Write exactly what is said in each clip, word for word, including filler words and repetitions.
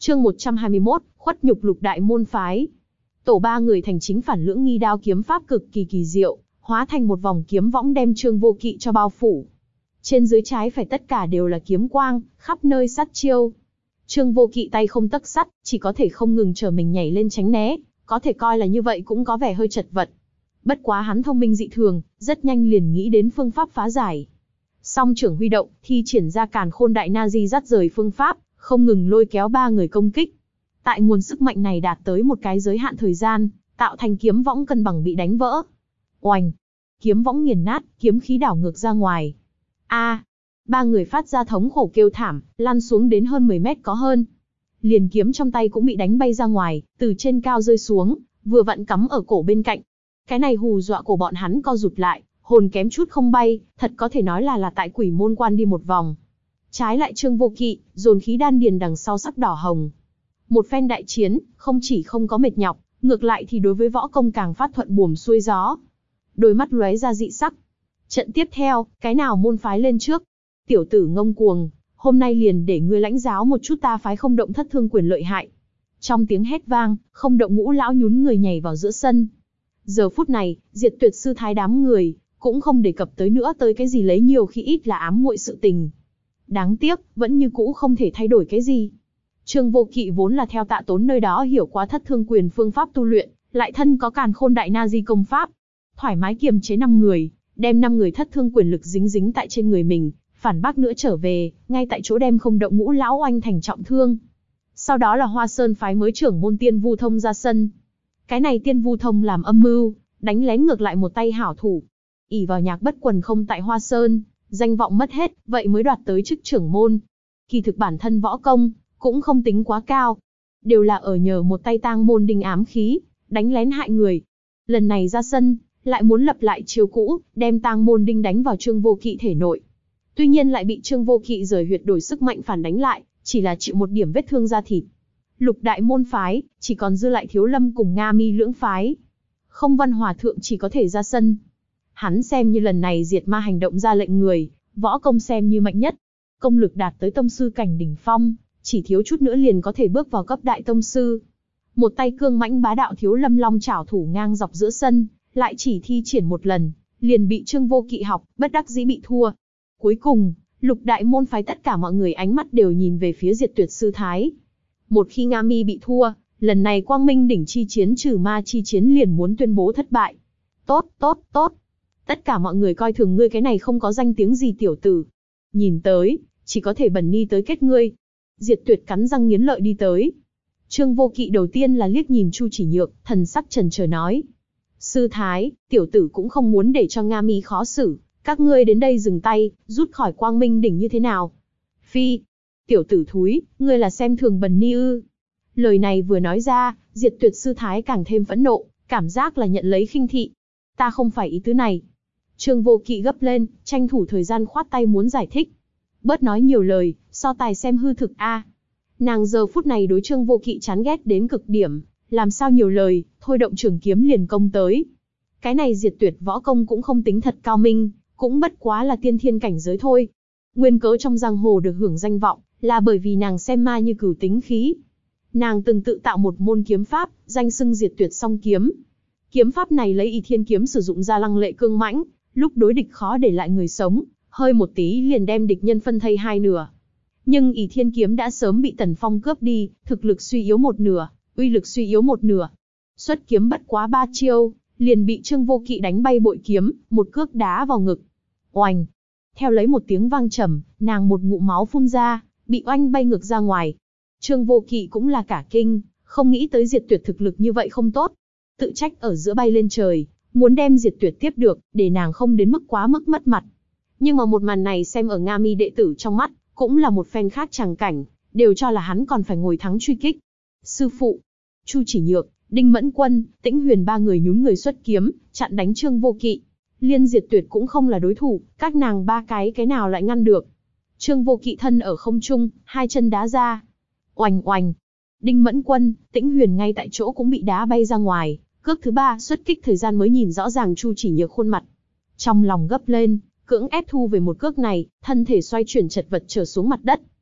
Chương một trăm hai mươi mốt, khuất nhục lục đại môn phái. Tổ ba người thành chính phản lưỡng nghi đao kiếm pháp cực kỳ kỳ diệu, hóa thành một vòng kiếm võng đem Trương Vô Kỵ cho bao phủ. Trên dưới trái phải tất cả đều là kiếm quang, khắp nơi sát chiêu. Trương Vô Kỵ tay không tấc sắt, chỉ có thể không ngừng chờ mình nhảy lên tránh né, có thể coi là như vậy cũng có vẻ hơi chật vật. Bất quá hắn thông minh dị thường, rất nhanh liền nghĩ đến phương pháp phá giải. Song trưởng huy động, thi triển ra Càn Khôn Đại Na Di dắt rời phương pháp, không ngừng lôi kéo ba người công kích. Tại nguồn sức mạnh này đạt tới một cái giới hạn thời gian, tạo thành kiếm võng cân bằng bị đánh vỡ. Oành! Kiếm võng nghiền nát, kiếm khí đảo ngược ra ngoài. A! Ba người phát ra thống khổ kêu thảm, lăn xuống đến hơn mười mét có hơn. Liền kiếm trong tay cũng bị đánh bay ra ngoài, từ trên cao rơi xuống, vừa vặn cắm ở cổ bên cạnh. Cái này hù dọa cổ bọn hắn co rụt lại, hồn kém chút không bay, thật có thể nói là là tại Quỷ Môn Quan đi một vòng. Trái lại Trương Vô Kỵ, dồn khí đan điền đằng sau sắc đỏ hồng. Một phen đại chiến, không chỉ không có mệt nhọc, ngược lại thì đối với võ công càng phát thuận buồm xuôi gió. Đôi mắt lóe ra dị sắc. Trận tiếp theo, cái nào môn phái lên trước? Tiểu tử ngông cuồng, hôm nay liền để ngươi lãnh giáo một chút ta phái Không Động Thất Thương Quyền lợi hại. Trong tiếng hét vang, Không Động Ngũ lão nhún người nhảy vào giữa sân. Giờ phút này, Diệt Tuyệt sư thái đám người cũng không đề cập tới nữa tới cái gì lấy nhiều khi ít là ám muội sự tình. Đáng tiếc, vẫn như cũ không thể thay đổi cái gì. Trương Vô Kỵ vốn là theo Tạ Tốn nơi đó hiểu qua Thất Thương Quyền phương pháp tu luyện, lại thân có Càn Khôn Đại Na Di công pháp, thoải mái kiềm chế năm người, đem năm người Thất Thương Quyền lực dính dính tại trên người mình, phản bác nữa trở về, ngay tại chỗ đem Không Động Ngũ lão oanh thành trọng thương. Sau đó là Hoa Sơn phái mới trưởng môn Tiên Vu Thông ra sân. Cái này Tiên Vu Thông làm âm mưu, đánh lén ngược lại một tay hảo thủ. ỷ vào Nhạc Bất Quần không tại Hoa Sơn, danh vọng mất hết, vậy mới đoạt tới chức trưởng môn. Kỳ thực bản thân võ công cũng không tính quá cao, đều là ở nhờ một tay tang môn đinh ám khí, đánh lén hại người. Lần này ra sân, lại muốn lập lại chiêu cũ, đem tang môn đinh đánh vào Trương Vô Kỵ thể nội. Tuy nhiên lại bị Trương Vô Kỵ rời huyệt đổi sức mạnh phản đánh lại, chỉ là chịu một điểm vết thương da thịt. Lục đại môn phái, chỉ còn dư lại Thiếu Lâm cùng Nga Mi lưỡng phái. Không Văn Hòa thượng chỉ có thể ra sân. Hắn xem như lần này diệt ma hành động ra lệnh người, võ công xem như mạnh nhất. Công lực đạt tới tông sư cảnh đỉnh phong, chỉ thiếu chút nữa liền có thể bước vào cấp đại tông sư. Một tay cương mãnh bá đạo Thiếu Lâm long chảo thủ ngang dọc giữa sân, lại chỉ thi triển một lần, liền bị Trương Vô Kỵ học, bất đắc dĩ bị thua. Cuối cùng, lục đại môn phái tất cả mọi người ánh mắt đều nhìn về phía Diệt Tuyệt sư thái. Một khi Nga Mi bị thua, lần này Quang Minh đỉnh chi chiến trừ ma chi chiến liền muốn tuyên bố thất bại. Tốt, tốt, tốt. Tất cả mọi người coi thường ngươi cái này không có danh tiếng gì tiểu tử. Nhìn tới, chỉ có thể bẩn ni tới kết ngươi. Diệt Tuyệt cắn răng nghiến lợi đi tới. Trương Vô Kỵ đầu tiên là liếc nhìn Chu Chỉ Nhược, thần sắc chần chờ nói. Sư thái, tiểu tử cũng không muốn để cho Nga Mi khó xử. Các ngươi đến đây dừng tay, rút khỏi Quang Minh đỉnh như thế nào? Phi, tiểu tử thúi, ngươi là xem thường bần ni ư? Lời này vừa nói ra, Diệt Tuyệt sư thái càng thêm phẫn nộ, cảm giác là nhận lấy khinh thị. Ta không phải ý tứ này. Trương Vô Kỵ gấp lên, tranh thủ thời gian khoát tay muốn giải thích. Bớt nói nhiều lời, so tài xem hư thực a. Nàng giờ phút này đối Trương Vô Kỵ chán ghét đến cực điểm, làm sao nhiều lời, thôi động trường kiếm liền công tới. Cái này Diệt Tuyệt võ công cũng không tính thật cao minh, cũng bất quá là tiên thiên cảnh giới thôi. Nguyên cớ trong giang hồ được hưởng danh vọng, là bởi vì nàng xem ma như cửu tính khí. Nàng từng tự tạo một môn kiếm pháp, danh xưng Diệt Tuyệt song kiếm. Kiếm pháp này lấy Y Thiên kiếm sử dụng ra lăng lệ cương mãnh, lúc đối địch khó để lại người sống, hơi một tí liền đem địch nhân phân thây hai nửa. Nhưng Y Thiên kiếm đã sớm bị Tần Phong cướp đi, thực lực suy yếu một nửa, uy lực suy yếu một nửa. Xuất kiếm bất quá ba chiêu, liền bị Trương Vô Kỵ đánh bay bội kiếm, một cước đá vào ngực. Oành! Theo lấy một tiếng vang trầm, nàng một ngụm máu phun ra, bị oanh bay ngược ra ngoài. Trương Vô Kỵ cũng là cả kinh, không nghĩ tới Diệt Tuyệt thực lực như vậy không tốt. Tự trách ở giữa bay lên trời, muốn đem Diệt Tuyệt tiếp được, để nàng không đến mức quá mức mất mặt. Nhưng mà một màn này xem ở Nga Mi đệ tử trong mắt, cũng là một phen khác tràng cảnh, đều cho là hắn còn phải ngồi thắng truy kích. Sư phụ, Chu Chỉ Nhược, Đinh Mẫn Quân, Tĩnh Huyền ba người nhún người xuất kiếm, chặn đánh Trương Vô Kỵ. Liên Diệt Tuyệt cũng không là đối thủ, các nàng ba cái cái nào lại ngăn được. Trương Vô Kỵ thân ở không trung, hai chân đá ra. Oành oành. Đinh Mẫn Quân, Tĩnh Huyền ngay tại chỗ cũng bị đá bay ra ngoài. Cước thứ ba xuất kích thời gian mới nhìn rõ ràng Chu Chỉ Nhược khuôn mặt. Trong lòng gấp lên, cưỡng ép thu về một cước này, thân thể xoay chuyển chật vật trở xuống mặt đất.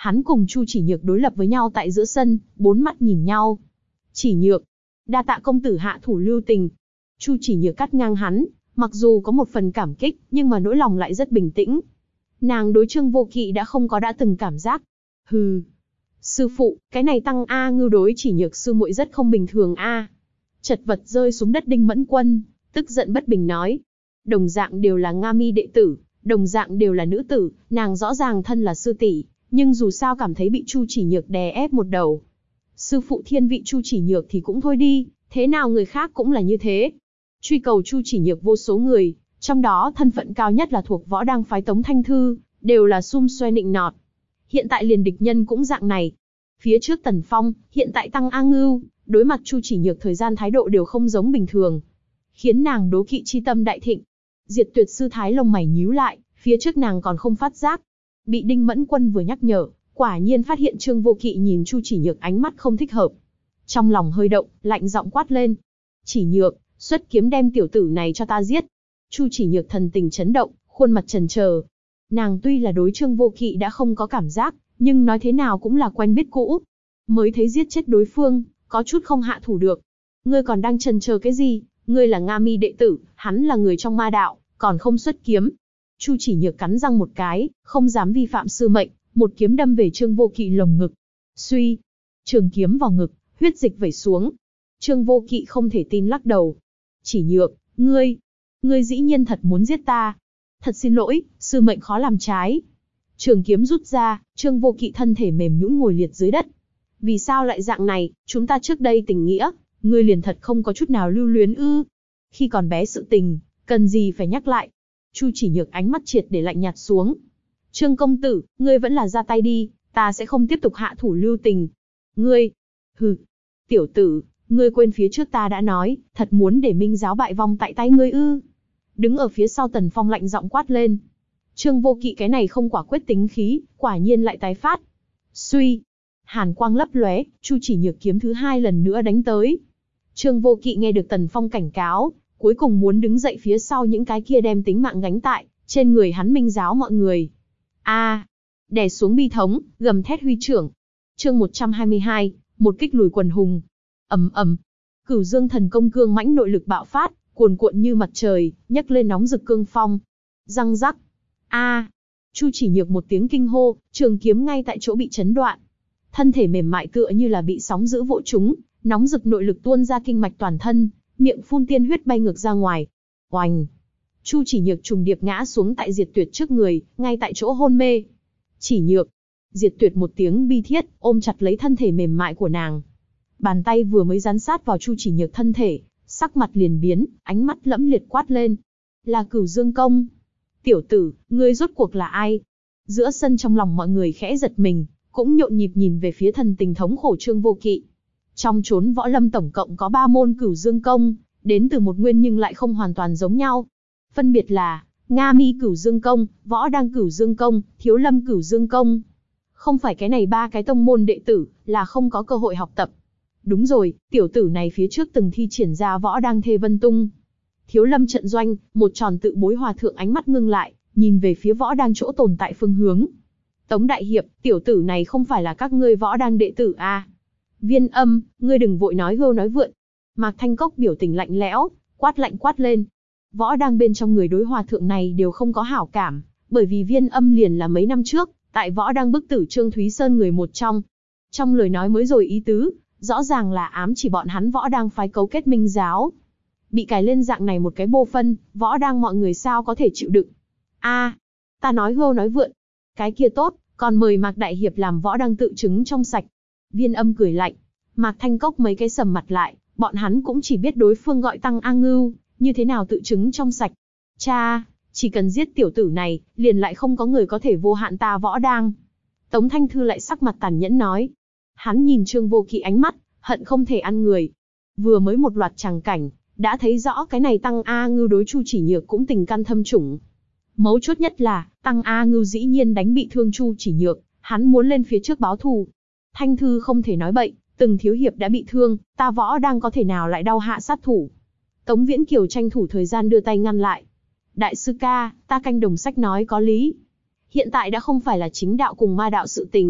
Hắn cùng Chu Chỉ Nhược đối lập với nhau tại giữa sân, bốn mắt nhìn nhau. Chỉ Nhược, đa tạ công tử hạ thủ lưu tình. Chu Chỉ Nhược cắt ngang hắn, mặc dù có một phần cảm kích, nhưng mà nỗi lòng lại rất bình tĩnh. Nàng đối Trương Vô Kỵ đã không có đã từng cảm giác. Hừ, sư phụ, cái này Tăng A Ngưu đối Chỉ Nhược sư muội rất không bình thường a. Chật vật rơi xuống đất Đinh Mẫn Quân, tức giận bất bình nói. Đồng dạng đều là Nga Mi đệ tử, đồng dạng đều là nữ tử, nàng rõ ràng thân là sư tỷ, nhưng dù sao cảm thấy bị Chu Chỉ Nhược đè ép một đầu. Sư phụ thiên vị Chu Chỉ Nhược thì cũng thôi đi, thế nào người khác cũng là như thế. Truy cầu Chu Chỉ Nhược vô số người, trong đó thân phận cao nhất là thuộc võ đang phái Tống Thanh Thư, đều là xum xoe nịnh nọt. Hiện tại liền địch nhân cũng dạng này. Phía trước Tần Phong, hiện tại Tăng A Ngưu, đối mặt Chu Chỉ Nhược thời gian thái độ đều không giống bình thường, khiến nàng đố kỵ chi tâm đại thịnh. Diệt Tuyệt sư thái lông mày nhíu lại, phía trước nàng còn không phát giác, bị Đinh Mẫn Quân vừa nhắc nhở, quả nhiên phát hiện Trương Vô Kỵ nhìn Chu Chỉ Nhược ánh mắt không thích hợp. Trong lòng hơi động, lạnh giọng quát lên. Chỉ Nhược, xuất kiếm đem tiểu tử này cho ta giết. Chu Chỉ Nhược thần tình chấn động, khuôn mặt chần chờ. Nàng tuy là đối Trương Vô Kỵ đã không có cảm giác, nhưng nói thế nào cũng là quen biết cũ. Mới thấy giết chết đối phương, có chút không hạ thủ được. Ngươi còn đang chần chờ cái gì? Ngươi là Nga Mi đệ tử, hắn là người trong ma đạo, còn không xuất kiếm. Chu Chỉ Nhược cắn răng một cái, không dám vi phạm sư mệnh, một kiếm đâm về Trương Vô Kỵ lồng ngực. Suy, trường kiếm vào ngực, huyết dịch vẩy xuống. Trương Vô Kỵ không thể tin lắc đầu. Chỉ Nhược, ngươi, ngươi dĩ nhiên thật muốn giết ta. Thật xin lỗi, sư mệnh khó làm trái. Trường kiếm rút ra, Trương Vô Kỵ thân thể mềm nhũn ngồi liệt dưới đất. Vì sao lại dạng này, chúng ta trước đây tình nghĩa, ngươi liền thật không có chút nào lưu luyến ư? Khi còn bé sự tình, cần gì phải nhắc lại? Chu Chỉ Nhược ánh mắt triệt để lạnh nhạt xuống. Trương công tử, ngươi vẫn là ra tay đi, ta sẽ không tiếp tục hạ thủ lưu tình. Ngươi, hừ, tiểu tử, ngươi quên phía trước ta đã nói, thật muốn để Minh giáo bại vong tại tay ngươi ư? Đứng ở phía sau Tần Phong lạnh giọng quát lên. Trương Vô Kỵ cái này không quả quyết tính khí, quả nhiên lại tái phát. Suy, hàn quang lấp lóe, Chu Chỉ Nhược kiếm thứ hai lần nữa đánh tới. Trương Vô Kỵ nghe được Tần Phong cảnh cáo, cuối cùng muốn đứng dậy phía sau những cái kia đem tính mạng gánh tại trên người hắn Minh giáo mọi người. A, à, đè xuống bi thống, gầm thét huy trưởng. Chương một trăm hai mươi hai, một kích lùi quần hùng. Ầm ầm, Cửu Dương Thần Công cương mãnh nội lực bạo phát, cuồn cuộn như mặt trời, nhấc lên nóng rực cương phong. Răng rắc. A, à, Chu Chỉ Nhược một tiếng kinh hô, trường kiếm ngay tại chỗ bị chấn đoạn. Thân thể mềm mại tựa như là bị sóng dữ vỗ trúng, nóng rực nội lực tuôn ra kinh mạch toàn thân, miệng phun tiên huyết bay ngược ra ngoài. Oành! Chu Chỉ Nhược trùng điệp ngã xuống tại Diệt Tuyệt trước người, ngay tại chỗ hôn mê. Chỉ Nhược! Diệt Tuyệt một tiếng bi thiết, ôm chặt lấy thân thể mềm mại của nàng. Bàn tay vừa mới dán sát vào Chu Chỉ Nhược thân thể, sắc mặt liền biến, ánh mắt lẫm liệt quát lên. Là Cửu Dương Công! Tiểu tử, ngươi rốt cuộc là ai? Giữa sân trong lòng mọi người khẽ giật mình, cũng nhộn nhịp nhìn về phía thần tình thống khổ Trương Vô Kỵ. Trong chốn võ lâm tổng cộng có ba môn Cửu Dương Công, đến từ một nguyên nhưng lại không hoàn toàn giống nhau. Phân biệt là Nga Mi Cửu Dương Công, Võ Đang Cửu Dương Công, Thiếu Lâm Cửu Dương Công. Không phải cái này ba cái tông môn đệ tử là không có cơ hội học tập. Đúng rồi, tiểu tử này phía trước từng thi triển ra Võ Đang Thê Vân Tung. Thiếu Lâm trận doanh, một tròn tự bối hòa thượng ánh mắt ngưng lại, nhìn về phía Võ Đang chỗ tồn tại phương hướng. Tống đại hiệp, tiểu tử này không phải là các ngươi Võ Đang đệ tử a? À? Viên Âm, ngươi đừng vội nói hưu nói vượn. Mạc Thanh Cốc biểu tình lạnh lẽo, quát lạnh quát lên. Võ Đang bên trong người đối hòa thượng này đều không có hảo cảm, bởi vì Viên Âm liền là mấy năm trước, tại Võ Đang bức tử Trương Thúy Sơn người một trong. Trong lời nói mới rồi ý tứ, rõ ràng là ám chỉ bọn hắn Võ Đang phái cấu kết Minh giáo. Bị cài lên dạng này một cái bô phân, Võ Đang mọi người sao có thể chịu đựng. A, à, ta nói hưu nói vượn. Cái kia tốt, còn mời Mạc đại hiệp làm Võ Đang tự chứng trong sạch. Viên Âm cười lạnh. Mạc Thanh Cốc mấy cái sầm mặt lại, bọn hắn cũng chỉ biết đối phương gọi Tăng A Ngưu, như thế nào tự chứng trong sạch. Cha, chỉ cần giết tiểu tử này, liền lại không có người có thể vô hạn ta Võ Đang. Tống Thanh Thư lại sắc mặt tàn nhẫn nói. Hắn nhìn Trương Vô Kỵ ánh mắt, hận không thể ăn người. Vừa mới một loạt tràng cảnh, đã thấy rõ cái này Tăng A Ngưu đối Chu Chỉ Nhược cũng tình căn thâm trùng. Mấu chốt nhất là, Tăng A Ngưu dĩ nhiên đánh bị thương Chu Chỉ Nhược, hắn muốn lên phía trước báo thù. Thanh Thư không thể nói bậy, từng thiếu hiệp đã bị thương, ta Võ Đang có thể nào lại đau hạ sát thủ. Tống Viễn Kiều tranh thủ thời gian đưa tay ngăn lại. Đại sư ca, ta canh đồng sách nói có lý. Hiện tại đã không phải là chính đạo cùng ma đạo sự tình,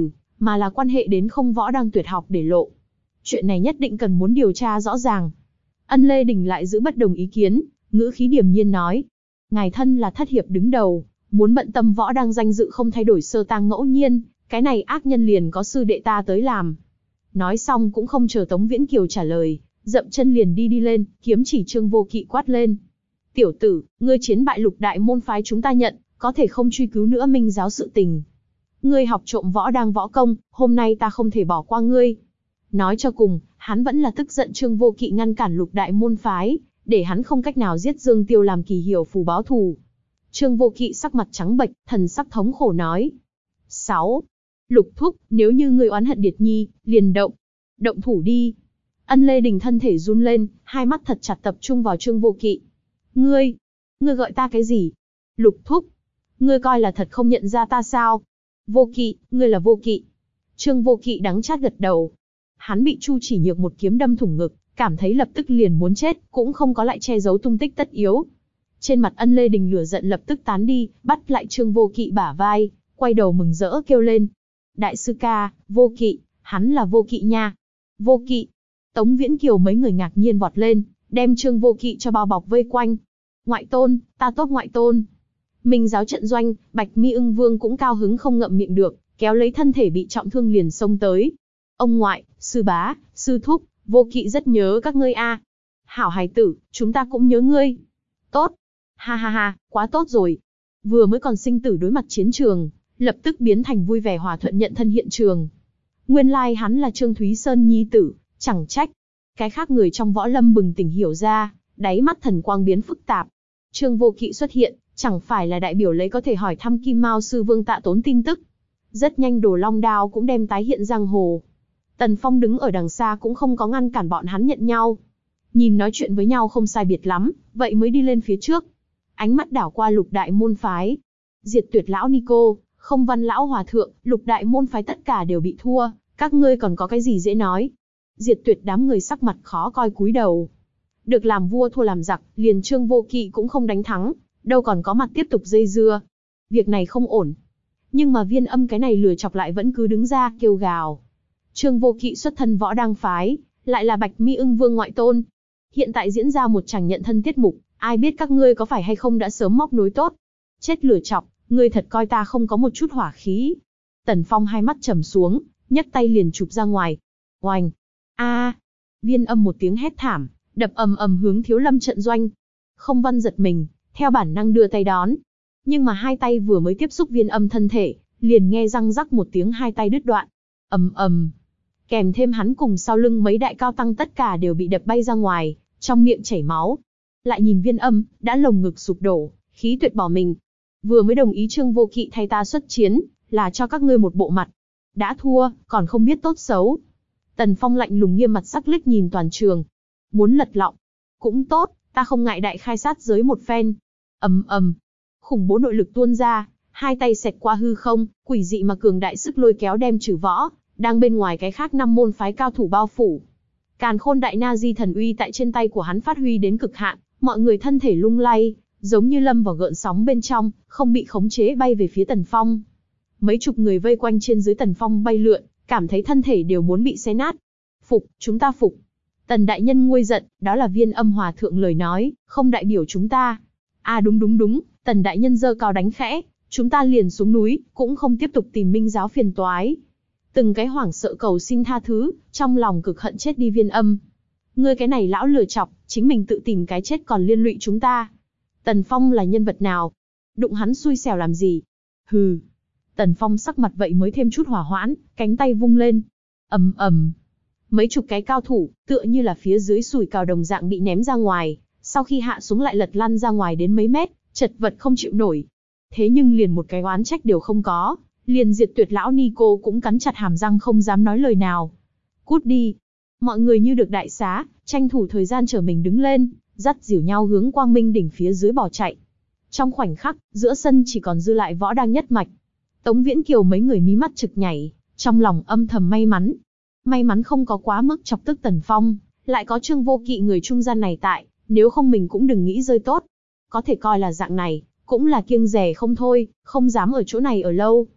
mà là quan hệ đến không võ đang tuyệt học để lộ. Chuyện này nhất định cần muốn điều tra rõ ràng. Ân Lê Đình lại giữ bất đồng ý kiến, ngữ khí điềm nhiên nói. Ngài thân là thất hiệp đứng đầu, muốn bận tâm võ đang danh dự không thay đổi sơ tang ngẫu nhiên, cái này ác nhân liền có sư đệ ta tới làm. Nói xong cũng không chờ Tống Viễn Kiều trả lời, dậm chân liền đi đi lên, kiếm chỉ Trương Vô Kỵ quát lên. Tiểu tử, ngươi chiến bại lục đại môn phái chúng ta nhận, có thể không truy cứu nữa minh giáo sự tình. Ngươi học trộm võ đang võ công, hôm nay ta không thể bỏ qua ngươi. Nói cho cùng, hắn vẫn là tức giận Trương Vô Kỵ ngăn cản lục đại môn phái, để hắn không cách nào giết Dương Tiêu làm kỳ hiểu phù báo thù. Trương Vô Kỵ sắc mặt trắng bệch, thần sắc thống khổ nói. sáu. Lục thúc, nếu như ngươi oán hận Điệt Nhi, liền động. Động thủ đi. Ân Lê Đình thân thể run lên, hai mắt thật chặt tập trung vào Trương Vô Kỵ. Ngươi, ngươi gọi ta cái gì? Lục thúc, ngươi coi là thật không nhận ra ta sao? Vô Kỵ, ngươi là Vô Kỵ. Trương Vô Kỵ đắng chát gật đầu. Hắn bị Chu Chỉ Nhược một kiếm đâm thủng ngực, cảm thấy lập tức liền muốn chết, cũng không có lại che giấu tung tích tất yếu. Trên mặt Ân Lê Đình lửa giận lập tức tán đi, bắt lại Trương Vô Kỵ bả vai, quay đầu mừng rỡ kêu lên. Đại sư ca, Vô Kỵ, hắn là Vô Kỵ nha. Vô Kỵ. Tống Viễn Kiều mấy người ngạc nhiên vọt lên, đem Trương Vô Kỵ cho bao bọc vây quanh. Ngoại tôn, ta tốt ngoại tôn. Minh giáo trận doanh, Bạch Mi Ưng Vương cũng cao hứng không ngậm miệng được, kéo lấy thân thể bị trọng thương liền xông tới. Ông ngoại, sư bá, sư thúc, Vô Kỵ rất nhớ các ngươi a. Hảo hài tử, chúng ta cũng nhớ ngươi. Tốt. Ha ha ha, quá tốt rồi. Vừa mới còn sinh tử đối mặt chiến trường, lập tức biến thành vui vẻ hòa thuận nhận thân hiện trường. Nguyên lai like hắn là Trương Thúy Sơn nhi tử, chẳng trách. Cái khác người trong võ lâm bừng tỉnh hiểu ra, đáy mắt thần quang biến phức tạp. Trương Vô Kỵ xuất hiện, chẳng phải là đại biểu lấy có thể hỏi thăm Kim Mao sư vương Tạ Tốn tin tức. Rất nhanh Đồ Long Đao cũng đem tái hiện giang hồ. Tần Phong đứng ở đằng xa cũng không có ngăn cản bọn hắn nhận nhau. Nhìn nói chuyện với nhau không sai biệt lắm, vậy mới đi lên phía trước. Ánh mắt đảo qua lục đại môn phái. Diệt Tuyệt lão Nico, Không Văn lão hòa thượng, lục đại môn phái tất cả đều bị thua, các ngươi còn có cái gì dễ nói. Diệt Tuyệt đám người sắc mặt khó coi cúi đầu. Được làm vua thua làm giặc, liền Trương Vô Kỵ cũng không đánh thắng, đâu còn có mặt tiếp tục dây dưa. Việc này không ổn. Nhưng mà Viên Âm cái này lừa chọc lại vẫn cứ đứng ra kêu gào. Trương Vô Kỵ xuất thân võ đang phái, lại là Bạch Mi Ưng Vương ngoại tôn. Hiện tại diễn ra một chàng nhận thân tiết mục, ai biết các ngươi có phải hay không đã sớm móc nối tốt. Chết lừa chọc, ngươi thật coi ta không có một chút hỏa khí. Tần Phong hai mắt trầm xuống, nhấc tay liền chụp ra ngoài. Oanh! A! Viên Âm một tiếng hét thảm, đập ầm ầm hướng Thiếu Lâm trận doanh. Không Văn giật mình, theo bản năng đưa tay đón. Nhưng mà hai tay vừa mới tiếp xúc Viên Âm thân thể, liền nghe răng rắc một tiếng hai tay đứt đoạn. Ầm ầm. Kèm thêm hắn cùng sau lưng mấy đại cao tăng tất cả đều bị đập bay ra ngoài, trong miệng chảy máu. Lại nhìn Viên Âm, đã lồng ngực sụp đổ, khí tuyệt bỏ mình. Vừa mới đồng ý Trương Vô Kỵ thay ta xuất chiến, là cho các ngươi một bộ mặt. Đã thua, còn không biết tốt xấu. Tần Phong lạnh lùng nghiêm mặt sắc liếc nhìn toàn trường. Muốn lật lọng. Cũng tốt, ta không ngại đại khai sát giới một phen. Ầm ầm. Khủng bố nội lực tuôn ra, hai tay xẹt qua hư không, quỷ dị mà cường đại sức lôi kéo đem Trừ Võ, đang bên ngoài cái khác năm môn phái cao thủ bao phủ. Càn Khôn Đại Na Di thần uy tại trên tay của hắn phát huy đến cực hạn, mọi người thân thể lung lay, giống như lâm vào gợn sóng bên trong, không bị khống chế bay về phía Tần Phong. Mấy chục người vây quanh trên dưới Tần Phong bay lượn, cảm thấy thân thể đều muốn bị xé nát. Phục, chúng ta phục. Tần đại nhân nguôi giận, đó là Viên Âm hòa thượng lời nói, không đại biểu chúng ta. À đúng đúng đúng, Tần đại nhân giơ cao đánh khẽ, chúng ta liền xuống núi, cũng không tiếp tục tìm Minh giáo phiền toái. Từng cái hoảng sợ cầu xin tha thứ, trong lòng cực hận chết đi Viên Âm. Ngươi cái này lão lừa chọc, chính mình tự tìm cái chết còn liên lụy chúng ta. Tần Phong là nhân vật nào? Đụng hắn xui xẻo làm gì? Hừ. Tần Phong sắc mặt vậy mới thêm chút hỏa hoãn, cánh tay vung lên. Ầm ầm. Mấy chục cái cao thủ, tựa như là phía dưới sủi cào đồng dạng bị ném ra ngoài, sau khi hạ xuống lại lật lăn ra ngoài đến mấy mét, chật vật không chịu nổi. Thế nhưng liền một cái oán trách đều không có, liền Diệt Tuyệt lão Nico cũng cắn chặt hàm răng không dám nói lời nào. Cút đi. Mọi người như được đại xá, tranh thủ thời gian trở mình đứng lên, dắt dìu nhau hướng Quang Minh đỉnh phía dưới bỏ chạy. Trong khoảnh khắc, giữa sân chỉ còn dư lại Võ Đang nhất mạch. Tống Viễn Kiều mấy người mí mắt trực nhảy, trong lòng âm thầm may mắn. May mắn không có quá mức chọc tức Tần Phong, lại có Trương Vô Kỵ người trung gian này tại, nếu không mình cũng đừng nghĩ rơi tốt. Có thể coi là dạng này, cũng là kiêng dè không thôi, không dám ở chỗ này ở lâu.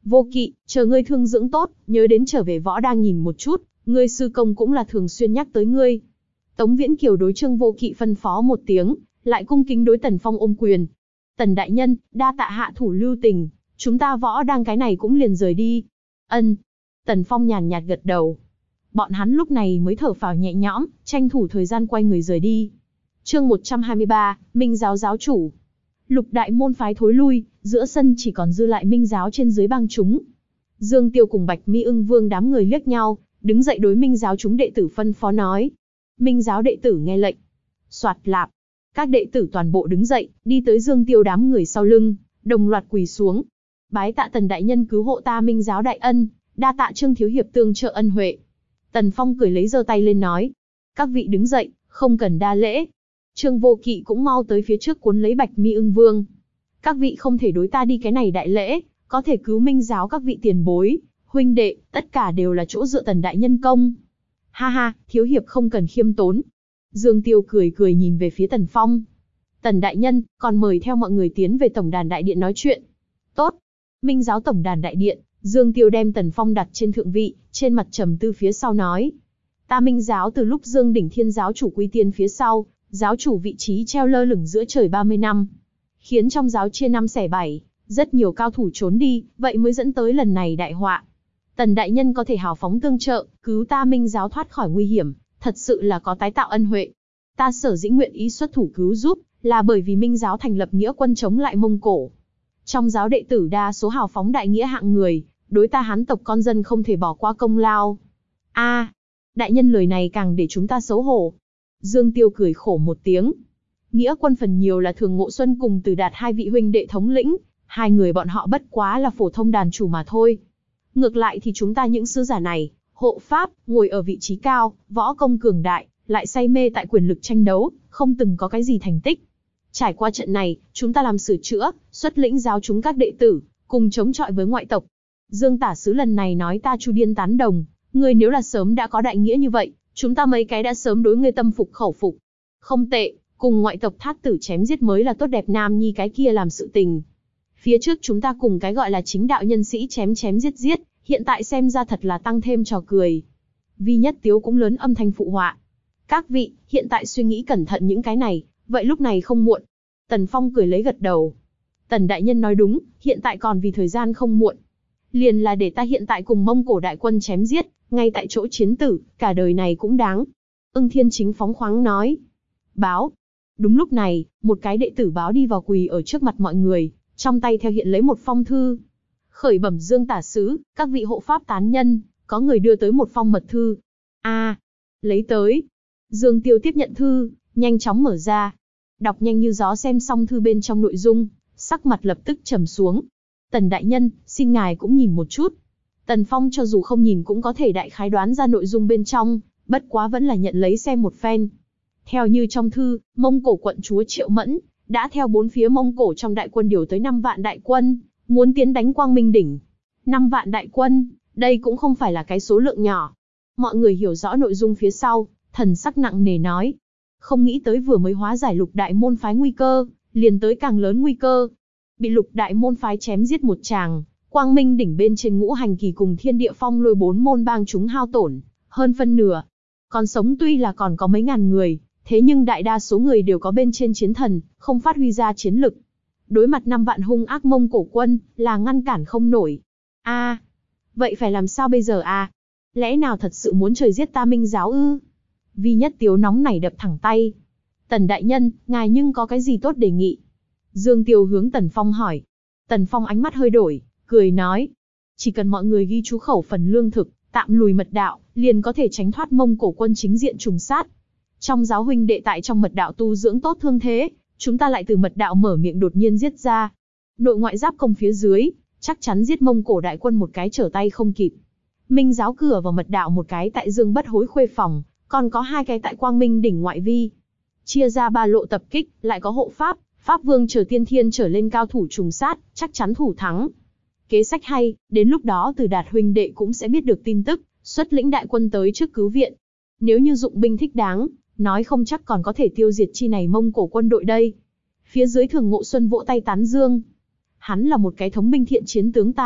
Vô Kỵ, chờ ngươi thương dưỡng tốt, nhớ đến trở về võ đang nhìn một chút, ngươi sư công cũng là thường xuyên nhắc tới ngươi. Tống Viễn Kiều đối Trương Vô Kỵ phân phó một tiếng, lại cung kính đối Tần Phong ôm quyền. Tần đại nhân, đa tạ hạ thủ lưu tình, chúng ta võ đang cái này cũng liền rời đi. Ân. Tần Phong nhàn nhạt gật đầu. Bọn hắn lúc này mới thở phào nhẹ nhõm, tranh thủ thời gian quay người rời đi. Chương một trăm hai mươi ba, Minh giáo giáo chủ. Lục đại môn phái thối lui, giữa sân chỉ còn dư lại Minh giáo trên dưới bang chúng. Dương Tiêu cùng Bạch Mi Ưng Vương đám người liếc nhau, đứng dậy đối Minh giáo chúng đệ tử phân phó nói. Minh giáo đệ tử nghe lệnh. Soạt lạp. Các đệ tử toàn bộ đứng dậy, đi tới Dương Tiêu đám người sau lưng, đồng loạt quỳ xuống. Bái tạ Tần đại nhân cứu hộ ta Minh giáo đại ân, đa tạ Trương thiếu hiệp tương trợ ân huệ. Tần Phong cười lấy giơ tay lên nói. Các vị đứng dậy, không cần đa lễ. Trương Vô Kỵ cũng mau tới phía trước cuốn lấy Bạch Mi Ưng Vương. Các vị không thể đối ta đi cái này đại lễ, có thể cứu Minh giáo các vị tiền bối, huynh đệ, tất cả đều là chỗ dựa Tần đại nhân công. Ha ha, thiếu hiệp không cần khiêm tốn. Dương Tiêu cười cười nhìn về phía Tần Phong. Tần đại nhân, còn mời theo mọi người tiến về tổng đàn đại điện nói chuyện. Tốt. Minh giáo tổng đàn đại điện, Dương Tiêu đem Tần Phong đặt trên thượng vị, trên mặt trầm tư phía sau nói. Ta Minh giáo từ lúc Dương Đỉnh Thiên giáo chủ quy tiên phía sau, giáo chủ vị trí treo lơ lửng giữa trời ba mươi năm. Khiến trong giáo chia năm xẻ bảy, rất nhiều cao thủ trốn đi, vậy mới dẫn tới lần này đại họa. Tần đại nhân có thể hào phóng tương trợ, cứu ta Minh giáo thoát khỏi nguy hiểm, thật sự là có tái tạo ân huệ. Ta sở dĩ nguyện ý xuất thủ cứu giúp, là bởi vì Minh giáo thành lập nghĩa quân chống lại Mông Cổ. Trong giáo đệ tử đa số hào phóng đại nghĩa hạng người, đối ta Hán tộc con dân không thể bỏ qua công lao. A, đại nhân lời này càng để chúng ta xấu hổ. Dương Tiêu cười khổ một tiếng. Nghĩa quân phần nhiều là Thường Ngộ Xuân cùng Từ Đạt hai vị huynh đệ thống lĩnh, hai người bọn họ bất quá là phổ thông đàn chủ mà thôi. Ngược lại thì chúng ta những sứ giả này, hộ pháp, ngồi ở vị trí cao, võ công cường đại, lại say mê tại quyền lực tranh đấu, không từng có cái gì thành tích. Trải qua trận này, chúng ta làm sửa chữa, xuất lĩnh giáo chúng các đệ tử, cùng chống chọi với ngoại tộc. Dương tả sứ lần này nói ta Chu Điên tán đồng, ngươi nếu là sớm đã có đại nghĩa như vậy, chúng ta mấy cái đã sớm đối ngươi tâm phục khẩu phục. Không tệ, cùng ngoại tộc thát tử chém giết mới là tốt đẹp nam nhi cái kia làm sự tình. Phía trước chúng ta cùng cái gọi là chính đạo nhân sĩ chém chém giết giết, hiện tại xem ra thật là tăng thêm trò cười. Vi Nhất Tiếu cũng lớn âm thanh phụ họa. Các vị, hiện tại suy nghĩ cẩn thận những cái này, vậy lúc này không muộn. Tần Phong cười lấy gật đầu. Tần đại nhân nói đúng, hiện tại còn vì thời gian không muộn. Liền là để ta hiện tại cùng Mông Cổ đại quân chém giết, ngay tại chỗ chiến tử, cả đời này cũng đáng. Ưng Thiên Chính phóng khoáng nói. Báo. Đúng lúc này, một cái đệ tử báo đi vào quỳ ở trước mặt mọi người, trong tay theo hiện lấy một phong thư. Khởi bẩm Dương tả sứ, các vị hộ pháp tán nhân, có người đưa tới một phong mật thư. A, à, lấy tới. Dương Tiêu tiếp nhận thư, nhanh chóng mở ra. Đọc nhanh như gió xem xong thư bên trong nội dung, sắc mặt lập tức trầm xuống. Tần đại nhân, xin ngài cũng nhìn một chút. Tần Phong cho dù không nhìn cũng có thể đại khái đoán ra nội dung bên trong, bất quá vẫn là nhận lấy xem một phen. Theo như trong thư, Mông Cổ quận chúa Triệu Mẫn đã theo bốn phía Mông Cổ trong đại quân điều tới năm vạn đại quân, muốn tiến đánh Quang Minh đỉnh. năm vạn đại quân, đây cũng không phải là cái số lượng nhỏ. Mọi người hiểu rõ nội dung phía sau, thần sắc nặng nề nói. Không nghĩ tới vừa mới hóa giải lục đại môn phái nguy cơ, liền tới càng lớn nguy cơ. Bị lục đại môn phái chém giết một tràng, Quang Minh đỉnh bên trên Ngũ Hành Kỳ cùng Thiên Địa Phong Lôi bốn môn bang chúng hao tổn, hơn phân nửa. Còn sống tuy là còn có mấy ngàn người, thế nhưng đại đa số người đều có bên trên chiến thần, không phát huy ra chiến lực. Đối mặt năm vạn hung ác Mông Cổ quân, là ngăn cản không nổi. A, à, vậy phải làm sao bây giờ a? À? Lẽ nào thật sự muốn trời giết ta Minh giáo ư? Vi Nhất Tiếu nóng nảy đập thẳng tay. Tần đại nhân, ngài nhưng có cái gì tốt đề nghị? Dương Tiêu hướng Tần Phong hỏi. Tần Phong ánh mắt hơi đổi, cười nói. Chỉ cần mọi người ghi chú khẩu phần lương thực, tạm lùi mật đạo, liền có thể tránh thoát Mông Cổ quân chính diện trùng sát. Trong giáo huynh đệ tại trong mật đạo tu dưỡng tốt thương thế, chúng ta lại từ mật đạo mở miệng đột nhiên giết ra. Nội ngoại giáp công phía dưới, chắc chắn giết Mông Cổ đại quân một cái trở tay không kịp. Minh giáo cửa vào mật đạo một cái tại Dương Bất Hối khuê phòng, còn có hai cái tại Quang Minh đỉnh ngoại vi. Chia ra ba lộ tập kích, lại có hộ pháp, pháp vương chờ tiên thiên trở lên cao thủ trùng sát, chắc chắn thủ thắng. Kế sách hay, đến lúc đó Từ Đạt huynh đệ cũng sẽ biết được tin tức, xuất lĩnh đại quân tới trước cứu viện. Nếu như dụng binh thích đáng, nói không chắc còn có thể tiêu diệt chi này Mông Cổ quân đội đây. Phía dưới Thường Ngộ Xuân vỗ tay tán dương. Hắn là một cái thống binh thiện chiến tướng tài,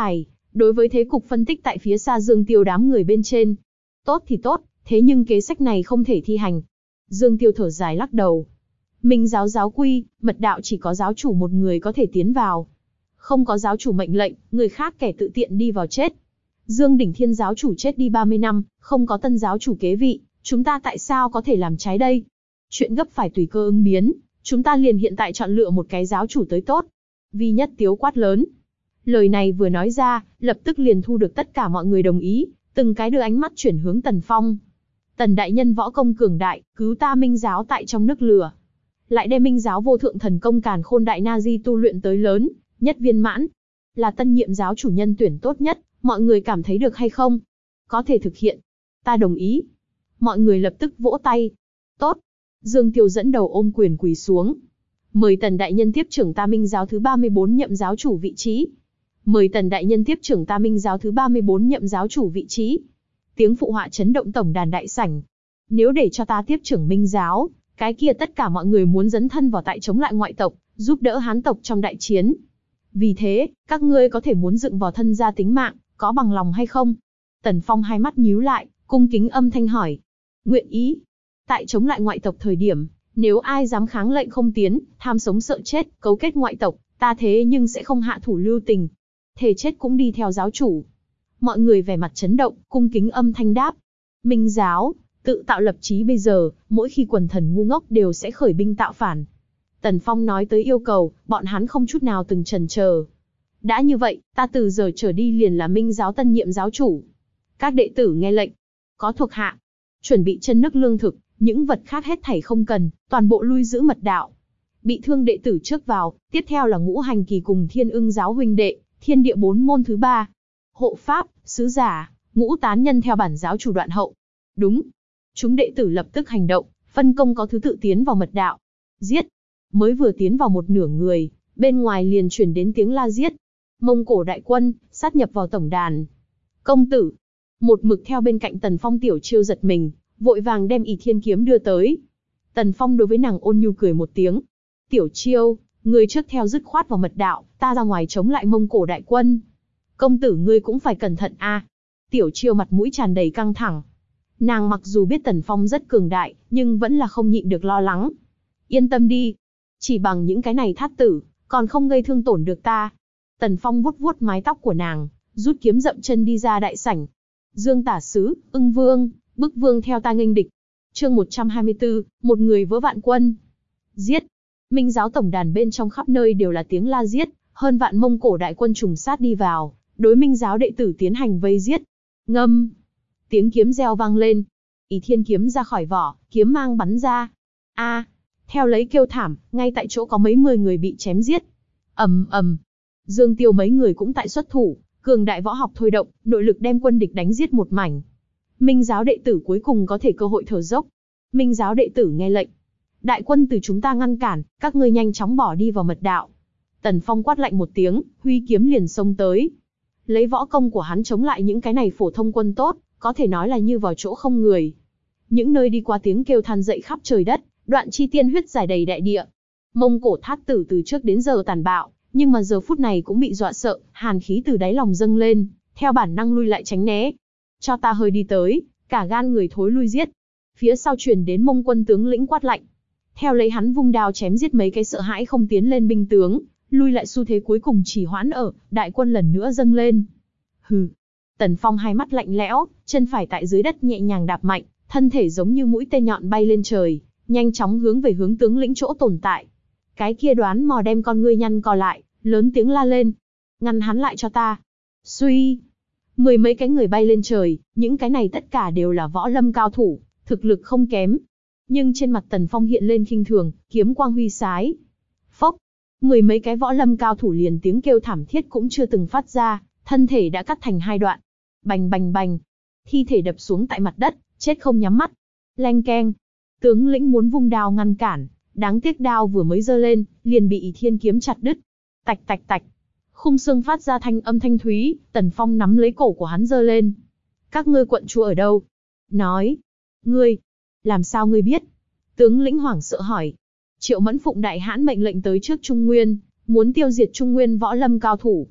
đối với thế cục phân tích tại phía xa Dương Tiêu đám người bên trên. Tốt thì tốt, thế nhưng kế sách này không thể thi hành. Dương Tiêu thở dài lắc đầu. Minh giáo giáo quy, mật đạo chỉ có giáo chủ một người có thể tiến vào. Không có giáo chủ mệnh lệnh, người khác kẻ tự tiện đi vào chết. Dương Đỉnh Thiên giáo chủ chết đi ba mươi năm, không có tân giáo chủ kế vị, chúng ta tại sao có thể làm trái đây? Chuyện gấp phải tùy cơ ứng biến, chúng ta liền hiện tại chọn lựa một cái giáo chủ tới tốt. Vi Nhất Tiếu quát lớn. Lời này vừa nói ra, lập tức liền thu được tất cả mọi người đồng ý, từng cái đưa ánh mắt chuyển hướng Tần Phong. Tần đại nhân võ công cường đại, cứu ta Minh giáo tại trong nước lửa. Lại đem Minh giáo vô thượng thần công Càn Khôn Đại Na Di tu luyện tới lớn, nhất viên mãn. Là tân nhiệm giáo chủ nhân tuyển tốt nhất, mọi người cảm thấy được hay không? Có thể thực hiện. Ta đồng ý. Mọi người lập tức vỗ tay. Tốt. Dương Tiêu dẫn đầu ôm quyền quỳ xuống. Mời Tần đại nhân tiếp trưởng ta Minh giáo thứ ba mươi bốn nhậm giáo chủ vị trí. Mời Tần đại nhân tiếp trưởng ta Minh giáo thứ ba mươi bốn nhậm giáo chủ vị trí. Tiếng phụ họa chấn động tổng đàn đại sảnh. Nếu để cho ta tiếp trưởng Minh giáo, cái kia tất cả mọi người muốn dấn thân vào tại chống lại ngoại tộc, giúp đỡ Hán tộc trong đại chiến. Vì thế, các ngươi có thể muốn dựng vào thân gia tính mạng, có bằng lòng hay không? Tần Phong hai mắt nhíu lại, cung kính âm thanh hỏi. Nguyện ý. Tại chống lại ngoại tộc thời điểm, nếu ai dám kháng lệnh không tiến, tham sống sợ chết, cấu kết ngoại tộc, ta thế nhưng sẽ không hạ thủ lưu tình. Thề chết cũng đi theo giáo chủ. Mọi người vẻ mặt chấn động, cung kính âm thanh đáp. Minh giáo, tự tạo lập chí bây giờ, mỗi khi quần thần ngu ngốc đều sẽ khởi binh tạo phản. Tần Phong nói tới yêu cầu, bọn hắn không chút nào từng chần chờ. Đã như vậy, ta từ giờ trở đi liền là Minh giáo tân nhiệm giáo chủ. Các đệ tử nghe lệnh. Có thuộc hạ. Chuẩn bị chân nước lương thực, những vật khác hết thảy không cần, toàn bộ lui giữ mật đạo. Bị thương đệ tử trước vào, tiếp theo là ngũ hành kỳ cùng thiên ưng giáo huynh đệ, thiên địa bốn môn thứ ba. Hộ pháp, sứ giả, ngũ tán nhân theo bản giáo chủ đoạn hậu. Đúng. Chúng đệ tử lập tức hành động, phân công có thứ tự tiến vào mật đạo. Giết. Mới vừa tiến vào một nửa người, bên ngoài liền chuyển đến tiếng la giết. Mông Cổ đại quân, sát nhập vào tổng đàn. Công tử. Một mực theo bên cạnh Tần Phong Tiểu Chiêu giật mình, vội vàng đem ỷ thiên kiếm đưa tới. Tần Phong đối với nàng ôn nhu cười một tiếng. Tiểu Chiêu, người trước theo dứt khoát vào mật đạo, ta ra ngoài chống lại Mông Cổ đại quân. Công tử ngươi cũng phải cẩn thận a. À. Tiểu Chiêu mặt mũi tràn đầy căng thẳng. Nàng mặc dù biết Tần Phong rất cường đại, nhưng vẫn là không nhịn được lo lắng. Yên tâm đi. Chỉ bằng những cái này thát tử, còn không gây thương tổn được ta. Tần Phong vuốt vuốt mái tóc của nàng, rút kiếm dậm chân đi ra đại sảnh. Dương tả sứ, Ưng Vương, Bức Vương theo ta nghênh địch. Chương một trăm hai mươi tư, một người vỡ vạn quân. Giết. Minh giáo tổng đàn bên trong khắp nơi đều là tiếng la giết, hơn vạn Mông Cổ đại quân trùng sát đi vào, đối Minh giáo đệ tử tiến hành vây giết. Ngâm. Tiếng kiếm reo vang lên. Ỷ thiên kiếm ra khỏi vỏ, kiếm mang bắn ra. A. À, theo lấy kêu thảm, ngay tại chỗ có mấy mươi người bị chém giết. Ầm ầm. Dương Tiêu mấy người cũng tại xuất thủ, cường đại võ học thôi động, nội lực đem quân địch đánh giết một mảnh. Minh giáo đệ tử cuối cùng có thể cơ hội thở dốc. Minh giáo đệ tử nghe lệnh. Đại quân từ chúng ta ngăn cản, các ngươi nhanh chóng bỏ đi vào mật đạo. Tần Phong quát lạnh một tiếng, huy kiếm liền xông tới. Lấy võ công của hắn chống lại những cái này phổ thông quân tốt, có thể nói là như vào chỗ không người. Những nơi đi qua tiếng kêu than dậy khắp trời đất, đoạn chi tiên huyết giải đầy đại địa. Mông Cổ thát tử từ trước đến giờ tàn bạo, nhưng mà giờ phút này cũng bị dọa sợ, hàn khí từ đáy lòng dâng lên, theo bản năng lui lại tránh né. Cho ta hơi đi tới, cả gan người thối lui giết. Phía sau truyền đến Mông quân tướng lĩnh quát lạnh. Theo lấy hắn vung đao chém giết mấy cái sợ hãi không tiến lên binh tướng, lui lại xu thế cuối cùng chỉ hoãn ở, đại quân lần nữa dâng lên. Hừ. Tần Phong hai mắt lạnh lẽo, chân phải tại dưới đất nhẹ nhàng đạp mạnh, thân thể giống như mũi tên nhọn bay lên trời, nhanh chóng hướng về hướng tướng lĩnh chỗ tồn tại. Cái kia đoán mò đem con ngươi nhăn co lại, lớn tiếng la lên. Ngăn hắn lại cho ta. Suy. Mười mấy cái người bay lên trời, những cái này tất cả đều là võ lâm cao thủ, thực lực không kém. Nhưng trên mặt Tần Phong hiện lên khinh thường, kiếm quang huy sái. Phốc. Mười mấy cái võ lâm cao thủ liền tiếng kêu thảm thiết cũng chưa từng phát ra, thân thể đã cắt thành hai đoạn. Bành bành bành. Thi thể đập xuống tại mặt đất, chết không nhắm mắt. Leng keng. Tướng lĩnh muốn vung đao ngăn cản, đáng tiếc đao vừa mới giơ lên, liền bị ỷ thiên kiếm chặt đứt. Tạch tạch tạch. Khung xương phát ra thanh âm thanh thúy, Tần Phong nắm lấy cổ của hắn giơ lên. Các ngươi quận chúa ở đâu? Nói. Ngươi. Làm sao ngươi biết? Tướng lĩnh hoảng sợ hỏi. Triệu Mẫn phụng đại hãn mệnh lệnh tới trước Trung Nguyên, muốn tiêu diệt Trung Nguyên võ lâm cao thủ.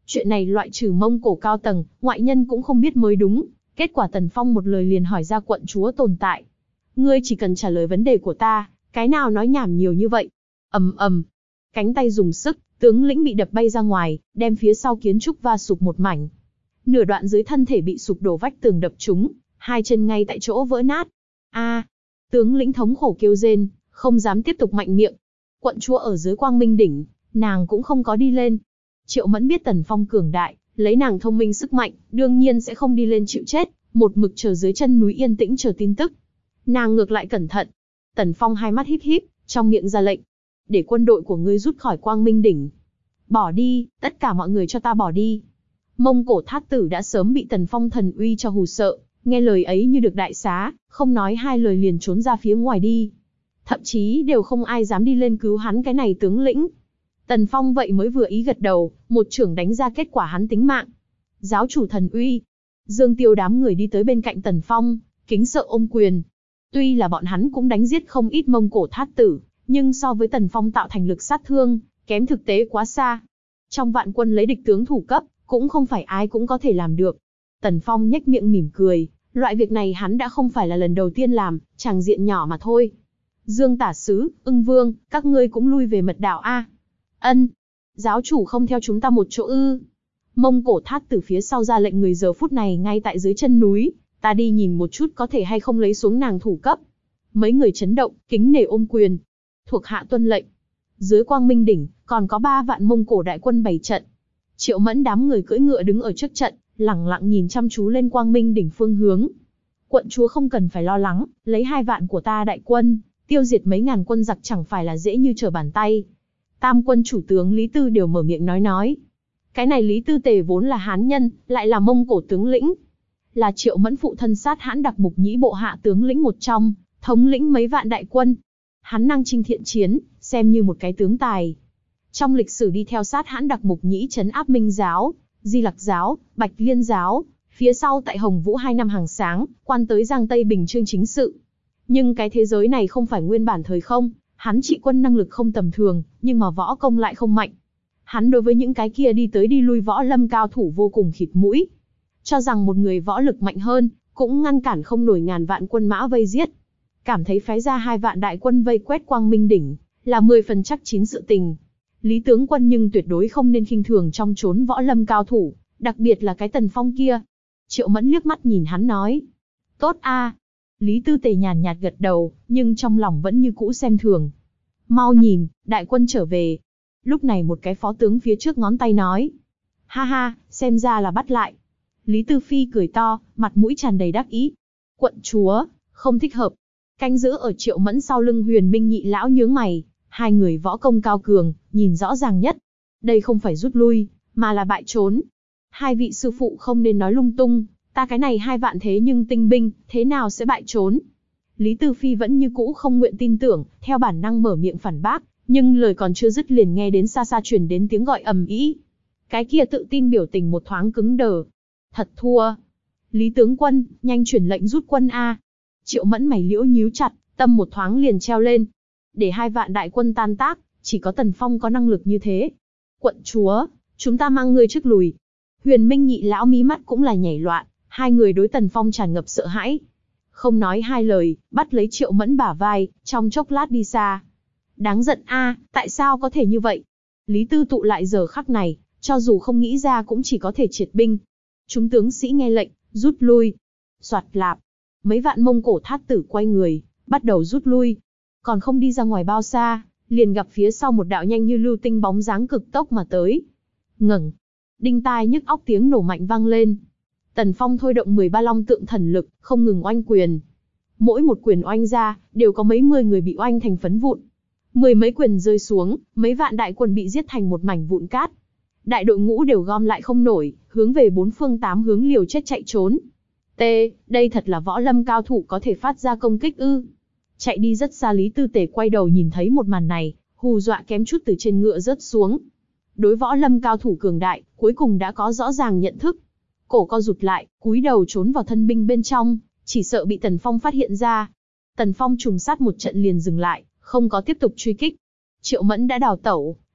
Chuyện này loại trừ Mông Cổ cao tầng, ngoại nhân cũng không biết mới đúng. Kết quả Tần Phong một lời liền hỏi ra quận chúa tồn tại. Ngươi chỉ cần trả lời vấn đề của ta, cái nào nói nhảm nhiều như vậy. Ầm ầm, cánh tay dùng sức, tướng lĩnh bị đập bay ra ngoài, đem phía sau kiến trúc va sụp một mảnh. Nửa đoạn dưới thân thể bị sụp đổ vách tường đập trúng, hai chân ngay tại chỗ vỡ nát. A, tướng lĩnh thống khổ kêu rên, không dám tiếp tục mạnh miệng. Quận chúa ở dưới Quang Minh đỉnh, nàng cũng không có đi lên. Triệu Mẫn biết Tần Phong cường đại, lấy nàng thông minh sức mạnh, đương nhiên sẽ không đi lên chịu chết, một mực chờ dưới chân núi yên tĩnh chờ tin tức. Nàng ngược lại cẩn thận. Tần Phong hai mắt híp híp, trong miệng ra lệnh, để quân đội của ngươi rút khỏi Quang Minh đỉnh. Bỏ đi, tất cả mọi người cho ta bỏ đi. Mông Cổ thát tử đã sớm bị Tần Phong thần uy cho hù sợ, nghe lời ấy như được đại xá, không nói hai lời liền trốn ra phía ngoài đi. Thậm chí đều không ai dám đi lên cứu hắn cái này tướng lĩnh. Tần Phong vậy mới vừa ý gật đầu, một chưởng đánh ra kết quả hắn tính mạng. Giáo chủ thần uy. Dương Tiêu đám người đi tới bên cạnh Tần Phong, kính sợ ôm quyền. Tuy là bọn hắn cũng đánh giết không ít Mông Cổ thát tử, nhưng so với Tần Phong tạo thành lực sát thương, kém thực tế quá xa. Trong vạn quân lấy địch tướng thủ cấp, cũng không phải ai cũng có thể làm được. Tần Phong nhếch miệng mỉm cười, loại việc này hắn đã không phải là lần đầu tiên làm, tràng diện nhỏ mà thôi. Dương Tả Sứ, Ưng Vương, các ngươi cũng lui về mật đạo a. Ân, giáo chủ không theo chúng ta một chỗ ư? Mông Cổ thát từ phía sau ra lệnh người giờ phút này ngay tại dưới chân núi, ta đi nhìn một chút có thể hay không lấy xuống nàng thủ cấp. Mấy người chấn động, kính nể ôm quyền. Thuộc hạ tuân lệnh. Dưới Quang Minh đỉnh, còn có ba vạn Mông Cổ đại quân bày trận. Triệu Mẫn đám người cưỡi ngựa đứng ở trước trận, lẳng lặng nhìn chăm chú lên Quang Minh đỉnh phương hướng. Quận chúa không cần phải lo lắng, lấy hai vạn của ta đại quân, tiêu diệt mấy ngàn quân giặc chẳng phải là dễ như trở bàn tay. Tam quân chủ tướng Lý Tư đều mở miệng nói nói. Cái này Lý Tư Tề vốn là Hán nhân, lại là Mông Cổ tướng lĩnh. Là Triệu Mẫn phụ thân sát hãn đặc mục nhĩ bộ hạ tướng lĩnh một trong, thống lĩnh mấy vạn đại quân. Hắn năng chinh thiện chiến, xem như một cái tướng tài. Trong lịch sử đi theo sát hãn đặc mục nhĩ trấn áp Minh giáo, Di Lặc giáo, Bạch Liên giáo, phía sau tại Hồng Vũ hai năm hàng sáng, quan tới Giang Tây Bình Chương chính sự. Nhưng cái thế giới này không phải nguyên bản thời không, hắn trị quân năng lực không tầm thường, nhưng mà võ công lại không mạnh. Hắn đối với những cái kia đi tới đi lui võ lâm cao thủ vô cùng khịt mũi. Cho rằng một người võ lực mạnh hơn, cũng ngăn cản không nổi ngàn vạn quân mã vây giết. Cảm thấy phái ra hai vạn đại quân vây quét Quang Minh đỉnh, là mười phần chắc chín sự tình. Lý tướng quân nhưng tuyệt đối không nên khinh thường trong chốn võ lâm cao thủ, đặc biệt là cái Tần Phong kia. Triệu Mẫn liếc mắt nhìn hắn nói. Tốt a. Lý Tư Tề nhàn nhạt gật đầu, nhưng trong lòng vẫn như cũ xem thường. Mau nhìn, đại quân trở về. Lúc này một cái phó tướng phía trước ngón tay nói. Ha ha, xem ra là bắt lại. Lý Tư Phi cười to, mặt mũi tràn đầy đắc ý. Quận chúa, không thích hợp. Canh giữ ở Triệu Mẫn sau lưng Huyền Minh nhị lão nhướng mày. Hai người võ công cao cường, nhìn rõ ràng nhất. Đây không phải rút lui, mà là bại trốn. Hai vị sư phụ không nên nói lung tung, ta cái này hai vạn thế nhưng tinh binh, thế nào sẽ bại trốn? Lý Tư Phi vẫn như cũ không nguyện tin tưởng, theo bản năng mở miệng phản bác, nhưng lời còn chưa dứt liền nghe đến xa xa truyền đến tiếng gọi ầm ĩ. Cái kia tự tin biểu tình một thoáng cứng đờ. Thật thua. Lý tướng quân, nhanh truyền lệnh rút quân a. Triệu Mẫn mày liễu nhíu chặt, tâm một thoáng liền treo lên. Để hai vạn đại quân tan tác, chỉ có Tần Phong có năng lực như thế. Quận chúa, chúng ta mang ngươi trước lùi. Huyền Minh nhị lão mí mắt cũng là nhảy loạn, hai người đối Tần Phong tràn ngập sợ hãi. Không nói hai lời, bắt lấy Triệu Mẫn bả vai, trong chốc lát đi xa. Đáng giận a, tại sao có thể như vậy? Lý Tư tụ lại giờ khắc này, cho dù không nghĩ ra cũng chỉ có thể triệt binh. Chúng tướng sĩ nghe lệnh, rút lui. Soạt lạp, mấy vạn Mông Cổ thát tử quay người, bắt đầu rút lui. Còn không đi ra ngoài bao xa, liền gặp phía sau một đạo nhanh như lưu tinh bóng dáng cực tốc mà tới. Ngẩng, đinh tai nhức óc tiếng nổ mạnh vang lên. Tần Phong thôi động mười ba long tượng thần lực, không ngừng oanh quyền. Mỗi một quyền oanh ra, đều có mấy mươi người bị oanh thành phấn vụn. Mười mấy quyền rơi xuống, mấy vạn đại quân bị giết thành một mảnh vụn cát. Đại đội ngũ đều gom lại không nổi, hướng về bốn phương tám hướng liều chết chạy trốn. T, đây thật là võ lâm cao thủ có thể phát ra công kích ư? Chạy đi rất xa Lý Tư Tề quay đầu nhìn thấy một màn này, hù dọa kém chút từ trên ngựa rớt xuống. Đối võ lâm cao thủ cường đại, cuối cùng đã có rõ ràng nhận thức. Cổ co rụt lại, cúi đầu trốn vào thân binh bên trong, chỉ sợ bị Tần Phong phát hiện ra. Tần Phong trùng sát một trận liền dừng lại, không có tiếp tục truy kích. Triệu Mẫn đã đào tẩu,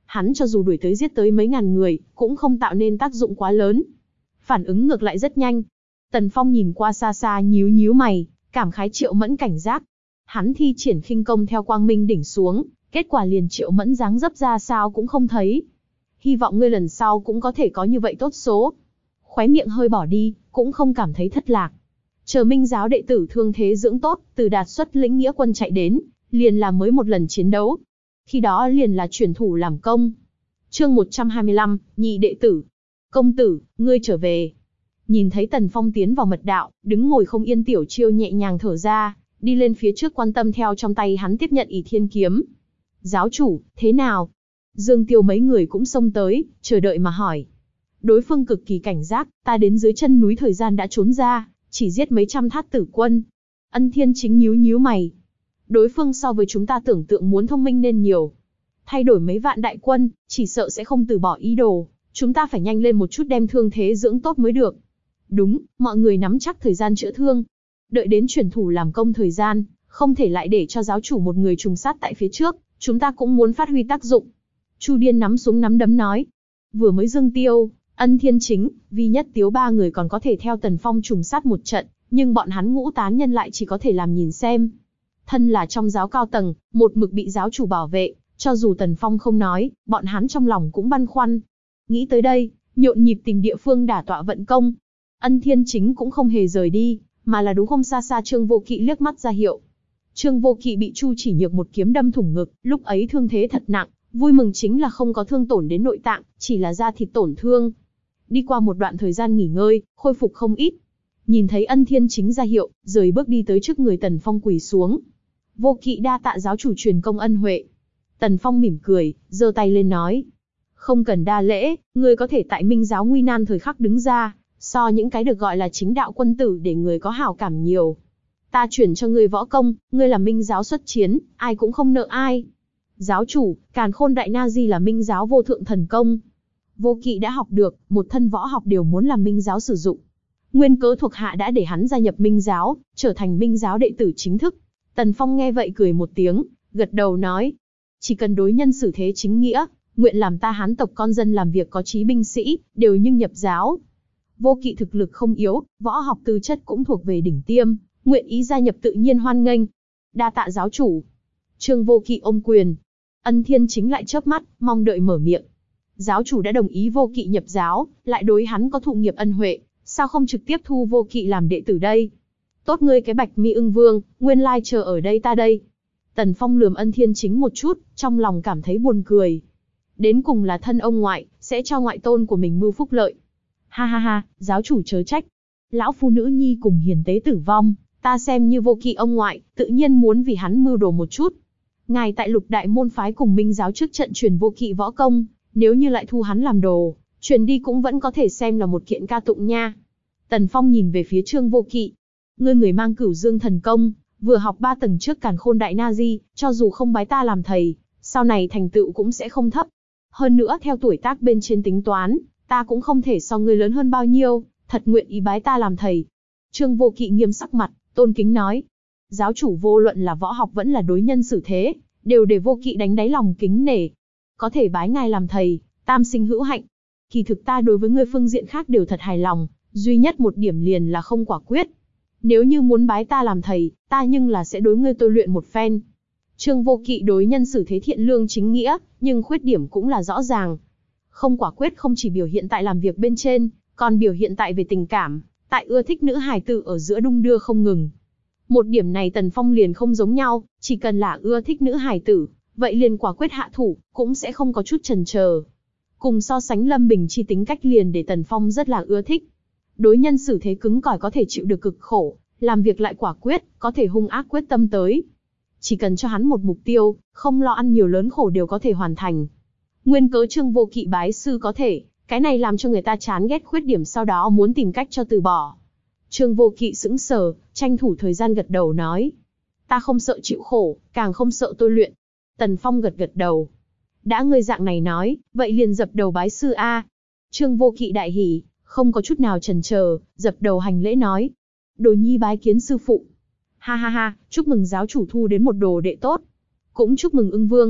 hắn cho dù đuổi tới giết tới mấy ngàn người, cũng không tạo nên tác dụng quá lớn. Phản ứng ngược lại rất nhanh. Tần Phong nhìn qua xa xa nhíu nhíu mày, cảm khái Triệu Mẫn cảnh giác. Hắn thi triển khinh công theo quang minh đỉnh xuống, kết quả liền Triệu Mẫn dáng dấp ra sao cũng không thấy. Hy vọng ngươi lần sau cũng có thể có như vậy tốt số. Khóe miệng hơi bỏ đi, cũng không cảm thấy thất lạc. Chờ Minh giáo đệ tử thương thế dưỡng tốt, Từ Đạt xuất lĩnh nghĩa quân chạy đến, liền là mới một lần chiến đấu. Khi đó liền là chuyển thủ làm công. Chương một trăm hai mươi lăm, nhị đệ tử. Công tử, ngươi trở về. Nhìn thấy Tần Phong tiến vào mật đạo, đứng ngồi không yên Tiểu Chiêu nhẹ nhàng thở ra, đi lên phía trước quan tâm theo trong tay hắn tiếp nhận ỷ thiên kiếm. Giáo chủ, thế nào? Dương Tiêu mấy người cũng xông tới, chờ đợi mà hỏi. Đối phương cực kỳ cảnh giác, ta đến dưới chân núi thời gian đã trốn ra, chỉ giết mấy trăm thát tử quân. Ân Thiên Chính nhíu nhíu mày. Đối phương so với chúng ta tưởng tượng muốn thông minh nên nhiều. Thay đổi mấy vạn đại quân, chỉ sợ sẽ không từ bỏ ý đồ. Chúng ta phải nhanh lên một chút đem thương thế dưỡng tốt mới được. Đúng, mọi người nắm chắc thời gian chữa thương. Đợi đến chuyển thủ làm công thời gian, không thể lại để cho giáo chủ một người trùng sát tại phía trước, chúng ta cũng muốn phát huy tác dụng. Chu Điên nắm xuống nắm đấm nói. Vừa mới Dương Tiêu, Ân Thiên Chính, Vi Nhất Tiếu ba người còn có thể theo Tần Phong trùng sát một trận, nhưng bọn hắn ngũ tán nhân lại chỉ có thể làm nhìn xem. Thân là trong giáo cao tầng, một mực bị giáo chủ bảo vệ, cho dù Tần Phong không nói, bọn hắn trong lòng cũng băn khoăn. Nghĩ tới đây, nhộn nhịp tìm địa phương đả tọa vận công. Ân Thiên Chính cũng không hề rời đi, mà là đúng không xa xa Trương Vô Kỵ liếc mắt ra hiệu. Trương Vô Kỵ bị Chu Chỉ Nhược một kiếm đâm thủng ngực, lúc ấy thương thế thật nặng, vui mừng chính là không có thương tổn đến nội tạng, chỉ là da thịt tổn thương. Đi qua một đoạn thời gian nghỉ ngơi, khôi phục không ít. Nhìn thấy Ân Thiên Chính ra hiệu, rời bước đi tới trước người Tần Phong quỳ xuống. Vô Kỵ đa tạ giáo chủ truyền công ân huệ. Tần Phong mỉm cười, giơ tay lên nói. Không cần đa lễ, ngươi có thể tại Minh giáo nguy nan thời khắc đứng ra, so những cái được gọi là chính đạo quân tử để người có hảo cảm nhiều. Ta chuyển cho ngươi võ công, ngươi là Minh giáo xuất chiến, ai cũng không nợ ai. Giáo chủ, Càn Khôn Đại Na Di là Minh giáo vô thượng thần công. Vô Kỵ đã học được, một thân võ học đều muốn làm Minh giáo sử dụng. Nguyên cớ thuộc hạ đã để hắn gia nhập Minh giáo, trở thành Minh giáo đệ tử chính thức. Tần Phong nghe vậy cười một tiếng, gật đầu nói. Chỉ cần đối nhân xử thế chính nghĩa, nguyện làm ta Hán tộc con dân làm việc có chí binh sĩ, đều nhưng nhập giáo. Vô Kỵ thực lực không yếu, võ học tư chất cũng thuộc về đỉnh tiêm, nguyện ý gia nhập tự nhiên hoan nghênh. Đa tạ giáo chủ. Trương Vô Kỵ ôm quyền. Ân Thiên Chính lại chớp mắt, mong đợi mở miệng. Giáo chủ đã đồng ý Vô Kỵ nhập giáo, lại đối hắn có thụ nghiệp ân huệ, sao không trực tiếp thu Vô Kỵ làm đệ tử đây? Tốt ngươi cái Bạch Mi ưng vương, nguyên lai chờ ở đây ta đây. Tần Phong lườm Ân Thiên Chính một chút, trong lòng cảm thấy buồn cười. Đến cùng là thân ông ngoại, sẽ cho ngoại tôn của mình mưu phúc lợi. Ha ha ha, giáo chủ chớ trách. Lão phu nữ nhi cùng hiền tế tử vong, ta xem như Vô Kỵ ông ngoại, tự nhiên muốn vì hắn mưu đồ một chút. Ngài tại Lục Đại môn phái cùng Minh giáo trước trận truyền Vô Kỵ võ công, nếu như lại thu hắn làm đồ, truyền đi cũng vẫn có thể xem là một kiện ca tụng nha. Tần Phong nhìn về phía Trương Vô Kỵ. Ngươi người mang Cửu Dương thần công, vừa học ba tầng trước Càn Khôn Đại Na Di, cho dù không bái ta làm thầy, sau này thành tựu cũng sẽ không thấp. Hơn nữa theo tuổi tác bên trên tính toán, ta cũng không thể so ngươi lớn hơn bao nhiêu, thật nguyện ý bái ta làm thầy. Trương Vô Kỵ nghiêm sắc mặt, tôn kính nói. Giáo chủ vô luận là võ học vẫn là đối nhân xử thế, đều để Vô Kỵ đánh đáy lòng kính nể. Có thể bái ngài làm thầy, tam sinh hữu hạnh. Kỳ thực ta đối với ngươi phương diện khác đều thật hài lòng, duy nhất một điểm liền là không quả quyết. Nếu như muốn bái ta làm thầy, ta nhưng là sẽ đối ngươi tôi luyện một phen. Trương Vô Kỵ đối nhân xử thế thiện lương chính nghĩa, nhưng khuyết điểm cũng là rõ ràng. Không quả quyết không chỉ biểu hiện tại làm việc bên trên, còn biểu hiện tại về tình cảm, tại ưa thích nữ hài tử ở giữa đung đưa không ngừng. Một điểm này Tần Phong liền không giống nhau, chỉ cần là ưa thích nữ hài tử, vậy liền quả quyết hạ thủ, cũng sẽ không có chút chần chờ. Cùng so sánh Lâm Bình Chi tính cách liền để Tần Phong rất là ưa thích. Đối nhân xử thế cứng cỏi có thể chịu được cực khổ, làm việc lại quả quyết, có thể hung ác quyết tâm tới. Chỉ cần cho hắn một mục tiêu, không lo ăn nhiều lớn khổ đều có thể hoàn thành. Nguyên cớ Trương Vô Kỵ bái sư có thể, cái này làm cho người ta chán ghét khuyết điểm sau đó muốn tìm cách cho từ bỏ. Trương Vô Kỵ sững sờ, tranh thủ thời gian gật đầu nói. Ta không sợ chịu khổ, càng không sợ tôi luyện. Tần Phong gật gật đầu. Đã ngươi dạng này nói, vậy liền dập đầu bái sư A. Trương Vô Kỵ đại hỉ, không có chút nào chần chờ, dập đầu hành lễ nói. Đồ nhi bái kiến sư phụ. Ha ha ha, chúc mừng giáo chủ thu đến một đồ đệ tốt. Cũng chúc mừng ưng vương.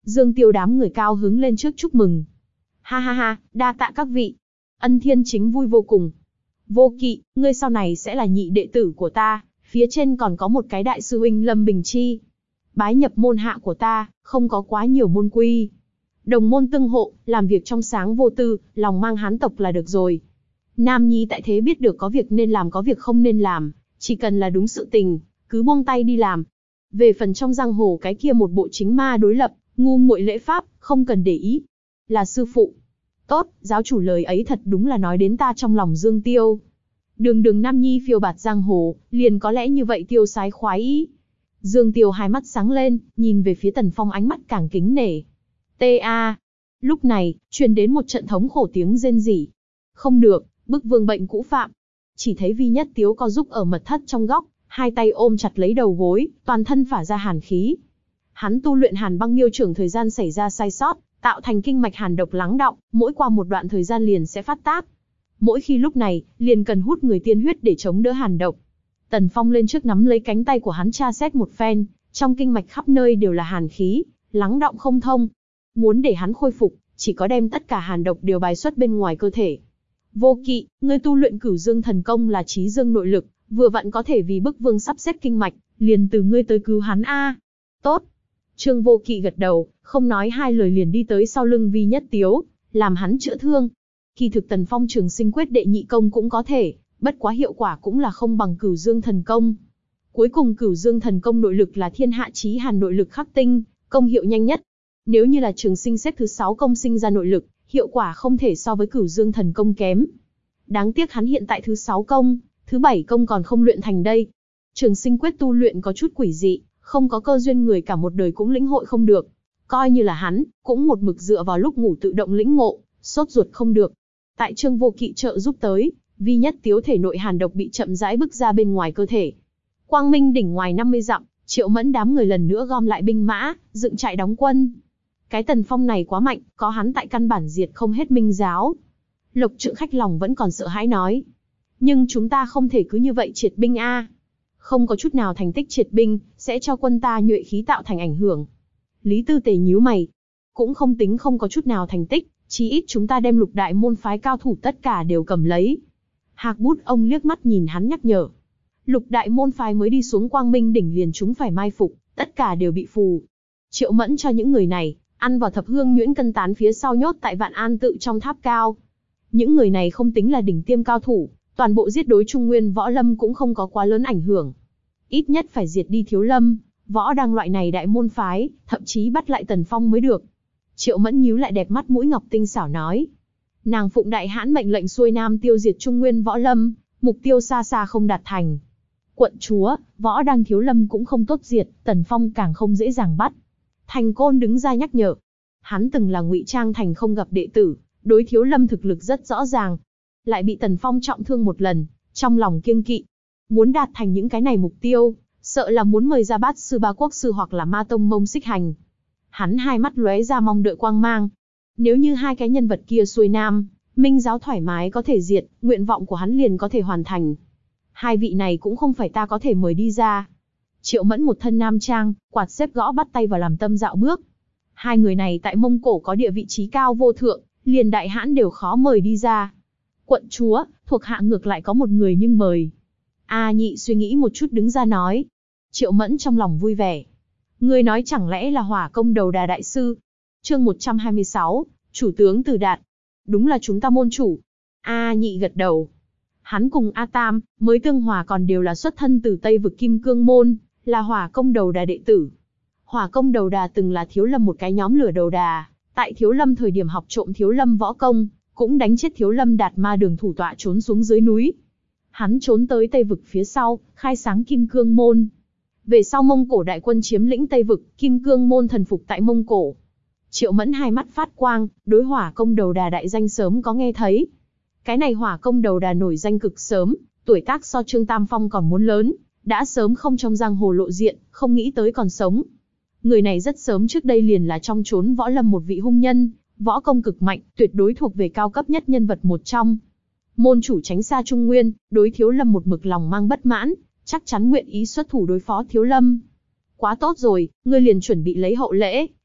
Dương Tiêu đám người cao hứng lên trước chúc mừng. Ha ha ha, đa tạ các vị. Ân Thiên Chính vui vô cùng. Vô Kỵ, ngươi sau này sẽ là nhị đệ tử của ta, phía trên còn có một cái đại sư huynh Lâm Bình Chi. Bái nhập môn hạ của ta, không có quá nhiều môn quy. Đồng môn tương hộ, làm việc trong sáng vô tư, lòng mang hán tộc là được rồi. Nam nhi tại thế biết được có việc nên làm có việc không nên làm, chỉ cần là đúng sự tình, cứ buông tay đi làm. Về phần trong giang hồ cái kia một bộ chính ma đối lập, ngu muội lễ pháp, không cần để ý. Là sư phụ. Tốt, giáo chủ lời ấy thật đúng là nói đến ta trong lòng Dương Tiêu. Đường đường nam nhi phiêu bạt giang hồ, liền có lẽ như vậy tiêu sái khoái ý. Dương Tiêu hai mắt sáng lên, nhìn về phía Tần Phong ánh mắt càng kính nể. Tê a. Lúc này, truyền đến một trận thống khổ tiếng rên rỉ. Không được, bức vương bệnh cũ phạm. Chỉ thấy Vi Nhất Tiếu co giúp ở mật thất trong góc, hai tay ôm chặt lấy đầu gối, toàn thân phả ra hàn khí. Hắn tu luyện Hàn Băng Miêu Trưởng thời gian xảy ra sai sót, tạo thành kinh mạch hàn độc lắng đọng, mỗi qua một đoạn thời gian liền sẽ phát tác. Mỗi khi lúc này, liền cần hút người tiên huyết để chống đỡ hàn độc. Tần Phong lên trước nắm lấy cánh tay của hắn tra xét một phen, trong kinh mạch khắp nơi đều là hàn khí, lắng đọng không thông. Muốn để hắn khôi phục, chỉ có đem tất cả hàn độc đều bài xuất bên ngoài cơ thể. Vô Kỵ, ngươi tu luyện Cửu Dương Thần Công là trí dương nội lực, vừa vặn có thể vì bức vương sắp xếp kinh mạch, liền từ ngươi tới cứu hắn a. Tốt. Trương Vô Kỵ gật đầu, không nói hai lời liền đi tới sau lưng Vi Nhất Tiếu, làm hắn chữa thương. Kỳ thực Tần Phong Trường Sinh Quyết đệ nhị công cũng có thể, bất quá hiệu quả cũng là không bằng Cửu Dương Thần Công. Cuối cùng Cửu Dương Thần Công nội lực là thiên hạ chí hàn nội lực khắc tinh, công hiệu nhanh nhất. Nếu như là Trường Sinh xếp thứ sáu công sinh ra nội lực, hiệu quả không thể so với Cửu Dương Thần Công kém. Đáng tiếc hắn hiện tại thứ sáu công, thứ bảy công còn không luyện thành đây. Trường Sinh Quyết tu luyện có chút quỷ dị, không có cơ duyên người cả một đời cũng lĩnh hội không được. Coi như là hắn, cũng một mực dựa vào lúc ngủ tự động lĩnh ngộ, sốt ruột không được. Tại Trương Vô Kỵ trợ giúp tới, Vi Nhất Tiếu thể nội hàn độc bị chậm rãi bức ra bên ngoài cơ thể. Quang Minh đỉnh ngoài năm mươi dặm, Triệu Mẫn đám người lần nữa gom lại binh mã, dựng trại đóng quân. Cái Tần Phong này quá mạnh, có hắn tại căn bản diệt không hết Minh giáo. Lộc Trượng Khách lòng vẫn còn sợ hãi nói. Nhưng chúng ta không thể cứ như vậy triệt binh a. Không có chút nào thành tích triệt binh, sẽ cho quân ta nhuệ khí tạo thành ảnh hưởng. Lý Tư Tề nhíu mày. Cũng không tính không có chút nào thành tích, chí ít chúng ta đem lục đại môn phái cao thủ tất cả đều cầm lấy. Hạc Bút ông liếc mắt nhìn hắn nhắc nhở. Lục đại môn phái mới đi xuống Quang Minh đỉnh liền chúng phải mai phục, tất cả đều bị phù. Triệu Mẫn cho những người này, ăn vào thập hương nhuyễn cân tán phía sau nhốt tại Vạn An tự trong tháp cao. Những người này không tính là đỉnh tiêm cao thủ, toàn bộ giết đối Trung Nguyên võ lâm cũng không có quá lớn ảnh hưởng. Ít nhất phải diệt đi Thiếu Lâm, võ đăng loại này đại môn phái, thậm chí bắt lại Tần Phong mới được. Triệu Mẫn nhíu lại đẹp mắt mũi ngọc tinh xảo nói. Nàng phụng đại hãn mệnh lệnh xuôi nam tiêu diệt Trung Nguyên võ lâm, mục tiêu xa xa không đạt thành. Quận chúa, võ đăng Thiếu Lâm cũng không tốt diệt, Tần Phong càng không dễ dàng bắt. Thành Côn đứng ra nhắc nhở. Hắn từng là ngụy trang thành không gặp đệ tử, đối Thiếu Lâm thực lực rất rõ ràng. Lại bị Tần Phong trọng thương một lần, trong lòng kiêng kỵ. Muốn đạt thành những cái này mục tiêu, sợ là muốn mời ra Bát sư Ba Quốc sư hoặc là Ma Tông Mông Xích Hành. Hắn hai mắt lóe ra mong đợi quang mang. Nếu như hai cái nhân vật kia xuôi nam, Minh giáo thoải mái có thể diệt, nguyện vọng của hắn liền có thể hoàn thành. Hai vị này cũng không phải ta có thể mời đi ra. Triệu Mẫn một thân nam trang, quạt xếp gõ bắt tay vào làm tâm dạo bước. Hai người này tại Mông Cổ có địa vị trí cao vô thượng, liền đại hãn đều khó mời đi ra. Quận chúa, thuộc hạ ngược lại có một người nhưng mời. A Nhị suy nghĩ một chút đứng ra nói. Triệu Mẫn trong lòng vui vẻ. Người nói chẳng lẽ là Hỏa Công Đầu Đà đại sư? Chương một trăm hai mươi sáu, chủ tướng Từ Đạt. Đúng là chúng ta môn chủ. A Nhị gật đầu. Hắn cùng A Tam, mới tương hòa còn đều là xuất thân từ Tây vực Kim Cương môn, là Hỏa Công Đầu Đà đệ tử. Hỏa Công Đầu Đà từng là Thiếu Lâm một cái nhóm lửa đầu đà, tại Thiếu Lâm thời điểm học trộm Thiếu Lâm võ công, cũng đánh chết Thiếu Lâm Đạt Ma đường thủ tọa trốn xuống dưới núi. Hắn trốn tới Tây vực phía sau, khai sáng Kim Cương môn. Về sau Mông Cổ đại quân chiếm lĩnh Tây vực, Kim Cương môn thần phục tại Mông Cổ. Triệu Mẫn hai mắt phát quang, đối Hỏa Công Đầu Đà đại danh sớm có nghe thấy. Cái này Hỏa Công Đầu Đà nổi danh cực sớm, tuổi tác so Trương Tam Phong còn muốn lớn, đã sớm không trong giang hồ lộ diện, không nghĩ tới còn sống. Người này rất sớm trước đây liền là trong chốn võ lâm một vị hung nhân, võ công cực mạnh, tuyệt đối thuộc về cao cấp nhất nhân vật một trong. Môn chủ tránh xa Trung Nguyên, đối Thiếu Lâm một mực lòng mang bất mãn, chắc chắn nguyện ý xuất thủ đối phó Thiếu Lâm. Quá tốt rồi, ngươi liền chuẩn bị lấy hậu lễ,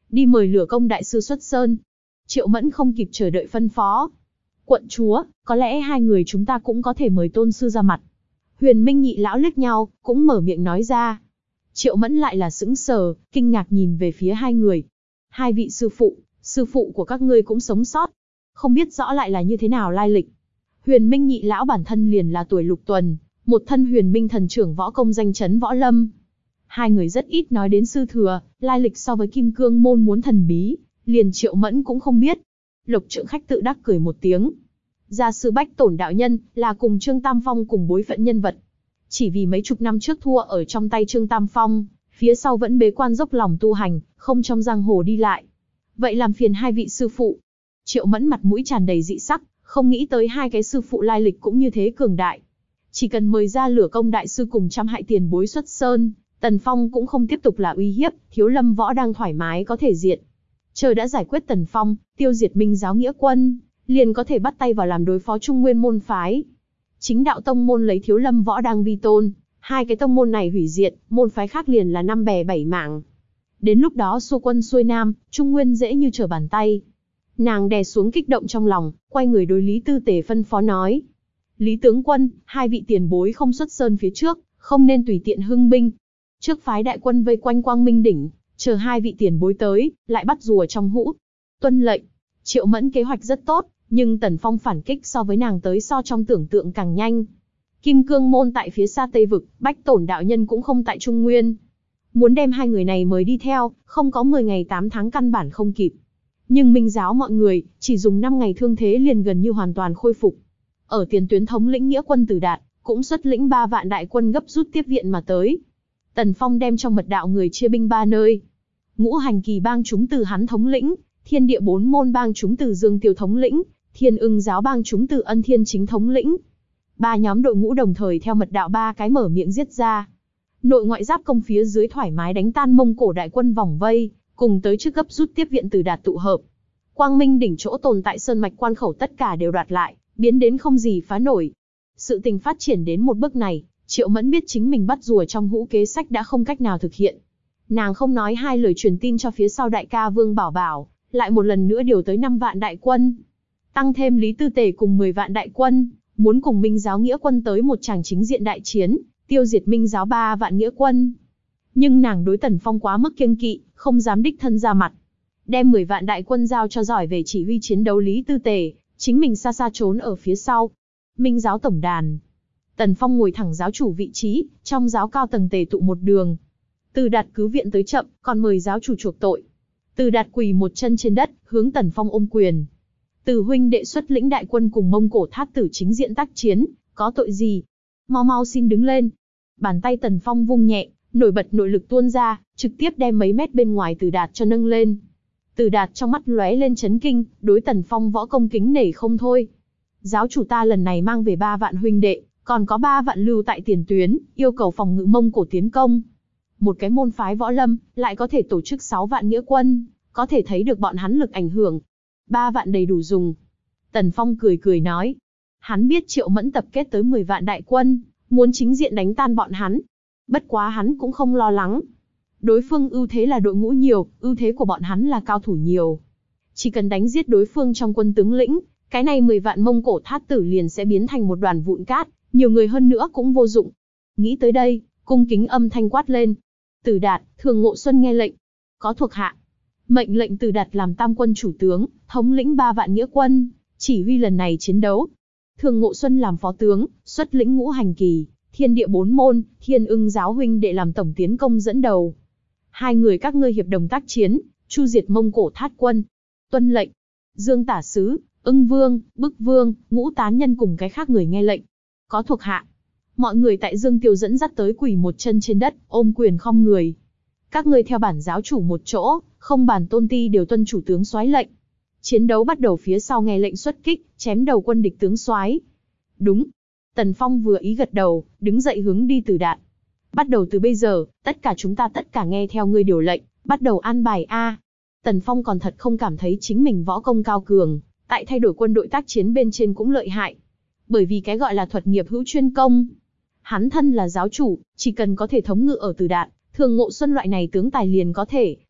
đi mời Lửa Công đại sư xuất sơn. Triệu Mẫn không kịp chờ đợi phân phó. Quận chúa, có lẽ hai người chúng ta cũng có thể mời tôn sư ra mặt. Huyền Minh nhị lão liếc nhau, cũng mở miệng nói ra. Triệu Mẫn lại là sững sờ, kinh ngạc nhìn về phía hai người. Hai vị sư phụ, sư phụ của các ngươi cũng sống sót. Không biết rõ lại là như thế nào lai lịch. Huyền Minh nhị lão bản thân liền là tuổi lục tuần, một thân huyền minh thần trưởng võ công danh chấn võ lâm. Hai người rất ít nói đến sư thừa, lai lịch so với Kim Cương môn muốn thần bí, liền Triệu Mẫn cũng không biết. Lộc Trượng Khách tự đắc cười một tiếng. Gia sư Bách Tổn đạo nhân, là cùng Trương Tam Phong cùng bối phận nhân vật. Chỉ vì mấy chục năm trước thua ở trong tay Trương Tam Phong, phía sau vẫn bế quan dốc lòng tu hành, không trong giang hồ đi lại. Vậy làm phiền hai vị sư phụ. Triệu Mẫn mặt mũi tràn đầy dị sắc, không nghĩ tới hai cái sư phụ lai lịch cũng như thế cường đại. Chỉ cần mời ra Lửa Công đại sư cùng trăm hại tiền bối xuất sơn, Tần Phong cũng không tiếp tục là uy hiếp, Thiếu Lâm võ đang thoải mái có thể diệt. Chờ đã giải quyết Tần Phong, tiêu diệt Minh giáo nghĩa quân, liền có thể bắt tay vào làm đối phó Trung Nguyên môn phái. Chính đạo tông môn lấy Thiếu Lâm võ đang vi tôn, hai cái tông môn này hủy diệt, môn phái khác liền là năm bè bảy mảng. Đến lúc đó xua quân xuôi nam, Trung Nguyên dễ như trở bàn tay. Nàng đè xuống kích động trong lòng, quay người đối Lý Tư Tề phân phó nói. Lý tướng quân, hai vị tiền bối không xuất sơn phía trước, không nên tùy tiện hưng binh. Trước phái đại quân vây quanh Quang Minh đỉnh, chờ hai vị tiền bối tới, lại bắt rùa trong hũ. Tuân lệnh. Triệu Mẫn kế hoạch rất tốt, nhưng Tần Phong phản kích so với nàng tới so trong tưởng tượng càng nhanh. Kim Cương môn tại phía xa Tây vực, Bách Tổn đạo nhân cũng không tại Trung Nguyên. Muốn đem hai người này mời đi theo, không có mười ngày tám tháng căn bản không kịp. Nhưng Minh giáo mọi người, chỉ dùng năm ngày thương thế liền gần như hoàn toàn khôi phục. Ở tiền tuyến thống lĩnh nghĩa quân Từ Đạt, cũng xuất lĩnh ba vạn đại quân gấp rút tiếp viện mà tới. Tần Phong đem trong mật đạo người chia binh ba nơi. Ngũ hành kỳ bang chúng từ hắn thống lĩnh, thiên địa bốn môn bang chúng từ Dương Tiêu thống lĩnh, thiên ưng giáo bang chúng từ Ân Thiên chính thống lĩnh. Ba nhóm đội ngũ đồng thời theo mật đạo ba cái mở miệng giết ra. Nội ngoại giáp công phía dưới thoải mái đánh tan Mông Cổ đại quân vòng vây, cùng tới trước gấp rút tiếp viện Từ Đạt tụ hợp. Quang Minh đỉnh chỗ tồn tại sơn mạch quan khẩu tất cả đều đoạt lại, biến đến không gì phá nổi. Sự tình phát triển đến một bước này, Triệu Mẫn biết chính mình bắt rùa trong hũ kế sách đã không cách nào thực hiện. Nàng không nói hai lời truyền tin cho phía sau đại ca Vương Bảo Bảo, lại một lần nữa điều tới năm vạn đại quân. Tăng thêm Lý Tư Tề cùng mười vạn đại quân, muốn cùng Minh giáo nghĩa quân tới một tràng chính diện đại chiến, tiêu diệt Minh giáo ba vạn nghĩa quân. Nhưng nàng đối Tần Phong quá mức kiêng kỵ, không dám đích thân ra mặt. Đem mười vạn đại quân giao cho giỏi về chỉ huy chiến đấu Lý Tư Tề, chính mình xa xa trốn ở phía sau. Minh giáo tổng đàn. Tần Phong ngồi thẳng giáo chủ vị trí, trong giáo cao tầng tề tụ một đường. Từ Đạt cứu viện tới chậm, còn mời giáo chủ chuộc tội. Từ Đạt quỳ một chân trên đất, hướng Tần Phong ôm quyền. Từ huynh đệ xuất lĩnh đại quân cùng Mông Cổ thát tử chính diện tác chiến, có tội gì? Mau mau xin đứng lên. Bàn tay Tần Phong vung nhẹ, nổi bật nội lực tuôn ra, trực tiếp đem mấy mét bên ngoài Từ Đạt cho nâng lên. Từ Đạt trong mắt lóe lên chấn kinh, đối Tần Phong võ công kính nể không thôi. Giáo chủ ta lần này mang về ba vạn huynh đệ, còn có ba vạn lưu tại tiền tuyến, yêu cầu phòng ngự Mông Cổ tiến công. Một cái môn phái võ lâm, lại có thể tổ chức sáu vạn nghĩa quân, có thể thấy được bọn hắn lực ảnh hưởng. Ba vạn đầy đủ dùng. Tần Phong cười cười nói. Hắn biết Triệu Mẫn tập kết tới mười vạn đại quân, muốn chính diện đánh tan bọn hắn. Bất quá hắn cũng không lo lắng. Đối phương ưu thế là đội ngũ nhiều, ưu thế của bọn hắn là cao thủ nhiều. Chỉ cần đánh giết đối phương trong quân tướng lĩnh, cái này mười vạn Mông Cổ thát tử liền sẽ biến thành một đoàn vụn cát, nhiều người hơn nữa cũng vô dụng. Nghĩ tới đây, cung kính âm thanh quát lên. Từ Đạt, Thường Ngộ Xuân nghe lệnh. Có thuộc hạ. Mệnh lệnh Từ Đạt làm tam quân chủ tướng, thống lĩnh ba vạn nghĩa quân, chỉ huy lần này chiến đấu. Thường Ngộ Xuân làm phó tướng, xuất lĩnh ngũ hành kỳ, thiên địa bốn môn, thiên ưng giáo huynh đệ làm tổng tiến công dẫn đầu. Hai người các ngươi hiệp đồng tác chiến, chu diệt Mông Cổ thát quân. Tuân lệnh. Dương Tả Sứ, Ưng Vương, Bức Vương, Ngũ Tán Nhân cùng cái khác người nghe lệnh. Có thuộc hạ. Mọi người tại Dương Tiêu dẫn dắt tới quỳ một chân trên đất, ôm quyền khom người. Các ngươi theo bản giáo chủ một chỗ, không bản tôn ti đều tuân chủ tướng soái lệnh. Chiến đấu bắt đầu phía sau nghe lệnh xuất kích, chém đầu quân địch tướng soái. Đúng. Tần Phong vừa ý gật đầu, đứng dậy hướng đi Từ Đạt. Bắt đầu từ bây giờ, tất cả chúng ta tất cả nghe theo ngươi điều lệnh, bắt đầu an bài a. Tần Phong còn thật không cảm thấy chính mình võ công cao cường, tại thay đổi quân đội tác chiến bên trên cũng lợi hại. Bởi vì cái gọi là thuật nghiệp hữu chuyên công. Hắn thân là giáo chủ, chỉ cần có thể thống ngự ở Từ Đạt, Thường Ngộ Xuân loại này tướng tài liền có thể,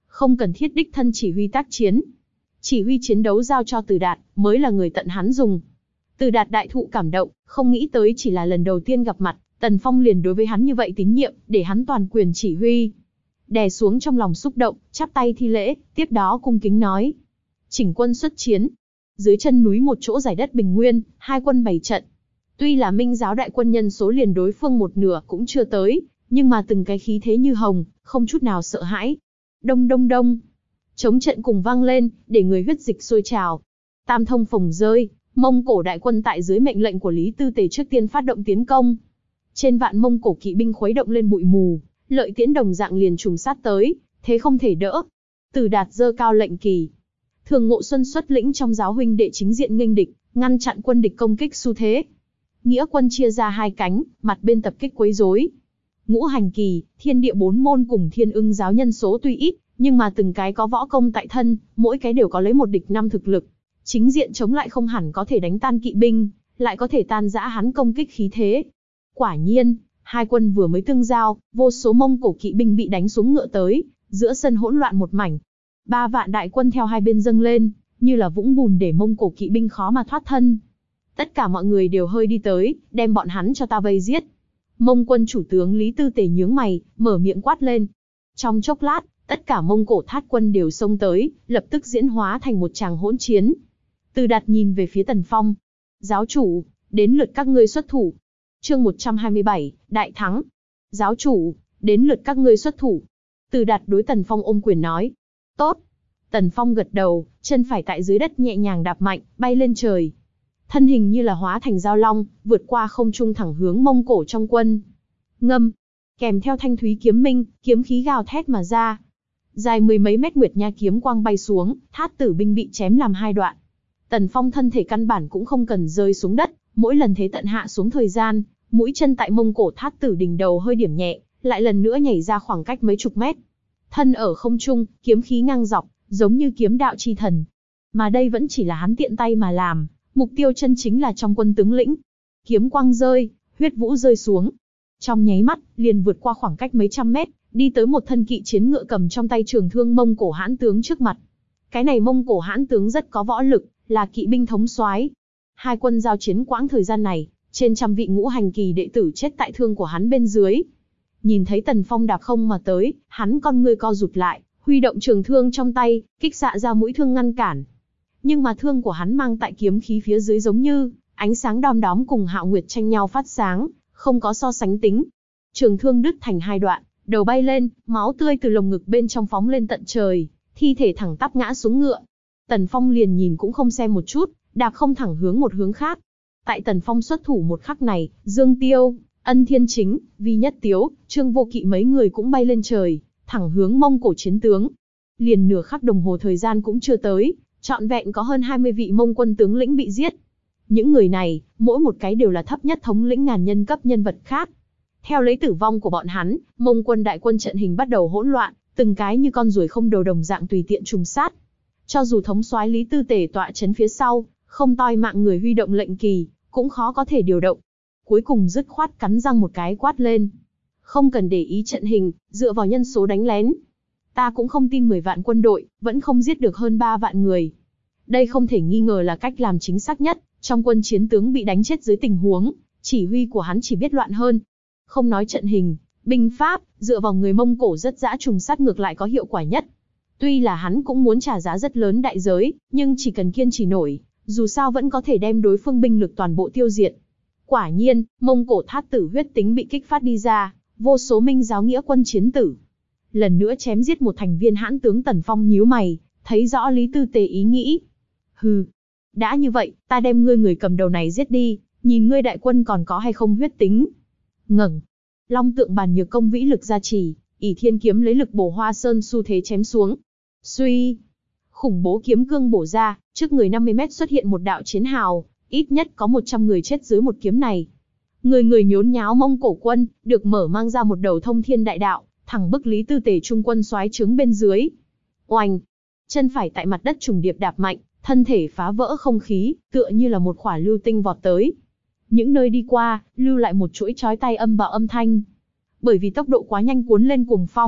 không cần thiết đích thân chỉ huy tác chiến. Chỉ huy chiến đấu giao cho Từ Đạt, mới là người tận hắn dùng. Từ Đạt đại thụ cảm động, không nghĩ tới chỉ là lần đầu tiên gặp mặt, Tần Phong liền đối với hắn như vậy tín nhiệm, để hắn toàn quyền chỉ huy. Đè xuống trong lòng xúc động, chắp tay thi lễ, tiếp đó cung kính nói. Chỉnh quân xuất chiến. Dưới chân núi một chỗ giải đất bình nguyên, hai quân bày trận. Tuy là Minh giáo đại quân nhân số liền đối phương một nửa cũng chưa tới, nhưng mà từng cái khí thế như hồng, không chút nào sợ hãi. Đông đông đông. Chống trận cùng vang lên, để người huyết dịch sôi trào. Tam thông phồng rơi, Mông Cổ đại quân tại dưới mệnh lệnh của Lý Tư Tề trước tiên phát động tiến công. Trên vạn Mông Cổ kỵ binh khuấy động lên bụi mù, lợi tiễn đồng dạng liền trùng sát tới, thế không thể đỡ. Từ Đạt giơ cao lệnh kỳ. Thường Ngộ Xuân xuất lĩnh trong giáo huynh đệ chính diện nghênh địch, ngăn chặn quân địch công kích xu thế. Nghĩa quân chia ra hai cánh, mặt bên tập kích quấy rối. Ngũ Hành Kỳ, Thiên Địa bốn môn cùng Thiên Ưng giáo nhân số tuy ít, nhưng mà từng cái có võ công tại thân, mỗi cái đều có lấy một địch năm thực lực. Chính diện chống lại không hẳn có thể đánh tan kỵ binh, lại có thể tan rã hắn công kích khí thế. Quả nhiên, hai quân vừa mới tương giao, vô số Mông Cổ kỵ binh bị đánh xuống ngựa tới, giữa sân hỗn loạn một mảnh. Ba vạn đại quân theo hai bên dâng lên, như là vũng bùn để Mông Cổ kỵ binh khó mà thoát thân. Tất cả mọi người đều hơi đi tới, đem bọn hắn cho ta vây giết. Mông quân chủ tướng Lý Tư Tề nhướng mày, mở miệng quát lên. Trong chốc lát, tất cả Mông Cổ thát quân đều xông tới, lập tức diễn hóa thành một tràng hỗn chiến. Từ Đạt nhìn về phía Tần Phong. Giáo chủ, đến lượt các ngươi xuất thủ. Chương một trăm hai mươi bảy, đại thắng. Giáo chủ, đến lượt các ngươi xuất thủ. Từ Đạt đối Tần Phong ôm quyền nói. Tốt. Tần Phong gật đầu, chân phải tại dưới đất nhẹ nhàng đạp mạnh, bay lên trời. Thân hình như là hóa thành dao long, vượt qua không trung thẳng hướng Mông Cổ trong quân. Ngâm. Kèm theo thanh thúy kiếm minh, kiếm khí gào thét mà ra. Dài mười mấy mét nguyệt nha kiếm quang bay xuống, thát tử binh bị chém làm hai đoạn. Tần Phong thân thể căn bản cũng không cần rơi xuống đất, mỗi lần thế tận hạ xuống thời gian, mũi chân tại Mông Cổ thát tử đỉnh đầu hơi điểm nhẹ, lại lần nữa nhảy ra khoảng cách mấy chục mét. Thân ở không trung, kiếm khí ngang dọc, giống như kiếm đạo chi thần. Mà đây vẫn chỉ là hắn tiện tay mà làm, mục tiêu chân chính là trong quân tướng lĩnh. Kiếm quang rơi, huyết vũ rơi xuống. Trong nháy mắt, liền vượt qua khoảng cách mấy trăm mét, đi tới một thân kỵ chiến ngựa cầm trong tay trường thương Mông Cổ hãn tướng trước mặt. Cái này Mông Cổ hãn tướng rất có võ lực, là kỵ binh thống soái. Hai quân giao chiến quãng thời gian này, trên trăm vị ngũ hành kỳ đệ tử chết tại thương của hắn bên dưới. Nhìn thấy Tần Phong đạp không mà tới, hắn con ngươi co rụt lại, huy động trường thương trong tay, kích xạ ra mũi thương ngăn cản. Nhưng mà thương của hắn mang tại kiếm khí phía dưới giống như ánh sáng đom đóm cùng hạo nguyệt tranh nhau phát sáng, không có so sánh tính. Trường thương đứt thành hai đoạn, đầu bay lên, máu tươi từ lồng ngực bên trong phóng lên tận trời, thi thể thẳng tắp ngã xuống ngựa. Tần Phong liền nhìn cũng không xem một chút, đạp không thẳng hướng một hướng khác. Tại Tần Phong xuất thủ một khắc này, Dương Tiêu, Ân Thiên Chính, Vi Nhất Tiếu, Trương Vô Kỵ mấy người cũng bay lên trời, thẳng hướng Mông Cổ chiến tướng. Liền nửa khắc đồng hồ thời gian cũng chưa tới, trọn vẹn có hơn hai mươi vị Mông quân tướng lĩnh bị giết. Những người này, mỗi một cái đều là thấp nhất thống lĩnh ngàn nhân cấp nhân vật khác. Theo lấy tử vong của bọn hắn, Mông quân đại quân trận hình bắt đầu hỗn loạn, từng cái như con ruồi không đầu đồng dạng tùy tiện trùng sát. Cho dù thống soái Lý Tư Tề tọa chấn phía sau, không toi mạng người huy động lệnh kỳ, cũng khó có thể điều động. Cuối cùng dứt khoát cắn răng một cái quát lên. Không cần để ý trận hình, dựa vào nhân số đánh lén. Ta cũng không tin mười vạn quân đội, vẫn không giết được hơn ba vạn người. Đây không thể nghi ngờ là cách làm chính xác nhất, trong quân chiến tướng bị đánh chết dưới tình huống, chỉ huy của hắn chỉ biết loạn hơn. Không nói trận hình, binh pháp, dựa vào người Mông Cổ rất dã trùng sát ngược lại có hiệu quả nhất. Tuy là hắn cũng muốn trả giá rất lớn đại giới, nhưng chỉ cần kiên trì nổi, dù sao vẫn có thể đem đối phương binh lực toàn bộ tiêu diệt. Quả nhiên, Mông Cổ thát tử huyết tính bị kích phát đi ra, vô số Minh giáo nghĩa quân chiến tử. Lần nữa chém giết một thành viên hãn tướng. Tần Phong nhíu mày, thấy rõ Lý Tư Tề ý nghĩ. Hừ, đã như vậy, ta đem ngươi người cầm đầu này giết đi, nhìn ngươi đại quân còn có hay không huyết tính. Ngẩng, Long tượng bàn nhược công vĩ lực gia trì, ỷ thiên kiếm lấy lực bổ hoa sơn xu thế chém xuống. Suy, khủng bố kiếm cương bổ ra, trước người năm mươi mét xuất hiện một đạo chiến hào, ít nhất có một trăm người chết dưới một kiếm này. Người người nhốn nháo Mông Cổ quân, được mở mang ra một đầu thông thiên đại đạo, thẳng bức Lý Tư Tề trung quân soái trướng bên dưới. Oanh, chân phải tại mặt đất trùng điệp đạp mạnh, thân thể phá vỡ không khí, tựa như là một khỏa lưu tinh vọt tới. Những nơi đi qua, lưu lại một chuỗi chói tai âm bạo âm thanh. Bởi vì tốc độ quá nhanh cuốn lên cuồng phong,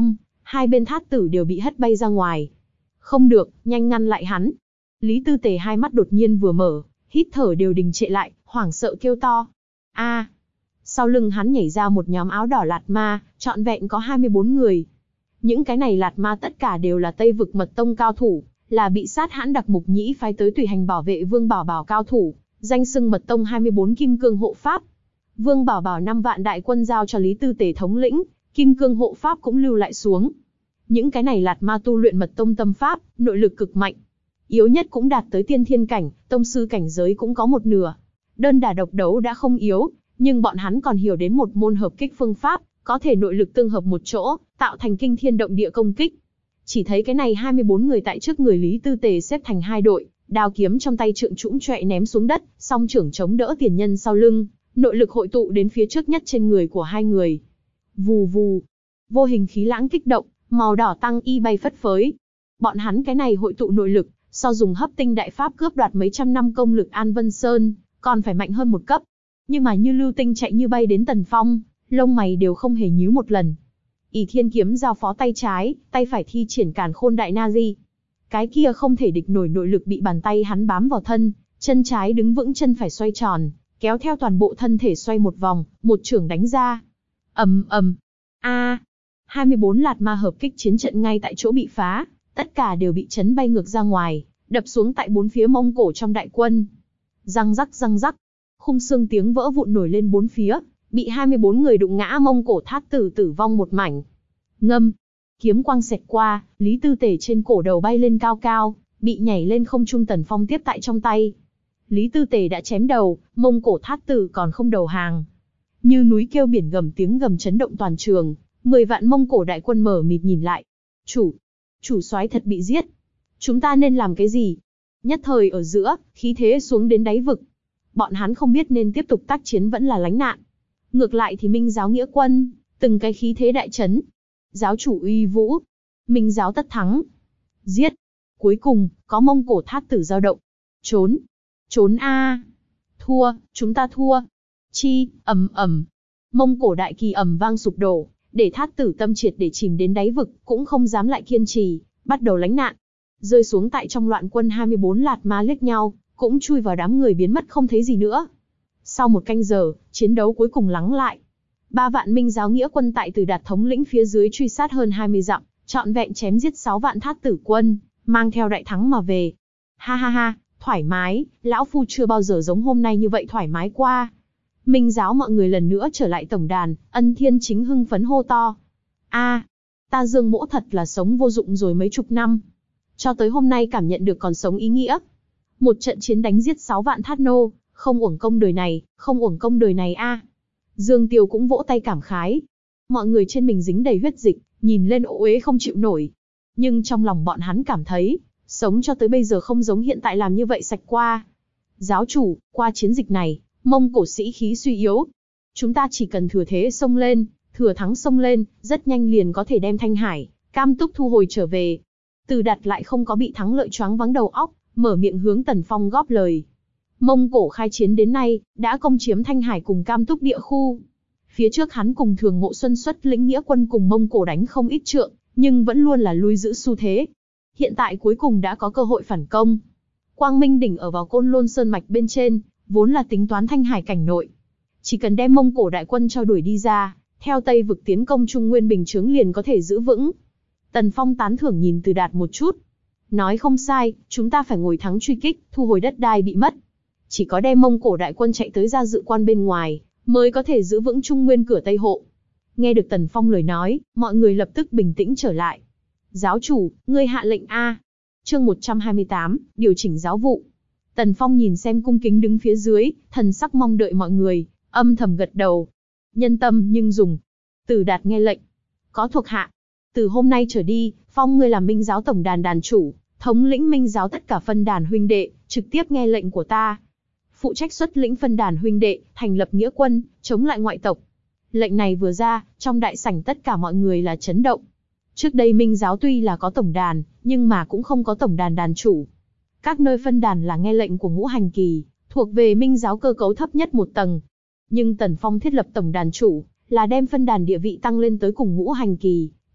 Hai bên thát tử đều bị hất bay ra ngoài. Không được, nhanh ngăn lại hắn. Lý Tư Tề hai mắt đột nhiên vừa mở, hít thở đều đình trệ lại, hoảng sợ kêu to. A! Sau lưng hắn nhảy ra một nhóm áo đỏ lạt ma, trọn vẹn có hai mươi bốn người. Những cái này lạt ma tất cả đều là Tây vực mật tông cao thủ, là bị sát hãn đặc mục nhĩ phái tới tùy hành bảo vệ Vương Bảo Bảo cao thủ, danh xưng mật tông hai mươi bốn kim cương hộ pháp. Vương Bảo Bảo năm vạn đại quân giao cho Lý Tư Tề thống lĩnh, kim cương hộ pháp cũng lưu lại xuống. Những cái này lạt ma tu luyện mật tông tâm pháp, nội lực cực mạnh. Yếu nhất cũng đạt tới tiên thiên cảnh, tông sư cảnh giới cũng có một nửa. Đơn đả độc đấu đã không yếu, nhưng bọn hắn còn hiểu đến một môn hợp kích phương pháp, có thể nội lực tương hợp một chỗ, tạo thành kinh thiên động địa công kích. Chỉ thấy cái này hai mươi bốn người tại trước người Lý Tư Tề xếp thành hai đội, đao kiếm trong tay trượng trũng choẹ ném xuống đất, song trưởng chống đỡ tiền nhân sau lưng, nội lực hội tụ đến phía trước nhất trên người của hai người. Vù vù, vô hình khí lãng kích động, màu đỏ tăng y bay phất phới. Bọn hắn cái này hội tụ nội lực, so dùng hấp tinh đại pháp cướp đoạt mấy trăm năm công lực An Vân Sơn, còn phải mạnh hơn một cấp. Nhưng mà như lưu tinh chạy như bay đến Tần Phong, lông mày đều không hề nhíu một lần. Ỷ Thiên kiếm giao phó tay trái, tay phải thi triển Càn Khôn Đại Na Di. Cái kia không thể địch nổi nội lực bị bàn tay hắn bám vào thân, chân trái đứng vững chân phải xoay tròn, kéo theo toàn bộ thân thể xoay một vòng, một chưởng đánh ra. Ầm ầm. A! hai mươi bốn lạt ma hợp kích chiến trận ngay tại chỗ bị phá, tất cả đều bị chấn bay ngược ra ngoài, đập xuống tại bốn phía Mông Cổ trong đại quân. Răng rắc răng rắc, khung xương tiếng vỡ vụn nổi lên bốn phía, bị hai mươi bốn người đụng ngã Mông Cổ thát tử tử vong một mảnh. Ngâm, kiếm quang xẹt qua, Lý Tư Tề trên cổ đầu bay lên cao cao, bị nhảy lên không trung Tần Phong tiếp tại trong tay. Lý Tư Tề đã chém đầu, Mông Cổ thát tử còn không đầu hàng. Như núi kêu biển gầm, tiếng gầm chấn động toàn trường, mười vạn Mông Cổ đại quân mở mịt nhìn lại. Chủ, chủ soái thật bị giết. Chúng ta nên làm cái gì? Nhất thời ở giữa, khí thế xuống đến đáy vực. Bọn hắn không biết nên tiếp tục tác chiến vẫn là lánh nạn. Ngược lại thì Minh giáo nghĩa quân, từng cái khí thế đại chấn. Giáo chủ uy vũ, Minh giáo tất thắng. Giết. Cuối cùng, có Mông Cổ thát tử dao động. Trốn. Trốn a. Thua, chúng ta thua. Chi, ầm ầm. Mông Cổ đại kỳ ầm vang sụp đổ, để thát tử tâm triệt để chìm đến đáy vực, cũng không dám lại kiên trì, bắt đầu lánh nạn. Rơi xuống tại trong loạn quân hai mươi bốn lạt ma liếc nhau, cũng chui vào đám người biến mất không thấy gì nữa. Sau một canh giờ, chiến đấu cuối cùng lắng lại. Ba vạn Minh giáo nghĩa quân tại Từ Đạt thống lĩnh phía dưới truy sát hơn hai mươi dặm, trọn vẹn chém giết sáu vạn thát tử quân, mang theo đại thắng mà về. Ha ha ha, thoải mái, lão phu chưa bao giờ giống hôm nay như vậy thoải mái qua. Minh giáo mọi người lần nữa trở lại tổng đàn, Ân Thiên Chính hưng phấn hô to. A, ta Dương Mỗ thật là sống vô dụng rồi mấy chục năm. Cho tới hôm nay cảm nhận được còn sống ý nghĩa. Một trận chiến đánh giết sáu vạn thát nô, không uổng công đời này, không uổng công đời này a. Dương Tiêu cũng vỗ tay cảm khái. Mọi người trên mình dính đầy huyết dịch, nhìn lên ô uế không chịu nổi. Nhưng trong lòng bọn hắn cảm thấy, sống cho tới bây giờ không giống hiện tại làm như vậy sạch qua. Giáo chủ, qua chiến dịch này, Mông Cổ sĩ khí suy yếu. Chúng ta chỉ cần thừa thế xông lên, thừa thắng xông lên, rất nhanh liền có thể đem Thanh Hải, Cam Túc thu hồi trở về. Từ Đạt lại không có bị thắng lợi choáng váng đầu óc, mở miệng hướng Tần Phong góp lời. Mông Cổ khai chiến đến nay, đã công chiếm Thanh Hải cùng Cam Túc địa khu. Phía trước hắn cùng Thường Ngộ Xuân xuất lĩnh nghĩa quân cùng Mông Cổ đánh không ít trượng, nhưng vẫn luôn là lui giữ xu thế. Hiện tại cuối cùng đã có cơ hội phản công. Quang Minh đỉnh ở vào Côn Lôn Sơn mạch bên trên, vốn là tính toán Thanh Hải cảnh nội. Chỉ cần đem Mông Cổ đại quân cho đuổi đi ra, theo Tây vực tiến công Trung Nguyên bình chướng liền có thể giữ vững. Tần Phong tán thưởng nhìn Từ Đạt một chút. Nói không sai, chúng ta phải ngồi thắng truy kích, thu hồi đất đai bị mất. Chỉ có đem Mông Cổ đại quân chạy tới ra dự quan bên ngoài, mới có thể giữ vững Trung Nguyên cửa Tây hộ. Nghe được Tần Phong lời nói, mọi người lập tức bình tĩnh trở lại. Giáo chủ, ngươi hạ lệnh a. Chương một trăm hai mươi tám, điều chỉnh giáo vụ. Tần Phong nhìn xem cung kính đứng phía dưới, thần sắc mong đợi mọi người, âm thầm gật đầu. Nhân tâm nhưng dùng. Từ Đạt nghe lệnh. Có thuộc hạ. Từ hôm nay trở đi, phong ngươi làm Minh giáo tổng đàn đàn chủ, thống lĩnh Minh giáo tất cả phân đàn huynh đệ, trực tiếp nghe lệnh của ta. Phụ trách xuất lĩnh phân đàn huynh đệ, thành lập nghĩa quân, chống lại ngoại tộc. Lệnh này vừa ra, trong đại sảnh tất cả mọi người là chấn động. Trước đây Minh giáo tuy là có tổng đàn, nhưng mà cũng không có tổng đàn đàn chủ. Các nơi phân đàn là nghe lệnh của ngũ hành kỳ, thuộc về Minh giáo cơ cấu thấp nhất một tầng. Nhưng Tần Phong thiết lập tổng đàn chủ, là đem phân đàn địa vị tăng lên tới cùng ngũ hành kỳ,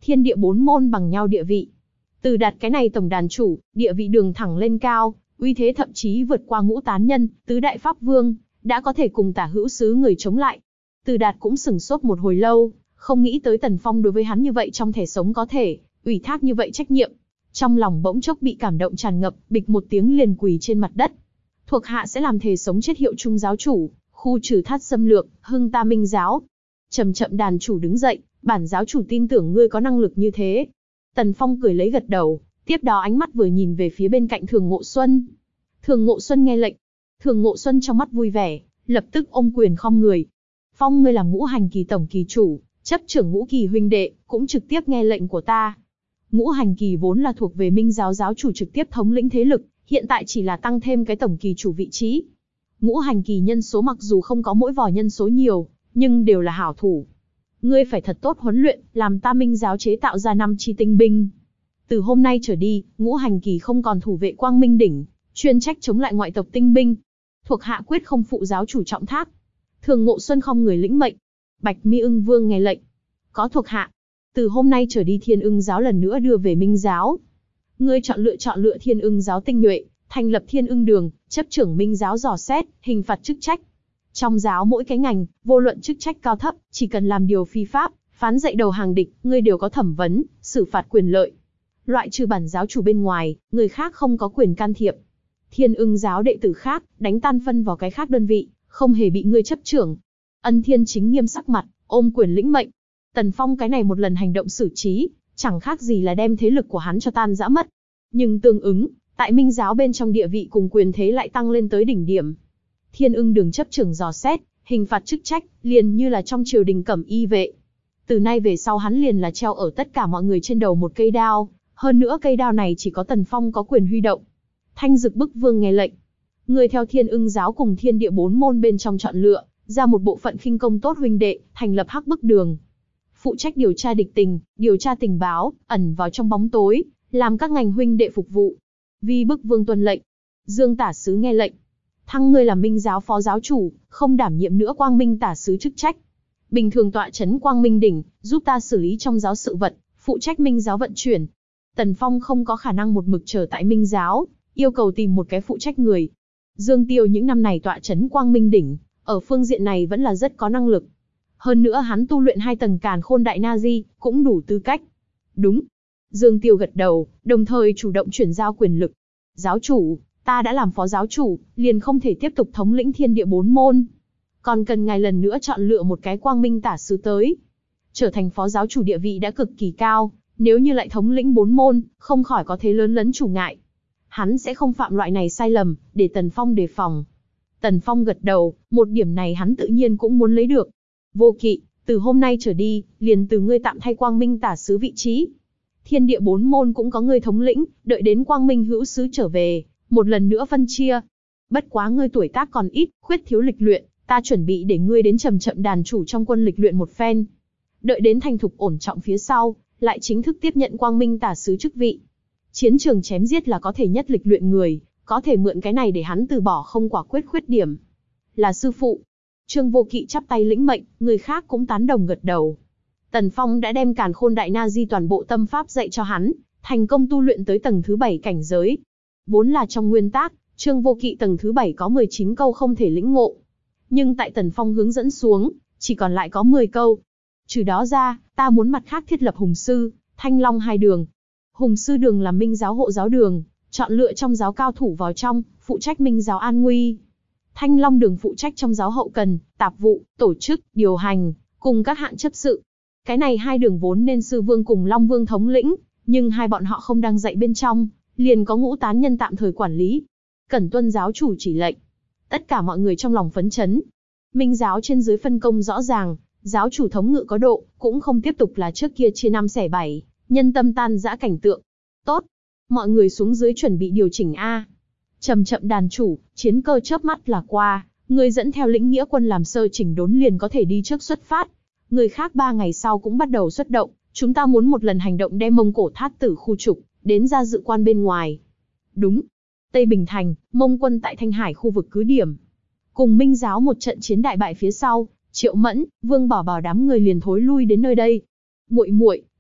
thiên địa bốn môn bằng nhau địa vị. Từ đạt cái này tổng đàn chủ, địa vị đường thẳng lên cao, uy thế thậm chí vượt qua Ngũ Tán Nhân, tứ đại pháp vương, đã có thể cùng Tả Hữu Sứ người chống lại. Từ đạt cũng sửng sốt một hồi lâu, không nghĩ tới Tần Phong đối với hắn như vậy trong thể sống có thể, ủy thác như vậy trách nhiệm. Trong lòng bỗng chốc bị cảm động tràn ngập, bịch một tiếng liền quỳ trên mặt đất. Thuộc hạ sẽ làm thể sống chết hiệu chung giáo chủ, khu trừ thát xâm lược, hưng ta Minh giáo. Chậm chậm đàn chủ đứng dậy, bản giáo chủ tin tưởng ngươi có năng lực như thế. Tần Phong cười lấy gật đầu, tiếp đó ánh mắt vừa nhìn về phía bên cạnh Thường Ngộ Xuân. Thường Ngộ Xuân nghe lệnh. Thường Ngộ Xuân trong mắt vui vẻ, lập tức ôm quyền khom người. Phong ngươi làm Ngũ Hành Kỳ tổng kỳ chủ, chấp trưởng Ngũ Kỳ huynh đệ, cũng trực tiếp nghe lệnh của ta. Ngũ Hành Kỳ vốn là thuộc về Minh giáo giáo chủ trực tiếp thống lĩnh thế lực, hiện tại chỉ là tăng thêm cái tổng kỳ chủ vị trí. Ngũ Hành Kỳ nhân số mặc dù không có mỗi vò nhân số nhiều, nhưng đều là hảo thủ. Ngươi phải thật tốt huấn luyện, làm ta Minh giáo chế tạo ra năm chi tinh binh. Từ hôm nay trở đi, Ngũ Hành Kỳ không còn thủ vệ Quang Minh đỉnh, chuyên trách chống lại ngoại tộc tinh binh. Thuộc hạ quyết không phụ giáo chủ trọng thác. Thường Ngộ Xuân không người lĩnh mệnh. Bạch Mi Ưng Vương nghe lệnh. Có thuộc hạ. Từ hôm nay trở đi Thiên Ưng giáo lần nữa đưa về Minh giáo. Ngươi chọn lựa chọn lựa Thiên Ưng giáo tinh nhuệ, thành lập Thiên Ưng đường, chấp trưởng Minh giáo dò xét, hình phạt chức trách. Trong giáo mỗi cái ngành, vô luận chức trách cao thấp, chỉ cần làm điều phi pháp, phán dạy đầu hàng địch, ngươi đều có thẩm vấn, xử phạt quyền lợi. Loại trừ bản giáo chủ bên ngoài, người khác không có quyền can thiệp. Thiên Ưng giáo đệ tử khác, đánh tan phân vào cái khác đơn vị, không hề bị ngươi chấp trưởng. Ân Thiên chính nghiêm sắc mặt, ôm quyền lĩnh mệnh. Tần Phong cái này một lần hành động xử trí, chẳng khác gì là đem thế lực của hắn cho tan rã mất. Nhưng tương ứng, tại Minh giáo bên trong địa vị cùng quyền thế lại tăng lên tới đỉnh điểm. Thiên Ưng đường chấp trưởng dò xét, hình phạt chức trách, liền như là trong triều đình cẩm y vệ. Từ nay về sau hắn liền là treo ở tất cả mọi người trên đầu một cây đao, hơn nữa cây đao này chỉ có Tần Phong có quyền huy động. Thanh Dực Bức Vương nghe lệnh. Người theo Thiên Ưng giáo cùng thiên địa bốn môn bên trong chọn lựa, ra một bộ phận khinh công tốt huynh đệ, thành lập Hắc Bức đường. Phụ trách điều tra địch tình, điều tra tình báo, ẩn vào trong bóng tối, làm các ngành huynh đệ phục vụ. Vi Bức Vương tuân lệnh. Dương Tả Sứ nghe lệnh. Thăng ngươi làm Minh giáo phó giáo chủ, không đảm nhiệm nữa Quang Minh Tả Sứ chức trách. Bình thường tọa chấn Quang Minh đỉnh, giúp ta xử lý trong giáo sự vật, phụ trách Minh giáo vận chuyển. Tần Phong không có khả năng một mực chờ tại Minh giáo, yêu cầu tìm một cái phụ trách người. Dương Tiêu những năm này tọa chấn Quang Minh đỉnh, ở phương diện này vẫn là rất có năng lực. Hơn nữa hắn tu luyện hai tầng Càn Khôn Đại Na Di, cũng đủ tư cách. Đúng. Dương Tiêu gật đầu, đồng thời chủ động chuyển giao quyền lực. Giáo chủ, ta đã làm phó giáo chủ, liền không thể tiếp tục thống lĩnh thiên địa bốn môn. Còn cần ngài lần nữa chọn lựa một cái Quang Minh Tả Sứ tới. Trở thành phó giáo chủ địa vị đã cực kỳ cao, nếu như lại thống lĩnh bốn môn, không khỏi có thế lớn lấn chủ ngại. Hắn sẽ không phạm loại này sai lầm, để Tần Phong đề phòng. Tần Phong gật đầu, một điểm này hắn tự nhiên cũng muốn lấy được. Vô Kỵ, từ hôm nay trở đi, liền từ ngươi tạm thay Quang Minh Tả Sứ vị trí. Thiên địa bốn môn cũng có ngươi thống lĩnh, đợi đến Quang Minh Hữu Sứ trở về, một lần nữa phân chia. Bất quá ngươi tuổi tác còn ít, khuyết thiếu lịch luyện, ta chuẩn bị để ngươi đến Chậm Chậm đàn chủ trong quân lịch luyện một phen. Đợi đến thành thục ổn trọng phía sau, lại chính thức tiếp nhận Quang Minh Tả Sứ chức vị. Chiến trường chém giết là có thể nhất lịch luyện người, có thể mượn cái này để hắn từ bỏ không quả quyết khuyết điểm. Là sư phụ. Trương Vô Kỵ chắp tay lĩnh mệnh, người khác cũng tán đồng gật đầu. Tần Phong đã đem Càn Khôn Đại Na Di toàn bộ tâm pháp dạy cho hắn, thành công tu luyện tới tầng thứ bảy cảnh giới. Vốn là trong nguyên tắc, Trương Vô Kỵ tầng thứ bảy có mười chín câu không thể lĩnh ngộ. Nhưng tại Tần Phong hướng dẫn xuống, chỉ còn lại có mười câu. Trừ đó ra, ta muốn mặt khác thiết lập Hùng Sư, Thanh Long hai đường. Hùng Sư đường là Minh giáo hộ giáo đường, chọn lựa trong giáo cao thủ vào trong, phụ trách Minh giáo an nguy. Thanh Long đường phụ trách trong giáo hậu cần, tạp vụ, tổ chức, điều hành, cùng các hạng chấp sự. Cái này hai đường vốn nên Sư Vương cùng Long Vương thống lĩnh, nhưng hai bọn họ không đang dạy bên trong, liền có Ngũ Tán Nhân tạm thời quản lý. Cẩn tuân giáo chủ chỉ lệnh. Tất cả mọi người trong lòng phấn chấn. Minh giáo trên dưới phân công rõ ràng, giáo chủ thống ngự có độ, cũng không tiếp tục là trước kia chia năm xẻ bảy, nhân tâm tan rã cảnh tượng. Tốt, mọi người xuống dưới chuẩn bị điều chỉnh a. Chậm Chậm đàn chủ, chiến cơ chớp mắt là qua, người dẫn theo lĩnh nghĩa quân làm sơ chỉnh đốn liền có thể đi trước xuất phát. Người khác ba ngày sau cũng bắt đầu xuất động, chúng ta muốn một lần hành động đem Mông Cổ Thát Tử khu trục, đến ra dự quan bên ngoài. Đúng. Tây Bình Thành, Mông quân tại Thanh Hải khu vực cứ điểm. Cùng Minh giáo một trận chiến đại bại phía sau, Triệu Mẫn, Vương Bảo Bảo đám người liền thối lui đến nơi đây. Muội muội,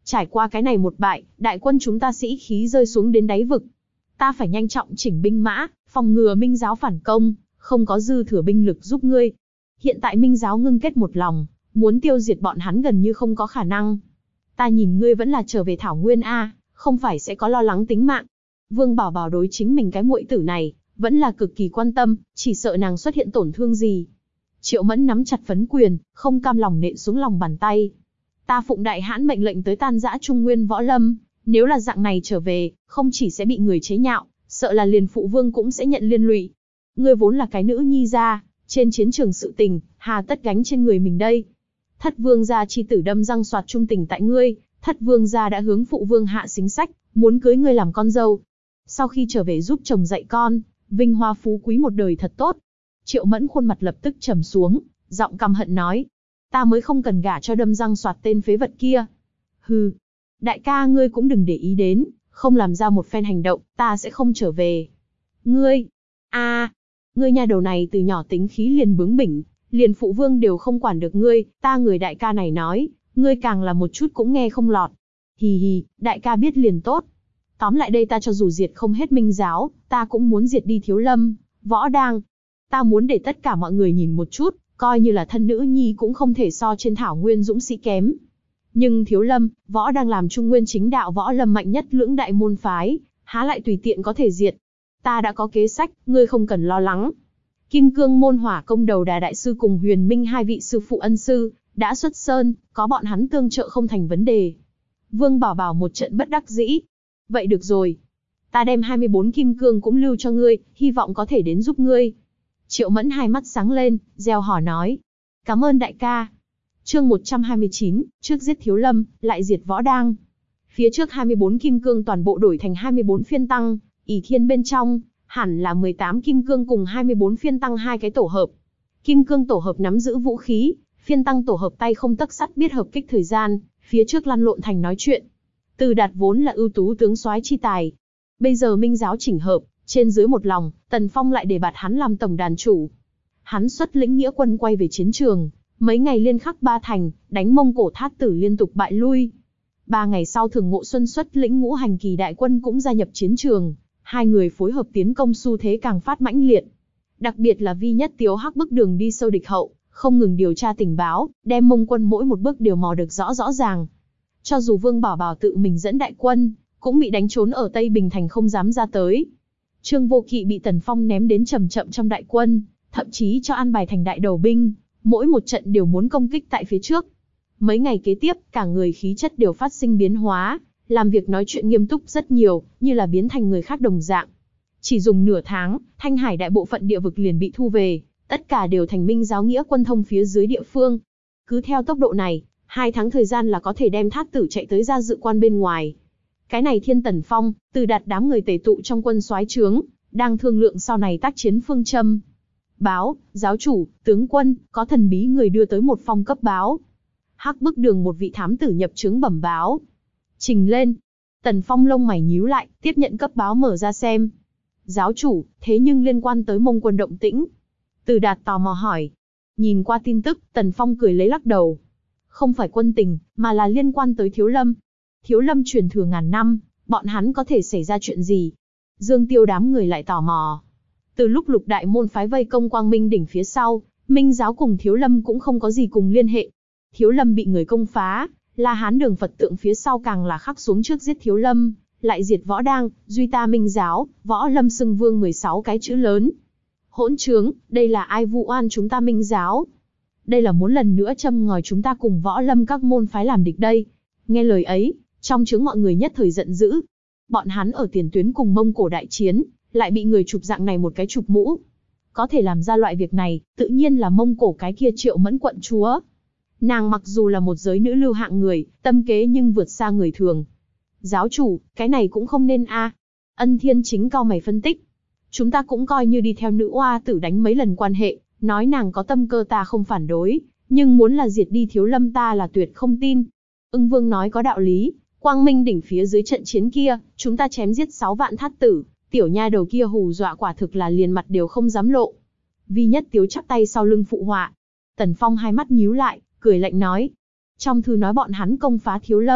Trải qua cái này một bại, đại quân chúng ta sĩ khí rơi xuống đến đáy vực. Ta phải nhanh trọng chỉnh binh mã, phòng ngừa Minh giáo phản công, không có dư thừa binh lực giúp ngươi. Hiện tại Minh giáo ngưng kết một lòng, muốn tiêu diệt bọn hắn gần như không có khả năng. Ta nhìn ngươi vẫn là trở về Thảo Nguyên a, không phải sẽ có lo lắng tính mạng. Vương Bảo Bảo đối chính mình cái muội tử này, vẫn là cực kỳ quan tâm, chỉ sợ nàng xuất hiện tổn thương gì. Triệu Mẫn nắm chặt phấn quyền, không cam lòng nện xuống lòng bàn tay. Ta phụng đại hãn mệnh lệnh tới tan rã Trung Nguyên võ lâm, nếu là dạng này trở về, không chỉ sẽ bị người chế nhạo, sợ là liền phụ vương cũng sẽ nhận liên lụy. Ngươi vốn là cái nữ nhi gia, trên chiến trường sự tình, hà tất gánh trên người mình đây. Thất vương gia chi tử đâm răng soạt trung tình tại ngươi, thất vương gia đã hướng phụ vương hạ xính sách, muốn cưới ngươi làm con dâu. Sau khi trở về giúp chồng dạy con, vinh hoa phú quý một đời thật tốt. Triệu Mẫn khuôn mặt lập tức trầm xuống, giọng căm hận nói. Ta mới không cần gả cho đâm răng soạt tên phế vật kia. Hừ, đại ca ngươi cũng đừng để ý đến, không làm ra một phen hành động, ta sẽ không trở về. Ngươi, a, à, ngươi nhà đầu này từ nhỏ tính khí liền bướng bỉnh, liền phụ vương đều không quản được ngươi, ta người đại ca này nói, ngươi càng là một chút cũng nghe không lọt. Hì hì, đại ca biết liền tốt. Tóm lại đây ta cho dù diệt không hết Minh giáo, ta cũng muốn diệt đi Thiếu Lâm, Võ Đang. Ta muốn để tất cả mọi người nhìn một chút, coi như là thân nữ nhi cũng không thể so trên Thảo Nguyên dũng sĩ kém. Nhưng Thiếu Lâm, Võ Đang làm Trung Nguyên chính đạo võ lâm mạnh nhất lưỡng đại môn phái, há lại tùy tiện có thể diệt. Ta đã có kế sách, ngươi không cần lo lắng. Kim Cương môn Hỏa Công đầu đà đại sư cùng Huyền Minh hai vị sư phụ ân sư, đã xuất sơn, có bọn hắn tương trợ không thành vấn đề. Vương Bảo Bảo một trận bất đắc dĩ. Vậy được rồi. Ta đem hai mươi bốn kim cương cũng lưu cho ngươi, hy vọng có thể đến giúp ngươi. Triệu Mẫn hai mắt sáng lên, reo hò nói. Cảm ơn đại ca. Chương một trăm hai mươi chín, trước giết Thiếu Lâm, lại diệt Võ Đang. Phía trước hai mươi bốn kim cương toàn bộ đổi thành hai mươi bốn phiên tăng, ỷ thiên bên trong, hẳn là mười tám kim cương cùng hai mươi bốn phiên tăng hai cái tổ hợp. Kim cương tổ hợp nắm giữ vũ khí, phiên tăng tổ hợp tay không tấc sắt biết hợp kích thời gian, phía trước lăn lộn thành nói chuyện. Từ Đạt vốn là ưu tú tướng soái chi tài. Bây giờ Minh giáo chỉnh hợp, trên dưới một lòng, Tần Phong lại để bạt hắn làm tổng đàn chủ. Hắn xuất lĩnh nghĩa quân quay về chiến trường, mấy ngày liên khắc ba thành, đánh Mông Cổ Thát Tử liên tục bại lui. Ba ngày sau Thường Ngộ Xuân xuất lĩnh ngũ hành kỳ đại quân cũng gia nhập chiến trường, hai người phối hợp tiến công xu thế càng phát mãnh liệt. Đặc biệt là Vi Nhất Tiếu Hắc bức đường đi sâu địch hậu, không ngừng điều tra tình báo, đem Mông quân mỗi một bước đều mò được rõ rõ ràng. Cho dù Vương Bảo Bảo tự mình dẫn đại quân, cũng bị đánh trốn ở Tây Bình Thành không dám ra tới. Trương Vô Kỵ bị Tần Phong ném đến chậm chậm trong đại quân, thậm chí cho an bài thành đại đầu binh, mỗi một trận đều muốn công kích tại phía trước. Mấy ngày kế tiếp, cả người khí chất đều phát sinh biến hóa, làm việc nói chuyện nghiêm túc rất nhiều, như là biến thành người khác đồng dạng. Chỉ dùng nửa tháng, Thanh Hải đại bộ phận địa vực liền bị thu về, tất cả đều thành Minh giáo nghĩa quân thông phía dưới địa phương. Cứ theo tốc độ này, hai tháng thời gian là có thể đem Thát Tử chạy tới ra dự quan bên ngoài. Cái này Thiên Tần Phong, Từ Đạt đám người tề tụ trong quân soái trướng, đang thương lượng sau này tác chiến phương châm. Báo, giáo chủ, tướng quân, có thần bí người đưa tới một phong cấp báo. Hắc bức đường một vị thám tử nhập trướng bẩm báo. Trình lên. Tần Phong lông mày nhíu lại, tiếp nhận cấp báo mở ra xem. Giáo chủ, thế nhưng liên quan tới Mông quân động tĩnh. Từ Đạt tò mò hỏi. Nhìn qua tin tức, Tần Phong cười lấy lắc đầu. Không phải quân tình, mà là liên quan tới Thiếu Lâm. Thiếu Lâm truyền thừa ngàn năm, bọn hắn có thể xảy ra chuyện gì? Dương Tiêu đám người lại tò mò. Từ lúc lục đại môn phái vây công Quang Minh đỉnh phía sau, Minh giáo cùng Thiếu Lâm cũng không có gì cùng liên hệ. Thiếu Lâm bị người công phá, La Hán đường Phật tượng phía sau càng là khắc xuống trước giết Thiếu Lâm, lại diệt Võ Đang, duy ta Minh giáo, Võ Lâm xưng vương mười sáu cái chữ lớn. Hỗn trướng, đây là ai vu oan chúng ta Minh giáo? Đây là muốn lần nữa châm ngòi chúng ta cùng Võ Lâm các môn phái làm địch đây. Nghe lời ấy, trong trướng mọi người nhất thời giận dữ. Bọn hắn ở tiền tuyến cùng Mông Cổ đại chiến, lại bị người chụp dạng này một cái chụp mũ. Có thể làm ra loại việc này, tự nhiên là Mông Cổ cái kia Triệu Mẫn quận chúa. Nàng mặc dù là một giới nữ lưu hạng người, tâm kế nhưng vượt xa người thường. Giáo chủ, cái này cũng không nên a. Ân Thiên Chính cau mày phân tích. Chúng ta cũng coi như đi theo nữ oa tử đánh mấy lần quan hệ, nói nàng có tâm cơ ta không phản đối, nhưng muốn là diệt đi Thiếu Lâm ta là tuyệt không tin. Ưng Vương nói có đạo lý, Quang Minh đỉnh phía dưới trận chiến kia, chúng ta chém giết sáu vạn Thát Tử, tiểu nha đầu kia hù dọa quả thực là liền mặt đều không dám lộ. Vi Nhất Tiếu chắp tay sau lưng phụ họa. Tần Phong hai mắt nhíu lại, cười lạnh nói. Trong thư nói bọn hắn công phá Thiếu Lâm,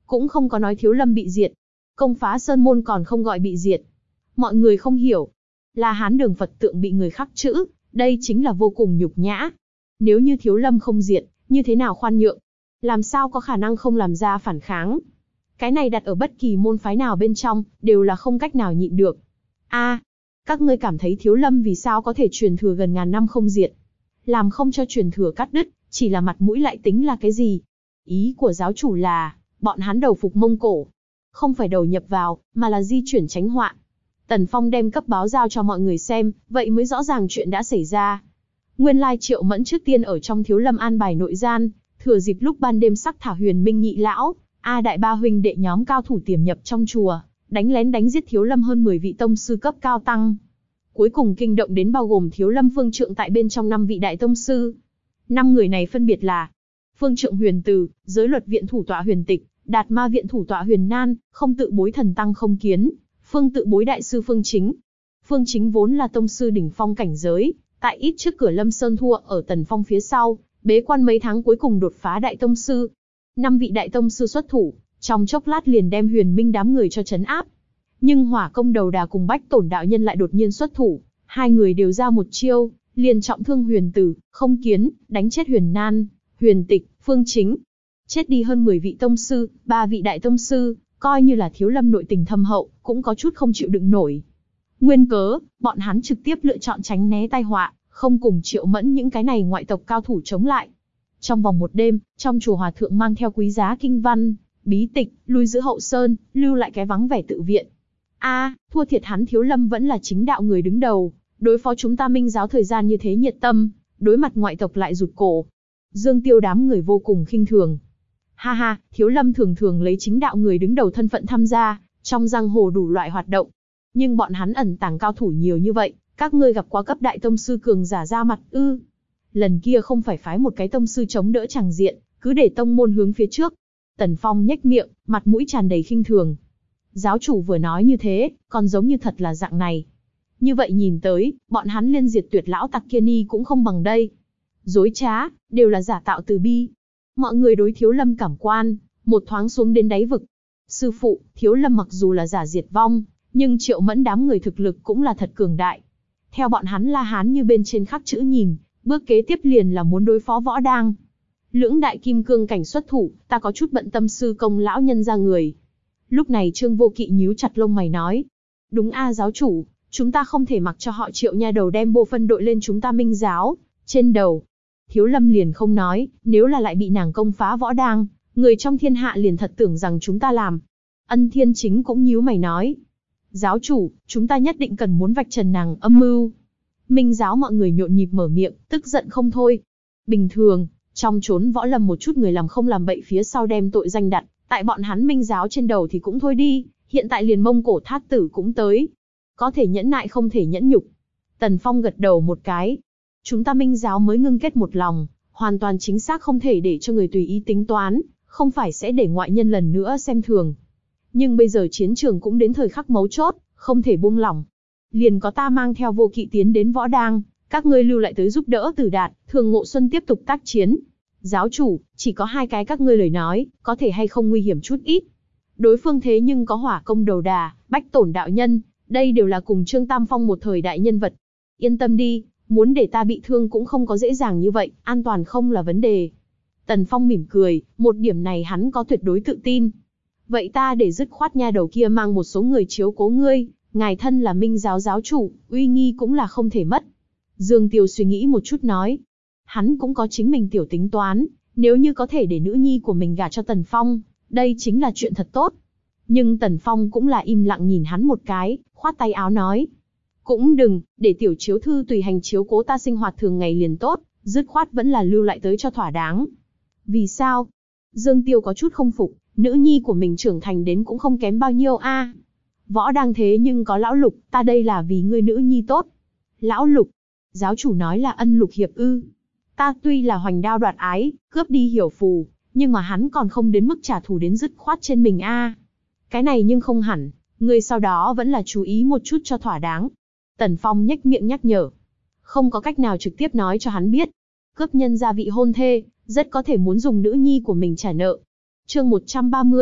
cũng không có nói Thiếu Lâm bị diệt. Công phá sơn môn còn không gọi bị diệt. Mọi người không hiểu. La Hán Đường Phật tượng bị người khắc chữ, đây chính là vô cùng nhục nhã. Nếu như Thiếu Lâm không diệt, như thế nào khoan nhượng? Làm sao có khả năng không làm ra phản kháng? Cái này đặt ở bất kỳ môn phái nào bên trong, đều là không cách nào nhịn được. A, các ngươi cảm thấy Thiếu Lâm vì sao có thể truyền thừa gần ngàn năm không diệt? Làm không cho truyền thừa cắt đứt, chỉ là mặt mũi lại tính là cái gì? Ý của giáo chủ là, bọn hắn đầu phục Mông Cổ. Không phải đầu nhập vào, mà là di chuyển tránh họa. Tần Phong đem cấp báo giao cho mọi người xem, vậy mới rõ ràng chuyện đã xảy ra. Nguyên lai Triệu Mẫn trước tiên ở trong Thiếu Lâm an bài nội gian, thừa dịp lúc ban đêm sắc thả Huyền Minh nhị lão, A đại ba huynh đệ nhóm cao thủ tiềm nhập trong chùa, đánh lén đánh giết Thiếu Lâm hơn mười vị tông sư cấp cao tăng. Cuối cùng kinh động đến bao gồm Thiếu Lâm Phương Trượng tại bên trong năm vị đại tông sư. Năm người này phân biệt là Phương Trượng Huyền Từ, Giới Luật Viện thủ tọa Huyền Tịch, Đạt Ma Viện thủ tọa Huyền Nan, Không Tự Bối thần tăng Không Kiến, Phương Tự Bối đại sư Phương Chính. Phương Chính vốn là tông sư đỉnh phong cảnh giới, tại ít trước cửa Lâm Sơn thua ở Tần Phong phía sau, bế quan mấy tháng cuối cùng đột phá đại tông sư. Năm vị đại tông sư xuất thủ, trong chốc lát liền đem Huyền Minh đám người cho trấn áp. Nhưng Hỏa Công Đầu Đà cùng Bách Tổn đạo nhân lại đột nhiên xuất thủ, hai người đều ra một chiêu, liền trọng thương Huyền Tử, Không Kiến, đánh chết Huyền Nan, Huyền Tịch, Phương Chính. Chết đi hơn mười vị tông sư, ba vị đại tông sư, coi như là Thiếu Lâm nội tình thâm hậu, cũng có chút không chịu đựng nổi. Nguyên cớ, bọn hắn trực tiếp lựa chọn tránh né tai họa, không cùng Triệu Mẫn những cái này ngoại tộc cao thủ chống lại. Trong vòng một đêm, trong chùa hòa thượng mang theo quý giá kinh văn, bí tịch, lui giữ hậu sơn, lưu lại cái vắng vẻ tự viện. A, thua thiệt hắn Thiếu Lâm vẫn là chính đạo người đứng đầu, đối phó chúng ta Minh giáo thời gian như thế nhiệt tâm, đối mặt ngoại tộc lại rụt cổ. Dương Tiêu đám người vô cùng khinh thường. Ha ha, Thiếu Lâm thường thường lấy chính đạo người đứng đầu thân phận tham gia, trong giang hồ đủ loại hoạt động. Nhưng bọn hắn ẩn tàng cao thủ nhiều như vậy, các ngươi gặp qua cấp đại tông sư cường giả ra mặt ư? Lần kia không phải phái một cái tông sư chống đỡ chàng diện, cứ để tông môn hướng phía trước. Tần Phong nhếch miệng, mặt mũi tràn đầy khinh thường. Giáo chủ vừa nói như thế, còn giống như thật là dạng này. Như vậy nhìn tới, bọn hắn liên diệt tuyệt lão tặc kia ni cũng không bằng đây. Dối trá, đều là giả tạo từ bi. Mọi người đối Thiếu Lâm cảm quan, một thoáng xuống đến đáy vực. Sư phụ, Thiếu Lâm mặc dù là giả diệt vong, nhưng Triệu Mẫn đám người thực lực cũng là thật cường đại. Theo bọn hắn La Hán như bên trên khắc chữ nhìn, bước kế tiếp liền là muốn đối phó Võ Đang. Lưỡng đại kim cương cảnh xuất thủ, ta có chút bận tâm sư công lão nhân ra người. Lúc này Trương Vô Kỵ nhíu chặt lông mày nói. Đúng a giáo chủ, chúng ta không thể mặc cho họ Triệu nha đầu đem bô phân đội lên chúng ta Minh giáo, trên đầu. Thiếu Lâm liền không nói, nếu là lại bị nàng công phá Võ Đang, người trong thiên hạ liền thật tưởng rằng chúng ta làm. Ân Thiên Chính cũng nhíu mày nói. Giáo chủ, chúng ta nhất định cần muốn vạch trần nàng âm mưu. Minh giáo mọi người nhộn nhịp mở miệng, tức giận không thôi. Bình thường, trong chốn võ lâm một chút người làm không làm bậy phía sau đem tội danh đặt, tại bọn hắn Minh giáo trên đầu thì cũng thôi đi, hiện tại liền Mông Cổ Thát Tử cũng tới. Có thể nhẫn nại không thể nhẫn nhục. Tần Phong gật đầu một cái. Chúng ta Minh giáo mới ngưng kết một lòng, hoàn toàn chính xác không thể để cho người tùy ý tính toán, không phải sẽ để ngoại nhân lần nữa xem thường. Nhưng bây giờ chiến trường cũng đến thời khắc mấu chốt, không thể buông lỏng. Liền có ta mang theo Vô Kỵ tiến đến Võ Đang, các ngươi lưu lại tới giúp đỡ Tử Đạt, Thường Ngộ Xuân tiếp tục tác chiến. Giáo chủ, chỉ có hai cái các ngươi lời nói, có thể hay không nguy hiểm chút ít. Đối phương thế nhưng có Hỏa Công Đầu Đà, Bách Tổn đạo nhân, đây đều là cùng Trương Tam Phong một thời đại nhân vật. Yên tâm đi, muốn để ta bị thương cũng không có dễ dàng như vậy, an toàn không là vấn đề. Tần Phong mỉm cười, một điểm này hắn có tuyệt đối tự tin. Vậy ta để dứt khoát nha đầu kia mang một số người chiếu cố ngươi, ngài thân là Minh giáo giáo chủ, uy nghi cũng là không thể mất. Dương Tiêu suy nghĩ một chút nói. Hắn cũng có chính mình tiểu tính toán, nếu như có thể để nữ nhi của mình gả cho Tần Phong, đây chính là chuyện thật tốt. Nhưng Tần Phong cũng là im lặng nhìn hắn một cái, khoát tay áo nói. Cũng đừng, để tiểu chiếu thư tùy hành chiếu cố ta sinh hoạt thường ngày liền tốt, dứt khoát vẫn là lưu lại tới cho thỏa đáng. Vì sao? Dương Tiêu có chút không phục, nữ nhi của mình trưởng thành đến cũng không kém bao nhiêu a. À. Võ Đang thế nhưng có lão Lục, ta đây là vì ngươi nữ nhi tốt. Lão Lục? Giáo chủ nói là ân lục hiệp ư? Ta tuy là hoành đao đoạt ái, cướp đi hiểu phù, nhưng mà hắn còn không đến mức trả thù đến dứt khoát trên mình a. À. Cái này nhưng không hẳn, ngươi sau đó vẫn là chú ý một chút cho thỏa đáng. Tần Phong nhếch miệng nhắc nhở. Không có cách nào trực tiếp nói cho hắn biết. Cướp nhân gia vị hôn thê, rất có thể muốn dùng nữ nhi của mình trả nợ. Chương một trăm ba mươi,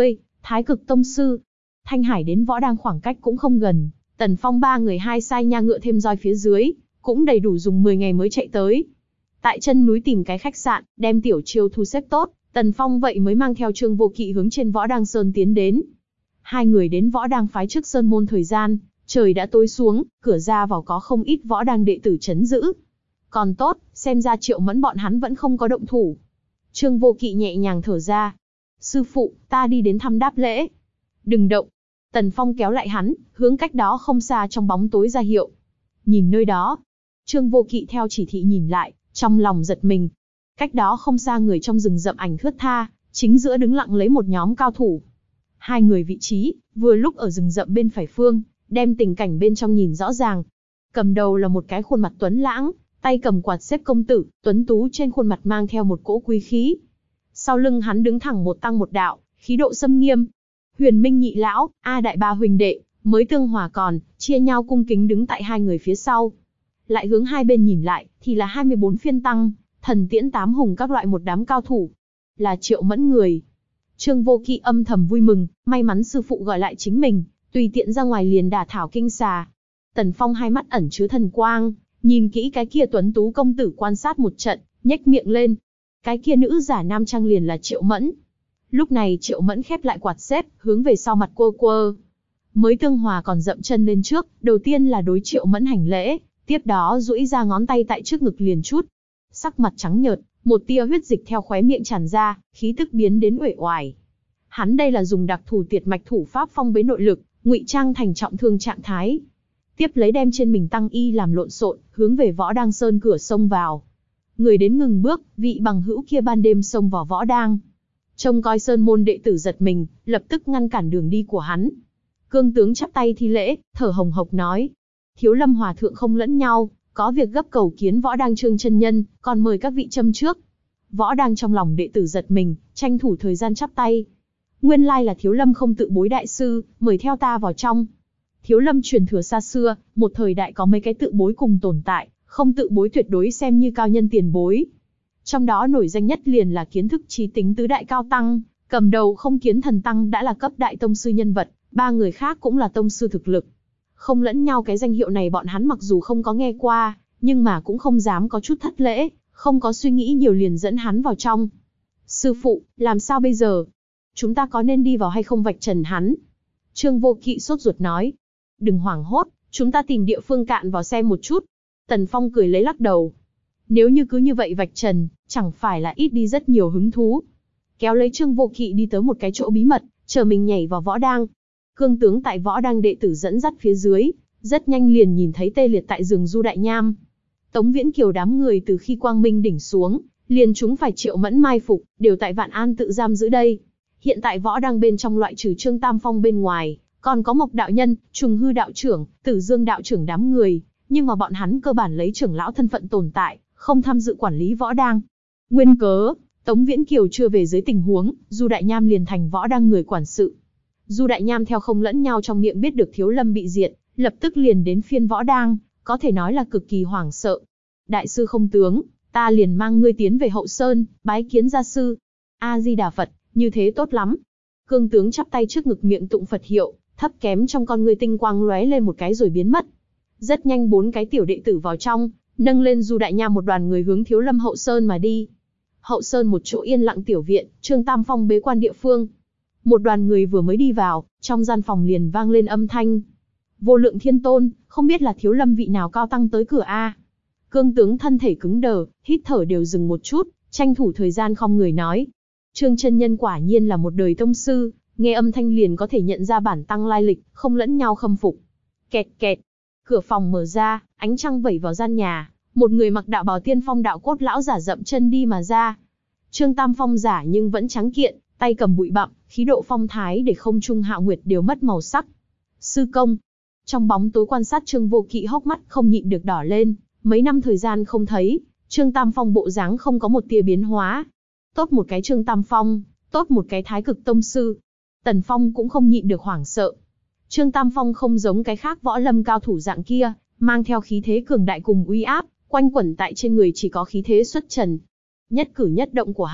Thái cực tông sư. Thanh Hải đến võ đang khoảng cách cũng không gần, Tần Phong ba người hai sai nha ngựa thêm roi phía dưới, cũng đầy đủ dùng mười ngày mới chạy tới. Tại chân núi tìm cái khách sạn, đem tiểu chiêu thu xếp tốt, Tần Phong vậy mới mang theo Trương Vô Kỵ hướng trên Võ Đang Sơn tiến đến. Hai người đến Võ Đang phái trước sơn môn thời gian, trời đã tối xuống, cửa ra vào có không ít Võ Đang đệ tử trấn giữ. Còn tốt, xem ra Triệu Mẫn bọn hắn vẫn không có động thủ. Trương Vô Kỵ nhẹ nhàng thở ra. Sư phụ, ta đi đến thăm đáp lễ. Đừng động. Tần Phong kéo lại hắn, hướng cách đó không xa trong bóng tối ra hiệu. Nhìn nơi đó. Trương Vô Kỵ theo chỉ thị nhìn lại, trong lòng giật mình. Cách đó không xa người trong rừng rậm ảnh thướt tha, chính giữa đứng lặng lấy một nhóm cao thủ. Hai người vị trí, vừa lúc ở rừng rậm bên phải phương, đem tình cảnh bên trong nhìn rõ ràng. Cầm đầu là một cái khuôn mặt tuấn lãng, tay cầm quạt xếp công tử, tuấn tú trên khuôn mặt mang theo một cỗ quý khí. Sau lưng hắn đứng thẳng một tăng một đạo, khí độ xâm nghiêm. Huyền Minh nhị lão, A đại ba huynh đệ, mới tương hòa còn, chia nhau cung kính đứng tại hai người phía sau. Lại hướng hai bên nhìn lại, thì là hai mươi bốn phiên tăng, thần tiễn tám hùng các loại một đám cao thủ. Là Triệu Mẫn người. Trương Vô Kỵ âm thầm vui mừng, may mắn sư phụ gọi lại chính mình, tùy tiện ra ngoài liền đả thảo kinh xà. Tần Phong hai mắt ẩn chứa thần quang, nhìn kỹ cái kia tuấn tú công tử quan sát một trận, nhếch miệng lên. Cái kia nữ giả nam trang liền là Triệu Mẫn. Lúc này Triệu Mẫn khép lại quạt xếp, hướng về sau mặt quơ quơ. Mới tương hòa còn dậm chân lên trước, đầu tiên là đối Triệu Mẫn hành lễ, tiếp đó duỗi ra ngón tay tại trước ngực liền chút. Sắc mặt trắng nhợt, một tia huyết dịch theo khóe miệng tràn ra, khí tức biến đến uể oải. Hắn đây là dùng đặc thù tiệt mạch thủ pháp phong bế nội lực, ngụy trang thành trọng thương trạng thái. Tiếp lấy đem trên mình tăng y làm lộn xộn, hướng về Võ Đang Sơn cửa sông vào. Người đến ngừng bước, vị bằng hữu kia ban đêm xông vào Võ Đang. Trông coi sơn môn đệ tử giật mình, lập tức ngăn cản đường đi của hắn. Cương tướng chắp tay thi lễ, thở hồng hộc nói: Thiếu Lâm hòa thượng không lẫn nhau, có việc gấp cầu kiến Võ Đang Trương chân nhân, còn mời các vị châm trước. Võ Đang trong lòng đệ tử giật mình, tranh thủ thời gian chắp tay. Nguyên lai là Thiếu Lâm không tự bối đại sư, mời theo ta vào trong. Thiếu Lâm truyền thừa xa xưa, một thời đại có mấy cái tự bối cùng tồn tại, không tự bối tuyệt đối xem như cao nhân tiền bối. Trong đó nổi danh nhất liền là kiến thức trí tính tứ đại cao tăng, cầm đầu Không Kiến Thần Tăng đã là cấp đại tông sư nhân vật, ba người khác cũng là tông sư thực lực. Không lẫn nhau cái danh hiệu này bọn hắn mặc dù không có nghe qua, nhưng mà cũng không dám có chút thất lễ, không có suy nghĩ nhiều liền dẫn hắn vào trong. Sư phụ, làm sao bây giờ? Chúng ta có nên đi vào hay không vạch trần hắn? Trương Vô Kỵ sốt ruột nói. Đừng hoảng hốt, chúng ta tìm địa phương cạn vào xem một chút. Tần Phong cười lấy lắc đầu. Nếu như cứ như vậy vạch trần, chẳng phải là ít đi rất nhiều hứng thú. Kéo lấy Trương Vô Kỵ đi tới một cái chỗ bí mật, chờ mình nhảy vào Võ Đang. Cương tướng tại Võ Đang đệ tử dẫn dắt phía dưới, rất nhanh liền nhìn thấy tê liệt tại rừng Du Đại Nham. Tống Viễn Kiều đám người từ khi Quang Minh đỉnh xuống, liền chúng phải Triệu Mẫn mai phục, đều tại Vạn An tự giam giữ đây. Hiện tại Võ Đang bên trong loại trừ Trương Tam Phong bên ngoài, còn có Mộc đạo nhân, Trùng Hư đạo trưởng, Tử Dương đạo trưởng đám người, nhưng mà bọn hắn cơ bản lấy trưởng lão thân phận tồn tại, không tham dự quản lý Võ Đang. Nguyên cớ, Tống Viễn Kiều chưa về dưới tình huống, Du Đại Nham liền thành Võ Đang người quản sự. Du Đại Nham theo không lẫn nhau trong miệng biết được Thiếu Lâm bị diệt, lập tức liền đến phiên Võ Đang, có thể nói là cực kỳ hoảng sợ. Đại sư không tướng, ta liền mang ngươi tiến về Hậu Sơn, bái kiến gia sư. A Di Đà Phật, như thế tốt lắm. Cương tướng chắp tay trước ngực miệng tụng Phật hiệu, thấp kém trong con ngươi tinh quang lóe lên một cái rồi biến mất. Rất nhanh bốn cái tiểu đệ tử vào trong, nâng lên Du Đại Nham một đoàn người hướng Thiếu Lâm Hậu Sơn mà đi. Hậu Sơn một chỗ yên lặng tiểu viện, Trương Tam Phong bế quan địa phương. Một đoàn người vừa mới đi vào, trong gian phòng liền vang lên âm thanh. Vô Lượng Thiên Tôn, không biết là Thiếu Lâm vị nào cao tăng tới cửa a? Cương tướng thân thể cứng đờ, hít thở đều dừng một chút, tranh thủ thời gian không người nói. Trương chân nhân quả nhiên là một đời tông sư, nghe âm thanh liền có thể nhận ra bản tăng lai lịch, không lẫn nhau khâm phục. Kẹt kẹt, cửa phòng mở ra, ánh trăng vẩy vào gian nhà, một người mặc đạo bào tiên phong đạo cốt lão giả dậm chân đi mà ra. Trương Tam Phong giả nhưng vẫn trắng kiện, tay cầm bụi bặm, khí độ phong thái để không trung Hạo Nguyệt đều mất màu sắc. Sư công. Trong bóng tối quan sát Trương Vô Kỵ hốc mắt không nhịn được đỏ lên, mấy năm thời gian không thấy, Trương Tam Phong bộ dáng không có một tia biến hóa. Tốt một cái Trương Tam Phong, tốt một cái Thái Cực tông sư. Tần Phong cũng không nhịn được hoảng sợ. Trương Tam Phong không giống cái khác võ lâm cao thủ dạng kia, mang theo khí thế cường đại cùng uy áp, quanh quẩn tại trên người chỉ có khí thế xuất trần. Nhất cử nhất động của hắn,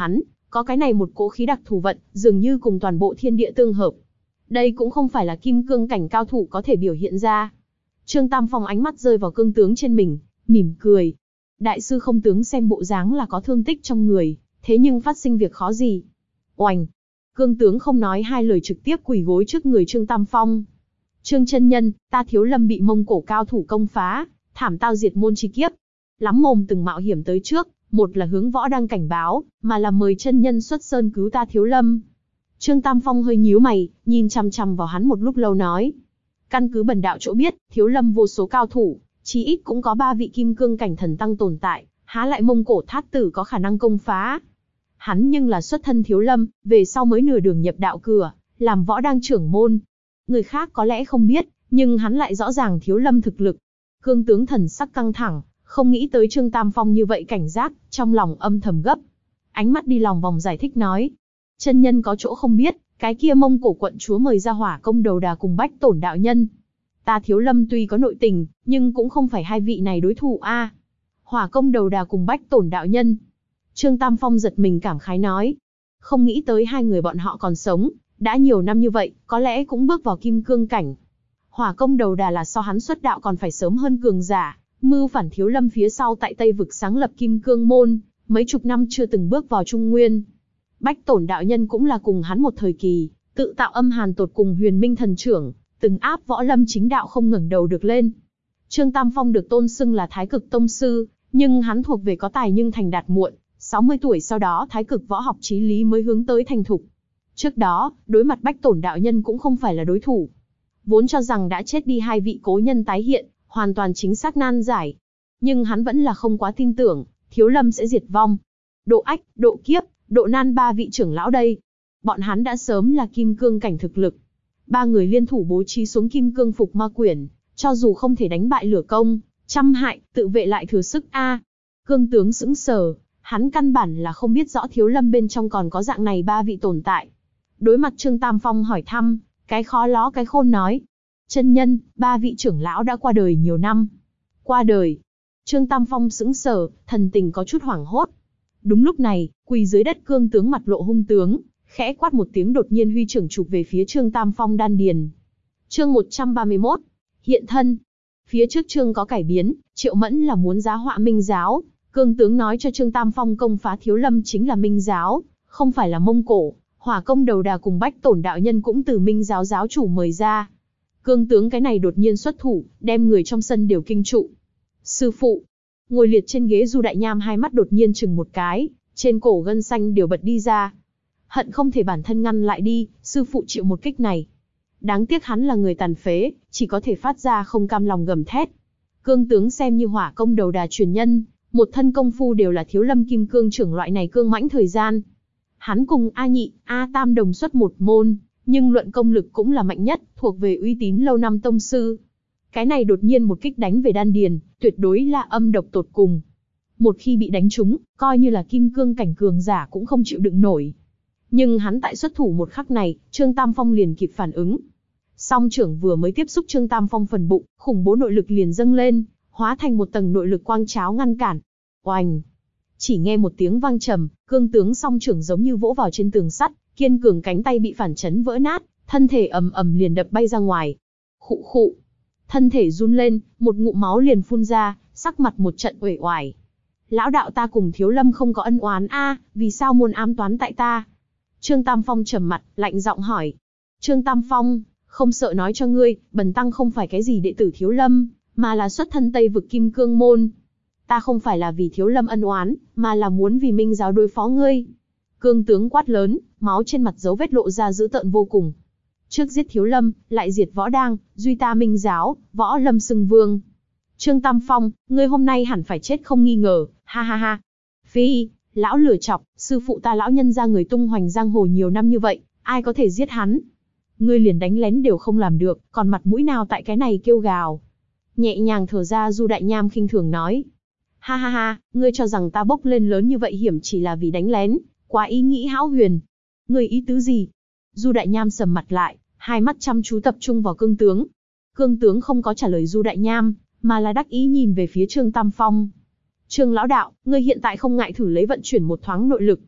có cái này một cỗ khí đặc thù vận, dường như cùng toàn bộ thiên địa tương hợp. Đây cũng không phải là kim cương cảnh cao thủ có thể biểu hiện ra. Trương Tam Phong ánh mắt rơi vào cương tướng trên mình, mỉm cười. Đại sư không tướng xem bộ dáng là có thương tích trong người, thế nhưng phát sinh việc khó gì. Oành! Cương tướng không nói hai lời trực tiếp quỳ gối trước người Trương Tam Phong. Trương chân nhân, ta Thiếu Lâm bị Mông Cổ cao thủ công phá, thảm tao diệt môn chi kiếp. Lắm mồm từng mạo hiểm tới trước, một là hướng võ đang cảnh báo, mà là mời chân nhân xuất sơn cứu ta Thiếu Lâm. Trương Tam Phong hơi nhíu mày, nhìn chằm chằm vào hắn một lúc lâu nói. Căn cứ bần đạo chỗ biết, Thiếu Lâm vô số cao thủ, chí ít cũng có ba vị kim cương cảnh thần tăng tồn tại, há lại Mông Cổ thát tử có khả năng công phá. Hắn nhưng là xuất thân Thiếu Lâm, về sau mới nửa đường nhập đạo cửa, làm võ đang trưởng môn. Người khác có lẽ không biết, nhưng hắn lại rõ ràng Thiếu Lâm thực lực. Cương tướng thần sắc căng thẳng, không nghĩ tới Trương Tam Phong như vậy cảnh giác, trong lòng âm thầm gấp. Ánh mắt đi lòng vòng giải thích nói. Chân nhân có chỗ không biết, cái kia Mông Cổ quận chúa mời ra Hỏa Công Đầu Đà cùng Bách Tổn đạo nhân. Ta Thiếu Lâm tuy có nội tình, nhưng cũng không phải hai vị này đối thủ a. À, Hỏa Công Đầu Đà cùng Bách Tổn đạo nhân. Trương Tam Phong giật mình cảm khái nói. Không nghĩ tới hai người bọn họ còn sống, đã nhiều năm như vậy, có lẽ cũng bước vào kim cương cảnh. Hỏa Công Đầu Đà là so hắn xuất đạo còn phải sớm hơn cường giả, mưu phản Thiếu Lâm phía sau tại Tây Vực sáng lập Kim Cương Môn, mấy chục năm chưa từng bước vào Trung Nguyên. Bách Tổn đạo nhân cũng là cùng hắn một thời kỳ, tự tạo âm hàn tột cùng Huyền Minh thần trưởng, từng áp võ lâm chính đạo không ngẩng đầu được lên. Trương Tam Phong được tôn xưng là Thái Cực Tông sư, nhưng hắn thuộc về có tài nhưng thành đạt muộn, sáu mươi tuổi sau đó Thái Cực võ học chí lý mới hướng tới thành thục. Trước đó, đối mặt Bách Tổn đạo nhân cũng không phải là đối thủ. Vốn cho rằng đã chết đi hai vị cố nhân tái hiện, hoàn toàn chính xác nan giải. Nhưng hắn vẫn là không quá tin tưởng, Thiếu Lâm sẽ diệt vong. Độ Ách, Độ Kiếp, Độ Nan ba vị trưởng lão đây. Bọn hắn đã sớm là kim cương cảnh thực lực. Ba người liên thủ bố trí xuống kim cương phục ma quyển, cho dù không thể đánh bại lửa công, trăm hại, tự vệ lại thừa sức a. Cương tướng sững sờ, hắn căn bản là không biết rõ Thiếu Lâm bên trong còn có dạng này ba vị tồn tại. Đối mặt Trương Tam Phong hỏi thăm, cái khó ló cái khôn nói. Chân nhân, ba vị trưởng lão đã qua đời nhiều năm. Qua đời. Trương Tam Phong sững sờ, thần tình có chút hoảng hốt. Đúng lúc này, quỳ dưới đất cương tướng mặt lộ hung tướng, khẽ quát một tiếng đột nhiên huy trưởng chụp về phía Trương Tam Phong đan điền. Chương một trăm ba mươi mốt. Hiện thân. Phía trước chương có cải biến, Triệu Mẫn là muốn giá họa Minh giáo. Cương tướng nói cho Trương Tam Phong công phá Thiếu Lâm chính là Minh giáo, không phải là Mông Cổ. Hỏa Công Đầu Đà cùng Bách Tổn đạo nhân cũng từ Minh giáo giáo chủ mời ra. Cương tướng cái này đột nhiên xuất thủ, đem người trong sân đều kinh trụ. Sư phụ. Ngồi liệt trên ghế Du Đại Nham hai mắt đột nhiên chừng một cái, trên cổ gân xanh đều bật đi ra. Hận không thể bản thân ngăn lại đi, sư phụ chịu một kích này. Đáng tiếc hắn là người tàn phế, chỉ có thể phát ra không cam lòng gầm thét. Cương tướng xem như Hỏa Công Đầu Đà truyền nhân, một thân công phu đều là Thiếu Lâm kim cương trưởng loại này cương mãnh thời gian. Hắn cùng A Nhị, A Tam đồng xuất một môn, nhưng luận công lực cũng là mạnh nhất, thuộc về uy tín lâu năm tông sư. Cái này đột nhiên một kích đánh về đan điền, tuyệt đối là âm độc tột cùng. Một khi bị đánh trúng, coi như là kim cương cảnh cường giả cũng không chịu đựng nổi. Nhưng hắn tại xuất thủ một khắc này, Trương Tam Phong liền kịp phản ứng. Song trưởng vừa mới tiếp xúc Trương Tam Phong phần bụng, khủng bố nội lực liền dâng lên, hóa thành một tầng nội lực quang cháo ngăn cản. Oành! Chỉ nghe một tiếng vang trầm, cương tướng song trưởng giống như vỗ vào trên tường sắt, kiên cường cánh tay bị phản chấn vỡ nát, thân thể ầm ầm liền đập bay ra ngoài. Khụ khụ! Thân thể run lên, một ngụm máu liền phun ra, sắc mặt một trận uể oải. Lão đạo ta cùng Thiếu Lâm không có ân oán a, vì sao muốn ám toán tại ta? Trương Tam Phong trầm mặt, lạnh giọng hỏi. Trương Tam Phong, không sợ nói cho ngươi, bần tăng không phải cái gì đệ tử Thiếu Lâm, mà là xuất thân Tây Vực Kim Cương Môn. Ta không phải là vì Thiếu Lâm ân oán, mà là muốn vì Minh giáo đối phó ngươi. Cương tướng quát lớn, máu trên mặt dấu vết lộ ra dữ tợn vô cùng. Trước giết Thiếu Lâm, lại diệt võ đang, duy ta Minh giáo, võ lâm xưng vương. Trương Tam Phong, ngươi hôm nay hẳn phải chết không nghi ngờ, ha ha ha. Phi, lão lừa chọc, sư phụ ta lão nhân ra người tung hoành giang hồ nhiều năm như vậy, ai có thể giết hắn? Ngươi liền đánh lén đều không làm được, còn mặt mũi nào tại cái này kêu gào? Nhẹ nhàng thở ra Du Đại Nham khinh thường nói. Ha ha ha, ngươi cho rằng ta bốc lên lớn như vậy hiểm chỉ là vì đánh lén, quá ý nghĩ hão huyền. Ngươi ý tứ gì? Du Đại Nham sầm mặt lại, hai mắt chăm chú tập trung vào cương tướng. Cương tướng không có trả lời Du Đại Nham, mà là đắc ý nhìn về phía Trương Tam Phong. Trương lão đạo, ngươi hiện tại không ngại thử lấy vận chuyển một thoáng nội lực.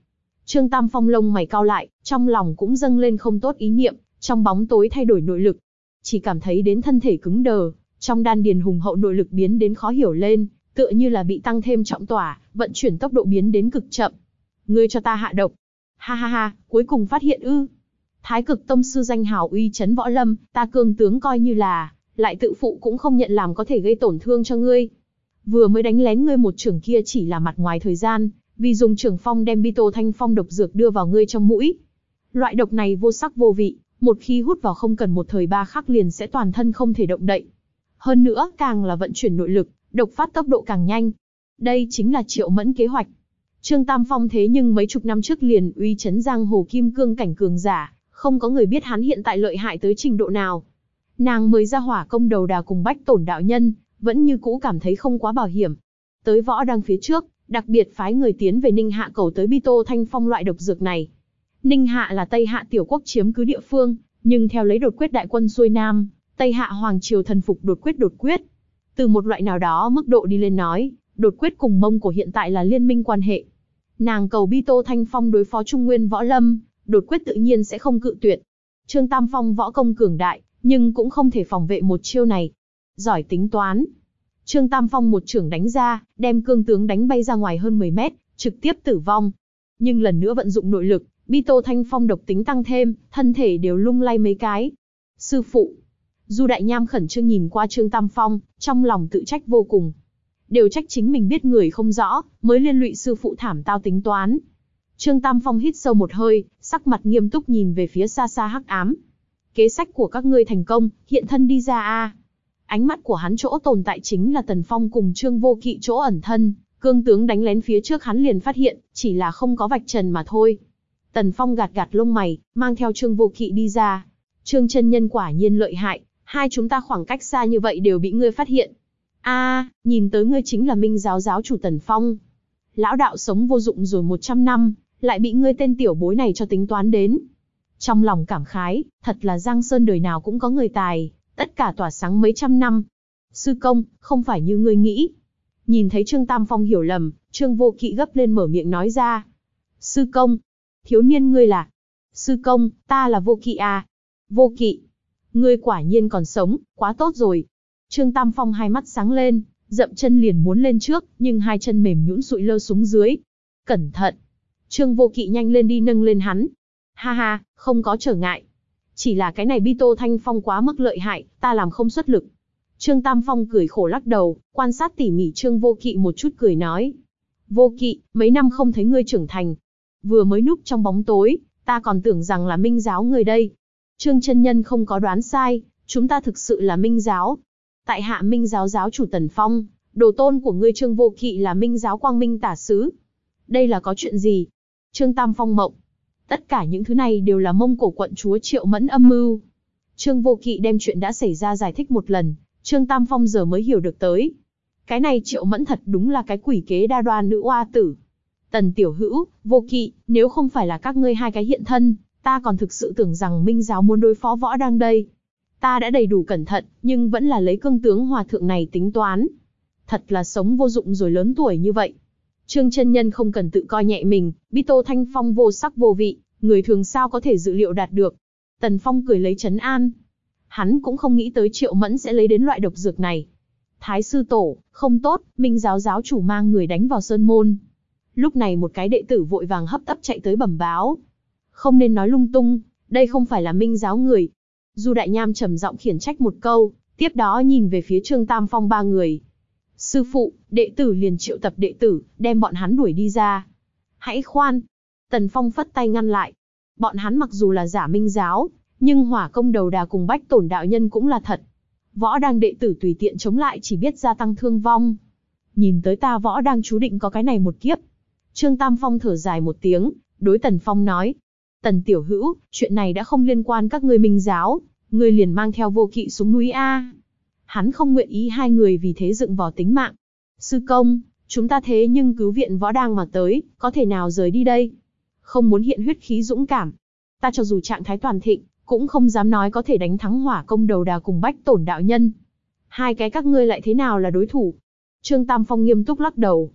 Trương Tam Phong lông mày cau lại, trong lòng cũng dâng lên không tốt ý niệm, trong bóng tối thay đổi nội lực. Chỉ cảm thấy đến thân thể cứng đờ, trong đan điền hùng hậu nội lực biến đến khó hiểu lên, tựa như là bị tăng thêm trọng tỏa, vận chuyển tốc độ biến đến cực chậm. Ngươi cho ta hạ độc. Ha ha ha, cuối cùng phát hiện ư. Thái Cực Tông sư danh hào uy chấn võ lâm, ta cương tướng coi như là, lại tự phụ cũng không nhận làm có thể gây tổn thương cho ngươi. Vừa mới đánh lén ngươi một trưởng kia chỉ là mặt ngoài thời gian, vì dùng trường phong đem Bito Thanh Phong độc dược đưa vào ngươi trong mũi. Loại độc này vô sắc vô vị, một khi hút vào không cần một thời ba khắc liền sẽ toàn thân không thể động đậy. Hơn nữa, càng là vận chuyển nội lực, độc phát tốc độ càng nhanh. Đây chính là Triệu Mẫn kế hoạch. Trương Tam Phong thế nhưng mấy chục năm trước liền uy chấn giang hồ kim cương cảnh cường giả, không có người biết hắn hiện tại lợi hại tới trình độ nào. Nàng mới ra hỏa công đầu đà cùng Bách Tổn đạo nhân, vẫn như cũ cảm thấy không quá bảo hiểm. Tới võ đang phía trước, đặc biệt phái người tiến về Ninh Hạ cầu tới Bito Thanh Phong loại độc dược này. Ninh Hạ là Tây Hạ tiểu quốc chiếm cứ địa phương, nhưng theo lấy đột quyết đại quân xuôi nam, Tây Hạ hoàng triều thần phục đột quyết đột quyết. Từ một loại nào đó mức độ đi lên nói, đột quyết cùng Mông Cổ hiện tại là liên minh quan hệ. Nàng cầu Bito Thanh Phong đối phó Trung Nguyên võ lâm, đột quyết tự nhiên sẽ không cự tuyệt. Trương Tam Phong võ công cường đại, nhưng cũng không thể phòng vệ một chiêu này. Giỏi tính toán. Trương Tam Phong một chưởng đánh ra, đem cương tướng đánh bay ra ngoài hơn mười mét, trực tiếp tử vong. Nhưng lần nữa vận dụng nội lực, Bito Thanh Phong độc tính tăng thêm, thân thể đều lung lay mấy cái. Sư phụ. Du Đại Nham khẩn trương nhìn qua Trương Tam Phong, trong lòng tự trách vô cùng. Đều trách chính mình biết người không rõ, mới liên lụy sư phụ thảm tao tính toán. Trương Tam Phong hít sâu một hơi, sắc mặt nghiêm túc nhìn về phía xa xa hắc ám. Kế sách của các ngươi thành công, hiện thân đi ra a. Ánh mắt của hắn chỗ tồn tại chính là Tần Phong cùng Trương Vô Kỵ chỗ ẩn thân, cương tướng đánh lén phía trước hắn liền phát hiện, chỉ là không có vạch trần mà thôi. Tần Phong gạt gạt lông mày, mang theo Trương Vô Kỵ đi ra. Trương chân nhân quả nhiên lợi hại, hai chúng ta khoảng cách xa như vậy đều bị ngươi phát hiện. A, à, nhìn tới ngươi chính là Minh giáo giáo chủ Tần Phong. Lão đạo sống vô dụng rồi một trăm năm, lại bị ngươi tên tiểu bối này cho tính toán đến. Trong lòng cảm khái, thật là Giang Sơn đời nào cũng có người tài, tất cả tỏa sáng mấy trăm năm. Sư công, không phải như ngươi nghĩ. Nhìn thấy Trương Tam Phong hiểu lầm, Trương Vô Kỵ gấp lên mở miệng nói ra. Sư công, thiếu niên ngươi là... Sư công, ta là Vô Kỵ à. Vô Kỵ, ngươi quả nhiên còn sống, quá tốt rồi. Trương Tam Phong hai mắt sáng lên, dậm chân liền muốn lên trước, nhưng hai chân mềm nhũn sụi lơ xuống dưới. Cẩn thận. Trương Vô Kỵ nhanh lên đi nâng lên hắn. Ha ha, không có trở ngại. Chỉ là cái này Bito Thanh Phong quá mức lợi hại, ta làm không xuất lực. Trương Tam Phong cười khổ lắc đầu, quan sát tỉ mỉ Trương Vô Kỵ một chút cười nói. Vô Kỵ, mấy năm không thấy ngươi trưởng thành. Vừa mới núp trong bóng tối, ta còn tưởng rằng là Minh giáo người đây. Trương chân nhân không có đoán sai, chúng ta thực sự là Minh giáo. Tại hạ Minh giáo giáo chủ Tần Phong, đồ tôn của ngươi Trương Vô Kỵ là Minh giáo quang minh tả sứ. Đây là có chuyện gì? Trương Tam Phong mộng. Tất cả những thứ này đều là Mông Cổ quận chúa Triệu Mẫn âm mưu. Trương Vô Kỵ đem chuyện đã xảy ra giải thích một lần, Trương Tam Phong giờ mới hiểu được tới. Cái này Triệu Mẫn thật đúng là cái quỷ kế đa đoan nữ oa tử. Tần tiểu hữu, Vô Kỵ, nếu không phải là các ngươi hai cái hiện thân, ta còn thực sự tưởng rằng Minh giáo muốn đối phó võ đang đây. Ta đã đầy đủ cẩn thận, nhưng vẫn là lấy cương tướng hòa thượng này tính toán. Thật là sống vô dụng rồi lớn tuổi như vậy. Trương chân nhân không cần tự coi nhẹ mình, Bito Thanh Phong vô sắc vô vị, người thường sao có thể dự liệu đạt được. Tần Phong cười lấy trấn an. Hắn cũng không nghĩ tới Triệu Mẫn sẽ lấy đến loại độc dược này. Thái sư tổ, không tốt, Minh giáo giáo chủ mang người đánh vào sơn môn. Lúc này một cái đệ tử vội vàng hấp tấp chạy tới bẩm báo. Không nên nói lung tung, đây không phải là Minh giáo người. Du Đại Nham trầm giọng khiển trách một câu, tiếp đó nhìn về phía Trương Tam Phong ba người. Sư phụ, đệ tử liền triệu tập đệ tử, đem bọn hắn đuổi đi ra. Hãy khoan. Tần Phong phất tay ngăn lại. Bọn hắn mặc dù là giả Minh giáo, nhưng hỏa công đầu đà cùng Bách Tổn đạo nhân cũng là thật. Võ đang đệ tử tùy tiện chống lại chỉ biết gia tăng thương vong. Nhìn tới ta võ đang chú định có cái này một kiếp. Trương Tam Phong thở dài một tiếng, đối Tần Phong nói. Tần tiểu hữu, chuyện này đã không liên quan các ngươi Minh giáo, ngươi liền mang theo Vô Kỵ xuống núi A. Hắn không nguyện ý hai người vì thế dựng vào tính mạng. Sư công, chúng ta thế nhưng cứu viện võ đang mà tới, có thể nào rời đi đây? Không muốn hiện huyết khí dũng cảm. Ta cho dù trạng thái toàn thịnh, cũng không dám nói có thể đánh thắng hỏa công đầu đà cùng Bách Tổn đạo nhân. Hai cái các ngươi lại thế nào là đối thủ? Trương Tam Phong nghiêm túc lắc đầu.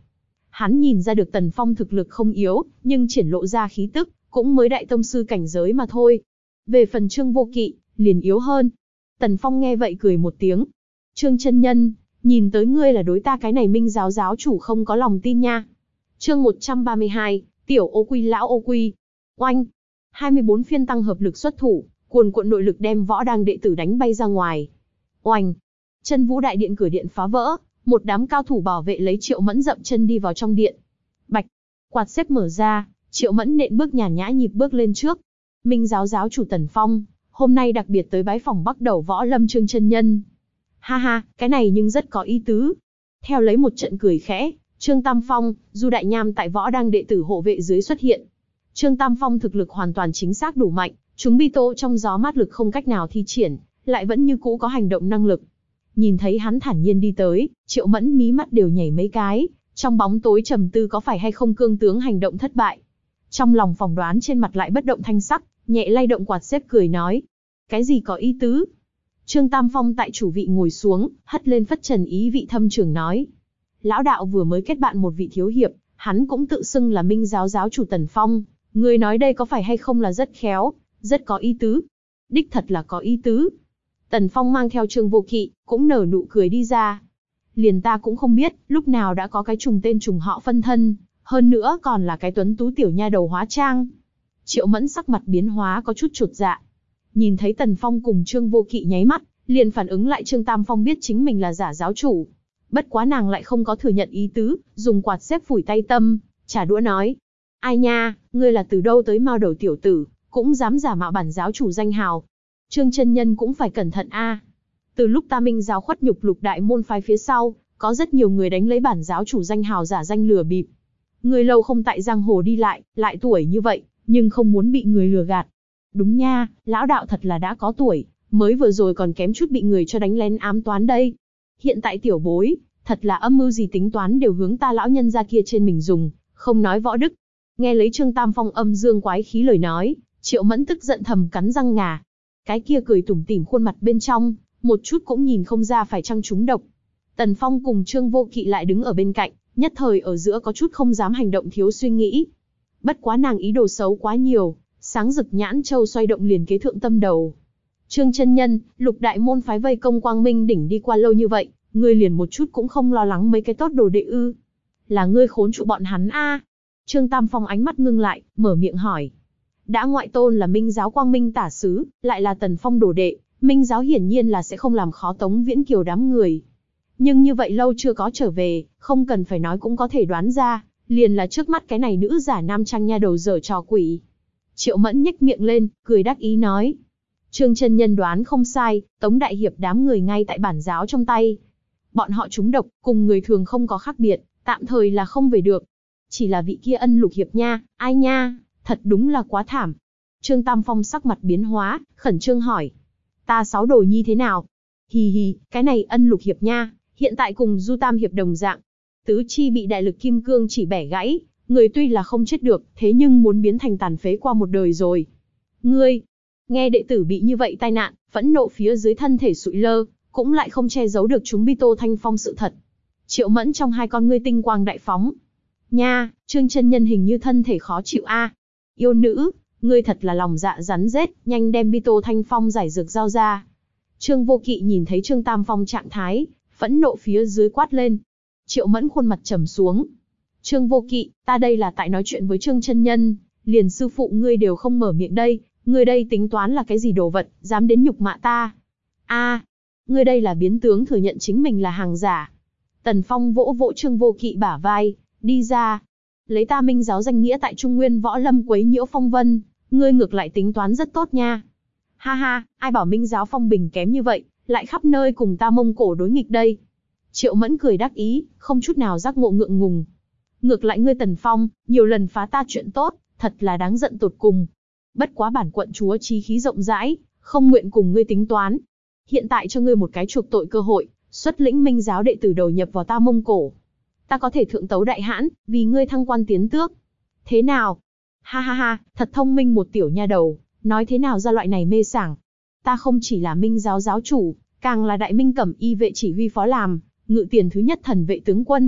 Hắn nhìn ra được Tần Phong thực lực không yếu, nhưng triển lộ ra khí tức, cũng mới đại tông sư cảnh giới mà thôi. Về phần Trương Vô Kỵ, liền yếu hơn. Tần Phong nghe vậy cười một tiếng. Trương chân nhân, nhìn tới ngươi là đối ta cái này Minh giáo giáo chủ không có lòng tin nha. Chương một trăm ba mươi hai, Tiểu Ô Quy lão Ô Quy. Oanh! hai mươi bốn phiên tăng hợp lực xuất thủ, cuồn cuộn nội lực đem Võ Đang đệ tử đánh bay ra ngoài. Oanh! Chân Vũ đại điện cửa điện phá vỡ, một đám cao thủ bảo vệ lấy Triệu Mẫn dậm chân đi vào trong điện. Bạch! Quạt xếp mở ra, Triệu Mẫn nện bước nhàn nhã nhịp bước lên trước. Minh giáo giáo chủ Tần Phong, hôm nay đặc biệt tới bái phòng Bắc Đầu Võ Lâm Trương chân nhân. Ha ha, cái này nhưng rất có ý tứ. Theo lấy một trận cười khẽ, Trương Tam Phong, Du Đại Nham tại Võ Đang đệ tử hộ vệ dưới xuất hiện. Trương Tam Phong thực lực hoàn toàn chính xác đủ mạnh, chúng bi tô trong gió mát lực không cách nào thi triển, lại vẫn như cũ có hành động năng lực. Nhìn thấy hắn thản nhiên đi tới, Triệu Mẫn mí mắt đều nhảy mấy cái, trong bóng tối trầm tư có phải hay không cương tướng hành động thất bại. Trong lòng phỏng đoán trên mặt lại bất động thanh sắc, nhẹ lay động quạt xếp cười nói. Cái gì có ý tứ? Trương Tam Phong tại chủ vị ngồi xuống, hất lên phất trần ý vị thâm trường nói. Lão đạo vừa mới kết bạn một vị thiếu hiệp, hắn cũng tự xưng là Minh giáo giáo chủ Tần Phong. Người nói đây có phải hay không là rất khéo, rất có ý tứ. Đích thật là có ý tứ. Tần Phong mang theo Trương Vô Kỵ, cũng nở nụ cười đi ra. Liền ta cũng không biết, lúc nào đã có cái trùng tên trùng họ phân thân, hơn nữa còn là cái tuấn tú tiểu nha đầu hóa trang. Triệu Mẫn sắc mặt biến hóa có chút chột dạ. Nhìn thấy Tần Phong cùng Trương Vô Kỵ nháy mắt, liền phản ứng lại Trương Tam Phong biết chính mình là giả giáo chủ. Bất quá nàng lại không có thừa nhận ý tứ, dùng quạt xếp phủi tay tâm, trả đũa nói. Ai nha, ngươi là từ đâu tới mao đầu tiểu tử, cũng dám giả mạo bản giáo chủ danh hào. Trương chân nhân cũng phải cẩn thận a. Từ lúc ta Minh giáo khuất nhục lục đại môn phái phía sau, có rất nhiều người đánh lấy bản giáo chủ danh hào giả danh lừa bịp. Người lâu không tại giang hồ đi lại, lại tuổi như vậy, nhưng không muốn bị người lừa gạt. Đúng nha, lão đạo thật là đã có tuổi, mới vừa rồi còn kém chút bị người cho đánh lén ám toán đây. Hiện tại tiểu bối, thật là âm mưu gì tính toán đều hướng ta lão nhân gia kia trên mình dùng, không nói võ đức. Nghe lấy Trương Tam Phong âm dương quái khí lời nói, Triệu Mẫn tức giận thầm cắn răng ngà. Cái kia cười tủm tỉm khuôn mặt bên trong, một chút cũng nhìn không ra phải chăng trúng độc. Tần Phong cùng Trương Vô Kỵ lại đứng ở bên cạnh, nhất thời ở giữa có chút không dám hành động thiếu suy nghĩ. Bất quá nàng ý đồ xấu quá nhiều, sáng rực nhãn châu xoay động liền kế thượng tâm đầu. Trương chân nhân, lục đại môn phái vây công Quang Minh đỉnh đi qua lâu như vậy, ngươi liền một chút cũng không lo lắng mấy cái tốt đồ đệ ư? Là ngươi khốn trụ bọn hắn a? Trương Tam Phong ánh mắt ngưng lại, mở miệng hỏi. Đã ngoại tôn là Minh giáo Quang Minh tả sứ, lại là Tần Phong đồ đệ, Minh giáo hiển nhiên là sẽ không làm khó Tống Viễn Kiều đám người. Nhưng như vậy lâu chưa có trở về, không cần phải nói cũng có thể đoán ra, liền là trước mắt cái này nữ giả nam trang nha đầu dở trò quỷ. Triệu Mẫn nhếch miệng lên, cười đắc ý nói. Trương chân nhân đoán không sai, Tống đại hiệp đám người ngay tại bản giáo trong tay. Bọn họ trúng độc, cùng người thường không có khác biệt, tạm thời là không về được. Chỉ là vị kia Ân Lục hiệp nha, ai nha, thật đúng là quá thảm. Trương Tam Phong sắc mặt biến hóa, khẩn trương hỏi. Ta sáu đồ nhi thế nào? Hì hì, cái này Ân Lục hiệp nha, hiện tại cùng Du Tam hiệp đồng dạng. Tứ chi bị đại lực kim cương chỉ bẻ gãy, người tuy là không chết được, thế nhưng muốn biến thành tàn phế qua một đời rồi. Ngươi, nghe đệ tử bị như vậy tai nạn, phẫn nộ phía dưới thân thể sụi lơ, cũng lại không che giấu được chúng bi tô thanh phong sự thật. Triệu Mẫn trong hai con ngươi tinh quang đại phóng. Nha, Trương chân nhân hình như thân thể khó chịu a. Yêu nữ, ngươi thật là lòng dạ rắn rết, nhanh đem bi tô thanh phong giải dược giao ra. Trương Vô Kỵ nhìn thấy Trương Tam Phong trạng thái, phẫn nộ phía dưới quát lên. Triệu Mẫn khuôn mặt trầm xuống. Trương Vô Kỵ, ta đây là tại nói chuyện với Trương chân nhân, liền sư phụ ngươi đều không mở miệng đây, ngươi đây tính toán là cái gì đồ vật, dám đến nhục mạ ta? A, ngươi đây là biến tướng thừa nhận chính mình là hàng giả. Tần Phong vỗ vỗ Trương Vô Kỵ bả vai, đi ra. Lấy ta Minh giáo danh nghĩa tại Trung Nguyên Võ Lâm quấy nhiễu phong vân, ngươi ngược lại tính toán rất tốt nha. Ha ha, ai bảo Minh giáo phong bình kém như vậy, lại khắp nơi cùng ta Mông Cổ đối nghịch đây. Triệu Mẫn cười đắc ý, không chút nào giác ngộ ngượng ngùng. Ngược lại ngươi Tần Phong, nhiều lần phá ta chuyện tốt, thật là đáng giận tột cùng. Bất quá bản quận chúa chí khí rộng rãi, không nguyện cùng ngươi tính toán. Hiện tại cho ngươi một cái chuộc tội cơ hội, xuất lĩnh Minh giáo đệ tử đầu nhập vào ta Mông Cổ. Ta có thể thượng tấu đại hãn, vì ngươi thăng quan tiến tước. Thế nào? Ha ha ha, thật thông minh một tiểu nha đầu, nói thế nào ra loại này mê sảng. Ta không chỉ là Minh giáo giáo chủ, càng là Đại Minh Cẩm Y vệ chỉ huy phó làm, ngự tiền thứ nhất thần vệ tướng quân.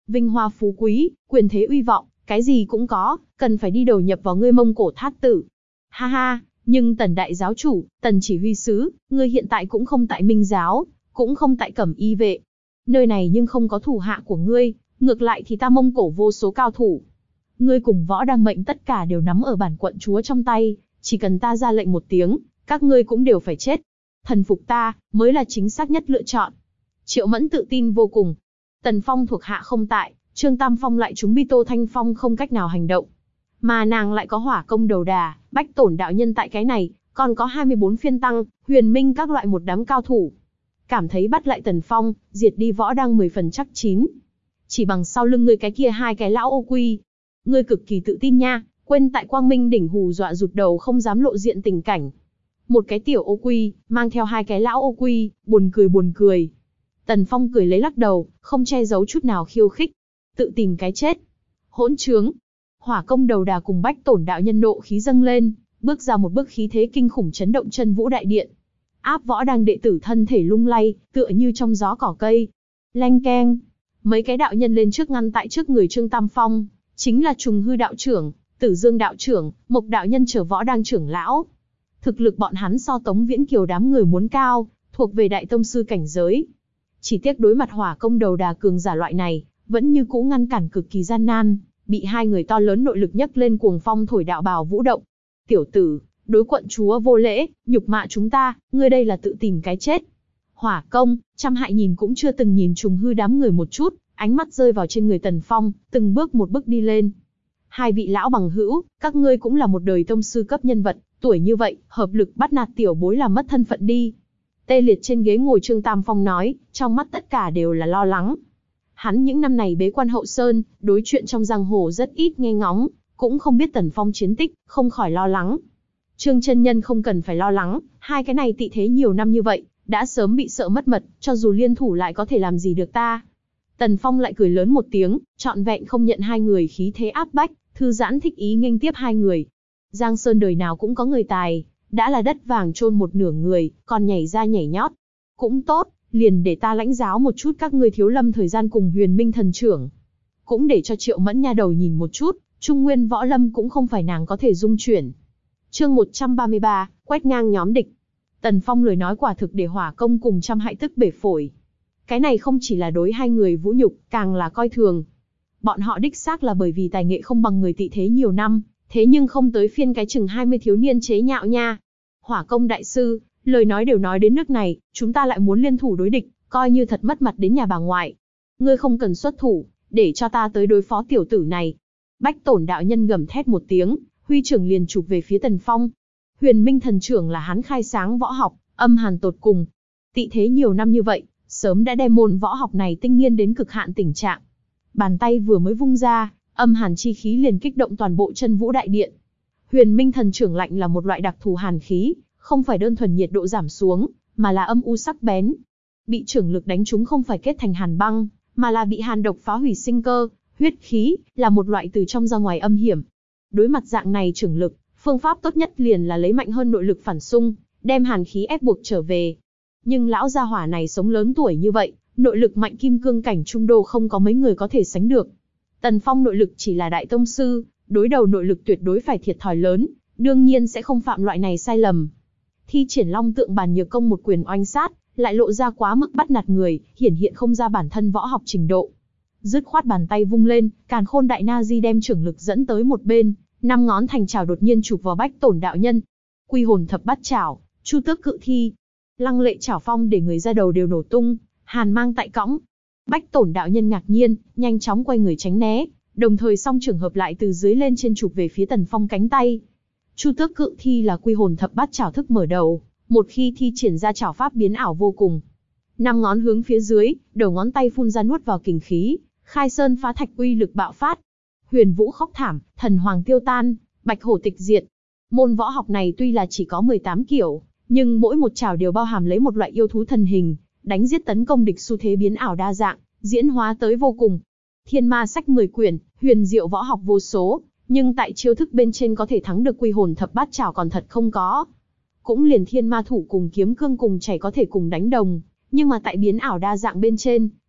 Vinh hoa phú quý, quyền thế uy vọng, cái gì cũng có, cần phải đi đầu nhập vào ngươi Mông Cổ thát tử. Ha ha, nhưng Tần đại giáo chủ, Tần chỉ huy sứ, ngươi hiện tại cũng không tại Minh giáo, cũng không tại Cẩm Y vệ. Nơi này nhưng không có thủ hạ của ngươi, ngược lại thì ta Mông Cổ vô số cao thủ. Ngươi cùng Võ Đăng mệnh tất cả đều nắm ở bản quận chúa trong tay, chỉ cần ta ra lệnh một tiếng, các ngươi cũng đều phải chết. Thần phục ta, mới là chính xác nhất lựa chọn. Triệu Mẫn tự tin vô cùng. Tần Phong thuộc hạ không tại, Trương Tam Phong lại trúng bi Tô Thanh Phong không cách nào hành động. Mà nàng lại có hỏa công đầu đà, bách tổn đạo nhân tại cái này, còn có hai mươi bốn phiên tăng, huyền minh các loại một đám cao thủ. Cảm thấy bắt lại Tần Phong, diệt đi Võ Đăng mười phần chắc chín. Chỉ bằng sau lưng ngươi cái kia hai cái lão ô quy. Ngươi cực kỳ tự tin nha, quên tại Quang Minh đỉnh hù dọa rụt đầu không dám lộ diện tình cảnh. Một cái tiểu ô quy, mang theo hai cái lão ô quy, buồn cười buồn cười. Tần Phong cười lấy lắc đầu, không che giấu chút nào khiêu khích. Tự tìm cái chết. Hỗn trướng. Hỏa công đầu đà cùng bách tổn đạo nhân nộ khí dâng lên, bước ra một bước khí thế kinh khủng chấn động chân vũ đại điện. Áp Võ Đăng đệ tử thân thể lung lay, tựa như trong gió cỏ cây. Leng keng. Mấy cái đạo nhân lên trước ngăn tại trước người Trương Tam Phong, chính là Trùng Hư đạo trưởng, Tử Dương đạo trưởng, Mộc đạo nhân trở Võ Đăng trưởng lão. Thực lực bọn hắn so Tống Viễn Kiều đám người muốn cao, thuộc về đại tông sư cảnh giới. Chỉ tiếc đối mặt hỏa công đầu đà cường giả loại này, vẫn như cũ ngăn cản cực kỳ gian nan, bị hai người to lớn nội lực nhấc lên cuồng phong thổi đạo bào vũ động. Tiểu tử, đối quận chúa vô lễ, nhục mạ chúng ta, ngươi đây là tự tìm cái chết. Hỏa công, Trăm Hại nhìn cũng chưa từng nhìn Trùng Hư đám người một chút, ánh mắt rơi vào trên người Tần Phong, từng bước một bước đi lên. Hai vị lão bằng hữu, các ngươi cũng là một đời tông sư cấp nhân vật, tuổi như vậy, hợp lực bắt nạt tiểu bối làm mất thân phận đi. Tê liệt trên ghế ngồi Trương Tam Phong nói, trong mắt tất cả đều là lo lắng. Hắn những năm này bế quan hậu sơn, đối chuyện trong giang hồ rất ít nghe ngóng, cũng không biết Tần Phong chiến tích, không khỏi lo lắng. Trương chân nhân không cần phải lo lắng, hai cái này tị thế nhiều năm như vậy, đã sớm bị sợ mất mật, cho dù liên thủ lại có thể làm gì được ta. Tần Phong lại cười lớn một tiếng, trọn vẹn không nhận hai người khí thế áp bách, thư giãn thích ý nghênh tiếp hai người. Giang Sơn đời nào cũng có người tài, đã là đất vàng chôn một nửa người, còn nhảy ra nhảy nhót. Cũng tốt, liền để ta lãnh giáo một chút các ngươi Thiếu Lâm thời gian cùng Huyền Minh thần trưởng. Cũng để cho Triệu Mẫn nha đầu nhìn một chút, Trung Nguyên Võ Lâm cũng không phải nàng có thể dung chuyển. Chương một trăm ba mươi ba, quét ngang nhóm địch. Tần Phong lời nói quả thực để hỏa công cùng Trăm Hại tức bể phổi. Cái này không chỉ là đối hai người vũ nhục, càng là coi thường. Bọn họ đích xác là bởi vì tài nghệ không bằng người tị thế nhiều năm, thế nhưng không tới phiên cái chừng hai mươi thiếu niên chế nhạo nha. Hỏa công đại sư, lời nói đều nói đến nước này, chúng ta lại muốn liên thủ đối địch, coi như thật mất mặt đến nhà bà ngoại. Ngươi không cần xuất thủ, để cho ta tới đối phó tiểu tử này. Bách tổn đạo nhân gầm thét một tiếng, huy trưởng liền chụp về phía Tần Phong. Huyền Minh thần trưởng là hắn khai sáng võ học, âm hàn tột cùng. Tị thế nhiều năm như vậy, sớm đã đem môn võ học này tinh nghiên đến cực hạn tình trạng. Bàn tay vừa mới vung ra, âm hàn chi khí liền kích động toàn bộ chân vũ đại điện. Huyền Minh thần trưởng lạnh là một loại đặc thù hàn khí, không phải đơn thuần nhiệt độ giảm xuống, mà là âm u sắc bén. Bị trưởng lực đánh trúng không phải kết thành hàn băng, mà là bị hàn độc phá hủy sinh cơ, huyết khí, là một loại từ trong ra ngoài âm hiểm. Đối mặt dạng này trưởng lực, phương pháp tốt nhất liền là lấy mạnh hơn nội lực phản xung, đem hàn khí ép buộc trở về. Nhưng lão gia hỏa này sống lớn tuổi như vậy, nội lực mạnh kim cương cảnh trung đô không có mấy người có thể sánh được. Tần Phong nội lực chỉ là đại tông sư, đối đầu nội lực tuyệt đối phải thiệt thòi lớn, đương nhiên sẽ không phạm loại này sai lầm. Thi triển Long Tượng Bàn Nhược Công một quyền oanh sát, lại lộ ra quá mức bắt nạt người, hiển hiện không ra bản thân võ học trình độ. Dứt khoát bàn tay vung lên, Càn Khôn Đại Na Di đem trưởng lực dẫn tới một bên, năm ngón thành chảo đột nhiên chụp vào Bách Tổn đạo nhân. Quy Hồn Thập Bát Chảo, Chu Tước Cự Thi. Lăng lệ chảo phong để người ra đầu đều nổ tung, hàn mang tại cõng. Bách Tổn đạo nhân ngạc nhiên, nhanh chóng quay người tránh né, đồng thời song trường hợp lại từ dưới lên trên chụp về phía Tần Phong cánh tay. Chu Tước Cự Thi là Quy Hồn Thập Bát Chảo thức mở đầu, một khi thi triển ra chảo pháp biến ảo vô cùng. Năm ngón hướng phía dưới, đầu ngón tay phun ra nuốt vào kình khí, khai sơn phá thạch uy lực bạo phát. Huyền Vũ Khóc Thảm, Thần Hoàng Tiêu Tan, Bạch Hổ Tịch Diệt. Môn võ học này tuy là chỉ có mười tám kiểu, nhưng mỗi một chảo đều bao hàm lấy một loại yêu thú thần hình, đánh giết tấn công địch xu thế biến ảo đa dạng, diễn hóa tới vô cùng. Thiên Ma Sách mười quyển, huyền diệu võ học vô số, nhưng tại chiêu thức bên trên có thể thắng được Quy Hồn Thập Bát Chảo còn thật không có. Cũng liền Thiên Ma Thủ cùng Kiếm Cương cùng chảy có thể cùng đánh đồng, nhưng mà tại biến ảo đa dạng bên trên,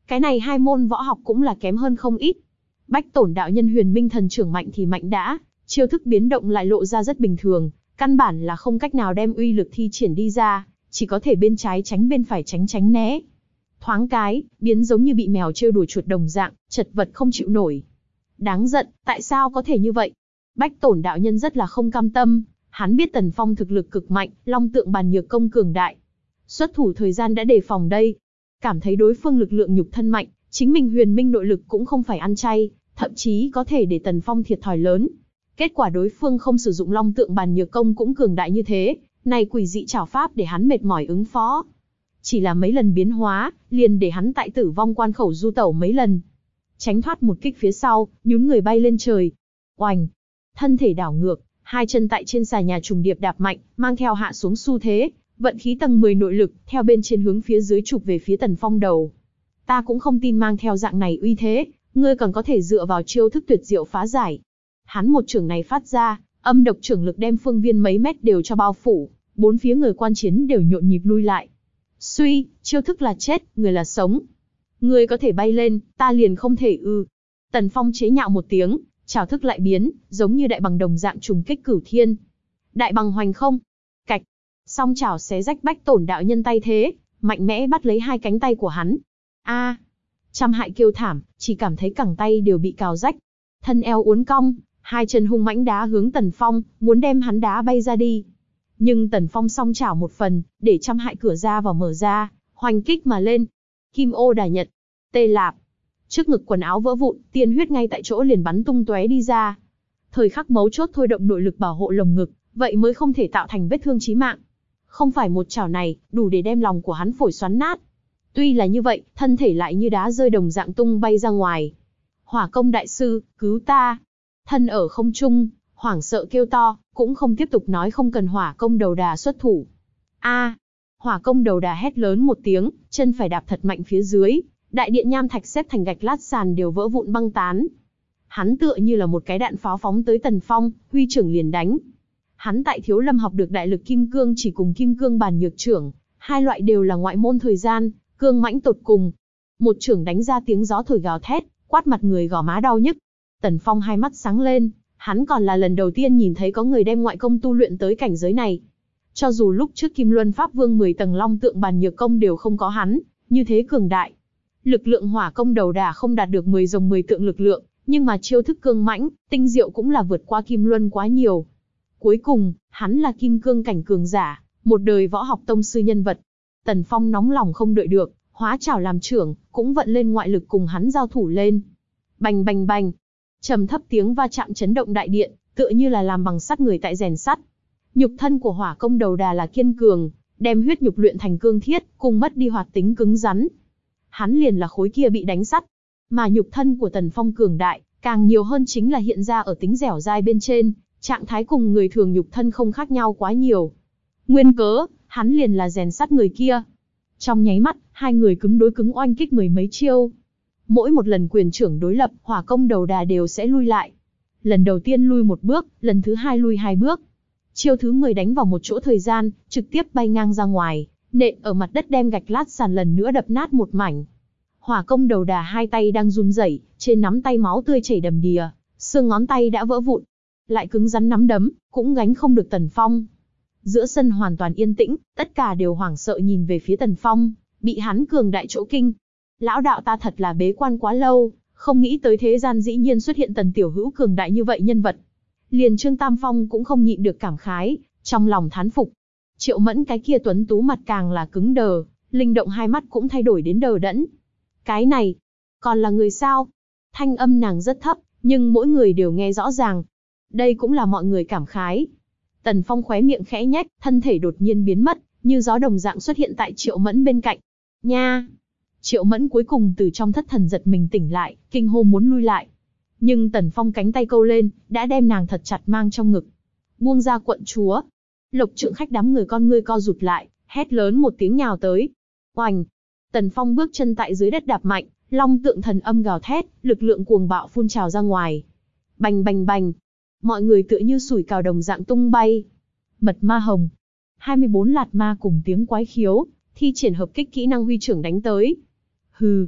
Cái này hai môn võ học cũng là kém hơn không ít. Bách Tổn đạo nhân huyền minh thần trưởng mạnh thì mạnh đã, chiêu thức biến động lại lộ ra rất bình thường, căn bản là không cách nào đem uy lực thi triển đi ra, chỉ có thể bên trái tránh bên phải tránh tránh né. Thoáng cái, biến giống như bị mèo trêu đùa chuột đồng dạng, chật vật không chịu nổi. Đáng giận, tại sao có thể như vậy? Bách Tổn đạo nhân rất là không cam tâm, hắn biết Tần Phong thực lực cực mạnh, long tượng bàn nhược công cường đại. Xuất thủ thời gian đã đề phòng đây. Cảm thấy đối phương lực lượng nhục thân mạnh, chính mình huyền minh nội lực cũng không phải ăn chay, thậm chí có thể để Tần Phong thiệt thòi lớn. Kết quả đối phương không sử dụng long tượng bàn nhược công cũng cường đại như thế, này quỷ dị trảo pháp để hắn mệt mỏi ứng phó. Chỉ là mấy lần biến hóa, liền để hắn tại tử vong quan khẩu du tẩu mấy lần. Tránh thoát một kích phía sau, nhún người bay lên trời. Oành! Thân thể đảo ngược, hai chân tại trên xà nhà trùng điệp đạp mạnh, mang theo hạ xuống xu thế, vận khí tầng mười nội lực, theo bên trên hướng phía dưới chụp về phía Tần Phong đầu. Ta cũng không tin mang theo dạng này uy thế, ngươi còn có thể dựa vào chiêu thức tuyệt diệu phá giải. Hắn một chưởng này phát ra, âm độc chưởng lực đem phương viên mấy mét đều cho bao phủ, bốn phía người quan chiến đều nhộn nhịp lui lại. Suy, chiêu thức là chết, người là sống. Ngươi có thể bay lên, ta liền không thể ư. Tần Phong chế nhạo một tiếng, trảo thức lại biến, giống như đại bằng đồng dạng trùng kích cửu thiên. Đại bằng hoành không. Cạch. Song chảo xé rách Bách Tổn đạo nhân tay thế, mạnh mẽ bắt lấy hai cánh tay của hắn. A! Trăm hại kêu thảm, chỉ cảm thấy cẳng tay đều bị cào rách. Thân eo uốn cong, hai chân hung mãnh đá hướng Tần Phong, muốn đem hắn đá bay ra đi. Nhưng Tần Phong song chảo một phần, để trăm hại cửa ra vào mở ra, hoành kích mà lên. Kim ô đà nhật. Tê lạp. Trước ngực quần áo vỡ vụn, tiên huyết ngay tại chỗ liền bắn tung tóe đi ra. Thời khắc mấu chốt thôi động nội lực bảo hộ lồng ngực, vậy mới không thể tạo thành vết thương chí mạng. Không phải một chảo này, đủ để đem lòng của hắn phổi xoắn nát. Tuy là như vậy, thân thể lại như đá rơi đồng dạng tung bay ra ngoài. Hỏa công đại sư, cứu ta! Thân ở không trung, hoảng sợ kêu to, cũng không tiếp tục nói không cần hỏa công đầu đà xuất thủ. A! Hỏa công đầu đà hét lớn một tiếng, chân phải đạp thật mạnh phía dưới, đại điện nham thạch xếp thành gạch lát sàn đều vỡ vụn băng tán. Hắn tựa như là một cái đạn pháo phóng tới Tần Phong, huy trưởng liền đánh. Hắn tại Thiếu Lâm học được đại lực kim cương chỉ cùng kim cương bàn nhược trưởng, hai loại đều là ngoại môn thời gian, cương mãnh tột cùng. Một trưởng đánh ra tiếng gió thổi gào thét, quát mặt người gò má đau nhức. Tần Phong hai mắt sáng lên, hắn còn là lần đầu tiên nhìn thấy có người đem ngoại công tu luyện tới cảnh giới này. Cho dù lúc trước Kim Luân Pháp Vương mười tầng long tượng bàn nhược công đều không có hắn, như thế cường đại. Lực lượng hỏa công đầu đà không đạt được mười rồng mười tượng lực lượng, nhưng mà chiêu thức cương mãnh, tinh diệu cũng là vượt qua Kim Luân quá nhiều. Cuối cùng, hắn là kim cương cảnh cường giả, một đời võ học tông sư nhân vật. Tần Phong nóng lòng không đợi được, hóa trảo làm trưởng, cũng vận lên ngoại lực cùng hắn giao thủ lên. Bành bành bành, trầm thấp tiếng va chạm chấn động đại điện, tựa như là làm bằng sắt người tại rèn sắt. Nhục thân của hỏa công đầu đà là kiên cường, đem huyết nhục luyện thành cương thiết, cùng mất đi hoạt tính cứng rắn. Hắn liền là khối kia bị đánh sắt. Mà nhục thân của Tần Phong cường đại, càng nhiều hơn chính là hiện ra ở tính dẻo dai bên trên, trạng thái cùng người thường nhục thân không khác nhau quá nhiều. Nguyên cớ, hắn liền là rèn sắt người kia. Trong nháy mắt, hai người cứng đối cứng oanh kích mười mấy chiêu. Mỗi một lần quyền trưởng đối lập, hỏa công đầu đà đều sẽ lui lại. Lần đầu tiên lui một bước, lần thứ hai lui hai bước. Chiêu thứ mười đánh vào một chỗ thời gian, trực tiếp bay ngang ra ngoài, nện ở mặt đất đem gạch lát sàn lần nữa đập nát một mảnh. Hỏa công đầu đà hai tay đang run rẩy, trên nắm tay máu tươi chảy đầm đìa, xương ngón tay đã vỡ vụn. Lại cứng rắn nắm đấm, cũng gánh không được Tần Phong. Giữa sân hoàn toàn yên tĩnh, tất cả đều hoảng sợ nhìn về phía Tần Phong, bị hắn cường đại chỗ kinh. Lão đạo ta thật là bế quan quá lâu, không nghĩ tới thế gian dĩ nhiên xuất hiện Tần tiểu hữu cường đại như vậy nhân vật. Liền Trương Tam Phong cũng không nhịn được cảm khái, trong lòng thán phục. Triệu Mẫn cái kia tuấn tú mặt càng là cứng đờ, linh động hai mắt cũng thay đổi đến đờ đẫn. Cái này, còn là người sao? Thanh âm nàng rất thấp, nhưng mỗi người đều nghe rõ ràng. Đây cũng là mọi người cảm khái. Tần Phong khóe miệng khẽ nhếch, thân thể đột nhiên biến mất, như gió đồng dạng xuất hiện tại Triệu Mẫn bên cạnh. Nha! Triệu Mẫn cuối cùng từ trong thất thần giật mình tỉnh lại, kinh hô muốn lui lại. Nhưng Tần Phong cánh tay câu lên, đã đem nàng thật chặt mang trong ngực. Buông ra quận chúa. Lộc Trượng Khách đám người con ngươi co rụt lại, hét lớn một tiếng nhào tới. Oành! Tần Phong bước chân tại dưới đất đạp mạnh, long tượng thần âm gào thét, lực lượng cuồng bạo phun trào ra ngoài. Bành bành bành! Mọi người tựa như sủi cào đồng dạng tung bay. Mật ma hồng. hai mươi bốn lạt ma cùng tiếng quái khiếu, thi triển hợp kích kỹ năng huy trưởng đánh tới. Hừ.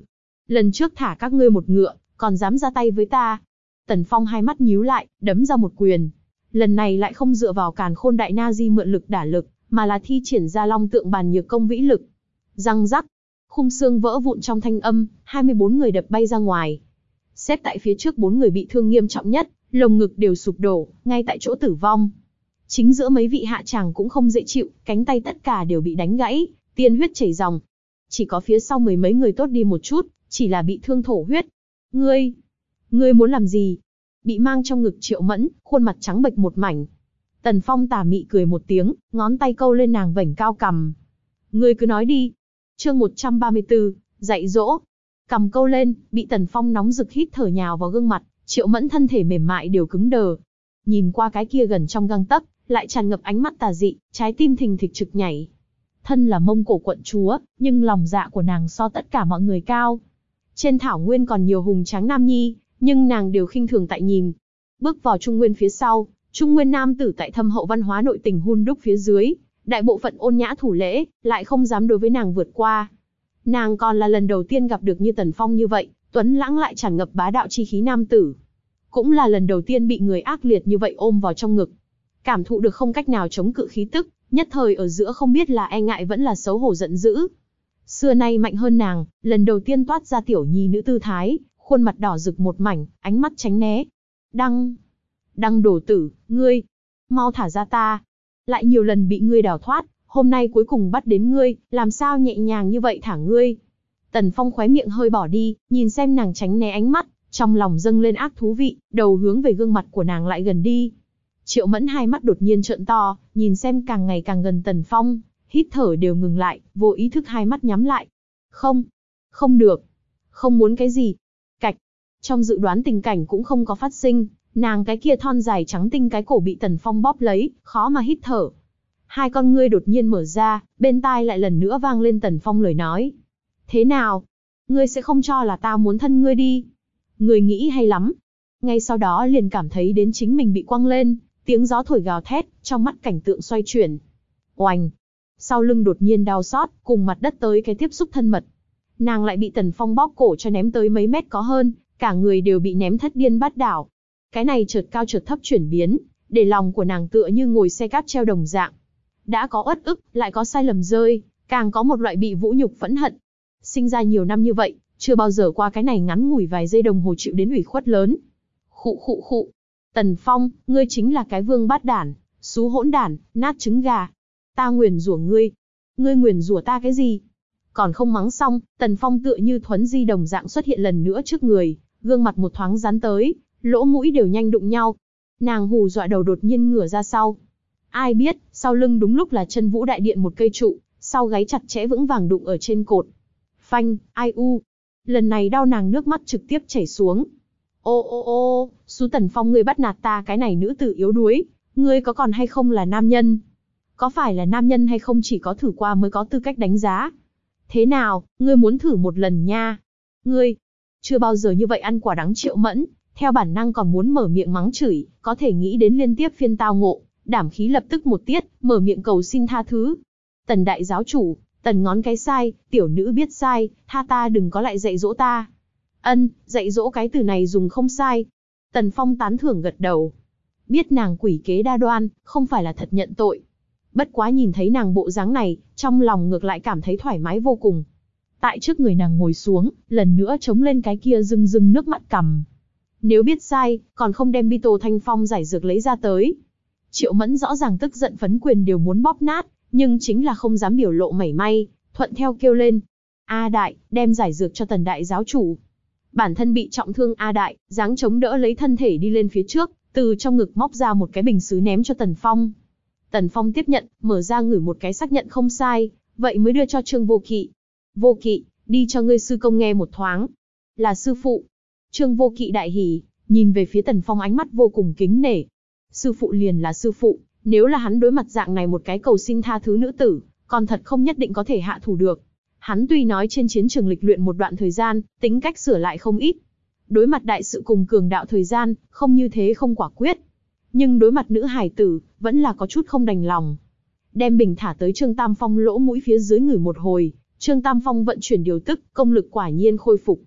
Lần trước thả các ngươi một ngựa, còn dám ra tay với ta. Tần Phong hai mắt nhíu lại, đấm ra một quyền. Lần này lại không dựa vào Càn Khôn Đại Na Di mượn lực đả lực, mà là thi triển ra Long Tượng Bàn Nhược Công vĩ lực. Răng rắc, khung xương vỡ vụn trong thanh âm, hai mươi bốn người đập bay ra ngoài. Xếp tại phía trước bốn người bị thương nghiêm trọng nhất, lồng ngực đều sụp đổ, ngay tại chỗ tử vong. Chính giữa mấy vị hạ tràng cũng không dễ chịu, cánh tay tất cả đều bị đánh gãy, tiên huyết chảy ròng. Chỉ có phía sau mười mấy người tốt đi một chút, chỉ là bị thương thổ huyết. Ngươi, ngươi muốn làm gì? Bị mang trong ngực Triệu Mẫn, khuôn mặt trắng bệch một mảnh. Tần Phong tà mị cười một tiếng, ngón tay câu lên nàng vảnh cao cằm. Ngươi cứ nói đi. Chương một trăm ba mươi tư, dạy dỗ. Cằm câu lên, bị Tần Phong nóng rực hít thở nhào vào gương mặt, Triệu Mẫn thân thể mềm mại đều cứng đờ. Nhìn qua cái kia gần trong gang tấc, lại tràn ngập ánh mắt tà dị, trái tim thình thịch trực nhảy. Thân là Mông Cổ quận chúa, nhưng lòng dạ của nàng so tất cả mọi người cao. Trên thảo nguyên còn nhiều hùng tráng nam nhi, nhưng nàng đều khinh thường tại nhìn. Bước vào Trung Nguyên phía sau, Trung Nguyên nam tử tại thâm hậu văn hóa nội tình hun đúc phía dưới, đại bộ phận ôn nhã thủ lễ, lại không dám đối với nàng vượt qua. Nàng còn là lần đầu tiên gặp được như Tần Phong như vậy, tuấn lãng lại tràn ngập bá đạo chi khí nam tử. Cũng là lần đầu tiên bị người ác liệt như vậy ôm vào trong ngực. Cảm thụ được không cách nào chống cự khí tức, nhất thời ở giữa không biết là e ngại vẫn là xấu hổ giận dữ. Xưa nay mạnh hơn nàng, lần đầu tiên toát ra tiểu nhi nữ tư thái, khuôn mặt đỏ rực một mảnh, ánh mắt tránh né. Đăng, Đăng đồ tử, ngươi, mau thả ra ta. Lại nhiều lần bị ngươi đào thoát, hôm nay cuối cùng bắt đến ngươi, làm sao nhẹ nhàng như vậy thả ngươi. Tần Phong khóe miệng hơi bỏ đi, nhìn xem nàng tránh né ánh mắt, trong lòng dâng lên ác thú vị, đầu hướng về gương mặt của nàng lại gần đi. Triệu Mẫn hai mắt đột nhiên trợn to, nhìn xem càng ngày càng gần Tần Phong, hít thở đều ngừng lại, vô ý thức hai mắt nhắm lại. Không, không được, không muốn cái gì. Cạch, trong dự đoán tình cảnh cũng không có phát sinh, nàng cái kia thon dài trắng tinh cái cổ bị Tần Phong bóp lấy, khó mà hít thở. Hai con ngươi đột nhiên mở ra, bên tai lại lần nữa vang lên Tần Phong lời nói. Thế nào? Ngươi sẽ không cho là ta muốn thân ngươi đi? Ngươi nghĩ hay lắm. Ngay sau đó liền cảm thấy đến chính mình bị quăng lên, tiếng gió thổi gào thét, trong mắt cảnh tượng xoay chuyển. Oành! Sau lưng đột nhiên đau xót, cùng mặt đất tới cái tiếp xúc thân mật. Nàng lại bị Tần Phong bóp cổ cho ném tới mấy mét có hơn, cả người đều bị ném thất điên bát đảo. Cái này chợt cao chợt thấp chuyển biến, để lòng của nàng tựa như ngồi xe cáp treo đồng dạng. Đã có uất ức, lại có sai lầm rơi, càng có một loại bị vũ nhục phẫn hận. Sinh ra nhiều năm như vậy, chưa bao giờ qua cái này ngắn ngủi vài giây đồng hồ chịu đến ủy khuất lớn. Khụ khụ khụ. Tần Phong, ngươi chính là cái vương bát đản, xú hỗn đản, nát trứng gà. Ta nguyền rủa ngươi. Ngươi nguyền rủa ta cái gì? Còn không mắng xong, Tần Phong tựa như thuấn di đồng dạng xuất hiện lần nữa trước người, gương mặt một thoáng dán tới, lỗ mũi đều nhanh đụng nhau. Nàng hù dọa đầu đột nhiên ngửa ra sau. Ai biết, sau lưng đúng lúc là Chân Vũ Đại Điện một cây trụ, sau gáy chặt chẽ vững vàng đụng ở trên cột. Phanh, ai u. Lần này đau nàng nước mắt trực tiếp chảy xuống. Ô ô ô, Sú Tần Phong, ngươi bắt nạt ta cái này nữ tử yếu đuối, ngươi có còn hay không là nam nhân? Có phải là nam nhân hay không chỉ có thử qua mới có tư cách đánh giá? Thế nào, ngươi muốn thử một lần nha? Ngươi, chưa bao giờ như vậy ăn quả đắng. Triệu Mẫn, theo bản năng còn muốn mở miệng mắng chửi, có thể nghĩ đến liên tiếp phiên tao ngộ, đảm khí lập tức một tiết, mở miệng cầu xin tha thứ. Tần đại giáo chủ, Tần ngón cái sai, tiểu nữ biết sai, tha ta đừng có lại dạy dỗ ta. Ân, dạy dỗ cái từ này dùng không sai. Tần Phong tán thưởng gật đầu. Biết nàng quỷ kế đa đoan, không phải là thật nhận tội. Bất quá nhìn thấy nàng bộ dáng này, trong lòng ngược lại cảm thấy thoải mái vô cùng. Tại trước người nàng ngồi xuống, lần nữa chống lên cái kia rưng rưng nước mắt cằm. Nếu biết sai, còn không đem Bito Thanh Phong giải dược lấy ra tới. Triệu Mẫn rõ ràng tức giận phấn quyền đều muốn bóp nát, nhưng chính là không dám biểu lộ mảy may, thuận theo kêu lên. A Đại, đem giải dược cho Tần đại giáo chủ. Bản thân bị trọng thương A Đại, dáng chống đỡ lấy thân thể đi lên phía trước, từ trong ngực móc ra một cái bình sứ ném cho Tần Phong. Tần Phong tiếp nhận, mở ra ngửi một cái xác nhận không sai, vậy mới đưa cho Trương Vô Kỵ. Vô Kỵ, đi cho ngươi sư công nghe một thoáng. Là sư phụ. Trương Vô Kỵ đại hỉ, nhìn về phía Tần Phong ánh mắt vô cùng kính nể. Sư phụ liền là sư phụ, nếu là hắn đối mặt dạng này một cái cầu xin tha thứ nữ tử, còn thật không nhất định có thể hạ thủ được. Hắn tuy nói trên chiến trường lịch luyện một đoạn thời gian, tính cách sửa lại không ít. Đối mặt đại sự cùng cường đạo thời gian, không như thế không quả quyết. Nhưng đối mặt nữ hài tử, vẫn là có chút không đành lòng. Đem bình thả tới Trương Tam Phong lỗ mũi phía dưới ngửi một hồi, Trương Tam Phong vận chuyển điều tức, công lực quả nhiên khôi phục.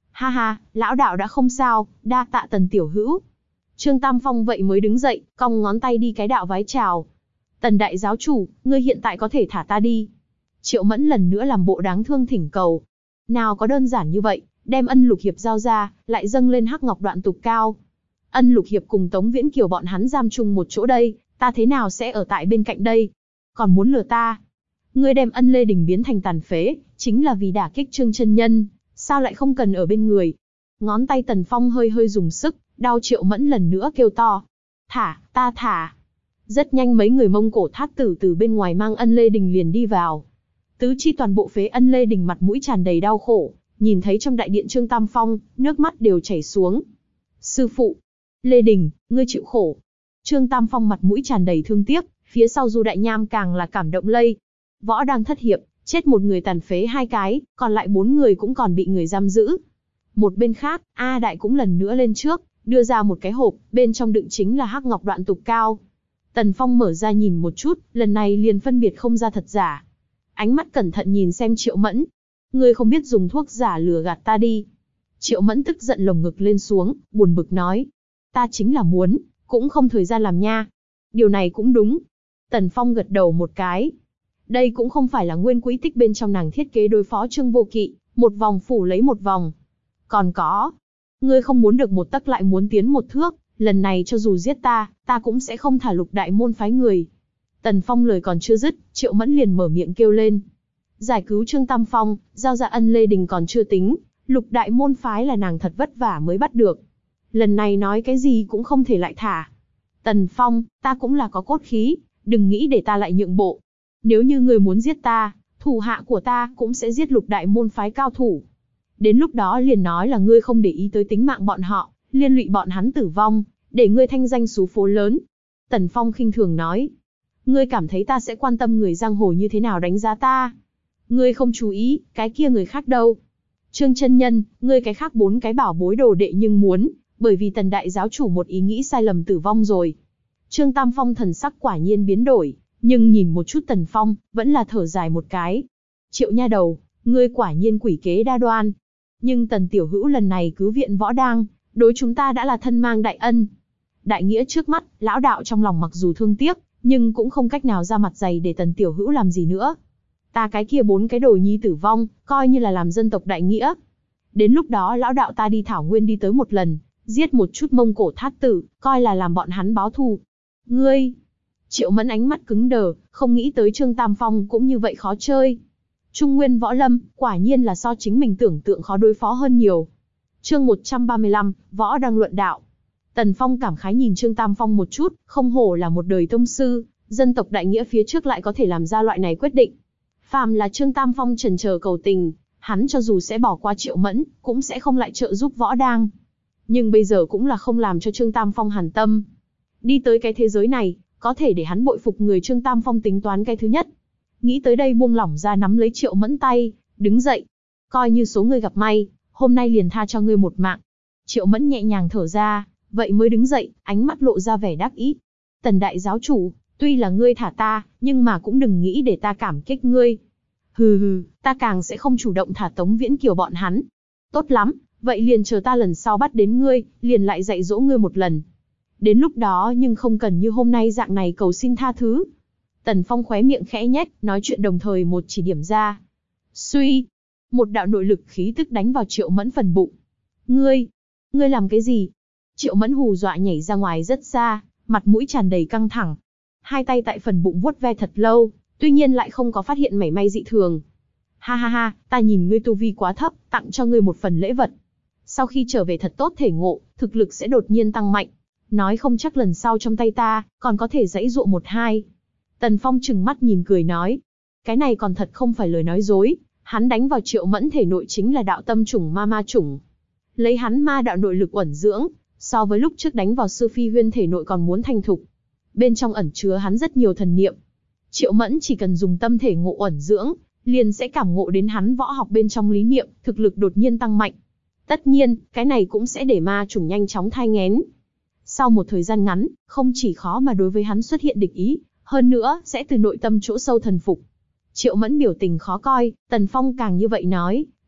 Ha ha, lão đạo đã không sao, đa tạ Tần tiểu hữu. Trương Tam Phong vậy mới đứng dậy, cong ngón tay đi cái đạo vái chào. Tần đại giáo chủ, ngươi hiện tại có thể thả ta đi. Triệu Mẫn lần nữa làm bộ đáng thương thỉnh cầu. Nào có đơn giản như vậy, đem Ân Lục Hiệp giao ra, lại dâng lên hắc ngọc đoạn tục cao. Ân Lục Hiệp cùng Tống Viễn Kiều bọn hắn giam chung một chỗ đây, ta thế nào sẽ ở tại bên cạnh đây? Còn muốn lừa ta? Ngươi đem Ân Lê Đình biến thành tàn phế, chính là vì đả kích Trương chân nhân, sao lại không cần ở bên người? Ngón tay Tần Phong hơi hơi dùng sức, đau Triệu Mẫn lần nữa kêu to. Thả, ta thả. Rất nhanh mấy người Mông Cổ thát tử từ bên ngoài mang Ân Lê Đình liền đi vào. Tứ chi toàn bộ phế Ân Lê Đình mặt mũi tràn đầy đau khổ, nhìn thấy trong đại điện Trương Tam Phong, nước mắt đều chảy xuống. Sư phụ, Lê Đình, ngươi chịu khổ. Trương Tam Phong mặt mũi tràn đầy thương tiếc, phía sau Du Đại Nham càng là cảm động lây. Võ đang thất hiệp, chết một người tàn phế hai cái, còn lại bốn người cũng còn bị người giam giữ. Một bên khác, A Đại cũng lần nữa lên trước, đưa ra một cái hộp, bên trong đựng chính là hắc ngọc đoạn tục cao. Tần Phong mở ra nhìn một chút, lần này liền phân biệt không ra thật giả. Ánh mắt cẩn thận nhìn xem Triệu Mẫn. Ngươi không biết dùng thuốc giả lừa gạt ta đi. Triệu Mẫn tức giận lồng ngực lên xuống, buồn bực nói. Ta chính là muốn, cũng không thời gian làm nha. Điều này cũng đúng. Tần Phong gật đầu một cái. Đây cũng không phải là nguyên quỹ tích bên trong nàng thiết kế đối phó Trương Vô Kỵ, một vòng phủ lấy một vòng. Còn có, ngươi không muốn được một tấc lại muốn tiến một thước, lần này cho dù giết ta, ta cũng sẽ không thả Lục đại môn phái người. Tần Phong lời còn chưa dứt, Triệu Mẫn liền mở miệng kêu lên. Giải cứu Trương Tam Phong, giao ra Ân Lê Đình còn chưa tính, Lục đại môn phái là nàng thật vất vả mới bắt được. Lần này nói cái gì cũng không thể lại thả. Tần Phong, ta cũng là có cốt khí, đừng nghĩ để ta lại nhượng bộ. Nếu như ngươi muốn giết ta, thủ hạ của ta cũng sẽ giết Lục đại môn phái cao thủ. Đến lúc đó liền nói là ngươi không để ý tới tính mạng bọn họ, liên lụy bọn hắn tử vong, để ngươi thanh danh xú phố lớn. Tần Phong khinh thường nói. Ngươi cảm thấy ta sẽ quan tâm người giang hồ như thế nào đánh giá ta? Ngươi không chú ý, cái kia người khác đâu? Trương chân nhân, ngươi cái khác bốn cái bảo bối đồ đệ nhưng muốn, bởi vì Tần đại giáo chủ một ý nghĩ sai lầm tử vong rồi. Trương Tam Phong thần sắc quả nhiên biến đổi, nhưng nhìn một chút Tần Phong, vẫn là thở dài một cái. Triệu nha đầu, ngươi quả nhiên quỷ kế đa đoan. Nhưng Tần tiểu hữu lần này cứu viện Võ Đang, đối chúng ta đã là thân mang đại ân. Đại nghĩa trước mắt, lão đạo trong lòng mặc dù thương tiếc, nhưng cũng không cách nào ra mặt dày để Tần tiểu hữu làm gì nữa. Ta cái kia bốn cái đồ nhi tử vong, coi như là làm dân tộc đại nghĩa. Đến lúc đó lão đạo ta đi Thảo Nguyên đi tới một lần, giết một chút Mông Cổ thát tử, coi là làm bọn hắn báo thù. Ngươi! Triệu Mẫn ánh mắt cứng đờ, không nghĩ tới Trương Tam Phong cũng như vậy khó chơi. Trung Nguyên Võ Lâm, quả nhiên là so chính mình tưởng tượng khó đối phó hơn nhiều. Chương một trăm ba mươi lăm, Võ Đang luận đạo. Tần Phong cảm khái nhìn Trương Tam Phong một chút, không hổ là một đời tông sư, dân tộc đại nghĩa phía trước lại có thể làm ra loại này quyết định. Phàm là Trương Tam Phong chần chờ cầu tình, hắn cho dù sẽ bỏ qua Triệu Mẫn, cũng sẽ không lại trợ giúp Võ Đang. Nhưng bây giờ cũng là không làm cho Trương Tam Phong hàn tâm. Đi tới cái thế giới này, có thể để hắn bội phục người Trương Tam Phong tính toán cái thứ nhất. Nghĩ tới đây buông lỏng ra nắm lấy Triệu Mẫn tay, đứng dậy. Coi như số người gặp may, hôm nay liền tha cho ngươi một mạng. Triệu Mẫn nhẹ nhàng thở ra, vậy mới đứng dậy, ánh mắt lộ ra vẻ đắc ý. Tần đại giáo chủ, tuy là ngươi thả ta, nhưng mà cũng đừng nghĩ để ta cảm kích ngươi. Hừ hừ, ta càng sẽ không chủ động thả Tống Viễn Kiều bọn hắn. Tốt lắm, vậy liền chờ ta lần sau bắt đến ngươi, liền lại dạy dỗ ngươi một lần. Đến lúc đó nhưng không cần như hôm nay dạng này cầu xin tha thứ. Tần Phong khóe miệng khẽ nhếch, nói chuyện đồng thời một chỉ điểm ra. Suy, một đạo nội lực khí tức đánh vào Triệu Mẫn phần bụng. Ngươi, ngươi làm cái gì? Triệu Mẫn hù dọa nhảy ra ngoài rất xa, mặt mũi tràn đầy căng thẳng. Hai tay tại phần bụng vuốt ve thật lâu, tuy nhiên lại không có phát hiện mảy may dị thường. Ha ha ha, ta nhìn ngươi tu vi quá thấp, tặng cho ngươi một phần lễ vật. Sau khi trở về thật tốt thể ngộ, thực lực sẽ đột nhiên tăng mạnh. Nói không chắc lần sau trong tay ta, còn có thể dãy dụa một hai. Tần Phong trừng mắt nhìn cười nói. Cái này còn thật không phải lời nói dối, hắn đánh vào Triệu Mẫn thể nội chính là đạo tâm chủng ma ma chủng. Lấy hắn ma đạo nội lực uẩn dưỡng, so với lúc trước đánh vào Sư Phi Huyên thể nội còn muốn thành thục. Bên trong ẩn chứa hắn rất nhiều thần niệm. Triệu Mẫn chỉ cần dùng tâm thể ngộ uẩn dưỡng, liền sẽ cảm ngộ đến hắn võ học bên trong lý niệm, thực lực đột nhiên tăng mạnh. Tất nhiên, cái này cũng sẽ để ma chủng nhanh chóng thai nghén. Sau một thời gian ngắn, không chỉ khó mà đối với hắn xuất hiện địch ý, hơn nữa sẽ từ nội tâm chỗ sâu thần phục. Triệu Mẫn biểu tình khó coi, Tần Phong càng như vậy nói,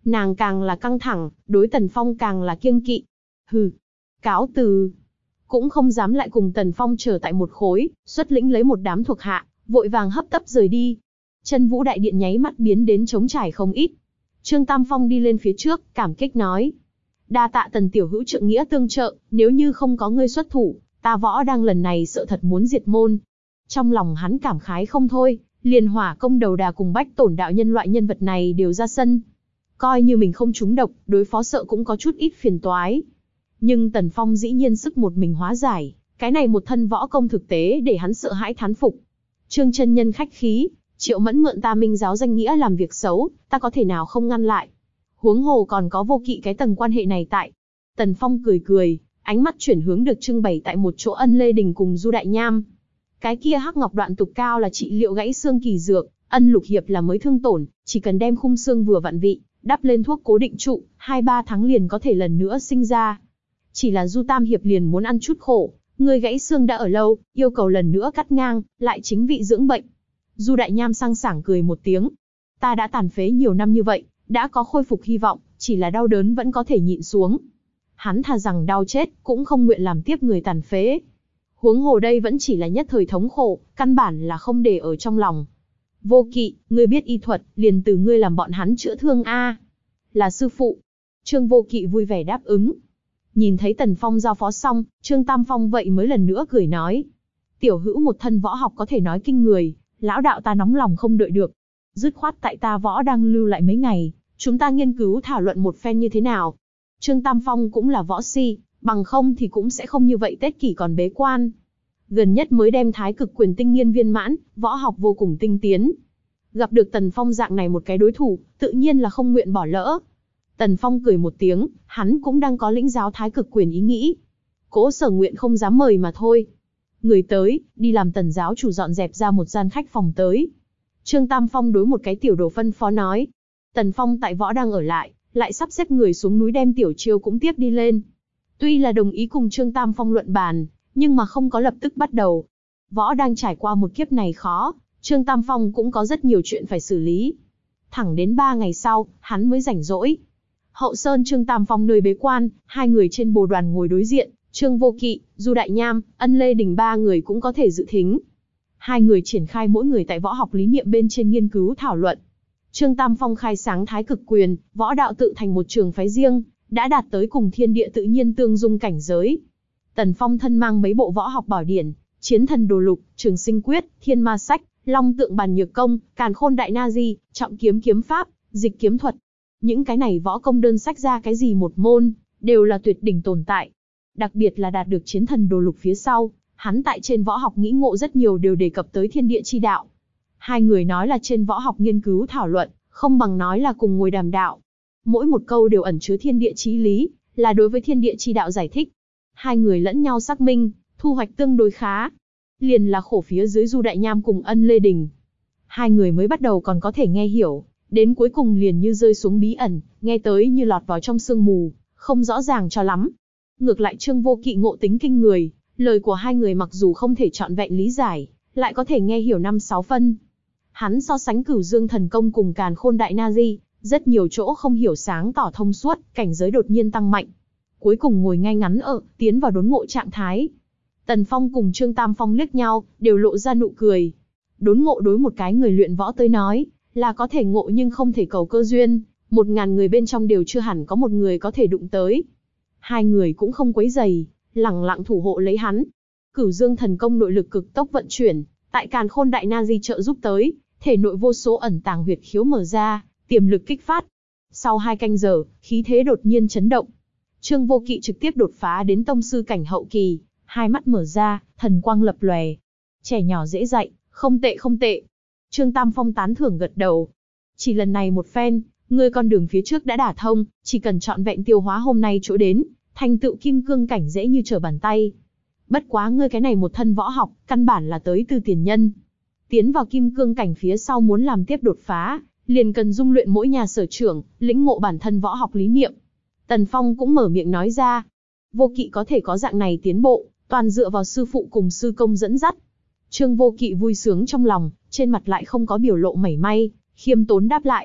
Nàng càng là căng thẳng, đối Tần Phong càng là kiêng kỵ. Hừ, cáo từ. Cũng không dám lại cùng Tần Phong chờ tại một khối, xuất lĩnh lấy một đám thuộc hạ, vội vàng hấp tấp rời đi. Chân Vũ đại điện nháy mắt biến đến trống trải không ít. Trương Tam Phong đi lên phía trước, cảm kích nói: đa tạ Tần tiểu hữu trượng nghĩa tương trợ, nếu như không có ngươi xuất thủ, ta Võ Đang lần này sợ thật muốn diệt môn. Trong lòng hắn cảm khái không thôi, liền Hỏa Công đầu đà cùng Bách Tổn đạo nhân loại nhân vật này đều ra sân. Coi như mình không trúng độc, đối phó sợ cũng có chút ít phiền toái. Nhưng Tần Phong dĩ nhiên sức một mình hóa giải, cái này một thân võ công thực tế để hắn sợ hãi thán phục. Trương chân nhân khách khí, Triệu Mẫn mượn ta Minh giáo danh nghĩa làm việc xấu, ta có thể nào không ngăn lại. Huống hồ còn có Vô Kỵ cái tầng quan hệ này tại. Tần Phong cười cười, ánh mắt chuyển hướng được trưng bày tại một chỗ Ân Lê Đình cùng Du Đại Nham. Cái kia hắc ngọc đoạn tục cao là trị liệu gãy xương kỳ dược, ân lục hiệp là mới thương tổn, chỉ cần đem khung xương vừa vặn vị, đắp lên thuốc cố định trụ, hai ba tháng liền có thể lần nữa sinh ra. Chỉ là Du Tam hiệp liền muốn ăn chút khổ, người gãy xương đã ở lâu, yêu cầu lần nữa cắt ngang, lại chính vị dưỡng bệnh. Du Đại Nham sang sảng cười một tiếng. Ta đã tàn phế nhiều năm như vậy, đã có khôi phục hy vọng, chỉ là đau đớn vẫn có thể nhịn xuống. Hắn thà rằng đau chết, cũng không nguyện làm tiếp người tàn phế. Huống hồ đây vẫn chỉ là nhất thời thống khổ, căn bản là không để ở trong lòng. Vô Kỵ, ngươi biết y thuật, liền từ ngươi làm bọn hắn chữa thương a. Là sư phụ. Trương Vô Kỵ vui vẻ đáp ứng. Nhìn thấy Tần Phong giao phó xong, Trương Tam Phong vậy mới lần nữa cười nói: tiểu hữu một thân võ học có thể nói kinh người, lão đạo ta nóng lòng không đợi được. Dứt khoát tại ta Võ đang lưu lại mấy ngày, chúng ta nghiên cứu thảo luận một phen như thế nào. Trương Tam Phong cũng là võ si, bằng không thì cũng sẽ không như vậy Tết Kỷ còn bế quan. Gần nhất mới đem Thái Cực Quyền tinh nghiên viên mãn, võ học vô cùng tinh tiến. Gặp được Tần Phong dạng này một cái đối thủ, tự nhiên là không nguyện bỏ lỡ. Tần Phong cười một tiếng, hắn cũng đang có lĩnh giáo Thái Cực Quyền ý nghĩ. Cố Sở Nguyện không dám mời mà thôi. Người tới, đi làm Tần giáo chủ dọn dẹp ra một gian khách phòng tới. Trương Tam Phong đối một cái tiểu đồ phân phó nói. Tần Phong tại Võ đang ở lại, lại sắp xếp người xuống núi đem Tiểu Chiêu cũng tiếp đi lên. Tuy là đồng ý cùng Trương Tam Phong luận bàn, nhưng mà không có lập tức bắt đầu. Võ đang trải qua một kiếp này khó, Trương Tam Phong cũng có rất nhiều chuyện phải xử lý. Thẳng đến ba ngày sau, hắn mới rảnh rỗi. Hậu Sơn Trương Tam Phong nơi bế quan, hai người trên bồ đoàn ngồi đối diện, Trương Vô Kỵ, Du Đại Nham, Ân Lê Đình ba người cũng có thể dự thính. Hai người triển khai mỗi người tại võ học lý niệm bên trên nghiên cứu thảo luận. Trương Tam Phong khai sáng Thái Cực Quyền, võ đạo tự thành một trường phái riêng, đã đạt tới cùng thiên địa tự nhiên tương dung cảnh giới. Tần Phong thân mang mấy bộ võ học bảo điển, Chiến Thần Đồ Lục, Trường Sinh Quyết, Thiên Ma Sách, Long Tượng Bàn Nhược Công, Càn Khôn Đại Na Di, Trọng Kiếm Kiếm Pháp, Dịch Kiếm Thuật. Những cái này võ công đơn sách ra cái gì một môn, đều là tuyệt đỉnh tồn tại. Đặc biệt là đạt được Chiến Thần Đồ Lục phía sau, hắn tại trên võ học nghĩ ngộ rất nhiều đều đề cập tới thiên địa chi đạo. Hai người nói là trên võ học nghiên cứu thảo luận, không bằng nói là cùng ngồi đàm đạo. Mỗi một câu đều ẩn chứa thiên địa chí lý, là đối với thiên địa chi đạo giải thích. Hai người lẫn nhau xác minh, thu hoạch tương đối khá. Liền là khổ phía dưới Du Đại Nham cùng Ân Lê Đình. Hai người mới bắt đầu còn có thể nghe hiểu, đến cuối cùng liền như rơi xuống bí ẩn, nghe tới như lọt vào trong sương mù, không rõ ràng cho lắm. Ngược lại Trương Vô Kỵ ngộ tính kinh người, lời của hai người mặc dù không thể trọn vẹn lý giải, lại có thể nghe hiểu năm sáu phân. Hắn so sánh Cửu Dương Thần Công cùng Càn Khôn Đại Na Di, rất nhiều chỗ không hiểu sáng tỏ thông suốt, cảnh giới đột nhiên tăng mạnh. Cuối cùng ngồi ngay ngắn ở, tiến vào đốn ngộ trạng thái. Tần Phong cùng Trương Tam Phong liếc nhau, đều lộ ra nụ cười. Đốn ngộ đối một cái người luyện võ tới nói, là có thể ngộ nhưng không thể cầu cơ duyên, một ngàn người bên trong đều chưa hẳn có một người có thể đụng tới. Hai người cũng không quấy rầy, lẳng lặng thủ hộ lấy hắn. Cửu Dương Thần Công nội lực cực tốc vận chuyển, tại Càn Khôn Đại Na Di trợ giúp tới, thể nội vô số ẩn tàng huyệt khiếu mở ra, tiềm lực kích phát. Sau hai canh giờ, khí thế đột nhiên chấn động. Trương Vô Kỵ trực tiếp đột phá đến tông sư cảnh hậu kỳ, hai mắt mở ra, thần quang lập lòe. Trẻ nhỏ dễ dạy, không tệ không tệ. Trương Tam Phong tán thưởng gật đầu. Chỉ lần này một phen, ngươi con đường phía trước đã đả thông, chỉ cần trọn vẹn tiêu hóa hôm nay chỗ đến, thành tựu kim cương cảnh dễ như trở bàn tay. Bất quá ngươi cái này một thân võ học, căn bản là tới từ tiền nhân. Tiến vào kim cương cảnh phía sau muốn làm tiếp đột phá, liền cần dung luyện mỗi nhà sở trưởng, lĩnh ngộ bản thân võ học lý niệm. Tần Phong cũng mở miệng nói ra. Vô Kỵ có thể có dạng này tiến bộ, toàn dựa vào sư phụ cùng sư công dẫn dắt. Trương Vô Kỵ vui sướng trong lòng, trên mặt lại không có biểu lộ mảy may, khiêm tốn đáp lại.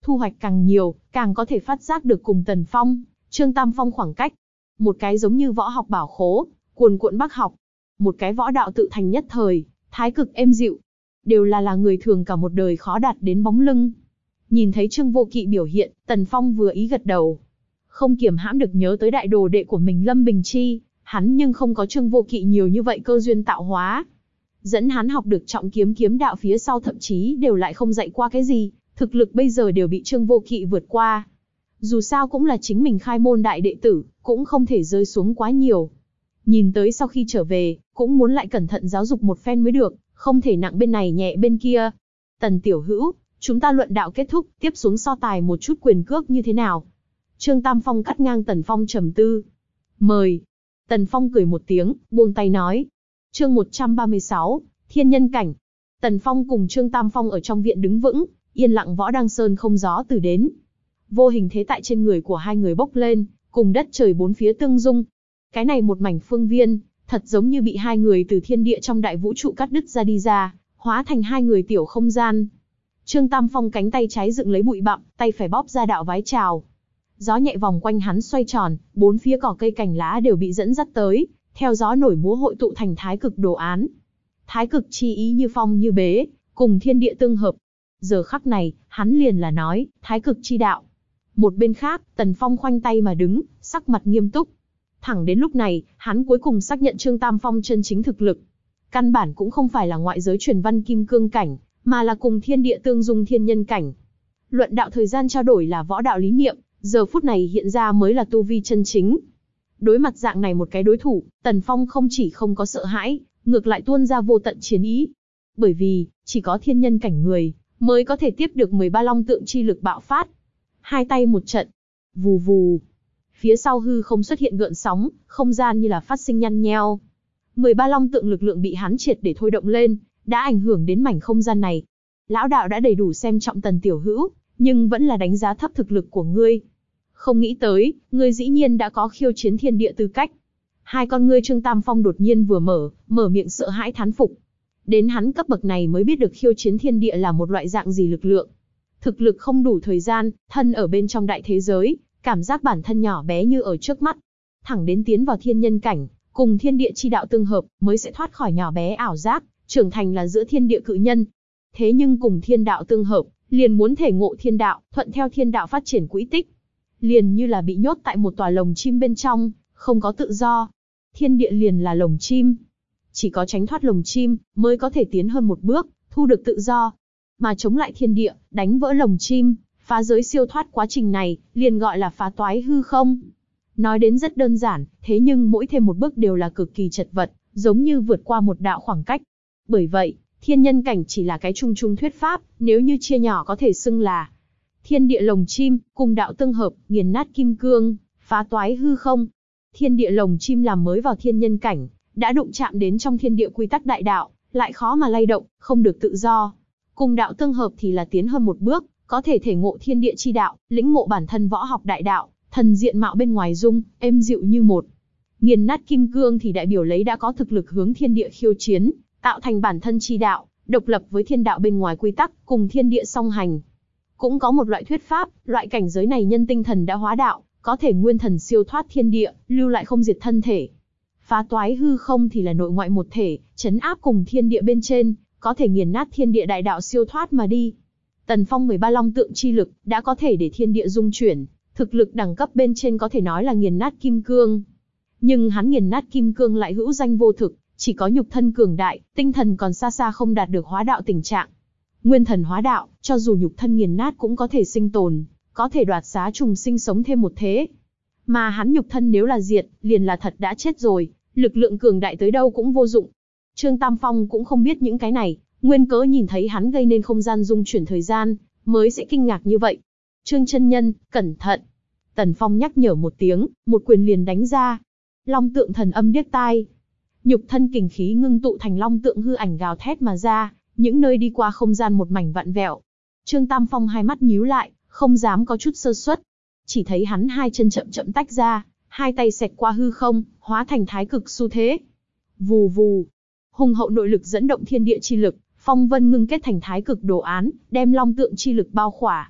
thu hoạch càng nhiều, càng có thể phát giác được cùng Tần Phong, Trương Tam Phong khoảng cách. Một cái giống như võ học bảo khố, cuồn cuộn bắc học. Một cái võ đạo tự thành nhất thời, thái cực êm dịu. Đều là là người thường cả một đời khó đạt đến bóng lưng. Nhìn thấy Trương Vô Kỵ biểu hiện, Tần Phong vừa ý gật đầu. Không kiềm hãm được nhớ tới đại đồ đệ của mình Lâm Bình Chi, hắn nhưng không có Trương Vô Kỵ nhiều như vậy cơ duyên tạo hóa. Dẫn hắn học được trọng kiếm kiếm đạo phía sau thậm chí đều lại không dạy qua cái gì, thực lực bây giờ đều bị Trương Vô Kỵ vượt qua. Dù sao cũng là chính mình khai môn đại đệ tử, cũng không thể rơi xuống quá nhiều. Nhìn tới sau khi trở về, cũng muốn lại cẩn thận giáo dục một phen mới được, không thể nặng bên này nhẹ bên kia. Tần tiểu hữu, chúng ta luận đạo kết thúc, tiếp xuống so tài một chút quyền cước như thế nào? Trương Tam Phong cắt ngang Tần Phong trầm tư. Mời. Tần Phong cười một tiếng, buông tay nói. Chương một trăm ba mươi sáu, Thiên Nhân Cảnh. Tần Phong cùng Trương Tam Phong ở trong viện đứng vững, yên lặng võ đăng sơn không gió từ đến. Vô hình thế tại trên người của hai người bốc lên, cùng đất trời bốn phía tương dung. Cái này một mảnh phương viên, thật giống như bị hai người từ thiên địa trong đại vũ trụ cắt đứt ra đi ra, hóa thành hai người tiểu không gian. Trương Tam Phong cánh tay trái dựng lấy bụi bặm, tay phải bóp ra đạo vái chào. Gió nhẹ vòng quanh hắn xoay tròn, bốn phía cỏ cây cành lá đều bị dẫn dắt tới, theo gió nổi múa hội tụ thành thái cực đồ án. Thái cực chi ý như phong như bế, cùng thiên địa tương hợp. Giờ khắc này, hắn liền là nói, thái cực chi đạo. Một bên khác, Tần Phong khoanh tay mà đứng, sắc mặt nghiêm túc. Thẳng đến lúc này, hắn cuối cùng xác nhận Trương Tam Phong chân chính thực lực. Căn bản cũng không phải là ngoại giới truyền văn kim cương cảnh, mà là cùng thiên địa tương dung thiên nhân cảnh. Luận đạo thời gian trao đổi là võ đạo lý niệm, giờ phút này hiện ra mới là tu vi chân chính. Đối mặt dạng này một cái đối thủ, Tần Phong không chỉ không có sợ hãi, ngược lại tuôn ra vô tận chiến ý. Bởi vì, chỉ có thiên nhân cảnh người, mới có thể tiếp được mười ba long tượng chi lực bạo phát. Hai tay một trận. Vù vù. Phía sau hư không xuất hiện gợn sóng, không gian như là phát sinh nhăn nheo. mười ba long tượng lực lượng bị hắn triệt để thôi động lên, đã ảnh hưởng đến mảnh không gian này. Lão đạo đã đầy đủ xem trọng Tần tiểu hữu, nhưng vẫn là đánh giá thấp thực lực của ngươi. Không nghĩ tới, ngươi dĩ nhiên đã có khiêu chiến thiên địa tư cách. Hai con ngươi Trương Tam Phong đột nhiên vừa mở, mở miệng sợ hãi thán phục. Đến hắn cấp bậc này mới biết được khiêu chiến thiên địa là một loại dạng gì lực lượng. Thực lực không đủ thời gian, thân ở bên trong đại thế giới, cảm giác bản thân nhỏ bé như ở trước mắt. Thẳng đến tiến vào thiên nhân cảnh, cùng thiên địa chi đạo tương hợp, mới sẽ thoát khỏi nhỏ bé ảo giác, trưởng thành là giữa thiên địa cự nhân. Thế nhưng cùng thiên đạo tương hợp, liền muốn thể ngộ thiên đạo, thuận theo thiên đạo phát triển quỹ tích. Liền như là bị nhốt tại một tòa lồng chim bên trong, không có tự do. Thiên địa liền là lồng chim. Chỉ có tránh thoát lồng chim, mới có thể tiến hơn một bước, thu được tự do. Mà chống lại thiên địa, đánh vỡ lồng chim, phá giới siêu thoát quá trình này, liền gọi là phá toái hư không. Nói đến rất đơn giản, thế nhưng mỗi thêm một bước đều là cực kỳ chật vật, giống như vượt qua một đạo khoảng cách. Bởi vậy, thiên nhân cảnh chỉ là cái chung chung thuyết pháp, nếu như chia nhỏ có thể xưng là thiên địa lồng chim, cùng đạo tương hợp, nghiền nát kim cương, phá toái hư không. Thiên địa lồng chim làm mới vào thiên nhân cảnh, đã đụng chạm đến trong thiên địa quy tắc đại đạo, lại khó mà lay động, không được tự do. Cùng đạo tương hợp thì là tiến hơn một bước, có thể thể ngộ thiên địa chi đạo, lĩnh ngộ bản thân võ học đại đạo, thần diện mạo bên ngoài dung, êm dịu như một. Nghiền nát kim cương thì đại biểu lấy đã có thực lực hướng thiên địa khiêu chiến, tạo thành bản thân chi đạo, độc lập với thiên đạo bên ngoài quy tắc, cùng thiên địa song hành. Cũng có một loại thuyết pháp, loại cảnh giới này nhân tinh thần đã hóa đạo, có thể nguyên thần siêu thoát thiên địa, lưu lại không diệt thân thể. Phá toái hư không thì là nội ngoại một thể, chấn áp cùng thiên địa bên trên, có thể nghiền nát thiên địa đại đạo siêu thoát mà đi. Tần Phong mười ba long tượng chi lực, đã có thể để thiên địa dung chuyển, thực lực đẳng cấp bên trên có thể nói là nghiền nát kim cương. Nhưng hắn nghiền nát kim cương lại hữu danh vô thực, chỉ có nhục thân cường đại, tinh thần còn xa xa không đạt được hóa đạo tình trạng. Nguyên thần hóa đạo, cho dù nhục thân nghiền nát cũng có thể sinh tồn, có thể đoạt xá trùng sinh sống thêm một thế. Mà hắn nhục thân nếu là diệt, liền là thật đã chết rồi, lực lượng cường đại tới đâu cũng vô dụng. Trương Tam Phong cũng không biết những cái này, nguyên cớ nhìn thấy hắn gây nên không gian dung chuyển thời gian, mới sẽ kinh ngạc như vậy. Trương chân nhân, cẩn thận. Tần Phong nhắc nhở một tiếng, một quyền liền đánh ra. Long tượng thần âm điếc tai. Nhục thân kình khí ngưng tụ thành long tượng hư ảnh gào thét mà ra, những nơi đi qua không gian một mảnh vặn vẹo. Trương Tam Phong hai mắt nhíu lại, không dám có chút sơ suất. Chỉ thấy hắn hai chân chậm chậm tách ra, hai tay xẹt qua hư không, hóa thành thái cực xu thế. Vù vù. Hùng hậu nội lực dẫn động thiên địa chi lực, phong vân ngưng kết thành thái cực đồ án, đem long tượng chi lực bao khỏa.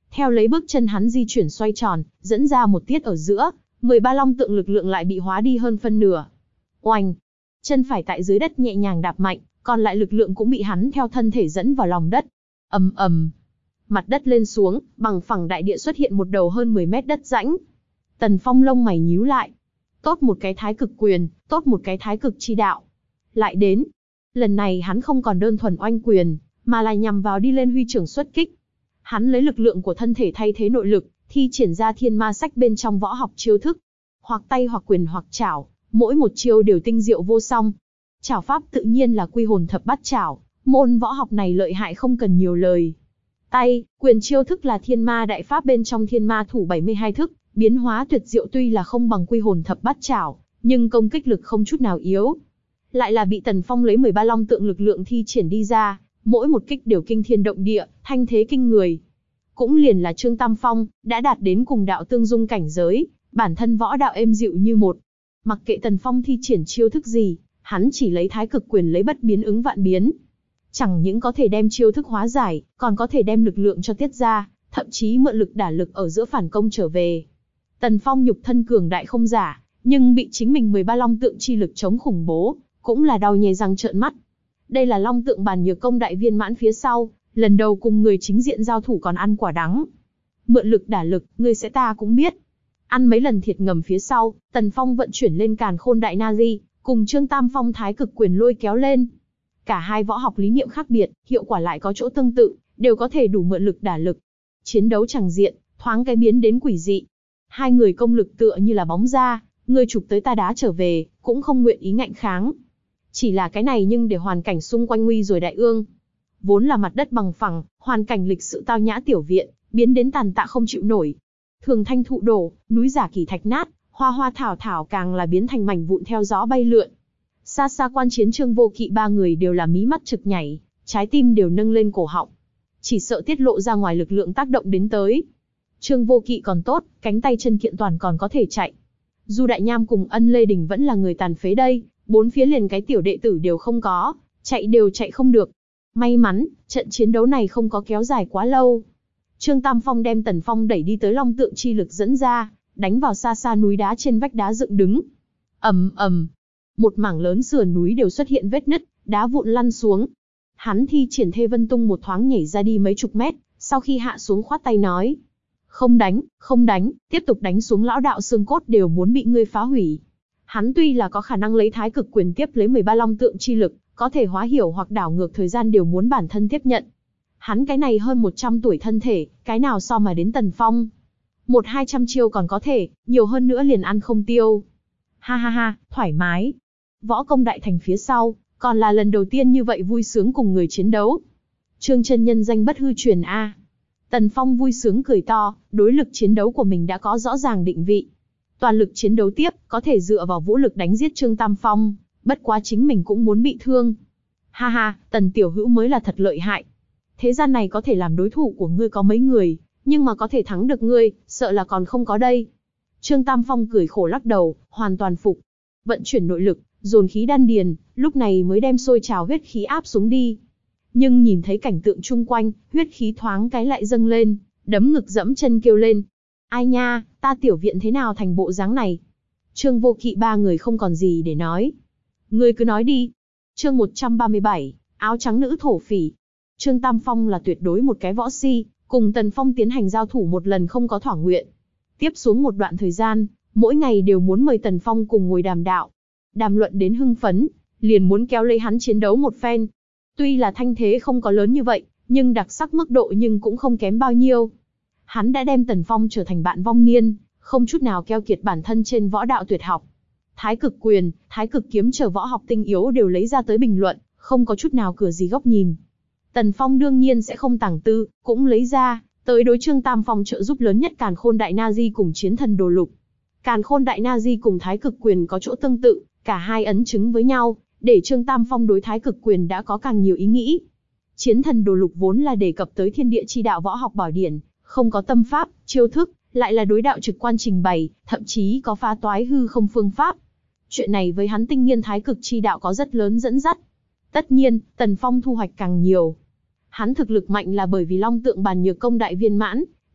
Theo lấy bước chân hắn di chuyển xoay tròn, dẫn ra một tiết ở giữa, mười ba long tượng lực lượng lại bị hóa đi hơn phân nửa. Oanh! Chân phải tại dưới đất nhẹ nhàng đạp mạnh, còn lại lực lượng cũng bị hắn theo thân thể dẫn vào lòng đất. Ầm ầm. Mặt đất lên xuống, bằng phẳng đại địa xuất hiện một đầu hơn mười mét đất rãnh. Tần Phong lông mày nhíu lại. Tốt một cái thái cực quyền, tốt một cái thái cực chi đạo. Lại đến. Lần này hắn không còn đơn thuần oanh quyền, mà là nhằm vào đi lên huy trưởng xuất kích. Hắn lấy lực lượng của thân thể thay thế nội lực, thi triển ra thiên ma sách bên trong võ học chiêu thức. Hoặc tay hoặc quyền hoặc chảo, mỗi một chiêu đều tinh diệu vô song. Chảo pháp tự nhiên là quy hồn thập bát chảo, môn võ học này lợi hại không cần nhiều lời. Tay, quyền chiêu thức là thiên ma đại pháp bên trong thiên ma thủ bảy mươi hai thức, biến hóa tuyệt diệu tuy là không bằng quy hồn thập bát chảo, nhưng công kích lực không chút nào yếu. Lại là bị Tần Phong lấy mười ba long tượng lực lượng thi triển đi ra, mỗi một kích đều kinh thiên động địa, thanh thế kinh người. Cũng liền là Trương Tam Phong, đã đạt đến cùng đạo tương dung cảnh giới, bản thân võ đạo êm dịu như một. Mặc kệ Tần Phong thi triển chiêu thức gì, hắn chỉ lấy thái cực quyền lấy bất biến ứng vạn biến. Chẳng những có thể đem chiêu thức hóa giải, còn có thể đem lực lượng cho tiết ra, thậm chí mượn lực đả lực ở giữa phản công trở về. Tần Phong nhục thân cường đại không giả, nhưng bị chính mình mười ba long tượng chi lực chống khủng bố, cũng là đau nhè răng trợn mắt. Đây là long tượng bàn nhược công đại viên mãn phía sau, lần đầu cùng người chính diện giao thủ còn ăn quả đắng. Mượn lực đả lực, ngươi sẽ ta cũng biết. Ăn mấy lần thiệt ngầm phía sau, Tần Phong vận chuyển lên càn khôn đại na di, cùng Trương Tam Phong thái cực quyền lôi kéo lên. Cả hai võ học lý niệm khác biệt, hiệu quả lại có chỗ tương tự, đều có thể đủ mượn lực đả lực. Chiến đấu chẳng diện, thoáng cái biến đến quỷ dị. Hai người công lực tựa như là bóng ra, người chụp tới ta đá trở về, cũng không nguyện ý ngạnh kháng. Chỉ là cái này nhưng để hoàn cảnh xung quanh nguy rồi đại ương. Vốn là mặt đất bằng phẳng, hoàn cảnh lịch sự tao nhã tiểu viện, biến đến tàn tạ không chịu nổi. Thường thanh thụ đổ, núi giả kỳ thạch nát, hoa hoa thảo thảo càng là biến thành mảnh vụn theo gió bay lượn. Xa xa quan chiến Trương Vô Kỵ ba người đều là mí mắt trực nhảy, trái tim đều nâng lên cổ họng. Chỉ sợ tiết lộ ra ngoài lực lượng tác động đến tới. Trương Vô Kỵ còn tốt, cánh tay chân kiện toàn còn có thể chạy. Du Đại Nham cùng Ân Lê Đình vẫn là người tàn phế đây, bốn phía liền cái tiểu đệ tử đều không có, chạy đều chạy không được. May mắn, trận chiến đấu này không có kéo dài quá lâu. Trương Tam Phong đem Tần Phong đẩy đi tới long tượng chi lực dẫn ra, đánh vào xa xa núi đá trên vách đá dựng đứng. Ầm ầm, một mảng lớn sườn núi đều xuất hiện vết nứt, đá vụn lăn xuống. Hắn thi triển Thê Vân Tung một thoáng nhảy ra đi mấy chục mét, sau khi hạ xuống khoát tay nói: "Không đánh, không đánh, tiếp tục đánh xuống lão đạo xương cốt đều muốn bị ngươi phá hủy." Hắn tuy là có khả năng lấy thái cực quyền tiếp lấy mười ba long tượng chi lực, có thể hóa hiểu hoặc đảo ngược thời gian đều muốn bản thân tiếp nhận. Hắn cái này hơn một trăm tuổi thân thể, cái nào so mà đến Tần Phong. Một hai trăm chiêu còn có thể, nhiều hơn nữa liền ăn không tiêu. Ha ha ha, thoải mái. Võ công đại thành phía sau, còn là lần đầu tiên như vậy vui sướng cùng người chiến đấu. Trương chân nhân danh bất hư truyền a. Tần Phong vui sướng cười to, đối lực chiến đấu của mình đã có rõ ràng định vị. Toàn lực chiến đấu tiếp, có thể dựa vào vũ lực đánh giết Trương Tam Phong, bất quá chính mình cũng muốn bị thương. Ha ha, Tần tiểu hữu mới là thật lợi hại. Thế gian này có thể làm đối thủ của ngươi có mấy người, nhưng mà có thể thắng được ngươi, sợ là còn không có đây. Trương Tam Phong cười khổ lắc đầu, hoàn toàn phục. Vận chuyển nội lực, dồn khí đan điền, lúc này mới đem sôi trào huyết khí áp xuống đi. Nhưng nhìn thấy cảnh tượng chung quanh, huyết khí thoáng cái lại dâng lên, đấm ngực dẫm chân kêu lên: "Ai nha, ta tiểu viện thế nào thành bộ dáng này?" Trương Vô Kỵ ba người không còn gì để nói. "Ngươi cứ nói đi." Chương một trăm ba mươi bảy, áo trắng nữ thổ phỉ. Trương Tam Phong là tuyệt đối một cái võ si, cùng Tần Phong tiến hành giao thủ một lần không có thỏa nguyện. Tiếp xuống một đoạn thời gian, mỗi ngày đều muốn mời Tần Phong cùng ngồi đàm đạo. Đàm luận đến hưng phấn, liền muốn kéo lấy hắn chiến đấu một phen. Tuy là thanh thế không có lớn như vậy, nhưng đặc sắc mức độ nhưng cũng không kém bao nhiêu. Hắn đã đem Tần Phong trở thành bạn vong niên, không chút nào keo kiệt bản thân trên võ đạo tuyệt học. Thái cực quyền, thái cực kiếm chờ võ học tinh yếu đều lấy ra tới bình luận, không có chút nào cửa gì góc nhìn. Tần Phong đương nhiên sẽ không tàng tư, cũng lấy ra, tới đối Trương Tam Phong trợ giúp lớn nhất Càn Khôn Đại Na Di cùng Chiến Thần Đồ Lục. Càn Khôn Đại Na Di cùng Thái Cực Quyền có chỗ tương tự, cả hai ấn chứng với nhau, để Trương Tam Phong đối Thái Cực Quyền đã có càng nhiều ý nghĩ. Chiến Thần Đồ Lục vốn là đề cập tới thiên địa chi đạo võ học bảo điển, không có tâm pháp, chiêu thức, lại là đối đạo trực quan trình bày, thậm chí có phá toái hư không phương pháp. Chuyện này với hắn tinh nghiên thái cực chi đạo có rất lớn dẫn dắt. Tất nhiên, Tần Phong thu hoạch càng nhiều. Hắn thực lực mạnh là bởi vì long tượng bàn nhược công đại viên mãn,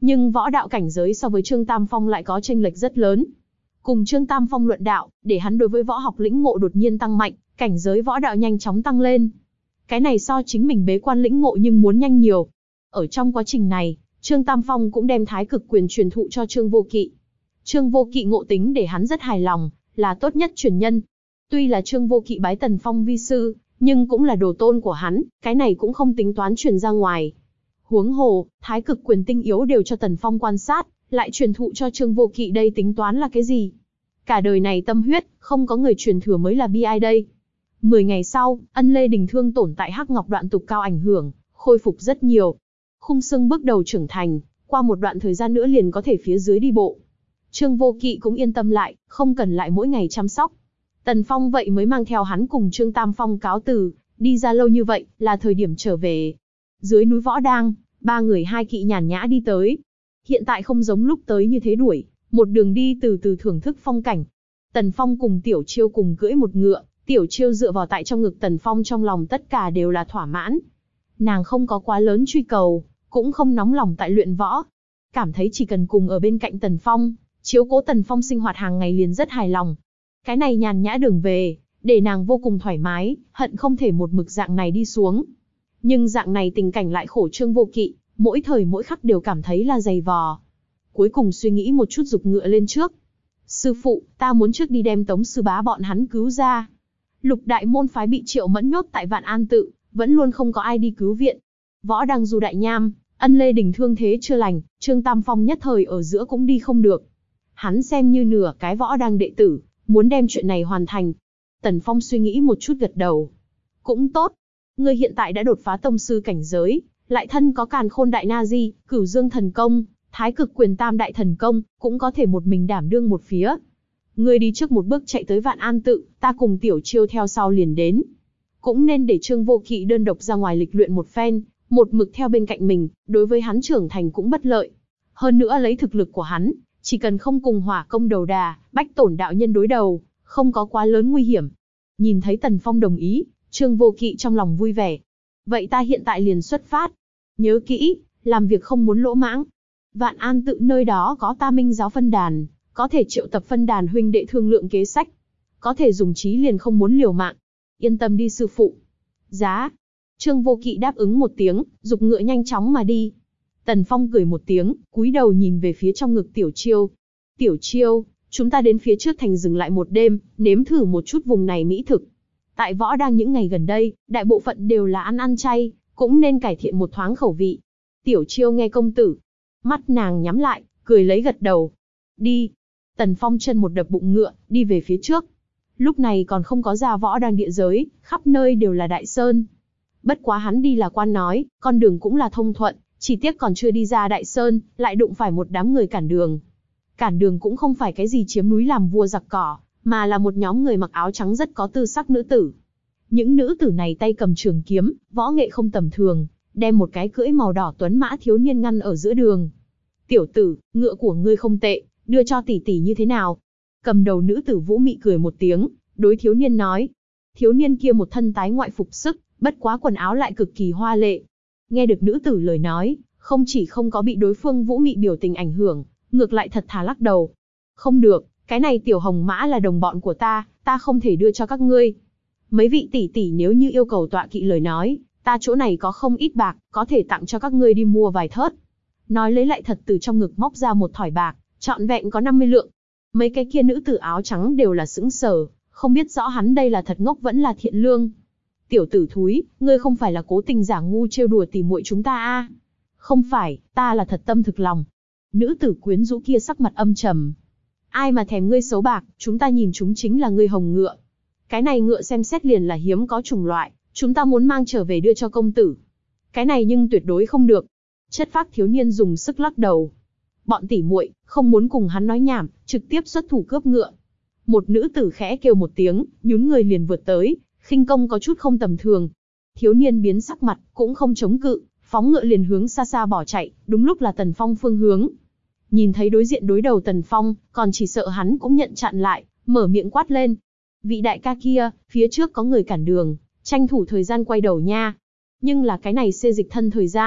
Nhưng võ đạo cảnh giới so với Trương Tam Phong lại có chênh lệch rất lớn. Cùng Trương Tam Phong luận đạo, để hắn đối với võ học lĩnh ngộ đột nhiên tăng mạnh, cảnh giới võ đạo nhanh chóng tăng lên. Cái này so chính mình bế quan lĩnh ngộ nhưng muốn nhanh nhiều. Ở trong quá trình này, Trương Tam Phong cũng đem Thái Cực Quyền truyền thụ cho Trương Vô Kỵ. Trương Vô Kỵ ngộ tính để hắn rất hài lòng, là tốt nhất truyền nhân. Tuy là Trương Vô Kỵ bái Tần Phong vi sư, nhưng cũng là đồ tôn của hắn, cái này cũng không tính toán truyền ra ngoài. Huống hồ, Thái Cực Quyền tinh yếu đều cho Tần Phong quan sát, lại truyền thụ cho Trương Vô Kỵ đây tính toán là cái gì? Cả đời này tâm huyết, không có người truyền thừa mới là bi ai đây. Mười ngày sau, Ân Lê Đình thương tổn tại Hắc Ngọc Đoạn Tục Cao ảnh hưởng, khôi phục rất nhiều. Khung xương bước đầu trưởng thành, qua một đoạn thời gian nữa liền có thể phía dưới đi bộ. Trương Vô Kỵ cũng yên tâm lại, không cần lại mỗi ngày chăm sóc. Tần Phong vậy mới mang theo hắn cùng Trương Tam Phong cáo từ, đi ra lâu như vậy, là thời điểm trở về. Dưới núi Võ Đang, ba người hai kỵ nhàn nhã đi tới. Hiện tại không giống lúc tới như thế đuổi, một đường đi từ từ thưởng thức phong cảnh. Tần Phong cùng Tiểu Chiêu cùng cưỡi một ngựa, Tiểu Chiêu dựa vào tại trong ngực Tần Phong, trong lòng tất cả đều là thỏa mãn. Nàng không có quá lớn truy cầu, cũng không nóng lòng tại luyện võ. Cảm thấy chỉ cần cùng ở bên cạnh Tần Phong, chiếu cố Tần Phong sinh hoạt hàng ngày liền rất hài lòng. Cái này nhàn nhã đường về, để nàng vô cùng thoải mái, hận không thể một mực dạng này đi xuống. Nhưng dạng này tình cảnh lại khổ Trương Vô Kỵ, mỗi thời mỗi khắc đều cảm thấy là dày vò. Cuối cùng suy nghĩ một chút giục ngựa lên trước. Sư phụ, ta muốn trước đi đem Tống sư bá bọn hắn cứu ra. Lục đại môn phái bị Triệu Mẫn nhốt tại Vạn An tự, vẫn luôn không có ai đi cứu viện. Võ Đang Du đại nham, Ân Lê Đình thương thế chưa lành, Trương Tam Phong nhất thời ở giữa cũng đi không được. Hắn xem như nửa cái Võ Đang đệ tử, muốn đem chuyện này hoàn thành. Tần Phong suy nghĩ một chút gật đầu. Cũng tốt. Ngươi hiện tại đã đột phá tông sư cảnh giới, lại thân có Càn Khôn Đại Na Di, Cửu Dương Thần Công, Thái Cực Quyền Tam Đại Thần Công, cũng có thể một mình đảm đương một phía. Ngươi đi trước một bước chạy tới Vạn An tự, ta cùng Tiểu Chiêu theo sau liền đến. Cũng nên để Trương Vô Kỵ đơn độc ra ngoài lịch luyện một phen, một mực theo bên cạnh mình, đối với hắn trưởng thành cũng bất lợi. Hơn nữa lấy thực lực của hắn, chỉ cần không cùng Hỏa Công đầu đà, Bách Tổn đạo nhân đối đầu, không có quá lớn nguy hiểm. Nhìn thấy Tần Phong đồng ý, Trương Vô Kỵ trong lòng vui vẻ. Vậy ta hiện tại liền xuất phát. Nhớ kỹ, làm việc không muốn lỗ mãng. Vạn An tự nơi đó có Ta Minh giáo phân đàn, có thể triệu tập phân đàn huynh đệ thương lượng kế sách. Có thể dùng trí liền không muốn liều mạng. Yên tâm đi sư phụ. Giá. Trương Vô Kỵ đáp ứng một tiếng, giục ngựa nhanh chóng mà đi. Tần Phong cười một tiếng, cúi đầu nhìn về phía trong ngực Tiểu Chiêu. Tiểu Chiêu, chúng ta đến phía trước thành dừng lại một đêm, nếm thử một chút vùng này mỹ thực. Tại Võ Đang những ngày gần đây, đại bộ phận đều là ăn ăn chay, cũng nên cải thiện một thoáng khẩu vị. Tiểu Chiêu nghe công tử. Mắt nàng nhắm lại, cười lấy gật đầu. Đi. Tần Phong chân một đập bụng ngựa, đi về phía trước. Lúc này còn không có ra Võ Đang địa giới, khắp nơi đều là đại sơn. Bất quá hắn đi là quan nói, con đường cũng là thông thuận, chỉ tiếc còn chưa đi ra đại sơn, lại đụng phải một đám người cản đường. Cản đường cũng không phải cái gì chiếm núi làm vua giặc cỏ, mà là một nhóm người mặc áo trắng rất có tư sắc nữ tử. Những nữ tử này tay cầm trường kiếm, võ nghệ không tầm thường, đem một cái cưỡi màu đỏ tuấn mã thiếu niên ngăn ở giữa đường. Tiểu tử, ngựa của ngươi không tệ, đưa cho tỷ tỷ như thế nào? Cầm đầu nữ tử Vũ Mị cười một tiếng, đối thiếu niên nói. Thiếu niên kia một thân tái ngoại phục sức, bất quá quần áo lại cực kỳ hoa lệ. Nghe được nữ tử lời nói, không chỉ không có bị đối phương Vũ Mị biểu tình ảnh hưởng, ngược lại thật thà lắc đầu. Không được, cái này tiểu hồng mã là đồng bọn của ta, ta không thể đưa cho các ngươi. Mấy vị tỷ tỷ nếu như yêu cầu tọa kỵ lời nói, ta chỗ này có không ít bạc, có thể tặng cho các ngươi đi mua vài thớt. Nói lấy lại thật từ trong ngực móc ra một thỏi bạc, trọn vẹn có năm mươi lượng. Mấy cái kia nữ tử áo trắng đều là sững sờ, không biết rõ hắn đây là thật ngốc vẫn là thiện lương. Tiểu tử thúi, ngươi không phải là cố tình giả ngu trêu đùa tỉ muội chúng ta a? À? Không phải, ta là thật tâm thực lòng. Nữ tử quyến rũ kia sắc mặt âm trầm. Ai mà thèm ngươi xấu bạc, chúng ta nhìn chúng chính là ngươi hồng ngựa. Cái này ngựa xem xét liền là hiếm có chủng loại, chúng ta muốn mang trở về đưa cho công tử. Cái này nhưng tuyệt đối không được. Chất phác thiếu niên dùng sức lắc đầu. Bọn tỉ muội không muốn cùng hắn nói nhảm, trực tiếp xuất thủ cướp ngựa. Một nữ tử khẽ kêu một tiếng, nhún người liền vượt tới, khinh công có chút không tầm thường. Thiếu niên biến sắc mặt, cũng không chống cự, phóng ngựa liền hướng xa xa bỏ chạy, đúng lúc là Tần Phong phương hướng. Nhìn thấy đối diện đối đầu Tần Phong, còn chỉ sợ hắn cũng nhận chặn lại, mở miệng quát lên. Vị đại ca kia, phía trước có người cản đường, tranh thủ thời gian quay đầu nha. Nhưng là cái này xê dịch thân thời gian,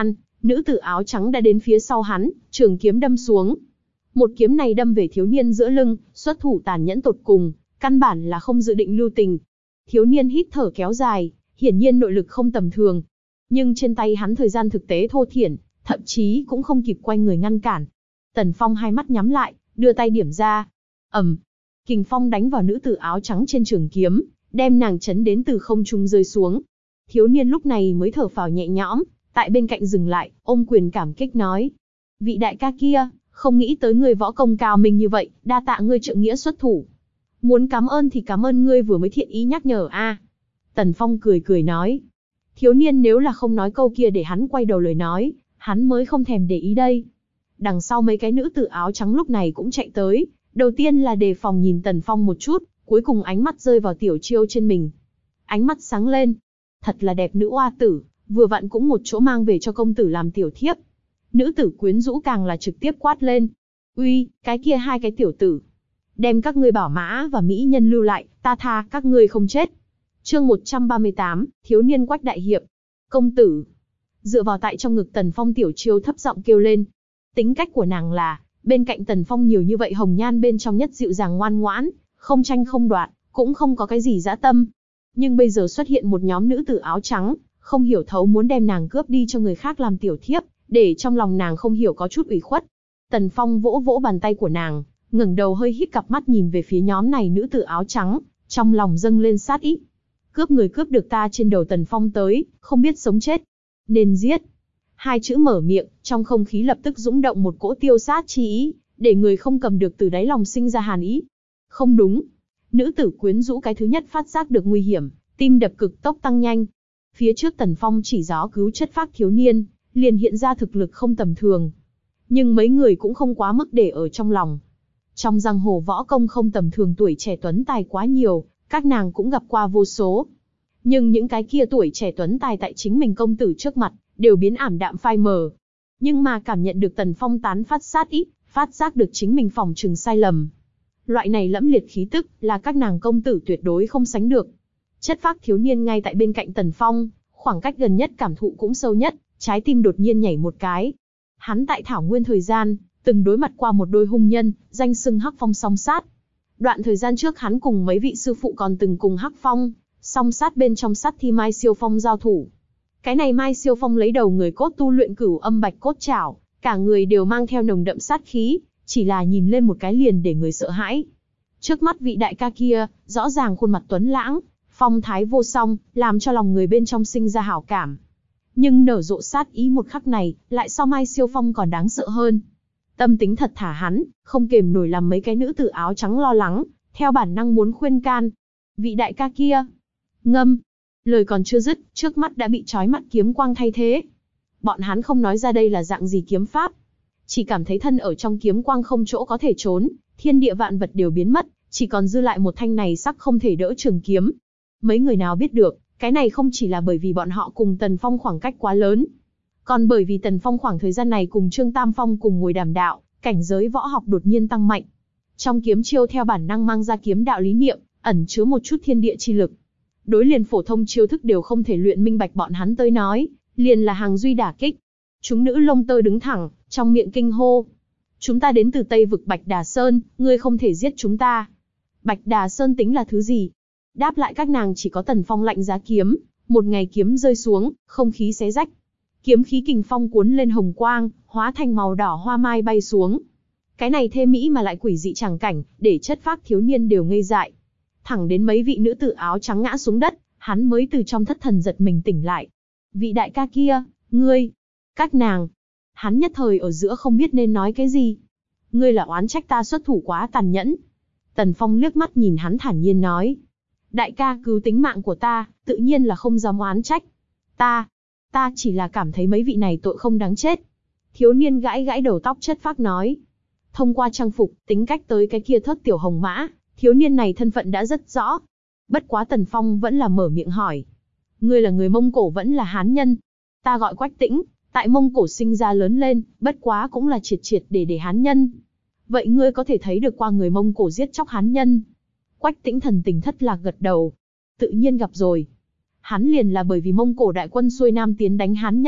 Nữ tử áo trắng đã đến phía sau hắn, trường kiếm đâm xuống. Một kiếm này đâm về thiếu niên giữa lưng, xuất thủ tàn nhẫn tột cùng, căn bản là không dự định lưu tình. Thiếu niên hít thở kéo dài, hiển nhiên nội lực không tầm thường. Nhưng trên tay hắn thời gian thực tế thô thiển, thậm chí cũng không kịp quay người ngăn cản. Tần Phong hai mắt nhắm lại, đưa tay điểm ra. ầm, kình phong đánh vào nữ tử áo trắng trên trường kiếm, đem nàng chấn đến từ không trung rơi xuống. Thiếu niên lúc này mới thở phào nhẹ nhõm, tại bên cạnh dừng lại, ôm quyền cảm kích nói: vị đại ca kia, không nghĩ tới ngươi võ công cao minh như vậy, đa tạ ngươi trượng nghĩa xuất thủ. Muốn cảm ơn thì cảm ơn ngươi vừa mới thiện ý nhắc nhở a. Tần Phong cười cười nói. Thiếu niên nếu là không nói câu kia để hắn quay đầu lời nói, hắn mới không thèm để ý đây. Đằng sau mấy cái nữ tử áo trắng lúc này cũng chạy tới, đầu tiên là đề phòng nhìn Tần Phong một chút, cuối cùng ánh mắt rơi vào Tiểu Chiêu trên mình. Ánh mắt sáng lên. Thật là đẹp nữ oa tử, vừa vặn cũng một chỗ mang về cho công tử làm tiểu thiếp. Nữ tử quyến rũ càng là trực tiếp quát lên. Uy, cái kia hai cái tiểu tử. Đem các ngươi bảo mã và mỹ nhân lưu lại, ta tha các ngươi không chết. Chương một trăm ba mươi tám, thiếu niên Quách đại hiệp. Công tử. Dựa vào tại trong ngực Tần Phong, Tiểu Chiêu thấp giọng kêu lên. Tính cách của nàng là, bên cạnh Tần Phong nhiều như vậy hồng nhan bên trong nhất dịu dàng ngoan ngoãn, không tranh không đoạt, cũng không có cái gì dã tâm. Nhưng bây giờ xuất hiện một nhóm nữ tử áo trắng, không hiểu thấu muốn đem nàng cướp đi cho người khác làm tiểu thiếp, để trong lòng nàng không hiểu có chút ủy khuất. Tần Phong vỗ vỗ bàn tay của nàng, ngẩng đầu hơi híp cặp mắt nhìn về phía nhóm này nữ tử áo trắng, trong lòng dâng lên sát ý. Cướp người cướp được ta trên đầu Tần Phong tới, không biết sống chết. Nên giết. Hai chữ mở miệng, trong không khí lập tức dũng động một cỗ tiêu sát chi ý, để người không cầm được từ đáy lòng sinh ra hàn ý. Không đúng. Nữ tử quyến rũ cái thứ nhất phát giác được nguy hiểm, tim đập cực tốc tăng nhanh. Phía trước Tần Phong chỉ gió cứu chất phác thiếu niên, liền hiện ra thực lực không tầm thường. Nhưng mấy người cũng không quá mức để ở trong lòng. Trong giang hồ võ công không tầm thường tuổi trẻ tuấn tài quá nhiều, các nàng cũng gặp qua vô số. Nhưng những cái kia tuổi trẻ tuấn tài tại chính mình công tử trước mặt, đều biến ảm đạm phai mờ. Nhưng mà cảm nhận được Tần Phong tán phát sát ý, phát giác được chính mình phòng trừng sai lầm. Loại này lẫm liệt khí tức, là các nàng công tử tuyệt đối không sánh được. Chất phác thiếu niên ngay tại bên cạnh Tần Phong, khoảng cách gần nhất cảm thụ cũng sâu nhất, trái tim đột nhiên nhảy một cái. Hắn tại Thảo Nguyên thời gian, từng đối mặt qua một đôi hung nhân, danh xưng Hắc Phong song sát. Đoạn thời gian trước hắn cùng mấy vị sư phụ còn từng cùng Hắc Phong, song sát bên trong sát thi Mai Siêu Phong giao thủ. Cái này Mai Siêu Phong lấy đầu người cốt tu luyện Cửu Âm Bạch Cốt Trảo, cả người đều mang theo nồng đậm sát khí, chỉ là nhìn lên một cái liền để người sợ hãi. Trước mắt vị đại ca kia, rõ ràng khuôn mặt tuấn lãng, phong thái vô song, làm cho lòng người bên trong sinh ra hảo cảm. Nhưng nở rộ sát ý một khắc này, lại so Mai Siêu Phong còn đáng sợ hơn. Tâm tính thật thả hắn, không kềm nổi làm mấy cái nữ tử áo trắng lo lắng, theo bản năng muốn khuyên can. Vị đại ca kia, ngâm. Lời còn chưa dứt, trước mắt đã bị chói mắt kiếm quang thay thế. Bọn hắn không nói ra đây là dạng gì kiếm pháp, chỉ cảm thấy thân ở trong kiếm quang không chỗ có thể trốn, thiên địa vạn vật đều biến mất, chỉ còn dư lại một thanh này sắc không thể đỡ trường kiếm. Mấy người nào biết được, cái này không chỉ là bởi vì bọn họ cùng Tần Phong khoảng cách quá lớn, còn bởi vì Tần Phong khoảng thời gian này cùng Trương Tam Phong cùng ngồi đàm đạo, cảnh giới võ học đột nhiên tăng mạnh. Trong kiếm chiêu theo bản năng mang ra kiếm đạo lý niệm, ẩn chứa một chút thiên địa chi lực. Đối liền phổ thông chiêu thức đều không thể luyện minh bạch bọn hắn tới nói, liền là hàng duy đả kích. Chúng nữ lông tơ đứng thẳng, trong miệng kinh hô. Chúng ta đến từ Tây vực Bạch Đà Sơn, ngươi không thể giết chúng ta. Bạch Đà Sơn tính là thứ gì? Đáp lại các nàng chỉ có Tần Phong lạnh giá kiếm, một ngày kiếm rơi xuống, không khí xé rách. Kiếm khí kình phong cuốn lên hồng quang, hóa thành màu đỏ hoa mai bay xuống. Cái này thê mỹ mà lại quỷ dị tràng cảnh, để chất phác thiếu niên đều ngây dại. Thẳng đến mấy vị nữ tử áo trắng ngã xuống đất, hắn mới từ trong thất thần giật mình tỉnh lại. Vị đại ca kia, ngươi, các nàng. Hắn nhất thời ở giữa không biết nên nói cái gì. Ngươi là oán trách ta xuất thủ quá tàn nhẫn. Tần Phong liếc mắt nhìn hắn thản nhiên nói. Đại ca cứu tính mạng của ta, tự nhiên là không dám oán trách. Ta, ta chỉ là cảm thấy mấy vị này tội không đáng chết. Thiếu niên gãi gãi đầu tóc chất phác nói. Thông qua trang phục, tính cách tới cái kia thớt tiểu hồng mã, thiếu niên này thân phận đã rất rõ. Bất quá Tần Phong vẫn là mở miệng hỏi. Ngươi là người Mông Cổ vẫn là Hán nhân? Ta gọi Quách Tĩnh, tại Mông Cổ sinh ra lớn lên, bất quá cũng là triệt triệt để để Hán nhân. Vậy ngươi có thể thấy được qua người Mông Cổ giết chóc Hán nhân? Quách Tĩnh thần tình thất lạc gật đầu. Tự nhiên gặp rồi. Hắn liền là bởi vì Mông Cổ đại quân xuôi nam tiến đánh Hán nhân,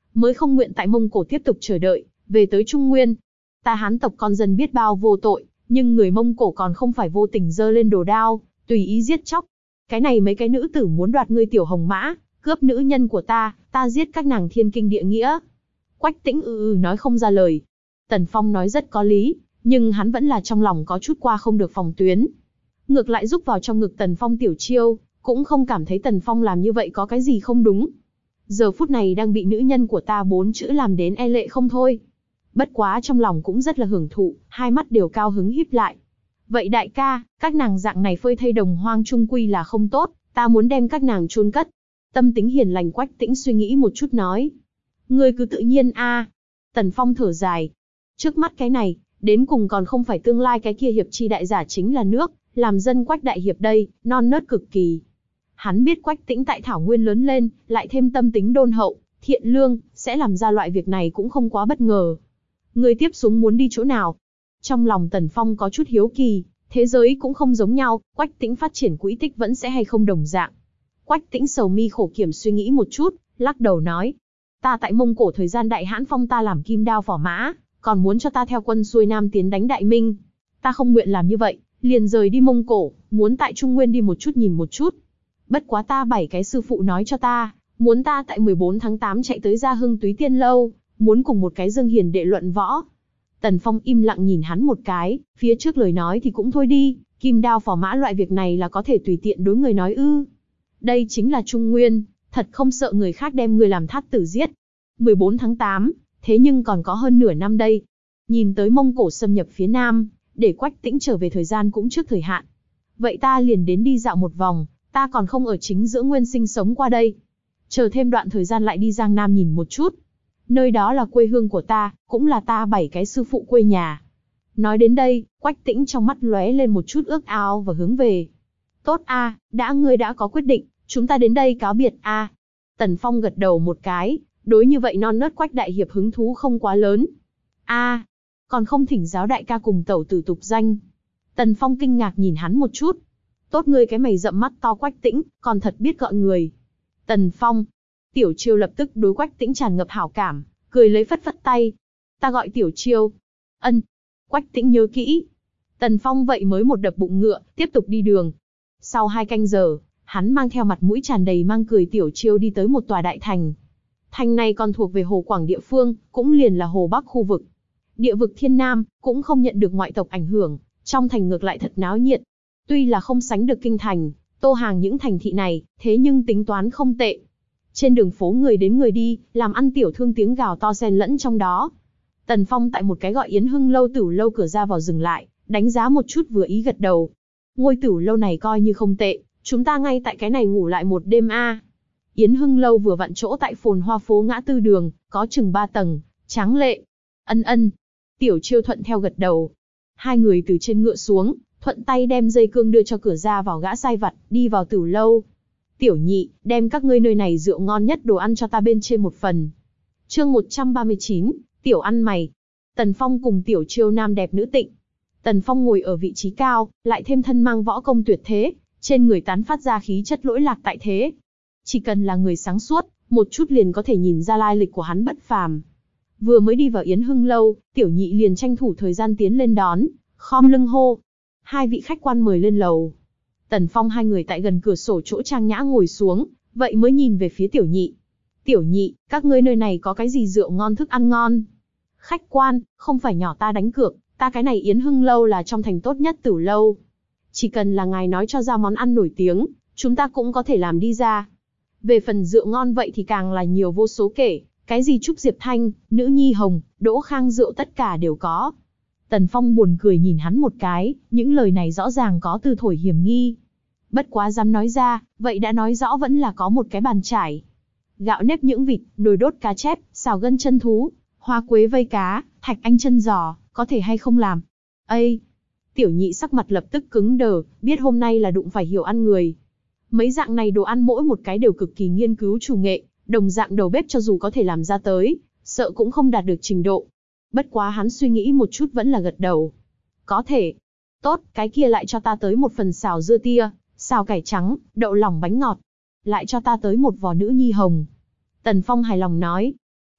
mới không nguyện tại Mông Cổ tiếp tục chờ đợi, về tới Trung Nguyên. Ta Hán tộc con dân biết bao vô tội, nhưng người Mông Cổ còn không phải vô tình giơ lên đồ đao, tùy ý giết chóc. Cái này mấy cái nữ tử muốn đoạt ngươi Tiểu Hồng Mã, cướp nữ nhân của ta, ta giết các nàng thiên kinh địa nghĩa. Quách Tĩnh ư ừ nói không ra lời. Tần Phong nói rất có lý, nhưng hắn vẫn là trong lòng có chút qua không được phòng tuyến. Ngược lại rúc vào trong ngực Tần Phong tiểu chiêu, cũng không cảm thấy Tần Phong làm như vậy có cái gì không đúng. Giờ phút này đang bị nữ nhân của ta bốn chữ làm đến e lệ không thôi. Bất quá trong lòng cũng rất là hưởng thụ, hai mắt đều cao hứng híp lại. Vậy đại ca, các nàng dạng này phơi thây đồng hoang trung quy là không tốt, ta muốn đem các nàng chôn cất. Tâm tính hiền lành Quách Tĩnh suy nghĩ một chút nói. Ngươi cứ tự nhiên a. Tần Phong thở dài. Trước mắt cái này, đến cùng còn không phải tương lai cái kia hiệp chi đại giả chính là nước, làm dân Quách đại hiệp đây, non nớt cực kỳ. Hắn biết Quách Tĩnh tại Thảo Nguyên lớn lên, lại thêm tâm tính đôn hậu, thiện lương, sẽ làm ra loại việc này cũng không quá bất ngờ. Ngươi tiếp xuống muốn đi chỗ nào? Trong lòng Tần Phong có chút hiếu kỳ, thế giới cũng không giống nhau, Quách Tĩnh phát triển quỹ tích vẫn sẽ hay không đồng dạng. Quách Tĩnh sầu mi khổ kiểm suy nghĩ một chút, lắc đầu nói. Ta tại Mông Cổ thời gian Đại Hãn phong ta làm kim đao phỏ mã, còn muốn cho ta theo quân xuôi Nam tiến đánh Đại Minh. Ta không nguyện làm như vậy, liền rời đi Mông Cổ, muốn tại Trung Nguyên đi một chút nhìn một chút. Bất quá ta bảy cái sư phụ nói cho ta, muốn ta tại mười bốn tháng tám chạy tới Gia Hưng Túy Tiên Lâu, muốn cùng một cái Dương Hiền đệ luận võ. Tần Phong im lặng nhìn hắn một cái, phía trước lời nói thì cũng thôi đi, kim đao phỏ mã loại việc này là có thể tùy tiện đối người nói ư. Đây chính là Trung Nguyên, thật không sợ người khác đem người làm thát tử giết. mười bốn tháng tám, thế nhưng còn có hơn nửa năm đây. Nhìn tới Mông Cổ xâm nhập phía Nam, để Quách Tĩnh trở về thời gian cũng trước thời hạn. Vậy ta liền đến đi dạo một vòng, ta còn không ở chính giữa Nguyên sinh sống qua đây. Chờ thêm đoạn thời gian lại đi Giang Nam nhìn một chút. Nơi đó là quê hương của ta, cũng là ta bảy cái sư phụ quê nhà. Nói đến đây, Quách Tĩnh trong mắt lóe lên một chút ước ao và hướng về. Tốt a, đã ngươi đã có quyết định, chúng ta đến đây cáo biệt a. Tần Phong gật đầu một cái, đối như vậy non nớt Quách đại hiệp hứng thú không quá lớn. A, còn không thỉnh giáo đại ca cùng tẩu tử tục danh. Tần Phong kinh ngạc nhìn hắn một chút. Tốt ngươi cái mày rậm mắt to Quách Tĩnh, còn thật biết gọi người. Tần Phong. Tiểu Chiêu lập tức đối Quách Tĩnh tràn ngập hảo cảm, cười lấy phất phất tay. Ta gọi Tiểu Chiêu. Ân. Quách Tĩnh nhớ kỹ. Tần Phong vậy mới một đập bụng ngựa, tiếp tục đi đường. Sau hai canh giờ, hắn mang theo mặt mũi tràn đầy mang cười Tiểu Chiêu đi tới một tòa đại thành. Thành này còn thuộc về Hồ Quảng địa phương, cũng liền là Hồ Bắc khu vực. Địa vực Thiên Nam, cũng không nhận được ngoại tộc ảnh hưởng, trong thành ngược lại thật náo nhiệt. Tuy là không sánh được kinh thành, Tô Hàng những thành thị này, thế nhưng tính toán không tệ. Trên đường phố người đến người đi, làm ăn tiểu thương tiếng gào to xen lẫn trong đó. Tần Phong tại một cái gọi Yến Hưng lâu tửu lâu cửa ra vào dừng lại, đánh giá một chút vừa ý gật đầu. Ngôi tửu lâu này coi như không tệ, chúng ta ngay tại cái này ngủ lại một đêm a. Yến Hưng lâu vừa vặn chỗ tại phồn hoa phố ngã tư đường, có chừng ba tầng, tráng lệ. Ân ân. Tiểu Chiêu thuận theo gật đầu. Hai người từ trên ngựa xuống, thuận tay đem dây cương đưa cho cửa ra vào gã sai vặt, đi vào tửu lâu. Tiểu Nhị, đem các ngươi nơi này rượu ngon nhất đồ ăn cho ta bên trên một phần. Chương một trăm ba mươi chín, Tiểu ăn mày. Tần Phong cùng Tiểu Chiêu nam đẹp nữ tịnh. Tần Phong ngồi ở vị trí cao, lại thêm thân mang võ công tuyệt thế, trên người tán phát ra khí chất lỗi lạc tại thế. Chỉ cần là người sáng suốt, một chút liền có thể nhìn ra lai lịch của hắn bất phàm. Vừa mới đi vào Yến Hưng lâu, Tiểu Nhị liền tranh thủ thời gian tiến lên đón, khom lưng hô. Hai vị khách quan mời lên lầu. Tần Phong hai người tại gần cửa sổ chỗ trang nhã ngồi xuống, vậy mới nhìn về phía Tiểu Nhị. Tiểu Nhị, các ngươi nơi này có cái gì rượu ngon thức ăn ngon? Khách quan, không phải nhỏ ta đánh cược, ta cái này Yến Hưng lâu là trong thành tốt nhất tửu lâu. Chỉ cần là ngài nói cho ra món ăn nổi tiếng, chúng ta cũng có thể làm đi ra. Về phần rượu ngon vậy thì càng là nhiều vô số kể, cái gì Trúc Diệp Thanh, Nữ Nhi Hồng, Đỗ Khang rượu tất cả đều có. Tần Phong buồn cười nhìn hắn một cái, những lời này rõ ràng có từ thổi hiểm nghi. Bất quá dám nói ra, vậy đã nói rõ vẫn là có một cái bàn trải. Gạo nếp những vịt, nồi đốt cá chép, xào gân chân thú, hoa quế vây cá, thạch anh chân giò, có thể hay không làm? Ây! Tiểu Nhị sắc mặt lập tức cứng đờ, biết hôm nay là đụng phải hiểu ăn người. Mấy dạng này đồ ăn mỗi một cái đều cực kỳ nghiên cứu chủ nghệ, đồng dạng đầu bếp cho dù có thể làm ra tới, sợ cũng không đạt được trình độ. Bất quá hắn suy nghĩ một chút vẫn là gật đầu. Có thể. Tốt, cái kia lại cho ta tới một phần xào dưa tia, xào cải trắng, đậu lỏng bánh ngọt. Lại cho ta tới một vò Nữ Nhi Hồng. Tần Phong hài lòng nói.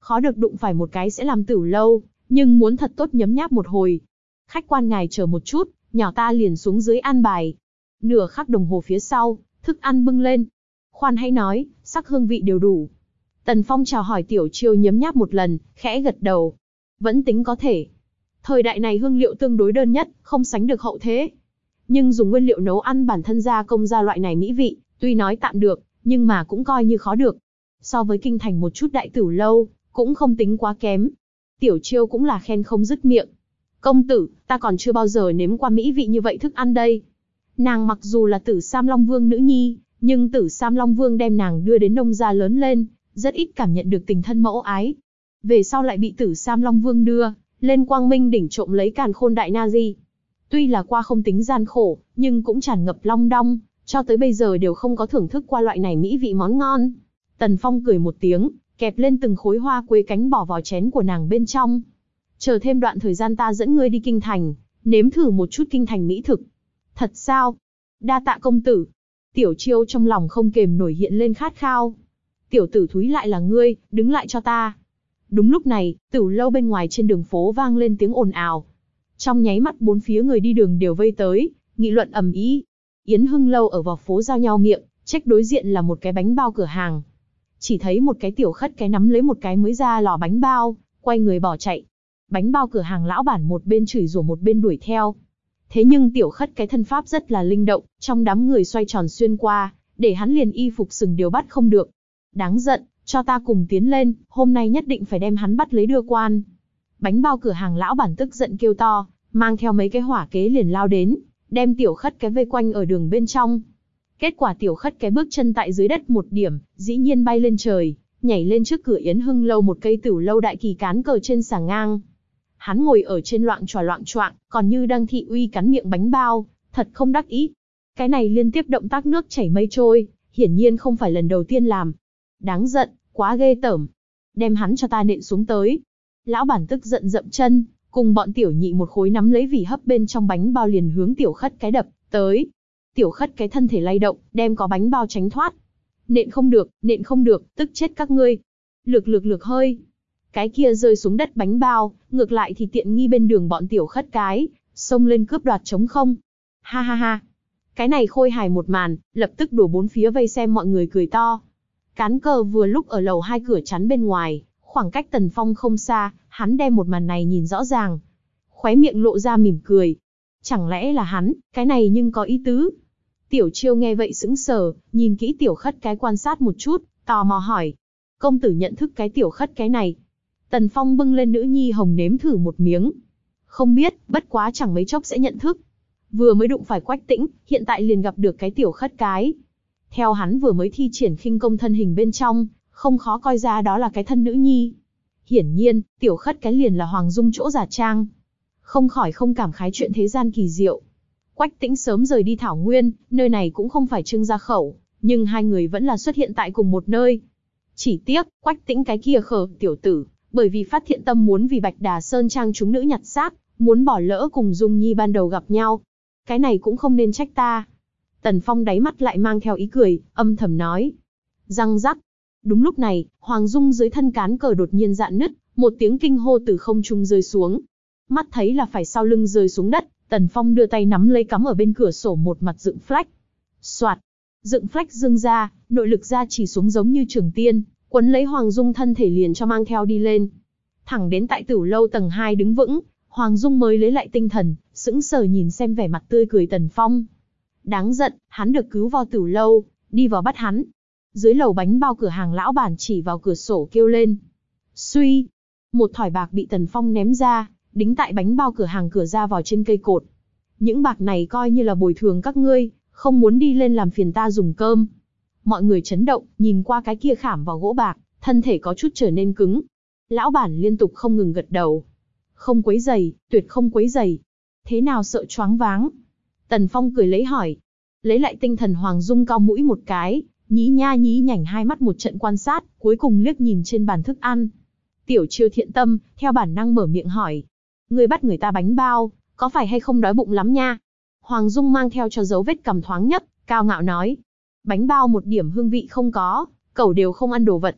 Khó được đụng phải một cái sẽ làm Tửu Lâu, nhưng muốn thật tốt nhấm nháp một hồi. Khách quan ngài chờ một chút, nhỏ ta liền xuống dưới an bài. Nửa khắc đồng hồ phía sau, thức ăn bưng lên. Khoan hãy nói, sắc hương vị đều đủ. Tần Phong chào hỏi Tiểu Chiêu nhấm nháp một lần, khẽ gật đầu. Vẫn tính có thể. Thời đại này hương liệu tương đối đơn nhất, không sánh được hậu thế. Nhưng dùng nguyên liệu nấu ăn bản thân gia công ra loại này mỹ vị, tuy nói tạm được, nhưng mà cũng coi như khó được. So với kinh thành một chút đại Tửu Lâu, cũng không tính quá kém. Tiểu Chiêu cũng là khen không dứt miệng. Công tử, ta còn chưa bao giờ nếm qua mỹ vị như vậy thức ăn đây. Nàng mặc dù là Tử Sam Long Vương nữ nhi, nhưng Tử Sam Long Vương đem nàng đưa đến nông gia lớn lên, rất ít cảm nhận được tình thân mẫu ái. Về sau lại bị Tử Sam Long Vương đưa lên Quang Minh đỉnh trộm lấy Càn Khôn Đại Na Di. Tuy là qua không tính gian khổ, nhưng cũng tràn ngập long đong, cho tới bây giờ đều không có thưởng thức qua loại này mỹ vị món ngon. Tần Phong cười một tiếng, kẹp lên từng khối hoa quế cánh bỏ vào chén của nàng bên trong. Chờ thêm đoạn thời gian ta dẫn ngươi đi kinh thành, nếm thử một chút kinh thành mỹ thực. Thật sao? Đa tạ công tử. Tiểu Chiêu trong lòng không kềm nổi hiện lên khát khao. Tiểu tử thúi lại là ngươi, đứng lại cho ta. Đúng lúc này, Tửu Lâu bên ngoài trên đường phố vang lên tiếng ồn ào. Trong nháy mắt bốn phía người đi đường đều vây tới, nghị luận ầm ĩ. Yến Hưng Lâu ở vào phố giao nhau miệng, trách đối diện là một cái bánh bao cửa hàng. Chỉ thấy một cái tiểu khất cái nắm lấy một cái mới ra lò bánh bao, quay người bỏ chạy. Bánh bao cửa hàng lão bản một bên chửi rủa một bên đuổi theo. Thế nhưng tiểu khất cái thân pháp rất là linh động, trong đám người xoay tròn xuyên qua, để hắn liền y phục sừng đều bắt không được. Đáng giận, cho ta cùng tiến lên, hôm nay nhất định phải đem hắn bắt lấy đưa quan. Bánh bao cửa hàng lão bản tức giận kêu to, mang theo mấy cái hỏa kế liền lao đến, đem tiểu khất cái vây quanh ở đường bên trong. Kết quả tiểu khất cái bước chân tại dưới đất một điểm, dĩ nhiên bay lên trời, nhảy lên trước cửa Yến Hưng Lâu một cây Tửu Lâu đại kỳ cán cờ trên xà ngang. Hắn ngồi ở trên loạng trò loạng choạng, còn như đang thị uy cắn miệng bánh bao, thật không đắc ý. Cái này liên tiếp động tác nước chảy mây trôi, hiển nhiên không phải lần đầu tiên làm. Đáng giận, quá ghê tởm. Đem hắn cho ta nện xuống tới. Lão bản tức giận dậm chân, cùng bọn tiểu nhị một khối nắm lấy vỉ hấp bên trong bánh bao liền hướng tiểu khất cái đập tới. Tiểu khất cái thân thể lay động, đem có bánh bao tránh thoát. Nện không được, nện không được, tức chết các ngươi. Lược lược lược hơi. Cái kia rơi xuống đất bánh bao, ngược lại thì tiện nghi bên đường bọn tiểu khất cái, xông lên cướp đoạt trống không. Ha ha ha. Cái này khôi hài một màn, lập tức đổ bốn phía vây xem mọi người cười to. Cán cờ vừa lúc ở lầu hai cửa chắn bên ngoài, khoảng cách Tần Phong không xa, hắn đem một màn này nhìn rõ ràng. Khóe miệng lộ ra mỉm cười. Chẳng lẽ là hắn, cái này nhưng có ý tứ. Tiểu Chiêu nghe vậy sững sờ, nhìn kỹ tiểu khất cái quan sát một chút, tò mò hỏi. Công tử nhận thức cái tiểu khất cái này. Tần Phong bưng lên nữ nhi hồng nếm thử một miếng. Không biết, bất quá chẳng mấy chốc sẽ nhận thức. Vừa mới đụng phải Quách Tĩnh, hiện tại liền gặp được cái tiểu khất cái. Theo hắn vừa mới thi triển khinh công thân hình bên trong, không khó coi ra đó là cái thân nữ nhi. Hiển nhiên, tiểu khất cái liền là Hoàng Dung chỗ giả trang. Không khỏi không cảm khái chuyện thế gian kỳ diệu. Quách Tĩnh sớm rời đi Thảo Nguyên, nơi này cũng không phải Trương gia khẩu, nhưng hai người vẫn là xuất hiện tại cùng một nơi. Chỉ tiếc, Quách Tĩnh cái kia khờ tiểu tử, bởi vì phát thiện tâm muốn vì Bạch Đà Sơn Trang chúng nữ nhặt xác, muốn bỏ lỡ cùng Dung Nhi ban đầu gặp nhau. Cái này cũng không nên trách ta. Tần Phong đáy mắt lại mang theo ý cười, âm thầm nói. Răng rắc. Đúng lúc này, Hoàng Dung dưới thân cán cờ đột nhiên dạn nứt, một tiếng kinh hô từ không trung rơi xuống. Mắt thấy là phải sau lưng rơi xuống đất, Tần Phong đưa tay nắm lấy cắm ở bên cửa sổ một mặt dựng phách. Soạt. Dựng phách dương ra, nội lực ra chỉ xuống giống như trường tiên, quấn lấy Hoàng Dung thân thể liền cho mang theo đi lên. Thẳng đến tại Tửu Lâu tầng hai đứng vững, Hoàng Dung mới lấy lại tinh thần, sững sờ nhìn xem vẻ mặt tươi cười Tần Phong. Đáng giận, hắn được cứu vào Tửu Lâu, đi vào bắt hắn. Dưới lầu bánh bao cửa hàng lão bản chỉ vào cửa sổ kêu lên. Suy, một thỏi bạc bị Tần Phong ném ra, đính tại bánh bao cửa hàng cửa ra vào trên cây cột. Những bạc này coi như là bồi thường các ngươi, không muốn đi lên làm phiền ta dùng cơm. Mọi người chấn động, nhìn qua cái kia khảm vào gỗ bạc, thân thể có chút trở nên cứng. Lão bản liên tục không ngừng gật đầu. Không quấy giày, tuyệt không quấy giày. Thế nào sợ choáng váng? Tần Phong cười lấy hỏi. Lấy lại tinh thần Hoàng Dung cao mũi một cái, nhí nha nhí nhảnh hai mắt một trận quan sát, cuối cùng liếc nhìn trên bàn thức ăn. Tiểu Chiêu thiện tâm, theo bản năng mở miệng hỏi. Ngươi bắt người ta bánh bao, có phải hay không đói bụng lắm nha? Hoàng Dung mang theo cho dấu vết cằm thoáng nhấp, cao ngạo nói. Bánh bao một điểm hương vị không có, cẩu đều không ăn đồ vật.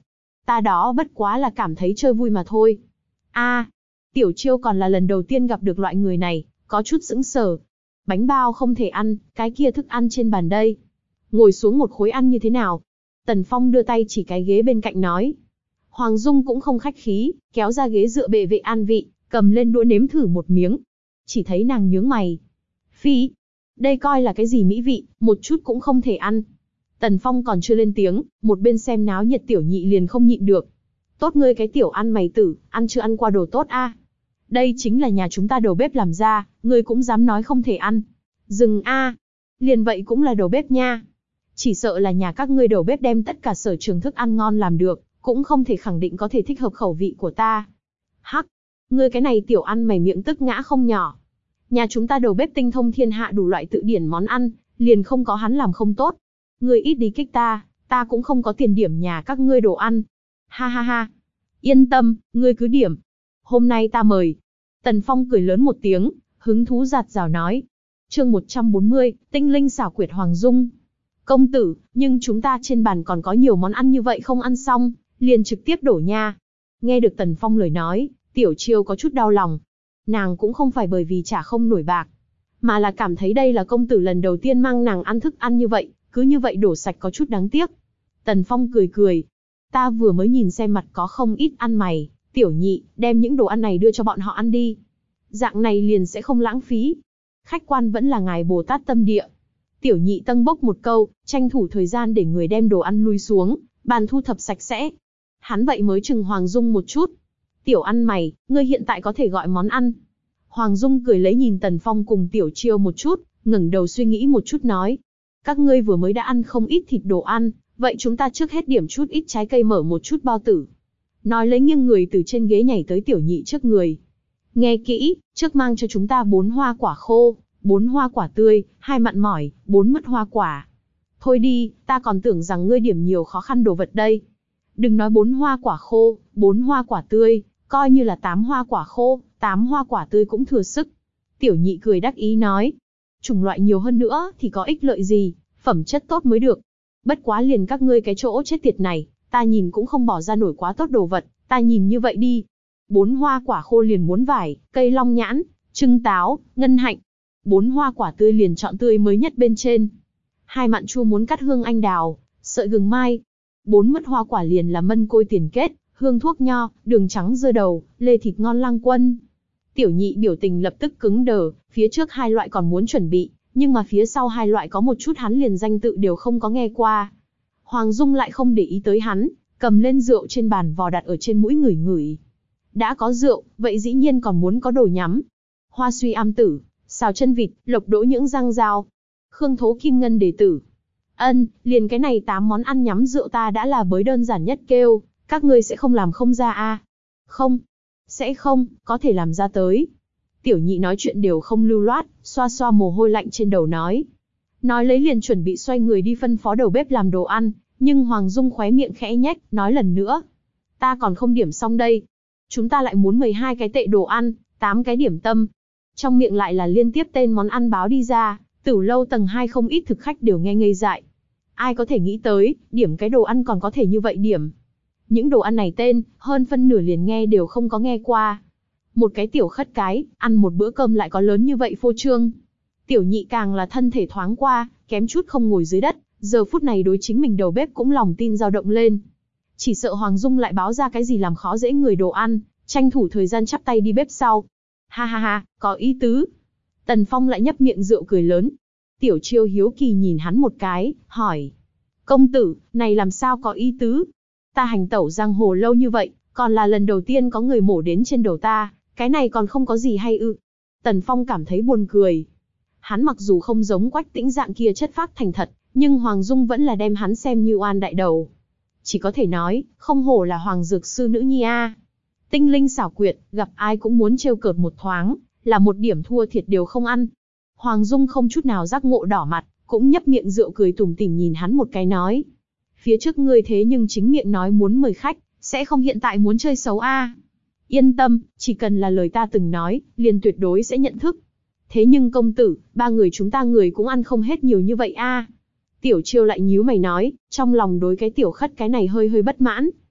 Ta đó bất quá là cảm thấy chơi vui mà thôi. A, Tiểu Chiêu còn là lần đầu tiên gặp được loại người này, có chút sững sờ. Bánh bao không thể ăn, cái kia thức ăn trên bàn đây. Ngồi xuống một khối ăn như thế nào? Tần Phong đưa tay chỉ cái ghế bên cạnh nói. Hoàng Dung cũng không khách khí, kéo ra ghế dựa bệ vệ an vị, cầm lên đũa nếm thử một miếng. Chỉ thấy nàng nhướng mày. Phi, đây coi là cái gì mỹ vị, một chút cũng không thể ăn. Tần Phong còn chưa lên tiếng, một bên xem náo nhiệt Tiểu Nhị liền không nhịn được. Tốt ngươi cái tiểu ăn mày tử, ăn chưa ăn qua đồ tốt a? Đây chính là nhà chúng ta đầu bếp làm ra, ngươi cũng dám nói không thể ăn. Dừng a, liền vậy cũng là đầu bếp nha. Chỉ sợ là nhà các ngươi đầu bếp đem tất cả sở trường thức ăn ngon làm được, cũng không thể khẳng định có thể thích hợp khẩu vị của ta. Hắc, ngươi cái này tiểu ăn mày miệng tức ngã không nhỏ. Nhà chúng ta đầu bếp tinh thông thiên hạ đủ loại tự điển món ăn, liền không có hắn làm không tốt. Ngươi ít đi kích ta, ta cũng không có tiền điểm nhà các ngươi đồ ăn. Ha ha ha, yên tâm, ngươi cứ điểm. Hôm nay ta mời. Tần Phong cười lớn một tiếng, hứng thú giạt rào nói. Chương một trăm bốn mươi, tinh linh xảo quyệt Hoàng Dung. Công tử, nhưng chúng ta trên bàn còn có nhiều món ăn như vậy không ăn xong, liền trực tiếp đổ nha. Nghe được Tần Phong lời nói, Tiểu Chiêu có chút đau lòng. Nàng cũng không phải bởi vì trả không nổi bạc, mà là cảm thấy đây là công tử lần đầu tiên mang nàng ăn thức ăn như vậy, cứ như vậy đổ sạch có chút đáng tiếc. Tần Phong cười cười. Ta vừa mới nhìn xem mặt có không ít ăn mày, Tiểu Nhị, đem những đồ ăn này đưa cho bọn họ ăn đi. Dạng này liền sẽ không lãng phí. Khách quan vẫn là ngài Bồ Tát tâm địa. Tiểu Nhị tâng bốc một câu, tranh thủ thời gian để người đem đồ ăn lui xuống, bàn thu thập sạch sẽ. Hắn vậy mới chừng Hoàng Dung một chút. Tiểu ăn mày, ngươi hiện tại có thể gọi món ăn. Hoàng Dung cười lấy nhìn Tần Phong cùng Tiểu Chiêu một chút, ngẩng đầu suy nghĩ một chút nói. Các ngươi vừa mới đã ăn không ít thịt đồ ăn, vậy chúng ta trước hết điểm chút ít trái cây mở một chút bao tử. Nói lấy nghiêng người từ trên ghế nhảy tới Tiểu Nhị trước người. Nghe kỹ, trước mang cho chúng ta bốn hoa quả khô, bốn hoa quả tươi, hai mặn mỏi, bốn mứt hoa quả. Thôi đi, ta còn tưởng rằng ngươi điểm nhiều khó khăn đồ vật đây. Đừng nói bốn hoa quả khô, bốn hoa quả tươi, coi như là tám hoa quả khô, tám hoa quả tươi cũng thừa sức. Tiểu Nhị cười đắc ý nói. Chủng loại nhiều hơn nữa thì có ích lợi gì, phẩm chất tốt mới được. Bất quá liền các ngươi cái chỗ chết tiệt này, ta nhìn cũng không bỏ ra nổi quá tốt đồ vật, ta nhìn như vậy đi. Bốn hoa quả khô liền muốn vải, cây long nhãn, trưng táo, ngân hạnh. Bốn hoa quả tươi liền chọn tươi mới nhất bên trên. Hai mặn chua muốn cắt hương anh đào, sợi gừng mai. Bốn mứt hoa quả liền là mân côi tiền kết, hương thuốc nho, đường trắng dưa đầu, lê thịt ngon lang quân. Tiểu Nhị biểu tình lập tức cứng đờ, phía trước hai loại còn muốn chuẩn bị, nhưng mà phía sau hai loại có một chút hắn liền danh tự đều không có nghe qua. Hoàng Dung lại không để ý tới hắn, cầm lên rượu trên bàn vò đặt ở trên mũi ngửi ngửi. Đã có rượu, vậy dĩ nhiên còn muốn có đồ nhắm. Hoa suy am tử, xào chân vịt, lộc đỗ những rang dao. Khương thố kim ngân đề tử. Ân, liền cái này tám món ăn nhắm rượu ta đã là bới đơn giản nhất kêu, các ngươi sẽ không làm không ra a? Không, sẽ không, có thể làm ra tới. Tiểu Nhị nói chuyện đều không lưu loát, xoa xoa mồ hôi lạnh trên đầu nói. Nói lấy liền chuẩn bị xoay người đi phân phó đầu bếp làm đồ ăn, nhưng Hoàng Dung khóe miệng khẽ nhếch, nói lần nữa. Ta còn không điểm xong đây. Chúng ta lại muốn mười hai cái tệ đồ ăn, tám cái điểm tâm. Trong miệng lại là liên tiếp tên món ăn báo đi ra, Tử lâu tầng hai không ít thực khách đều nghe ngây dại. Ai có thể nghĩ tới, điểm cái đồ ăn còn có thể như vậy điểm. Những đồ ăn này tên, hơn phân nửa liền nghe đều không có nghe qua. Một cái tiểu khất cái, ăn một bữa cơm lại có lớn như vậy phô trương. Tiểu Nhị càng là thân thể thoáng qua, kém chút không ngồi dưới đất, giờ phút này đối chính mình đầu bếp cũng lòng tin dao động lên. Chỉ sợ Hoàng Dung lại báo ra cái gì làm khó dễ người đồ ăn, tranh thủ thời gian chắp tay đi bếp sau. Ha ha ha, có ý tứ. Tần Phong lại nhấp miệng rượu cười lớn. Tiểu Chiêu hiếu kỳ nhìn hắn một cái, hỏi. Công tử, này làm sao có ý tứ? Ta hành tẩu giang hồ lâu như vậy, còn là lần đầu tiên có người mổ đến trên đầu ta, cái này còn không có gì hay ư? Tần Phong cảm thấy buồn cười. Hắn mặc dù không giống Quách Tĩnh dạng kia chất phác thành thật, nhưng Hoàng Dung vẫn là đem hắn xem như oan đại đầu. Chỉ có thể nói, không hổ là Hoàng Dược Sư nữ nhi a. Tinh linh xảo quyệt, gặp ai cũng muốn trêu cợt một thoáng, là một điểm thua thiệt đều không ăn. Hoàng Dung không chút nào giác ngộ đỏ mặt, cũng nhấp miệng rượu cười tủm tỉm nhìn hắn một cái nói. Phía trước ngươi thế nhưng chính miệng nói muốn mời khách, sẽ không hiện tại muốn chơi xấu a. Yên tâm, chỉ cần là lời ta từng nói, liền tuyệt đối sẽ nhận thức. Thế nhưng công tử, ba người chúng ta người cũng ăn không hết nhiều như vậy a. Tiểu Chiêu lại nhíu mày nói, trong lòng đối cái tiểu khất cái này hơi hơi bất mãn.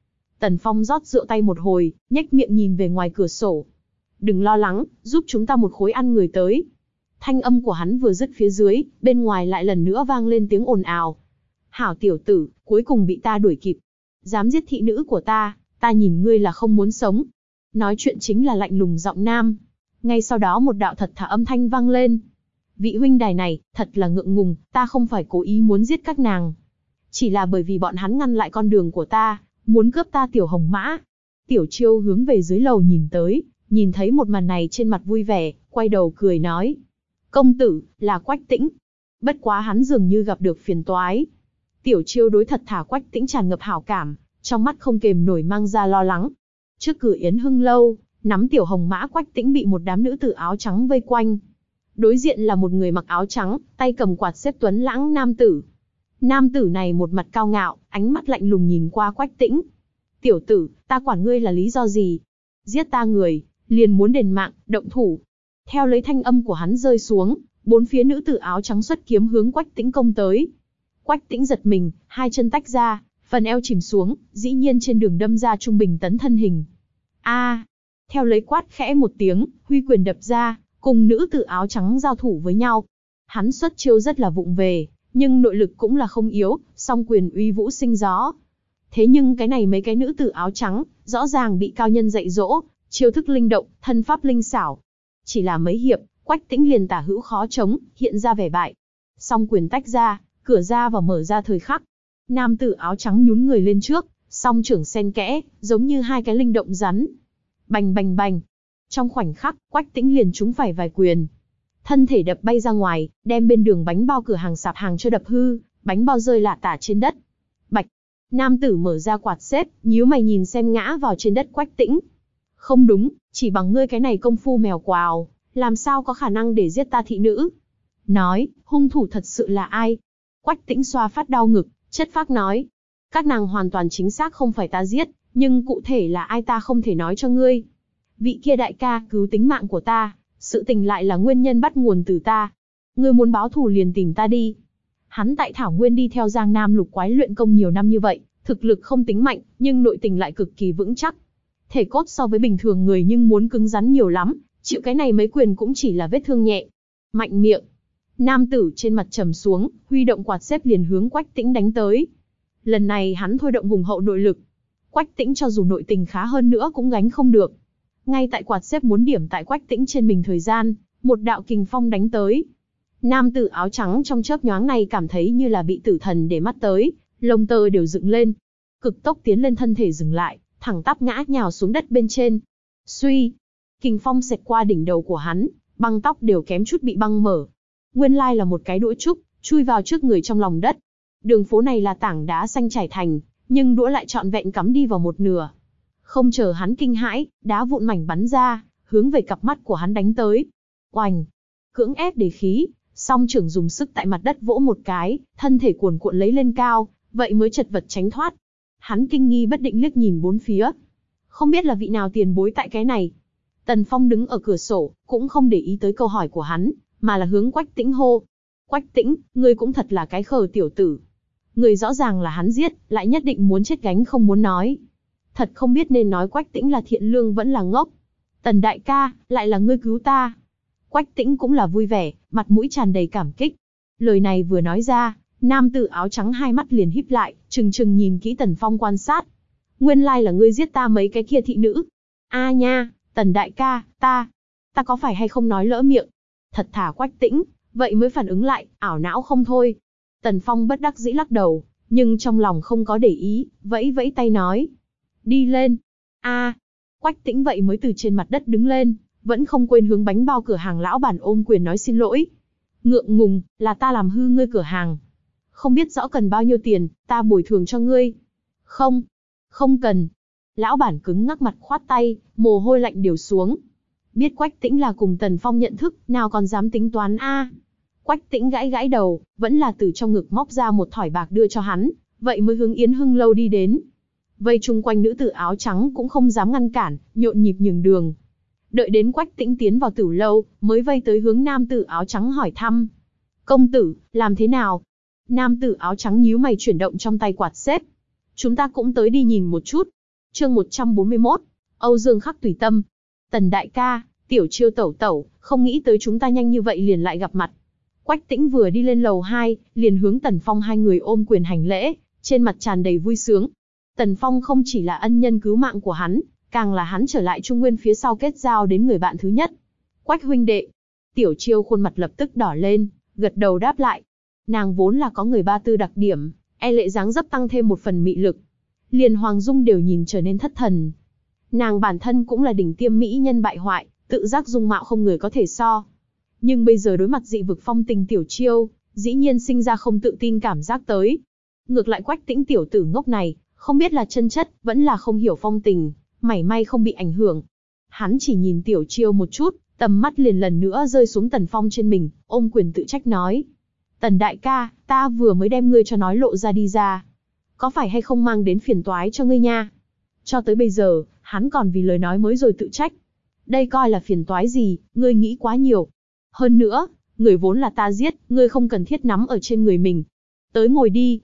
Tần Phong rót rượu tay một hồi, nhếch miệng nhìn về ngoài cửa sổ. Đừng lo lắng, giúp chúng ta một khối ăn người tới. Thanh âm của hắn vừa dứt phía dưới, bên ngoài lại lần nữa vang lên tiếng ồn ào. Hảo tiểu tử, cuối cùng bị ta đuổi kịp. Dám giết thị nữ của ta, ta nhìn ngươi là không muốn sống. Nói chuyện chính là lạnh lùng giọng nam. Ngay sau đó một đạo thật thà âm thanh vang lên. Vị huynh đài này, thật là ngượng ngùng, ta không phải cố ý muốn giết các nàng. Chỉ là bởi vì bọn hắn ngăn lại con đường của ta, muốn cướp ta tiểu hồng mã. Tiểu Chiêu hướng về dưới lầu nhìn tới, nhìn thấy một màn này trên mặt vui vẻ, quay đầu cười nói. Công tử, là Quách Tĩnh. Bất quá hắn dường như gặp được phiền toái. Tiểu Chiêu đối thật thà Quách Tĩnh tràn ngập hảo cảm, trong mắt không kềm nổi mang ra lo lắng. Trước cửa Yến Hưng lâu, nắm tiểu hồng mã Quách Tĩnh bị một đám nữ tử áo trắng vây quanh. Đối diện là một người mặc áo trắng, tay cầm quạt xếp tuấn lãng nam tử. Nam tử này một mặt cao ngạo, ánh mắt lạnh lùng nhìn qua Quách Tĩnh. Tiểu tử, ta quản ngươi là lý do gì? Giết ta người, liền muốn đền mạng, động thủ. Theo lấy thanh âm của hắn rơi xuống, bốn phía nữ tử áo trắng xuất kiếm hướng Quách Tĩnh công tới. Quách Tĩnh giật mình, hai chân tách ra, phần eo chìm xuống, dĩ nhiên trên đường đâm ra trung bình tấn thân hình. A! Theo lấy quát khẽ một tiếng, huy quyền đập ra, cùng nữ tử áo trắng giao thủ với nhau. Hắn xuất chiêu rất là vụng về, nhưng nội lực cũng là không yếu, song quyền uy vũ sinh gió. Thế nhưng cái này mấy cái nữ tử áo trắng, rõ ràng bị cao nhân dạy dỗ, chiêu thức linh động, thân pháp linh xảo. Chỉ là mấy hiệp, Quách Tĩnh liền tả hữu khó chống, hiện ra vẻ bại. Song quyền tách ra, cửa ra và mở ra thời khắc. Nam tử áo trắng nhún người lên trước, song trưởng xen kẽ, giống như hai cái linh động rắn. Bành bành bành. Trong khoảnh khắc, Quách Tĩnh liền trúng phải vài quyền. Thân thể đập bay ra ngoài, đem bên đường bánh bao cửa hàng sạp hàng cho đập hư, bánh bao rơi lả tả trên đất. Bạch. Nam tử mở ra quạt xếp, nhíu mày nhìn xem ngã vào trên đất Quách Tĩnh. Không đúng, chỉ bằng ngươi cái này công phu mèo quào, làm sao có khả năng để giết ta thị nữ? Nói, hung thủ thật sự là ai? Quách Tĩnh xoa phát đau ngực, chất phác nói. Các nàng hoàn toàn chính xác không phải ta giết, nhưng cụ thể là ai ta không thể nói cho ngươi. Vị kia đại ca cứu tính mạng của ta, sự tình lại là nguyên nhân bắt nguồn từ ta. Ngươi muốn báo thù liền tìm ta đi. Hắn tại Thảo Nguyên đi theo Giang Nam lục quái luyện công nhiều năm như vậy, thực lực không tính mạnh, nhưng nội tình lại cực kỳ vững chắc. Thể cốt so với bình thường người nhưng muốn cứng rắn nhiều lắm, chịu cái này mấy quyền cũng chỉ là vết thương nhẹ. Mạnh miệng. Nam tử trên mặt trầm xuống, huy động quạt xếp liền hướng Quách Tĩnh đánh tới. Lần này hắn thôi động hùng hậu nội lực. Quách Tĩnh cho dù nội tình khá hơn nữa cũng gánh không được. Ngay tại quạt xếp muốn điểm tại Quách Tĩnh trên mình thời gian, một đạo kình phong đánh tới. Nam tử áo trắng trong chớp nhoáng này cảm thấy như là bị tử thần để mắt tới, lông tơ đều dựng lên. Cực tốc tiến lên thân thể dừng lại, thẳng tắp ngã nhào xuống đất bên trên. Suy, kình phong xẹt qua đỉnh đầu của hắn, băng tóc đều kém chút bị băng mở. Nguyên lai là một cái đũa trúc, chui vào trước người trong lòng đất. Đường phố này là tảng đá xanh trải thành, nhưng đũa lại trọn vẹn cắm đi vào một nửa. Không chờ hắn kinh hãi, đá vụn mảnh bắn ra, hướng về cặp mắt của hắn đánh tới. Oành! Cưỡng ép để khí, song trưởng dùng sức tại mặt đất vỗ một cái, thân thể cuồn cuộn lấy lên cao, vậy mới chật vật tránh thoát. Hắn kinh nghi bất định liếc nhìn bốn phía. Không biết là vị nào tiền bối tại cái này. Tần Phong đứng ở cửa sổ, cũng không để ý tới câu hỏi của hắn, mà là hướng Quách Tĩnh hô. Quách Tĩnh, ngươi cũng thật là cái khờ tiểu tử. Người rõ ràng là hắn giết, lại nhất định muốn chết gánh không muốn nói. Thật không biết nên nói Quách Tĩnh là thiện lương vẫn là ngốc. Tần đại ca, lại là ngươi cứu ta. Quách Tĩnh cũng là vui vẻ, mặt mũi tràn đầy cảm kích. Lời này vừa nói ra, nam tử áo trắng hai mắt liền híp lại, trừng trừng nhìn kỹ Tần Phong quan sát. Nguyên lai là ngươi giết ta mấy cái kia thị nữ. A nha, Tần đại ca, ta, ta có phải hay không nói lỡ miệng? Thật thà Quách Tĩnh, vậy mới phản ứng lại, ảo não không thôi. Tần Phong bất đắc dĩ lắc đầu, nhưng trong lòng không có để ý, vẫy vẫy tay nói. Đi lên. A, Quách Tĩnh vậy mới từ trên mặt đất đứng lên, vẫn không quên hướng bánh bao cửa hàng lão bản ôm quyền nói xin lỗi. Ngượng ngùng, là ta làm hư ngươi cửa hàng. Không biết rõ cần bao nhiêu tiền, ta bồi thường cho ngươi. Không, không cần. Lão bản cứng ngắc mặt khoát tay, mồ hôi lạnh điều xuống. Biết Quách Tĩnh là cùng Tần Phong nhận thức, nào còn dám tính toán a? Quách Tĩnh gãi gãi đầu, vẫn là từ trong ngực móc ra một thỏi bạc đưa cho hắn, vậy mới hướng Yến Hưng lâu đi đến. Vây chung quanh nữ tử áo trắng cũng không dám ngăn cản, nhộn nhịp nhường đường. Đợi đến Quách Tĩnh tiến vào tử lâu, mới vây tới hướng nam tử áo trắng hỏi thăm. Công tử, làm thế nào? Nam tử áo trắng nhíu mày chuyển động trong tay quạt xếp. Chúng ta cũng tới đi nhìn một chút. Chương một trăm bốn mươi mốt, Âu Dương Khắc tùy tâm. Tần đại ca, Tiểu Chiêu tẩu tẩu, không nghĩ tới chúng ta nhanh như vậy liền lại gặp mặt. Quách Tĩnh vừa đi lên lầu hai, liền hướng Tần Phong hai người ôm quyền hành lễ, trên mặt tràn đầy vui sướng. Tần Phong không chỉ là ân nhân cứu mạng của hắn, càng là hắn trở lại Trung Nguyên phía sau kết giao đến người bạn thứ nhất. Quách huynh đệ. Tiểu Chiêu khuôn mặt lập tức đỏ lên, gật đầu đáp lại. Nàng vốn là có người ba tư đặc điểm, e lệ dáng dấp tăng thêm một phần mị lực. Liền Hoàng Dung đều nhìn trở nên thất thần. Nàng bản thân cũng là đỉnh tiêm mỹ nhân bại hoại, tự giác dung mạo không người có thể so. Nhưng bây giờ đối mặt dị vực phong tình Tiểu Chiêu, dĩ nhiên sinh ra không tự tin cảm giác tới. Ngược lại Quách Tĩnh tiểu tử ngốc này, không biết là chân chất, vẫn là không hiểu phong tình, mảy may không bị ảnh hưởng. Hắn chỉ nhìn Tiểu Chiêu một chút, tầm mắt liền lần nữa rơi xuống Tần Phong trên mình, ôm quyền tự trách nói. Tần đại ca, ta vừa mới đem ngươi cho nói lộ ra đi ra. Có phải hay không mang đến phiền toái cho ngươi nha? Cho tới bây giờ, hắn còn vì lời nói mới rồi tự trách. Đây coi là phiền toái gì, ngươi nghĩ quá nhiều. Hơn nữa, người vốn là ta giết, ngươi không cần thiết nắm ở trên người mình. Tới ngồi đi.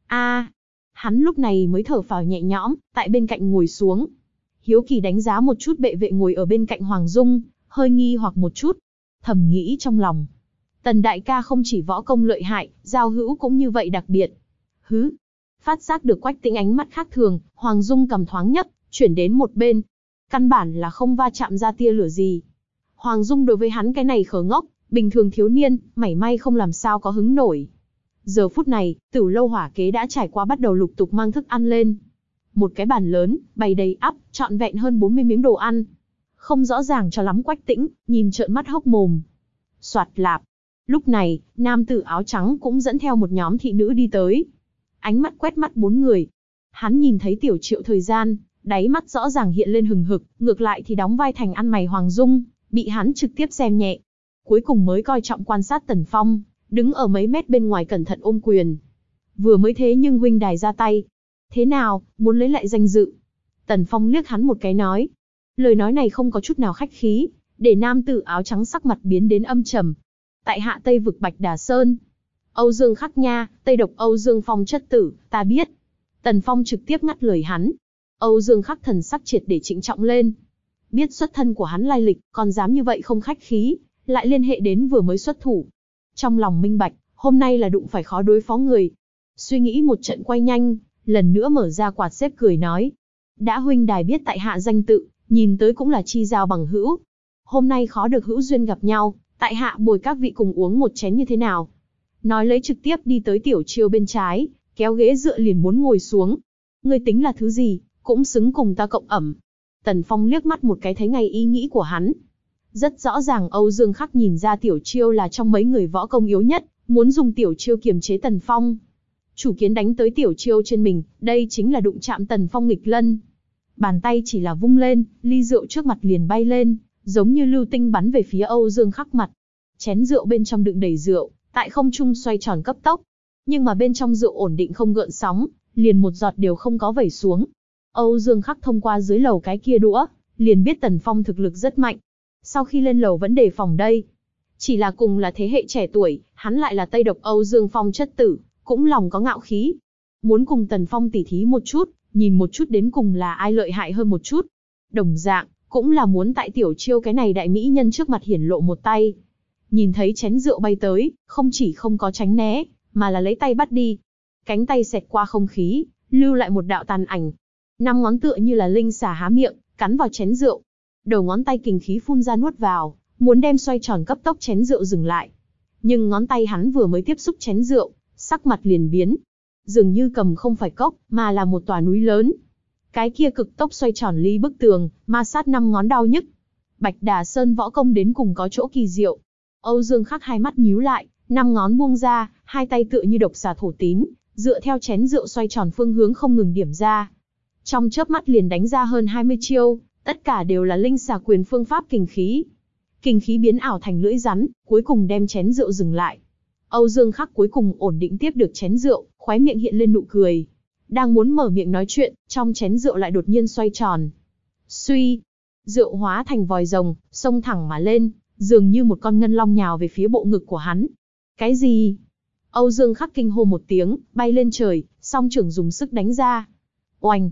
A, hắn lúc này mới thở phào nhẹ nhõm, tại bên cạnh ngồi xuống. Hiếu kỳ đánh giá một chút bệ vệ ngồi ở bên cạnh Hoàng Dung, hơi nghi hoặc một chút. Thầm nghĩ trong lòng. Tần đại ca không chỉ võ công lợi hại, giao hữu cũng như vậy đặc biệt. Hứ. Phát giác được Quách Tĩnh ánh mắt khác thường, Hoàng Dung cầm thoáng nhấp, chuyển đến một bên. Căn bản là không va chạm ra tia lửa gì. Hoàng Dung đối với hắn cái này khờ ngốc, bình thường thiếu niên, mảy may không làm sao có hứng nổi. Giờ phút này, Tử Lâu hỏa kế đã trải qua bắt đầu lục tục mang thức ăn lên. Một cái bàn lớn, bày đầy ắp, trọn vẹn hơn bốn mươi miếng đồ ăn. Không rõ ràng cho lắm Quách Tĩnh, nhìn trợn mắt hốc mồm. Soạt lạp. Lúc này, nam tử áo trắng cũng dẫn theo một nhóm thị nữ đi tới. Ánh mắt quét mắt bốn người. Hắn nhìn thấy Tiểu Chiêu thời gian, đáy mắt rõ ràng hiện lên hừng hực, ngược lại thì đóng vai thành ăn mày Hoàng Dung, bị hắn trực tiếp xem nhẹ. Cuối cùng mới coi trọng quan sát Tần Phong, đứng ở mấy mét bên ngoài cẩn thận ôm quyền. Vừa mới thế nhưng huynh đài ra tay. Thế nào, muốn lấy lại danh dự? Tần Phong liếc hắn một cái nói. Lời nói này không có chút nào khách khí, để nam tử áo trắng sắc mặt biến đến âm trầm. Tại hạ Tây vực Bạch Đà Sơn. Âu Dương Khắc nha, Tây độc Âu Dương Phong chất tử, ta biết. Tần Phong trực tiếp ngắt lời hắn. Âu Dương Khắc thần sắc triệt để trịnh trọng lên. Biết xuất thân của hắn lai lịch, còn dám như vậy không khách khí, lại liên hệ đến vừa mới xuất thủ. Trong lòng minh bạch, hôm nay là đụng phải khó đối phó người. Suy nghĩ một trận quay nhanh, lần nữa mở ra quạt xếp cười nói. Đã huynh đài biết tại hạ danh tự, nhìn tới cũng là chi giao bằng hữu. Hôm nay khó được hữu duyên gặp nhau, tại hạ bồi các vị cùng uống một chén như thế nào? Nói lấy trực tiếp đi tới Tiểu Chiêu bên trái, kéo ghế dựa liền muốn ngồi xuống. Ngươi tính là thứ gì, cũng xứng cùng ta cộng ẩm. Tần Phong liếc mắt một cái thấy ngay ý nghĩ của hắn. Rất rõ ràng Âu Dương Khắc nhìn ra Tiểu Chiêu là trong mấy người võ công yếu nhất, muốn dùng Tiểu Chiêu kiềm chế Tần Phong. Chủ kiến đánh tới Tiểu Chiêu trên mình, đây chính là đụng chạm Tần Phong nghịch lân. Bàn tay chỉ là vung lên, ly rượu trước mặt liền bay lên, giống như lưu tinh bắn về phía Âu Dương Khắc mặt. Chén rượu bên trong đựng đầy rượu, tại không trung xoay tròn cấp tốc. Nhưng mà bên trong rượu ổn định không gợn sóng, liền một giọt đều không có vẩy xuống. Âu Dương Khắc thông qua dưới lầu cái kia đũa, liền biết Tần Phong thực lực rất mạnh. Sau khi lên lầu vẫn đề phòng đây. Chỉ là cùng là thế hệ trẻ tuổi, hắn lại là Tây độc Âu Dương Phong chất tử, cũng lòng có ngạo khí. Muốn cùng Tần Phong tỉ thí một chút, nhìn một chút đến cùng là ai lợi hại hơn một chút. Đồng dạng, cũng là muốn tại Tiểu Chiêu cái này đại mỹ nhân trước mặt hiển lộ một tay. Nhìn thấy chén rượu bay tới, không chỉ không có tránh né, mà là lấy tay bắt đi. Cánh tay xẹt qua không khí, lưu lại một đạo tàn ảnh. Năm ngón tựa như là linh xà há miệng, cắn vào chén rượu. Đầu ngón tay kình khí phun ra nuốt vào, muốn đem xoay tròn cấp tốc chén rượu dừng lại. Nhưng ngón tay hắn vừa mới tiếp xúc chén rượu, sắc mặt liền biến. Dường như cầm không phải cốc, mà là một tòa núi lớn. Cái kia cực tốc xoay tròn ly bức tường, ma sát năm ngón đau nhức. Bạch Đà Sơn võ công đến cùng có chỗ kỳ diệu. Âu Dương Khắc hai mắt nhíu lại, năm ngón buông ra, hai tay tựa như độc xà thổ tín, dựa theo chén rượu xoay tròn phương hướng không ngừng điểm ra. Trong chớp mắt liền đánh ra hơn hai mươi chiêu, tất cả đều là linh xà quyền phương pháp kình khí. Kình khí biến ảo thành lưỡi rắn, cuối cùng đem chén rượu dừng lại. Âu Dương Khắc cuối cùng ổn định tiếp được chén rượu, khóe miệng hiện lên nụ cười. Đang muốn mở miệng nói chuyện, trong chén rượu lại đột nhiên xoay tròn. Suy, rượu hóa thành vòi rồng, xông thẳng mà lên, dường như một con ngân long nhào về phía bộ ngực của hắn. Cái gì? Âu Dương Khắc kinh hô một tiếng, bay lên trời, song trưởng dùng sức đánh ra. Oanh!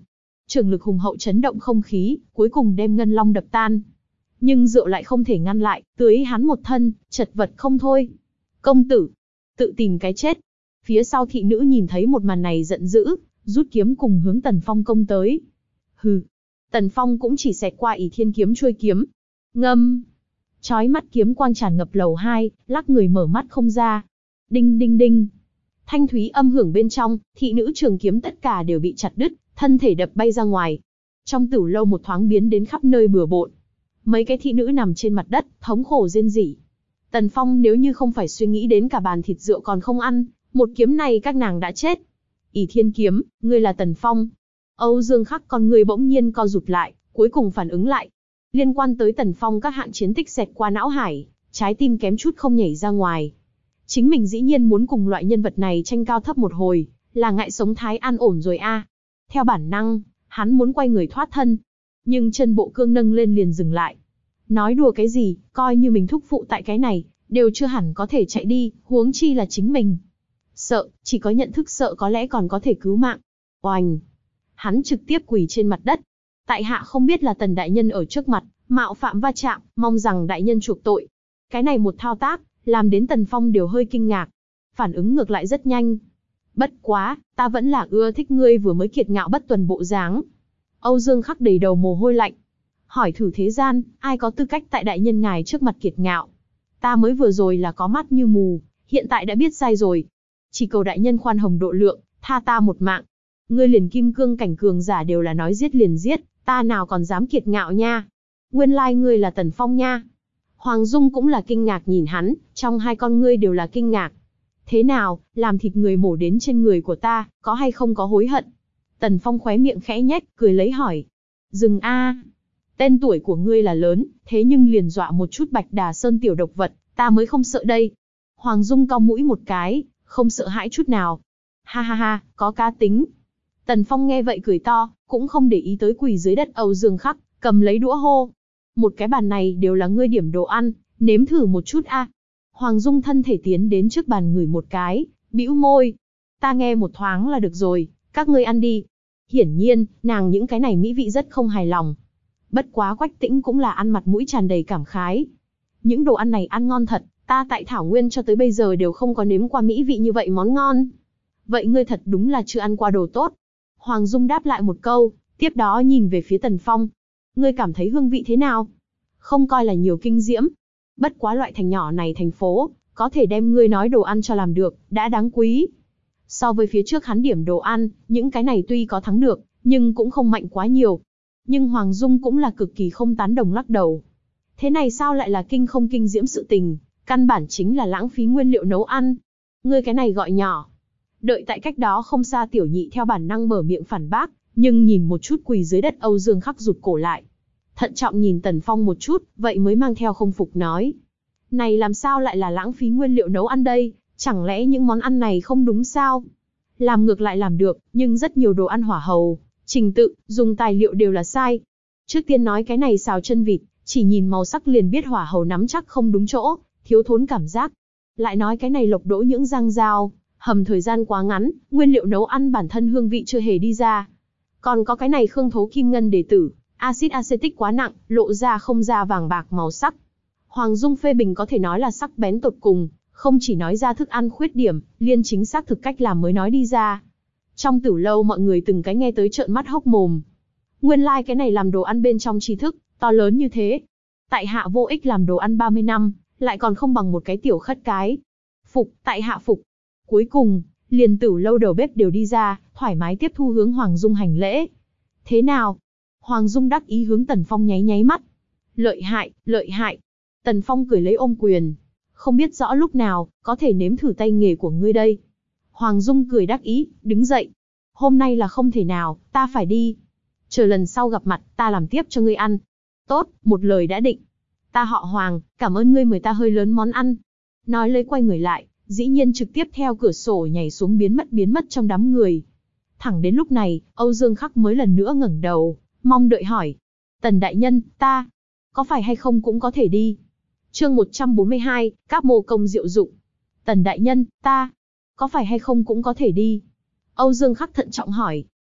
Trường lực hùng hậu chấn động không khí, cuối cùng đem ngân long đập tan. Nhưng rượu lại không thể ngăn lại, tưới hắn một thân, chật vật không thôi. Công tử, tự tìm cái chết. Phía sau thị nữ nhìn thấy một màn này giận dữ, rút kiếm cùng hướng Tần Phong công tới. Hừ. Tần Phong cũng chỉ xẹt qua ỷ thiên kiếm chuôi kiếm. Ngâm. Chói mắt kiếm quang tràn ngập lầu hai, lắc người mở mắt không ra. Đinh đinh đinh. Thanh thúy âm hưởng bên trong, thị nữ trường kiếm tất cả đều bị chặt đứt, thân thể đập bay ra ngoài. Trong tửu lâu một thoáng biến đến khắp nơi bừa bộn. Mấy cái thị nữ nằm trên mặt đất, thống khổ rên rỉ. Tần Phong nếu như không phải suy nghĩ đến cả bàn thịt rượu còn không ăn, một kiếm này các nàng đã chết. ỷ thiên kiếm, ngươi là Tần Phong. Âu Dương Khắc con người bỗng nhiên co rụt lại, cuối cùng phản ứng lại. Liên quan tới Tần Phong các hạng chiến tích xẹt qua não hải, trái tim kém chút không nhảy ra ngoài. Chính mình dĩ nhiên muốn cùng loại nhân vật này tranh cao thấp một hồi, là ngại sống thái an ổn rồi a. À. Theo bản năng, hắn muốn quay người thoát thân. Nhưng chân bộ cương nâng lên liền dừng lại. Nói đùa cái gì, coi như mình thúc phụ tại cái này, đều chưa hẳn có thể chạy đi, huống chi là chính mình. Sợ, chỉ có nhận thức sợ có lẽ còn có thể cứu mạng. Oành! Hắn trực tiếp quỳ trên mặt đất. Tại hạ không biết là Tần đại nhân ở trước mặt, mạo phạm va chạm, mong rằng đại nhân chuộc tội. Cái này một thao tác, làm đến Tần Phong đều hơi kinh ngạc. Phản ứng ngược lại rất nhanh. Bất quá, ta vẫn là ưa thích ngươi vừa mới kiệt ngạo bất tuần bộ dáng. Âu Dương Khắc đầy đầu mồ hôi lạnh. Hỏi thử thế gian, ai có tư cách tại đại nhân ngài trước mặt kiệt ngạo. Ta mới vừa rồi là có mắt như mù, hiện tại đã biết sai rồi. Chỉ cầu đại nhân khoan hồng độ lượng, tha ta một mạng. Ngươi liền kim cương cảnh cường giả đều là nói giết liền giết, ta nào còn dám kiệt ngạo nha. Nguyên lai ngươi là Tần Phong nha. Hoàng Dung cũng là kinh ngạc nhìn hắn, trong hai con ngươi đều là kinh ngạc. Thế nào, làm thịt người mổ đến trên người của ta, có hay không có hối hận? Tần Phong khóe miệng khẽ nhếch, cười lấy hỏi. Dừng a, tên tuổi của ngươi là lớn, thế nhưng liền dọa một chút Bạch Đà Sơn tiểu độc vật, ta mới không sợ đây. Hoàng Dung cau mũi một cái, không sợ hãi chút nào. Ha ha ha, có cá tính. Tần Phong nghe vậy cười to, cũng không để ý tới quỳ dưới đất Âu Dương Khắc, cầm lấy đũa hô. Một cái bàn này đều là ngươi điểm đồ ăn, nếm thử một chút a. Hoàng Dung thân thể tiến đến trước bàn ngửi một cái, bĩu môi. Ta nghe một thoáng là được rồi, các ngươi ăn đi. Hiển nhiên, nàng những cái này mỹ vị rất không hài lòng. Bất quá Quách Tĩnh cũng là ăn mặt mũi tràn đầy cảm khái. Những đồ ăn này ăn ngon thật, ta tại Thảo Nguyên cho tới bây giờ đều không có nếm qua mỹ vị như vậy món ngon. Vậy ngươi thật đúng là chưa ăn qua đồ tốt. Hoàng Dung đáp lại một câu, tiếp đó nhìn về phía Tần Phong. Ngươi cảm thấy hương vị thế nào? Không coi là nhiều kinh diễm. Bất quá loại thành nhỏ này thành phố, có thể đem ngươi nói đồ ăn cho làm được, đã đáng quý. So với phía trước hắn điểm đồ ăn, những cái này tuy có thắng được, nhưng cũng không mạnh quá nhiều. Nhưng Hoàng Dung cũng là cực kỳ không tán đồng lắc đầu. Thế này sao lại là kinh không kinh diễm sự tình, căn bản chính là lãng phí nguyên liệu nấu ăn. Ngươi cái này gọi nhỏ. Đợi tại cách đó không xa Tiểu Nhị theo bản năng mở miệng phản bác, nhưng nhìn một chút quỳ dưới đất Âu Dương Khắc rụt cổ lại. Thận trọng nhìn Tần Phong một chút, vậy mới mang theo không phục nói. Này làm sao lại là lãng phí nguyên liệu nấu ăn đây, chẳng lẽ những món ăn này không đúng sao? Làm ngược lại làm được, nhưng rất nhiều đồ ăn hỏa hầu, trình tự, dùng tài liệu đều là sai. Trước tiên nói cái này xào chân vịt, chỉ nhìn màu sắc liền biết hỏa hầu nắm chắc không đúng chỗ, thiếu thốn cảm giác. Lại nói cái này lộc đỗ những rang dao, hầm thời gian quá ngắn, nguyên liệu nấu ăn bản thân hương vị chưa hề đi ra. Còn có cái này khương thố kim ngân đề tử, axit acetic quá nặng, lộ ra không ra vàng bạc màu sắc. Hoàng Dung phê bình có thể nói là sắc bén tột cùng, không chỉ nói ra thức ăn khuyết điểm, liên chính xác thực cách làm mới nói đi ra. Trong tửu lâu mọi người từng cái nghe tới trợn mắt hốc mồm. Nguyên lai like cái này làm đồ ăn bên trong tri thức, to lớn như thế. Tại hạ vô ích làm đồ ăn ba mươi năm, lại còn không bằng một cái tiểu khất cái. Phục, tại hạ phục. Cuối cùng, liền tửu lâu đầu bếp đều đi ra, thoải mái tiếp thu hướng Hoàng Dung hành lễ. Thế nào? Hoàng Dung đắc ý hướng Tần Phong nháy nháy mắt. Lợi hại, lợi hại. Tần Phong cười lấy ôm quyền. Không biết rõ lúc nào, có thể nếm thử tay nghề của ngươi đây. Hoàng Dung cười đắc ý, đứng dậy. Hôm nay là không thể nào, ta phải đi. Chờ lần sau gặp mặt, ta làm tiếp cho ngươi ăn. Tốt, một lời đã định. Ta họ Hoàng, cảm ơn ngươi mời ta hơi lớn món ăn. Nói lấy quay người lại, dĩ nhiên trực tiếp theo cửa sổ nhảy xuống biến mất biến mất trong đám người. Thẳng đến lúc này, Âu Dương Khắc mới lần nữa ngẩng đầu, mong đợi hỏi. Tần đại nhân, ta, có phải hay không cũng có thể đi. Chương một trăm bốn mươi hai, các mô công diệu dụng. Tần đại nhân, ta, có phải hay không cũng có thể đi. Âu Dương Khắc thận trọng hỏi.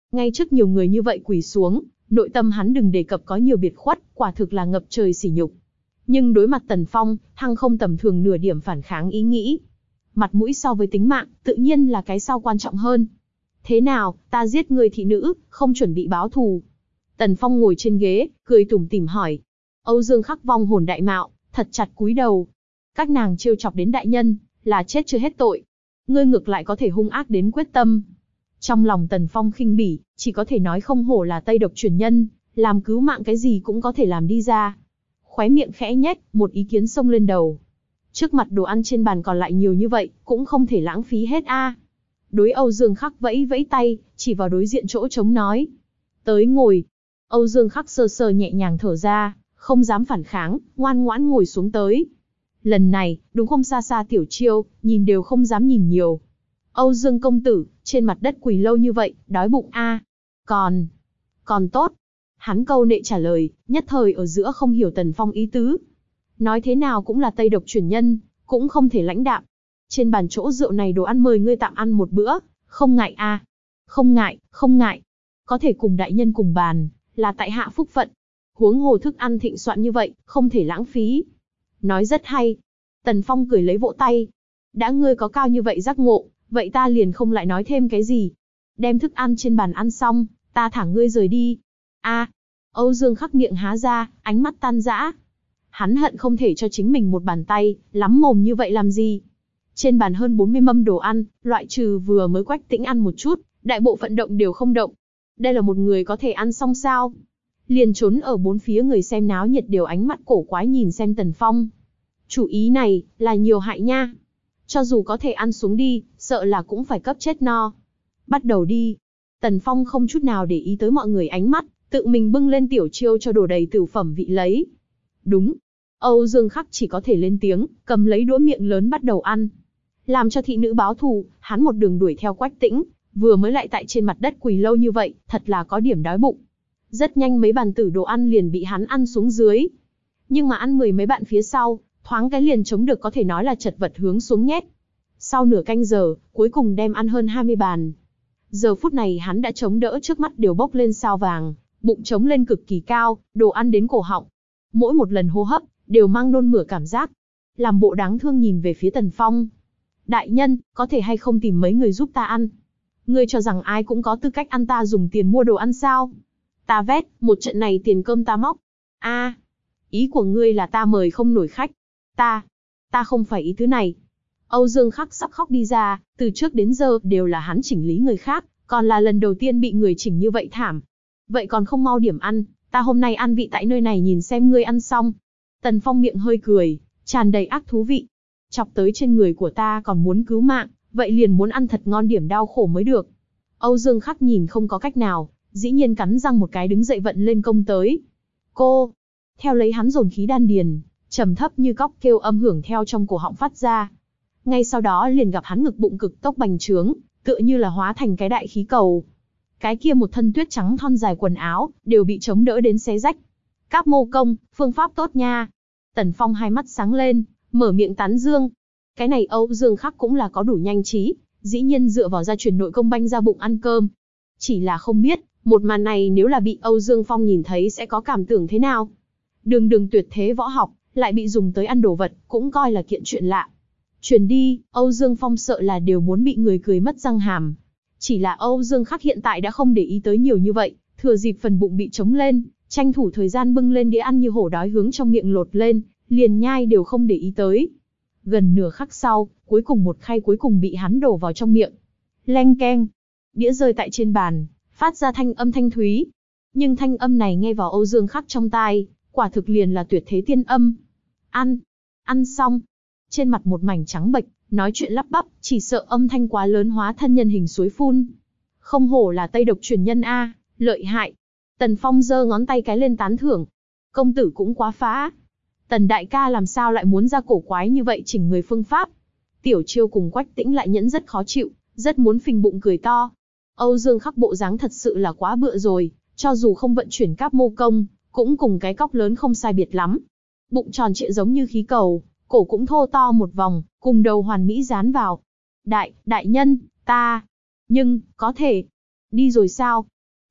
Ngay trước nhiều người như vậy quỳ xuống, nội tâm hắn đừng đề cập có nhiều biệt khuất, quả thực là ngập trời sỉ nhục. Nhưng đối mặt Tần Phong, thăng không tầm thường nửa điểm phản kháng ý nghĩ. Mặt mũi so với tính mạng, tự nhiên là cái sau quan trọng hơn. Thế nào, ta giết người thị nữ, không chuẩn bị báo thù. Tần Phong ngồi trên ghế, cười tủm tỉm hỏi. Âu Dương Khắc vong hồn đại mạo, thật chặt cúi đầu. Các nàng trêu chọc đến đại nhân, là chết chưa hết tội. Ngươi ngược lại có thể hung ác đến quyết tâm. Trong lòng Tần Phong khinh bỉ, chỉ có thể nói không hổ là Tây độc truyền nhân, làm cứu mạng cái gì cũng có thể làm đi ra. Khóe miệng khẽ nhếch, một ý kiến xông lên đầu. Trước mặt đồ ăn trên bàn còn lại nhiều như vậy, cũng không thể lãng phí hết a. Đối Âu Dương Khắc vẫy vẫy tay, chỉ vào đối diện chỗ trống nói. Tới ngồi. Âu Dương Khắc sơ sơ nhẹ nhàng thở ra, không dám phản kháng, ngoan ngoãn ngồi xuống tới. Lần này, đúng không xa xa Tiểu Chiêu, nhìn đều không dám nhìn nhiều. Âu Dương công tử, trên mặt đất quỳ lâu như vậy, đói bụng a? Còn, còn tốt. Hắn câu nệ trả lời, nhất thời ở giữa không hiểu Tần Phong ý tứ. Nói thế nào cũng là Tây độc truyền nhân, cũng không thể lãnh đạm. Trên bàn chỗ rượu này đồ ăn mời ngươi tạm ăn một bữa, không ngại a? Không ngại, không ngại. Có thể cùng đại nhân cùng bàn, là tại hạ phúc phận. Huống hồ thức ăn thịnh soạn như vậy, không thể lãng phí. Nói rất hay. Tần Phong cười lấy vỗ tay. Đã ngươi có cao như vậy giác ngộ, vậy ta liền không lại nói thêm cái gì. Đem thức ăn trên bàn ăn xong, ta thả ngươi rời đi. A. Âu Dương Khắc miệng há ra, ánh mắt tan rã. Hắn hận không thể cho chính mình một bàn tay, lắm mồm như vậy làm gì. Trên bàn hơn bốn mươi mâm đồ ăn, loại trừ vừa mới Quách Tĩnh ăn một chút, đại bộ phận động đều không động. Đây là một người có thể ăn xong sao? Liền trốn ở bốn phía người xem náo nhiệt đều ánh mắt cổ quái nhìn xem Tần Phong. Chủ ý này, là nhiều hại nha. Cho dù có thể ăn xuống đi, sợ là cũng phải cấp chết no. Bắt đầu đi. Tần Phong không chút nào để ý tới mọi người ánh mắt, tự mình bưng lên Tiểu Chiêu cho đồ đầy tửu phẩm vị lấy. Đúng. Âu Dương Khắc chỉ có thể lên tiếng, cầm lấy đũa miệng lớn bắt đầu ăn. Làm cho thị nữ báo thù, hắn một đường đuổi theo Quách Tĩnh, vừa mới lại tại trên mặt đất quỳ lâu như vậy, thật là có điểm đói bụng. Rất nhanh mấy bàn tử đồ ăn liền bị hắn ăn xuống dưới. Nhưng mà ăn mười mấy bạn phía sau, thoáng cái liền chống được có thể nói là chật vật hướng xuống nhét. Sau nửa canh giờ, cuối cùng đem ăn hơn hai mươi bàn. Giờ phút này hắn đã chống đỡ trước mắt đều bốc lên sao vàng, bụng trống lên cực kỳ cao, đồ ăn đến cổ họng. Mỗi một lần hô hấp, đều mang nôn mửa cảm giác. Làm bộ đáng thương nhìn về phía Tần Phong. Đại nhân, có thể hay không tìm mấy người giúp ta ăn? Ngươi cho rằng ai cũng có tư cách ăn ta dùng tiền mua đồ ăn sao? Ta vét, một trận này tiền cơm ta móc. A, ý của ngươi là ta mời không nổi khách. Ta, ta không phải ý thứ này. Âu Dương Khắc sắp khóc đi ra, từ trước đến giờ đều là hắn chỉnh lý người khác, còn là lần đầu tiên bị người chỉnh như vậy thảm. Vậy còn không mau điểm ăn, ta hôm nay ăn vị tại nơi này nhìn xem ngươi ăn xong. Tần Phong miệng hơi cười, tràn đầy ác thú vị. Chọc tới trên người của ta còn muốn cứu mạng, vậy liền muốn ăn thật ngon điểm đau khổ mới được. Âu Dương Khắc nhìn không có cách nào, dĩ nhiên cắn răng một cái đứng dậy vận lên công tới. Cô, theo lấy hắn dồn khí đan điền, trầm thấp như cóc kêu âm hưởng theo trong cổ họng phát ra. Ngay sau đó liền gặp hắn ngực bụng cực tốc bành trướng, tựa như là hóa thành cái đại khí cầu. Cái kia một thân tuyết trắng thon dài quần áo, đều bị chống đỡ đến xé rách. Cáp mô công, phương pháp tốt nha. Tần Phong hai mắt sáng lên, mở miệng tán dương. Cái này Âu Dương Khắc cũng là có đủ nhanh trí, dĩ nhiên dựa vào gia truyền nội công banh ra bụng ăn cơm. Chỉ là không biết, một màn này nếu là bị Âu Dương Phong nhìn thấy sẽ có cảm tưởng thế nào. Đường đường tuyệt thế võ học, lại bị dùng tới ăn đồ vật, cũng coi là kiện chuyện lạ. Truyền đi, Âu Dương Phong sợ là đều muốn bị người cười mất răng hàm. Chỉ là Âu Dương Khắc hiện tại đã không để ý tới nhiều như vậy, thừa dịp phần bụng bị trống lên, tranh thủ thời gian bưng lên đĩa ăn như hổ đói hướng trong miệng lột lên, liền nhai đều không để ý tới. Gần nửa khắc sau, cuối cùng một khay cuối cùng bị hắn đổ vào trong miệng. Leng keng, đĩa rơi tại trên bàn, phát ra thanh âm thanh thúy. Nhưng thanh âm này nghe vào Âu Dương Khắc trong tai, quả thực liền là tuyệt thế tiên âm. Ăn, ăn xong, trên mặt một mảnh trắng bệch, nói chuyện lắp bắp, chỉ sợ âm thanh quá lớn hóa thân nhân hình suối phun. Không hổ là Tây độc truyền nhân a, lợi hại. Tần Phong giơ ngón tay cái lên tán thưởng. Công tử cũng quá phá. Tần đại ca làm sao lại muốn ra cổ quái như vậy chỉnh người phương pháp. Tiểu Chiêu cùng Quách Tĩnh lại nhẫn rất khó chịu, rất muốn phình bụng cười to. Âu Dương Khắc bộ dáng thật sự là quá bựa rồi, cho dù không vận chuyển cáp mô công, cũng cùng cái cóc lớn không sai biệt lắm. Bụng tròn trịa giống như khí cầu, cổ cũng thô to một vòng, cùng đầu hoàn mỹ dán vào. Đại, đại nhân, ta, nhưng, có thể, đi rồi sao?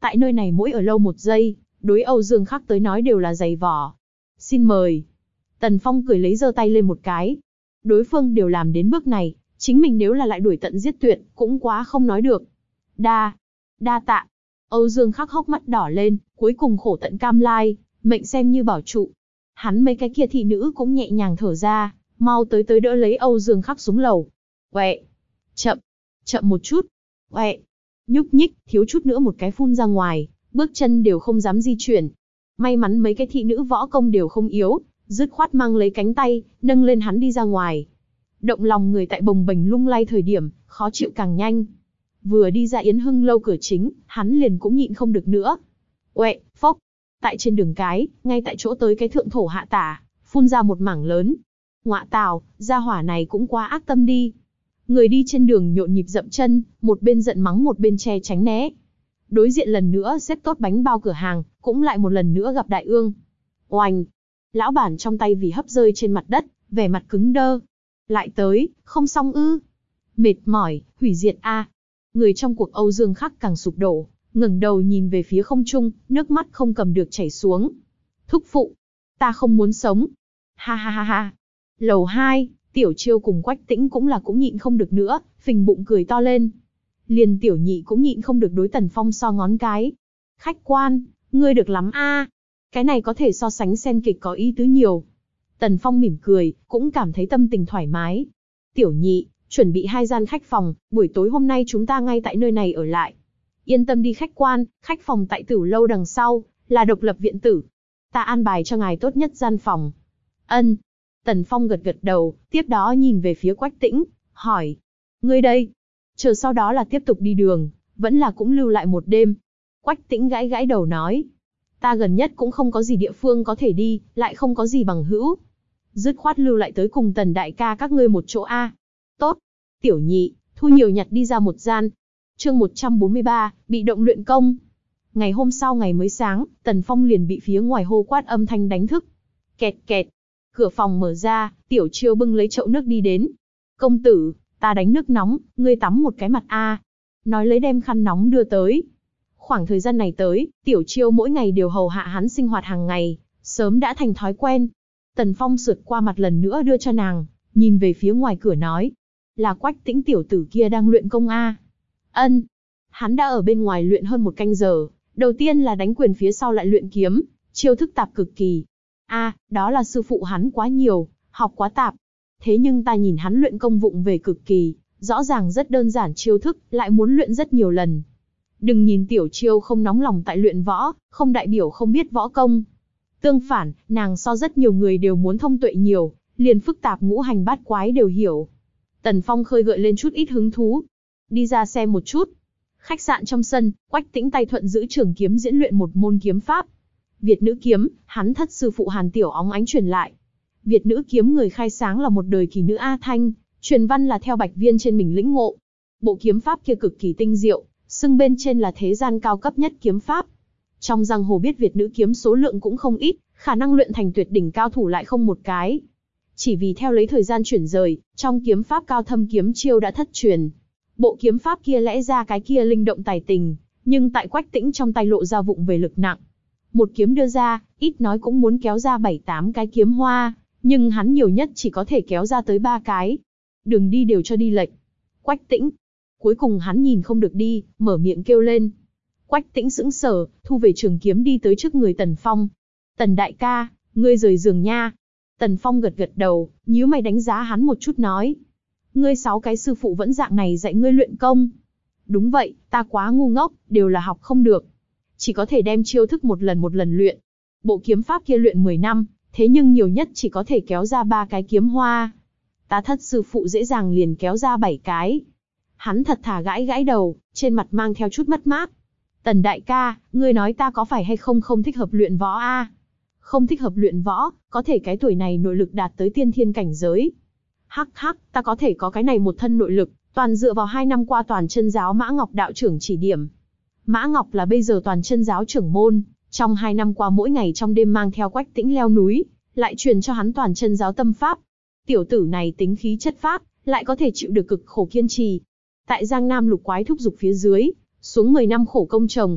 Tại nơi này mỗi ở lâu một giây, đối Âu Dương Khắc tới nói đều là dày vò. Xin mời. Tần Phong cười lấy giơ tay lên một cái. Đối phương đều làm đến bước này, chính mình nếu là lại đuổi tận giết tuyệt, cũng quá không nói được. Đa, đa tạ. Âu Dương Khắc hốc mắt đỏ lên, cuối cùng khổ tận cam lai, mệnh xem như bảo trụ. Hắn mấy cái kia thị nữ cũng nhẹ nhàng thở ra, mau tới tới đỡ lấy Âu Dương Khắc xuống lầu. Quẹ, chậm, chậm một chút. Quẹ, nhúc nhích, thiếu chút nữa một cái phun ra ngoài, bước chân đều không dám di chuyển. May mắn mấy cái thị nữ võ công đều không yếu, dứt khoát mang lấy cánh tay, nâng lên hắn đi ra ngoài. Động lòng người tại bồng bềnh lung lay thời điểm, khó chịu càng nhanh. Vừa đi ra Yến Hưng lâu cửa chính, hắn liền cũng nhịn không được nữa. Uệ, phốc. Tại trên đường cái, ngay tại chỗ tới cái thượng thổ hạ tả, phun ra một mảng lớn. Ngọa tào, gia hỏa này cũng quá ác tâm đi. Người đi trên đường nhộn nhịp dậm chân, một bên giận mắng một bên che tránh né. Đối diện lần nữa xếp tốt bánh bao cửa hàng, cũng lại một lần nữa gặp Đại Ương. Oành! Lão bản trong tay vì hấp rơi trên mặt đất, vẻ mặt cứng đơ. Lại tới, không xong ư? Mệt mỏi, hủy diệt a. Người trong cuộc Âu Dương Khắc càng sụp đổ, ngẩng đầu nhìn về phía không trung, nước mắt không cầm được chảy xuống. Thúc phụ, ta không muốn sống. Ha ha ha ha. Lầu hai, Tiểu Chiêu cùng Quách Tĩnh cũng là cũng nhịn không được nữa, phình bụng cười to lên. Liền Tiểu Nhị cũng nhịn không được đối Tần Phong so ngón cái. Khách quan, ngươi được lắm a. Cái này có thể so sánh xem kịch có ý tứ nhiều. Tần Phong mỉm cười, cũng cảm thấy tâm tình thoải mái. Tiểu Nhị, chuẩn bị hai gian khách phòng, buổi tối hôm nay chúng ta ngay tại nơi này ở lại. Yên tâm đi khách quan, khách phòng tại Tử lâu đằng sau, là độc lập viện tử. Ta an bài cho ngài tốt nhất gian phòng. Ân. Tần Phong gật gật đầu, tiếp đó nhìn về phía Quách Tĩnh, hỏi. Ngươi đây? Chờ sau đó là tiếp tục đi đường, vẫn là cũng lưu lại một đêm. Quách Tĩnh gãi gãi đầu nói. Ta gần nhất cũng không có gì địa phương có thể đi, lại không có gì bằng hữu. Dứt khoát lưu lại tới cùng Tần đại ca các ngươi một chỗ a. Tốt. Tiểu Nhị, thu nhiều nhặt đi ra một gian. Chương một trăm bốn mươi ba, bị động luyện công. Ngày hôm sau ngày mới sáng, Tần Phong liền bị phía ngoài hô quát âm thanh đánh thức. Kẹt kẹt. Cửa phòng mở ra, Tiểu Chiêu bưng lấy chậu nước đi đến. Công tử, ta đánh nước nóng, ngươi tắm một cái mặt a. Nói lấy đem khăn nóng đưa tới. Khoảng thời gian này tới, Tiểu Chiêu mỗi ngày đều hầu hạ hắn sinh hoạt hàng ngày, sớm đã thành thói quen. Tần Phong sượt qua mặt lần nữa đưa cho nàng, nhìn về phía ngoài cửa nói. Là Quách Tĩnh tiểu tử kia đang luyện công a. Ân. Hắn đã ở bên ngoài luyện hơn một canh giờ, đầu tiên là đánh quyền phía sau lại luyện kiếm, chiêu thức tạp cực kỳ. A, đó là sư phụ hắn quá nhiều, học quá tạp. Thế nhưng ta nhìn hắn luyện công vụng về cực kỳ, rõ ràng rất đơn giản chiêu thức, lại muốn luyện rất nhiều lần. Đừng nhìn Tiểu Chiêu không nóng lòng tại luyện võ, không đại biểu không biết võ công. Tương phản, nàng so rất nhiều người đều muốn thông tuệ nhiều, liền phức tạp ngũ hành bát quái đều hiểu. Tần Phong khơi gợi lên chút ít hứng thú. Đi ra xem một chút. Khách sạn trong sân, Quách Tĩnh tay thuận giữ trường kiếm diễn luyện một môn kiếm pháp. Việt nữ kiếm, hắn thất sư phụ Hàn Tiểu óng ánh truyền lại. Việt nữ kiếm người khai sáng là một đời kỳ nữ A Thanh, truyền văn là theo Bạch Viên trên mình lĩnh ngộ. Bộ kiếm pháp kia cực kỳ tinh diệu, xưng bên trên là thế gian cao cấp nhất kiếm pháp. Trong giang hồ biết Việt nữ kiếm số lượng cũng không ít, khả năng luyện thành tuyệt đỉnh cao thủ lại không một cái. Chỉ vì theo lấy thời gian chuyển rời, trong kiếm pháp cao thâm kiếm chiêu đã thất truyền. Bộ kiếm pháp kia lẽ ra cái kia linh động tài tình, nhưng tại Quách Tĩnh trong tay lộ ra vụng về lực nặng. Một kiếm đưa ra, ít nói cũng muốn kéo ra bảy tám cái kiếm hoa, nhưng hắn nhiều nhất chỉ có thể kéo ra tới ba cái. Đường đi đều cho đi lệch. Quách Tĩnh. Cuối cùng hắn nhìn không được đi, mở miệng kêu lên. Quách Tĩnh sững sờ, thu về trường kiếm đi tới trước người Tần Phong. Tần đại ca, ngươi rời giường nha. Tần Phong gật gật đầu, nhíu mày đánh giá hắn một chút nói. Ngươi sáu cái sư phụ vẫn dạng này dạy ngươi luyện công. Đúng vậy, ta quá ngu ngốc, đều là học không được. Chỉ có thể đem chiêu thức một lần một lần luyện. Bộ kiếm pháp kia luyện mười năm, thế nhưng nhiều nhất chỉ có thể kéo ra ba cái kiếm hoa. Ta thất sư phụ dễ dàng liền kéo ra bảy cái. Hắn thật thà gãi gãi đầu, trên mặt mang theo chút mất mát. Tần đại ca, ngươi nói ta có phải hay không không thích hợp luyện võ a? Không thích hợp luyện võ, có thể cái tuổi này nội lực đạt tới tiên thiên cảnh giới. Hắc hắc, ta có thể có cái này một thân nội lực, toàn dựa vào hai năm qua toàn chân giáo Mã Ngọc đạo trưởng chỉ điểm. Mã Ngọc là bây giờ toàn chân giáo trưởng môn, trong hai năm qua mỗi ngày trong đêm mang theo Quách Tĩnh leo núi, lại truyền cho hắn toàn chân giáo tâm pháp. Tiểu tử này tính khí chất phác, lại có thể chịu được cực khổ kiên trì. Tại Giang Nam lục quái thúc dục phía dưới, xuống mười năm khổ công trồng.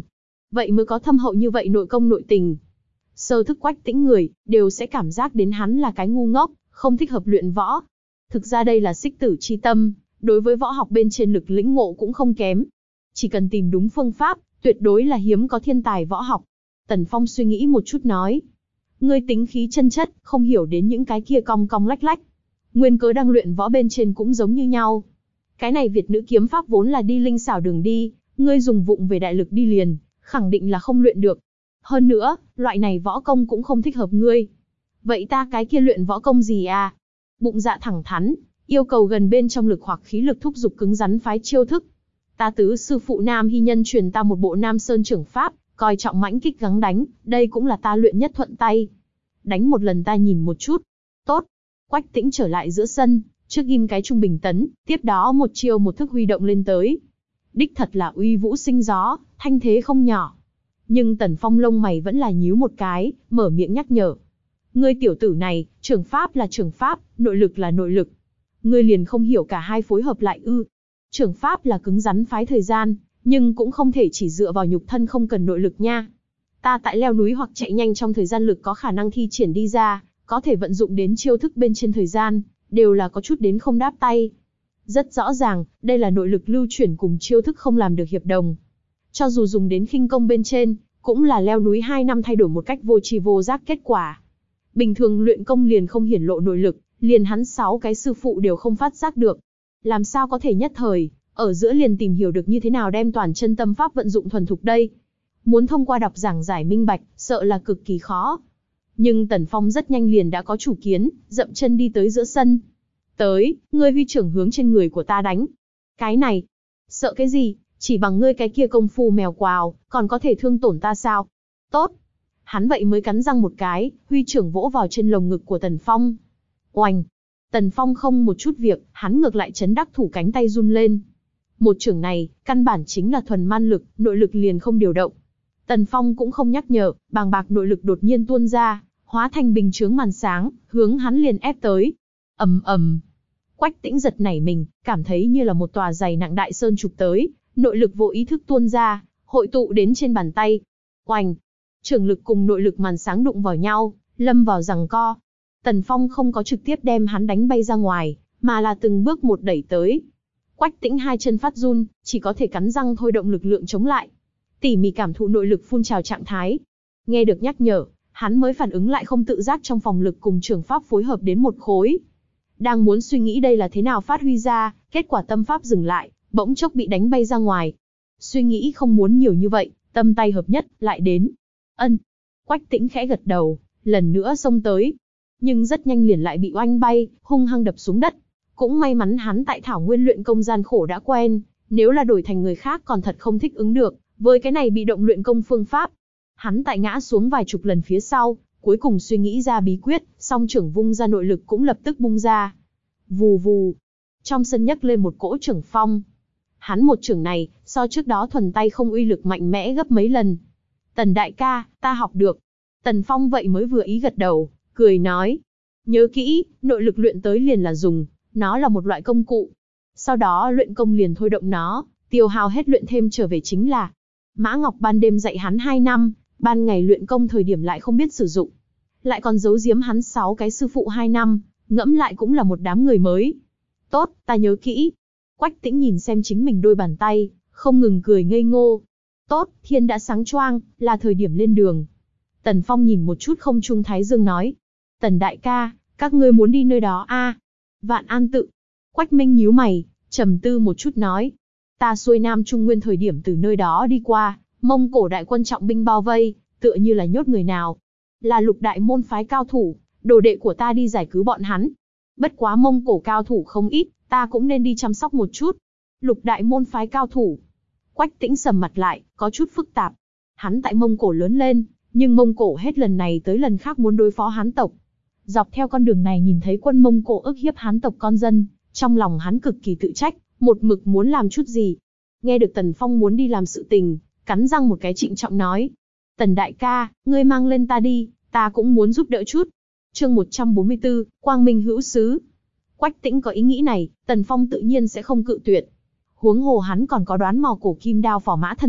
vậy mới có thâm hậu như vậy nội công nội tình. Sơ thức Quách Tĩnh người, đều sẽ cảm giác đến hắn là cái ngu ngốc, không thích hợp luyện võ. Thực ra đây là xích tử chi tâm, đối với võ học bên trên lực lĩnh ngộ cũng không kém. Chỉ cần tìm đúng phương pháp, tuyệt đối là hiếm có thiên tài võ học. Tần Phong suy nghĩ một chút nói. Ngươi tính khí chân chất, không hiểu đến những cái kia cong cong lách lách. Nguyên cớ đang luyện võ bên trên cũng giống như nhau. Cái này Việt nữ kiếm pháp vốn là đi linh xảo đường đi, ngươi dùng vụng về đại lực đi liền, khẳng định là không luyện được. Hơn nữa, loại này võ công cũng không thích hợp ngươi. Vậy ta cái kia luyện võ công gì à? Bụng dạ thẳng thắn, yêu cầu gần bên trong lực hoặc khí lực thúc giục cứng rắn phái chiêu thức. Ta tứ sư phụ Nam Hy Nhân truyền ta một bộ Nam Sơn trưởng pháp, coi trọng mãnh kích gắng đánh, đây cũng là ta luyện nhất thuận tay. Đánh một lần ta nhìn một chút. Tốt. Quách Tĩnh trở lại giữa sân, trước ghim cái trung bình tấn, tiếp đó một chiêu một thức huy động lên tới. Đích thật là uy vũ sinh gió, thanh thế không nhỏ. Nhưng Tần Phong lông mày vẫn là nhíu một cái, mở miệng nhắc nhở. Ngươi tiểu tử này, trưởng pháp là trưởng pháp, nội lực là nội lực. Ngươi liền không hiểu cả hai phối hợp lại ư? Trưởng pháp là cứng rắn phái thời gian, nhưng cũng không thể chỉ dựa vào nhục thân không cần nội lực nha. Ta tại leo núi hoặc chạy nhanh trong thời gian lực có khả năng thi triển đi ra, có thể vận dụng đến chiêu thức bên trên thời gian, đều là có chút đến không đáp tay. Rất rõ ràng, đây là nội lực lưu chuyển cùng chiêu thức không làm được hiệp đồng. Cho dù dùng đến khinh công bên trên, cũng là leo núi hai năm thay đổi một cách vô tri vô giác kết quả. Bình thường luyện công liền không hiển lộ nội lực, liền hắn sáu cái sư phụ đều không phát giác được. Làm sao có thể nhất thời, ở giữa liền tìm hiểu được như thế nào đem toàn chân tâm pháp vận dụng thuần thục đây? Muốn thông qua đọc giảng giải minh bạch, sợ là cực kỳ khó. Nhưng Tần Phong rất nhanh liền đã có chủ kiến, dậm chân đi tới giữa sân. Tới, ngươi huy trưởng hướng trên người của ta đánh. Cái này, sợ cái gì, chỉ bằng ngươi cái kia công phu mèo quào, còn có thể thương tổn ta sao? Tốt. Hắn vậy mới cắn răng một cái, huy trưởng vỗ vào trên lồng ngực của Tần Phong. Oành. Tần Phong không một chút việc, hắn ngược lại chấn đắc thủ cánh tay run lên. Một trưởng này, căn bản chính là thuần man lực, nội lực liền không điều động. Tần Phong cũng không nhắc nhở, bàng bạc nội lực đột nhiên tuôn ra, hóa thành bình chướng màn sáng, hướng hắn liền ép tới. Ầm ầm. Quách Tĩnh giật nảy mình, cảm thấy như là một tòa dày nặng đại sơn chụp tới, nội lực vô ý thức tuôn ra, hội tụ đến trên bàn tay. Oành. Trưởng lực cùng nội lực màn sáng đụng vào nhau, lâm vào giằng co. Tần Phong không có trực tiếp đem hắn đánh bay ra ngoài, mà là từng bước một đẩy tới. Quách Tĩnh hai chân phát run, chỉ có thể cắn răng thôi động lực lượng chống lại. Tỉ mỉ cảm thụ nội lực phun trào trạng thái. Nghe được nhắc nhở, hắn mới phản ứng lại không tự giác trong phòng lực cùng trường pháp phối hợp đến một khối. Đang muốn suy nghĩ đây là thế nào phát huy ra, kết quả tâm pháp dừng lại, bỗng chốc bị đánh bay ra ngoài. Suy nghĩ không muốn nhiều như vậy, tâm tay hợp nhất, lại đến. Ân. Quách Tĩnh khẽ gật đầu, lần nữa xông tới. Nhưng rất nhanh liền lại bị oanh bay, hung hăng đập xuống đất. Cũng may mắn hắn tại thảo nguyên luyện công gian khổ đã quen, nếu là đổi thành người khác còn thật không thích ứng được, với cái này bị động luyện công phương pháp. Hắn tại ngã xuống vài chục lần phía sau, cuối cùng suy nghĩ ra bí quyết, song trưởng vung ra nội lực cũng lập tức bung ra. Vù vù. Trong sân nhấc lên một cỗ trưởng phong. Hắn một trưởng này, so trước đó thuần tay không uy lực mạnh mẽ gấp mấy lần. Tần đại ca, ta học được. Tần Phong vậy mới vừa ý gật đầu, cười nói. Nhớ kỹ, nội lực luyện tới liền là dùng, nó là một loại công cụ. Sau đó luyện công liền thôi động nó, tiêu hao hết luyện thêm trở về chính là. Mã Ngọc ban đêm dạy hắn hai năm, ban ngày luyện công thời điểm lại không biết sử dụng. Lại còn giấu giếm hắn sáu cái sư phụ hai năm, ngẫm lại cũng là một đám người mới. Tốt, ta nhớ kỹ. Quách Tĩnh nhìn xem chính mình đôi bàn tay, không ngừng cười ngây ngô. Tốt, thiên đã sáng choang, là thời điểm lên đường. Tần Phong nhìn một chút không trung thái dương nói. Tần đại ca, các ngươi muốn đi nơi đó a? À? Vạn An tự. Quách Minh nhíu mày, trầm tư một chút nói. Ta xuôi Nam Trung Nguyên thời điểm từ nơi đó đi qua, Mông Cổ đại quân trọng binh bao vây, tựa như là nhốt người nào. Là lục đại môn phái cao thủ, đồ đệ của ta đi giải cứu bọn hắn. Bất quá Mông Cổ cao thủ không ít, ta cũng nên đi chăm sóc một chút. Lục đại môn phái cao thủ. Quách Tĩnh sầm mặt lại, có chút phức tạp. Hắn tại Mông Cổ lớn lên, nhưng Mông Cổ hết lần này tới lần khác muốn đối phó Hán tộc. Dọc theo con đường này nhìn thấy quân Mông Cổ ức hiếp Hán tộc con dân, trong lòng hắn cực kỳ tự trách, một mực muốn làm chút gì. Nghe được Tần Phong muốn đi làm sự tình, cắn răng một cái trịnh trọng nói. Tần đại ca, ngươi mang lên ta đi, ta cũng muốn giúp đỡ chút. Chương một trăm bốn mươi tư, Quang Minh hữu xứ. Quách Tĩnh có ý nghĩ này, Tần Phong tự nhiên sẽ không cự tuyệt. Huống hồ hắn còn có đoán mò cổ kim đao phò mã thân phận,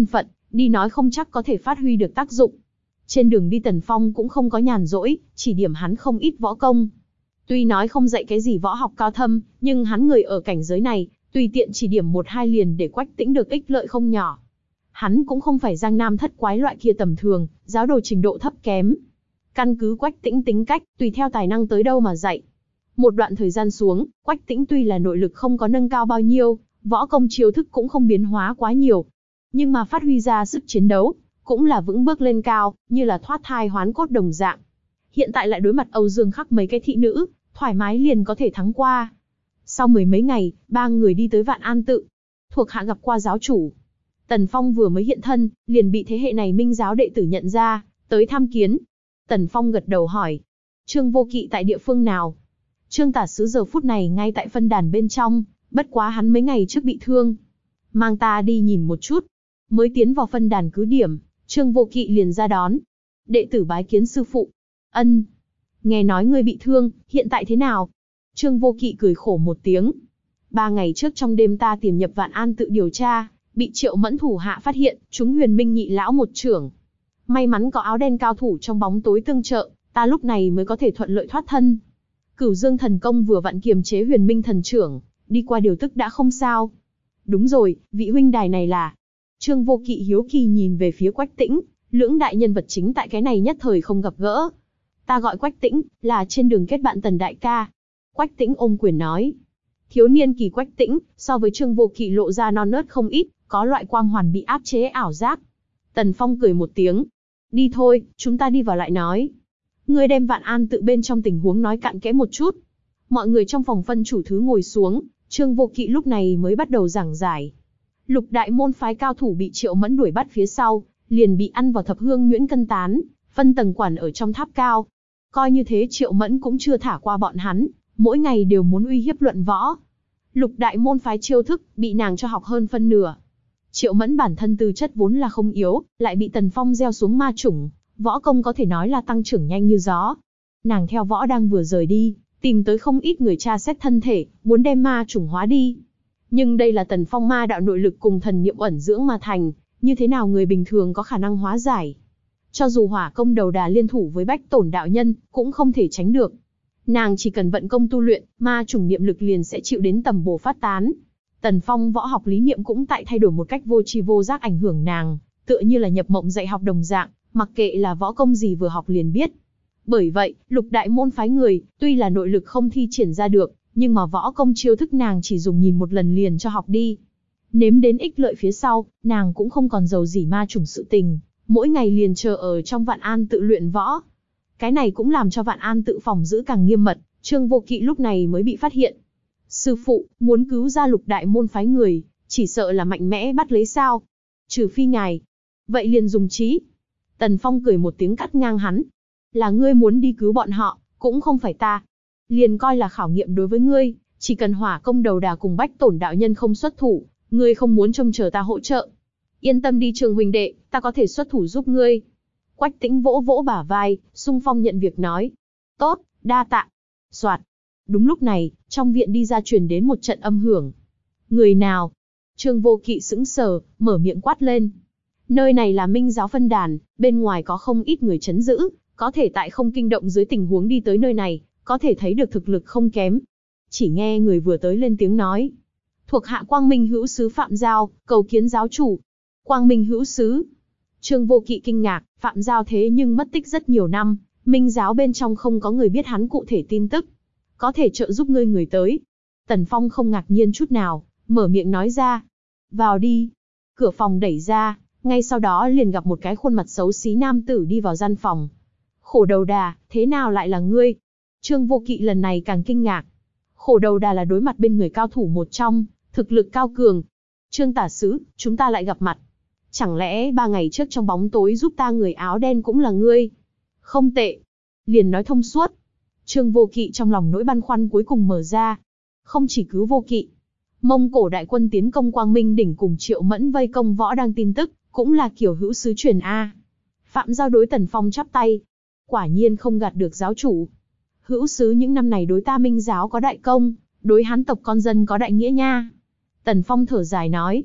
đi nói không chắc có thể phát huy được tác dụng. Trên đường đi Tần Phong cũng không có nhàn rỗi, chỉ điểm hắn không ít võ công. Tuy nói không dạy cái gì võ học cao thâm, nhưng hắn người ở cảnh giới này, tùy tiện chỉ điểm một hai liền để Quách Tĩnh được ích lợi không nhỏ. Hắn cũng không phải Giang Nam thất quái loại kia tầm thường, giáo đồ trình độ thấp kém. Căn cứ Quách Tĩnh tính cách, tùy theo tài năng tới đâu mà dạy. Một đoạn thời gian xuống, Quách Tĩnh tuy là nội lực không có nâng cao bao nhiêu, võ công chiêu thức cũng không biến hóa quá nhiều, nhưng mà phát huy ra sức chiến đấu, cũng là vững bước lên cao, như là thoát thai hoán cốt đồng dạng. Hiện tại lại đối mặt Âu Dương Khắc mấy cái thị nữ, thoải mái liền có thể thắng qua. Sau mười mấy ngày, ba người đi tới Vạn An Tự. Thuộc hạ gặp qua giáo chủ. Tần Phong vừa mới hiện thân, liền bị thế hệ này minh giáo đệ tử nhận ra, tới tham kiến. Tần Phong gật đầu hỏi, Trương Vô Kỵ tại địa phương nào? Trương tả sứ giờ phút này ngay tại phân đàn bên trong, bất quá hắn mấy ngày trước bị thương. Mang ta đi nhìn một chút. Mới tiến vào phân đàn cứ điểm, Trương Vô Kỵ liền ra đón. Đệ tử bái kiến sư phụ. Ân. Nghe nói ngươi bị thương, hiện tại thế nào? Trương Vô Kỵ cười khổ một tiếng. Ba ngày trước trong đêm ta tiềm nhập Vạn An Tự điều tra, bị Triệu Mẫn thủ hạ phát hiện, chúng Huyền Minh nhị lão một chưởng. May mắn có áo đen cao thủ trong bóng tối tương trợ, ta lúc này mới có thể thuận lợi thoát thân. Cửu Dương thần công vừa vặn kiềm chế Huyền Minh thần chưởng, đi qua điều tức đã không sao. Đúng rồi, vị huynh đài này là... Trương Vô Kỵ hiếu kỳ nhìn về phía Quách Tĩnh, lưỡng đại nhân vật chính tại cái này nhất thời không gặp gỡ. Ta gọi Quách Tĩnh, là trên đường kết bạn Tần đại ca. Quách Tĩnh ôm quyền nói. Thiếu niên kỳ Quách Tĩnh, so với Trương Vô Kỵ lộ ra non nớt không ít, có loại quang hoàn bị áp chế ảo giác. Tần Phong cười một tiếng. Đi thôi, chúng ta đi vào lại nói. Ngươi đem Vạn An Tự bên trong tình huống nói cặn kẽ một chút. Mọi người trong phòng phân chủ thứ ngồi xuống, Trương Vô Kỵ lúc này mới bắt đầu giảng giải. Lục đại môn phái cao thủ bị Triệu Mẫn đuổi bắt phía sau, liền bị ăn vào thập hương nhuyễn cân tán, phân tầng quản ở trong tháp cao. Coi như thế Triệu Mẫn cũng chưa thả qua bọn hắn, mỗi ngày đều muốn uy hiếp luận võ. Lục đại môn phái chiêu thức, bị nàng cho học hơn phân nửa. Triệu Mẫn bản thân tư chất vốn là không yếu, lại bị Tần Phong gieo xuống ma chủng, võ công có thể nói là tăng trưởng nhanh như gió. Nàng theo võ đang vừa rời đi, tìm tới không ít người tra xét thân thể, muốn đem ma chủng hóa đi. Nhưng đây là Tần Phong ma đạo nội lực cùng thần niệm ẩn dưỡng mà thành, như thế nào người bình thường có khả năng hóa giải. Cho dù hỏa công đầu đà liên thủ với bách tổn đạo nhân, cũng không thể tránh được. Nàng chỉ cần vận công tu luyện, ma chủng niệm lực liền sẽ chịu đến tầm bổ phát tán. Tần Phong võ học lý niệm cũng tại thay đổi một cách vô tri vô giác ảnh hưởng nàng, tựa như là nhập mộng dạy học đồng dạng, mặc kệ là võ công gì vừa học liền biết. Bởi vậy, lục đại môn phái người, tuy là nội lực không thi triển ra được, nhưng mà võ công chiêu thức nàng chỉ dùng nhìn một lần liền cho học đi. Nếm đến ích lợi phía sau, nàng cũng không còn giàu gì ma chủng sự tình, mỗi ngày liền chờ ở trong Vạn An Tự luyện võ. Cái này cũng làm cho Vạn An Tự phòng giữ càng nghiêm mật, Trương Vô Kỵ lúc này mới bị phát hiện. Sư phụ, muốn cứu ra lục đại môn phái người, chỉ sợ là mạnh mẽ bắt lấy sao? Trừ phi ngài. Vậy liền dùng trí. Tần Phong cười một tiếng cắt ngang hắn. Là ngươi muốn đi cứu bọn họ, cũng không phải ta. Liền coi là khảo nghiệm đối với ngươi, chỉ cần hỏa công đầu đà cùng bách tổn đạo nhân không xuất thủ, ngươi không muốn trông chờ ta hỗ trợ. Yên tâm đi Trường huynh đệ, ta có thể xuất thủ giúp ngươi. Quách Tĩnh vỗ vỗ bả vai, xung phong nhận việc nói. Tốt, đa tạ. Soạt. Đúng lúc này, trong viện đi ra truyền đến một trận âm hưởng. Người nào? Trương Vô Kỵ sững sờ, mở miệng quát lên. Nơi này là minh giáo phân đàn, bên ngoài có không ít người trấn giữ, có thể tại không kinh động dưới tình huống đi tới nơi này, có thể thấy được thực lực không kém. Chỉ nghe người vừa tới lên tiếng nói. Thuộc hạ Quang Minh hữu sứ Phạm Giao, cầu kiến giáo chủ. Quang Minh hữu sứ. Trương Vô Kỵ kinh ngạc, Phạm Giao thế nhưng mất tích rất nhiều năm, minh giáo bên trong không có người biết hắn cụ thể tin tức. Có thể trợ giúp ngươi người tới. Tần Phong không ngạc nhiên chút nào, mở miệng nói ra. Vào đi. Cửa phòng đẩy ra, ngay sau đó liền gặp một cái khuôn mặt xấu xí nam tử đi vào gian phòng. Khổ đầu đà, thế nào lại là ngươi? Trương Vô Kỵ lần này càng kinh ngạc. Khổ đầu đà là đối mặt bên người cao thủ một trong, thực lực cao cường. Trương tả sứ, chúng ta lại gặp mặt. Chẳng lẽ ba ngày trước trong bóng tối giúp ta người áo đen cũng là ngươi? Không tệ. Liền nói thông suốt. Trương Vô Kỵ trong lòng nỗi băn khoăn cuối cùng mở ra. Không chỉ cứu Vô Kỵ, Mông Cổ đại quân tiến công Quang Minh đỉnh cùng Triệu Mẫn vây công võ đang tin tức, cũng là kiểu hữu sứ truyền A. Phạm Giao đối Tần Phong chắp tay. Quả nhiên không gạt được giáo chủ. Hữu sứ những năm này đối ta minh giáo có đại công, đối hán tộc con dân có đại nghĩa nha. Tần Phong thở dài nói.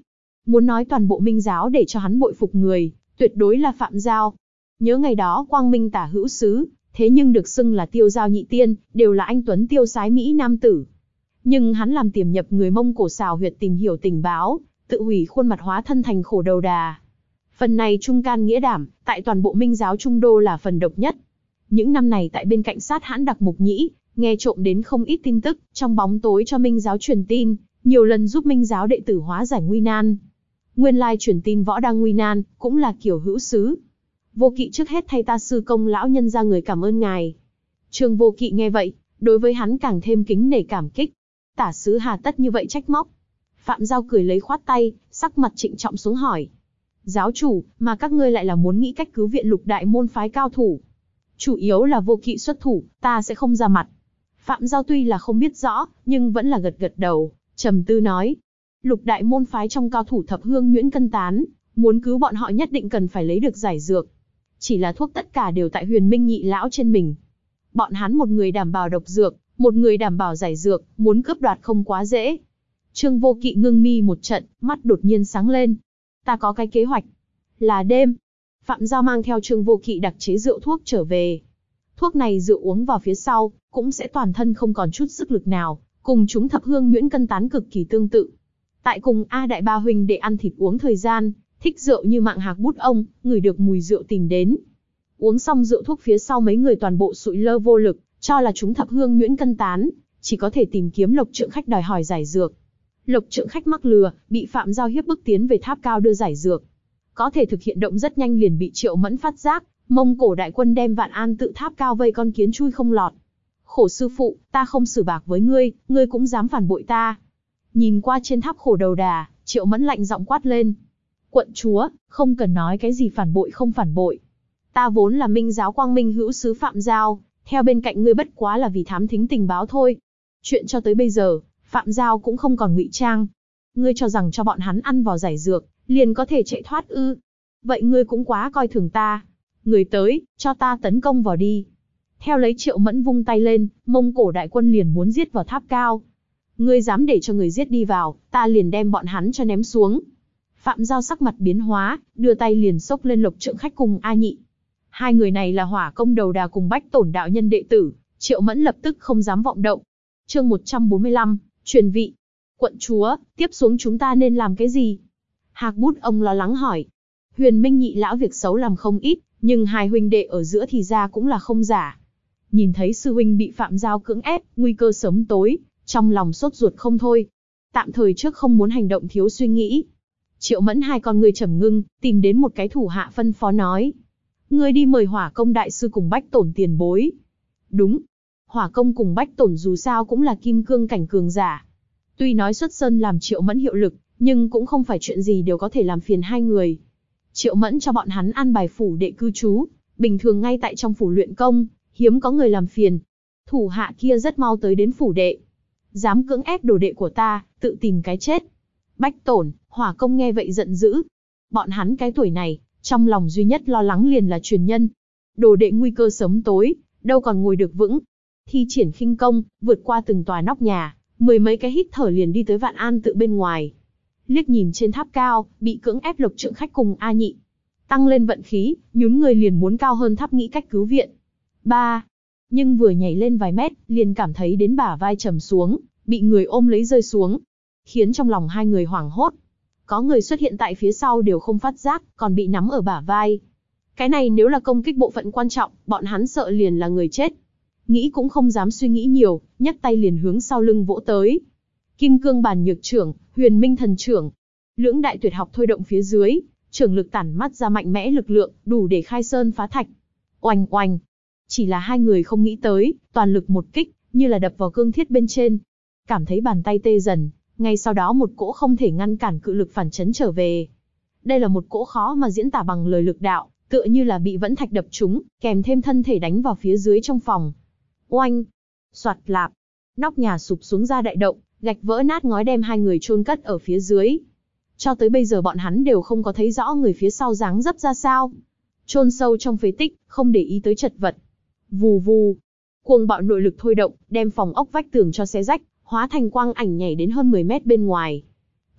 Muốn nói toàn bộ Minh giáo để cho hắn bội phục người, tuyệt đối là Phạm Giao. Nhớ ngày đó Quang Minh Tả hữu sứ, thế nhưng được xưng là Tiêu Giao nhị tiên, đều là anh tuấn tiêu sái mỹ nam tử. Nhưng hắn làm tiềm nhập người Mông Cổ xào huyệt tìm hiểu tình báo, tự hủy khuôn mặt hóa thân thành khổ đầu đà. Phần này trung can nghĩa đảm, tại toàn bộ Minh giáo Trung Đô là phần độc nhất. Những năm này tại bên cạnh sát hãn đặc mục nhĩ, nghe trộm đến không ít tin tức, trong bóng tối cho Minh giáo truyền tin, nhiều lần giúp Minh giáo đệ tử hóa giải nguy nan. Nguyên lai truyền tin võ đang nguy nan, cũng là kiểu hữu sứ. Vô Kỵ trước hết thay ta sư công lão nhân ra người cảm ơn ngài. Trương Vô Kỵ nghe vậy, đối với hắn càng thêm kính nể cảm kích. Tả sứ hà tất như vậy trách móc. Phạm Giao cười lấy khoát tay, sắc mặt trịnh trọng xuống hỏi. Giáo chủ, mà các ngươi lại là muốn nghĩ cách cứu viện lục đại môn phái cao thủ. Chủ yếu là Vô Kỵ xuất thủ, ta sẽ không ra mặt. Phạm Giao tuy là không biết rõ, nhưng vẫn là gật gật đầu, trầm tư nói. Lục đại môn phái trong cao thủ thập hương nhuyễn cân tán, muốn cứu bọn họ nhất định cần phải lấy được giải dược. Chỉ là thuốc tất cả đều tại Huyền Minh nhị lão trên mình. Bọn hắn một người đảm bảo độc dược, một người đảm bảo giải dược, muốn cướp đoạt không quá dễ. Trương Vô Kỵ ngưng mi một trận, mắt đột nhiên sáng lên. Ta có cái kế hoạch. Là đêm. Phạm Giao mang theo Trương Vô Kỵ đặc chế rượu thuốc trở về. Thuốc này rượu uống vào phía sau, cũng sẽ toàn thân không còn chút sức lực nào, cùng chúng thập hương nhuyễn cân tán cực kỳ tương tự. Tại cùng A Đại Ba huynh để ăn thịt uống thời gian, thích rượu như Mạng Hạc Bút ông, ngửi được mùi rượu tìm đến. Uống xong rượu thuốc phía sau mấy người toàn bộ sụi lơ vô lực, cho là chúng thập hương nhuyễn cân tán, chỉ có thể tìm kiếm Lộc Trượng Khách đòi hỏi giải dược. Lộc Trượng Khách mắc lừa, bị Phạm Giao hiếp bức tiến về tháp cao đưa giải dược. Có thể thực hiện động rất nhanh liền bị Triệu Mẫn phát giác, Mông Cổ đại quân đem Vạn An tự tháp cao vây con kiến chui không lọt. Khổ sư phụ, ta không xử bạc với ngươi, ngươi cũng dám phản bội ta. Nhìn qua trên tháp khổ đầu đà, Triệu Mẫn lạnh giọng quát lên. Quận chúa, không cần nói cái gì phản bội không phản bội. Ta vốn là Minh giáo Quang Minh hữu sứ Phạm Giao, theo bên cạnh ngươi bất quá là vì thám thính tình báo thôi. Chuyện cho tới bây giờ, Phạm Giao cũng không còn ngụy trang. Ngươi cho rằng cho bọn hắn ăn vào giải dược, liền có thể chạy thoát ư? Vậy ngươi cũng quá coi thường ta. Người tới, cho ta tấn công vào đi. Theo lấy Triệu Mẫn vung tay lên, Mông Cổ đại quân liền muốn giết vào tháp cao. Ngươi dám để cho người giết đi vào, ta liền đem bọn hắn cho ném xuống. Phạm Giao sắc mặt biến hóa, đưa tay liền xốc lên Lộc Trượng Khách cùng A Nhị. Hai người này là Hỏa Công đầu đà cùng Bách Tổn đạo nhân đệ tử, Triệu Mẫn lập tức không dám vọng động. Chương một trăm bốn mươi lăm, truyền vị. Quận chúa, tiếp xuống chúng ta nên làm cái gì? Hạc Bút ông lo lắng hỏi. Huyền Minh nhị lão việc xấu làm không ít, nhưng hai huynh đệ ở giữa thì ra cũng là không giả. Nhìn thấy sư huynh bị Phạm Giao cưỡng ép, nguy cơ sớm tối, trong lòng sốt ruột không thôi. Tạm thời trước không muốn hành động thiếu suy nghĩ. Triệu Mẫn hai con người trầm ngưng, tìm đến một cái thủ hạ phân phó nói. Ngươi đi mời Hỏa Công đại sư cùng Bách Tổn tiền bối. Đúng. Hỏa Công cùng Bách Tổn dù sao cũng là kim cương cảnh cường giả. Tuy nói xuất sơn làm Triệu Mẫn hiệu lực, nhưng cũng không phải chuyện gì đều có thể làm phiền hai người. Triệu Mẫn cho bọn hắn an bài phủ đệ cư trú, bình thường ngay tại trong phủ luyện công, hiếm có người làm phiền. Thủ hạ kia rất mau tới đến phủ đệ. Dám cưỡng ép đồ đệ của ta, tự tìm cái chết. Bách Tổn, Hỏa Công nghe vậy giận dữ. Bọn hắn cái tuổi này, trong lòng duy nhất lo lắng liền là truyền nhân. Đồ đệ nguy cơ sớm tối, đâu còn ngồi được vững. Thi triển khinh công, vượt qua từng tòa nóc nhà, mười mấy cái hít thở liền đi tới Vạn An tự bên ngoài. Liếc nhìn trên tháp cao, bị cưỡng ép Lộc Trượng Khách cùng A Nhị. Tăng lên vận khí, nhún người liền muốn cao hơn tháp nghĩ cách cứu viện. Ba. Nhưng vừa nhảy lên vài mét, liền cảm thấy đến bả vai trầm xuống, bị người ôm lấy rơi xuống. Khiến trong lòng hai người hoảng hốt. Có người xuất hiện tại phía sau đều không phát giác, còn bị nắm ở bả vai. Cái này nếu là công kích bộ phận quan trọng, bọn hắn sợ liền là người chết. Nghĩ cũng không dám suy nghĩ nhiều, nhấc tay liền hướng sau lưng vỗ tới. Kim Cương Bàn Nhược Trưởng, Huyền Minh Thần Trưởng. Lưỡng đại tuyệt học thôi động phía dưới, trưởng lực tản mắt ra mạnh mẽ lực lượng, đủ để khai sơn phá thạch. Oanh oanh. Chỉ là hai người không nghĩ tới, toàn lực một kích, như là đập vào cương thiết bên trên. Cảm thấy bàn tay tê dần, ngay sau đó một cỗ không thể ngăn cản cự lực phản chấn trở về. Đây là một cỗ khó mà diễn tả bằng lời lực đạo, tựa như là bị vẫn thạch đập trúng, kèm thêm thân thể đánh vào phía dưới trong phòng. Oanh. Soạt lạp. Nóc nhà sụp xuống ra đại động, gạch vỡ nát ngói đem hai người chôn cất ở phía dưới. Cho tới bây giờ bọn hắn đều không có thấy rõ người phía sau dáng dấp ra sao. Chôn sâu trong phế tích, không để ý tới chật vật. Vù vù. Cuồng bạo nội lực thôi động, đem phòng ốc vách tường cho xé rách, hóa thành quang ảnh nhảy đến hơn mười mét bên ngoài.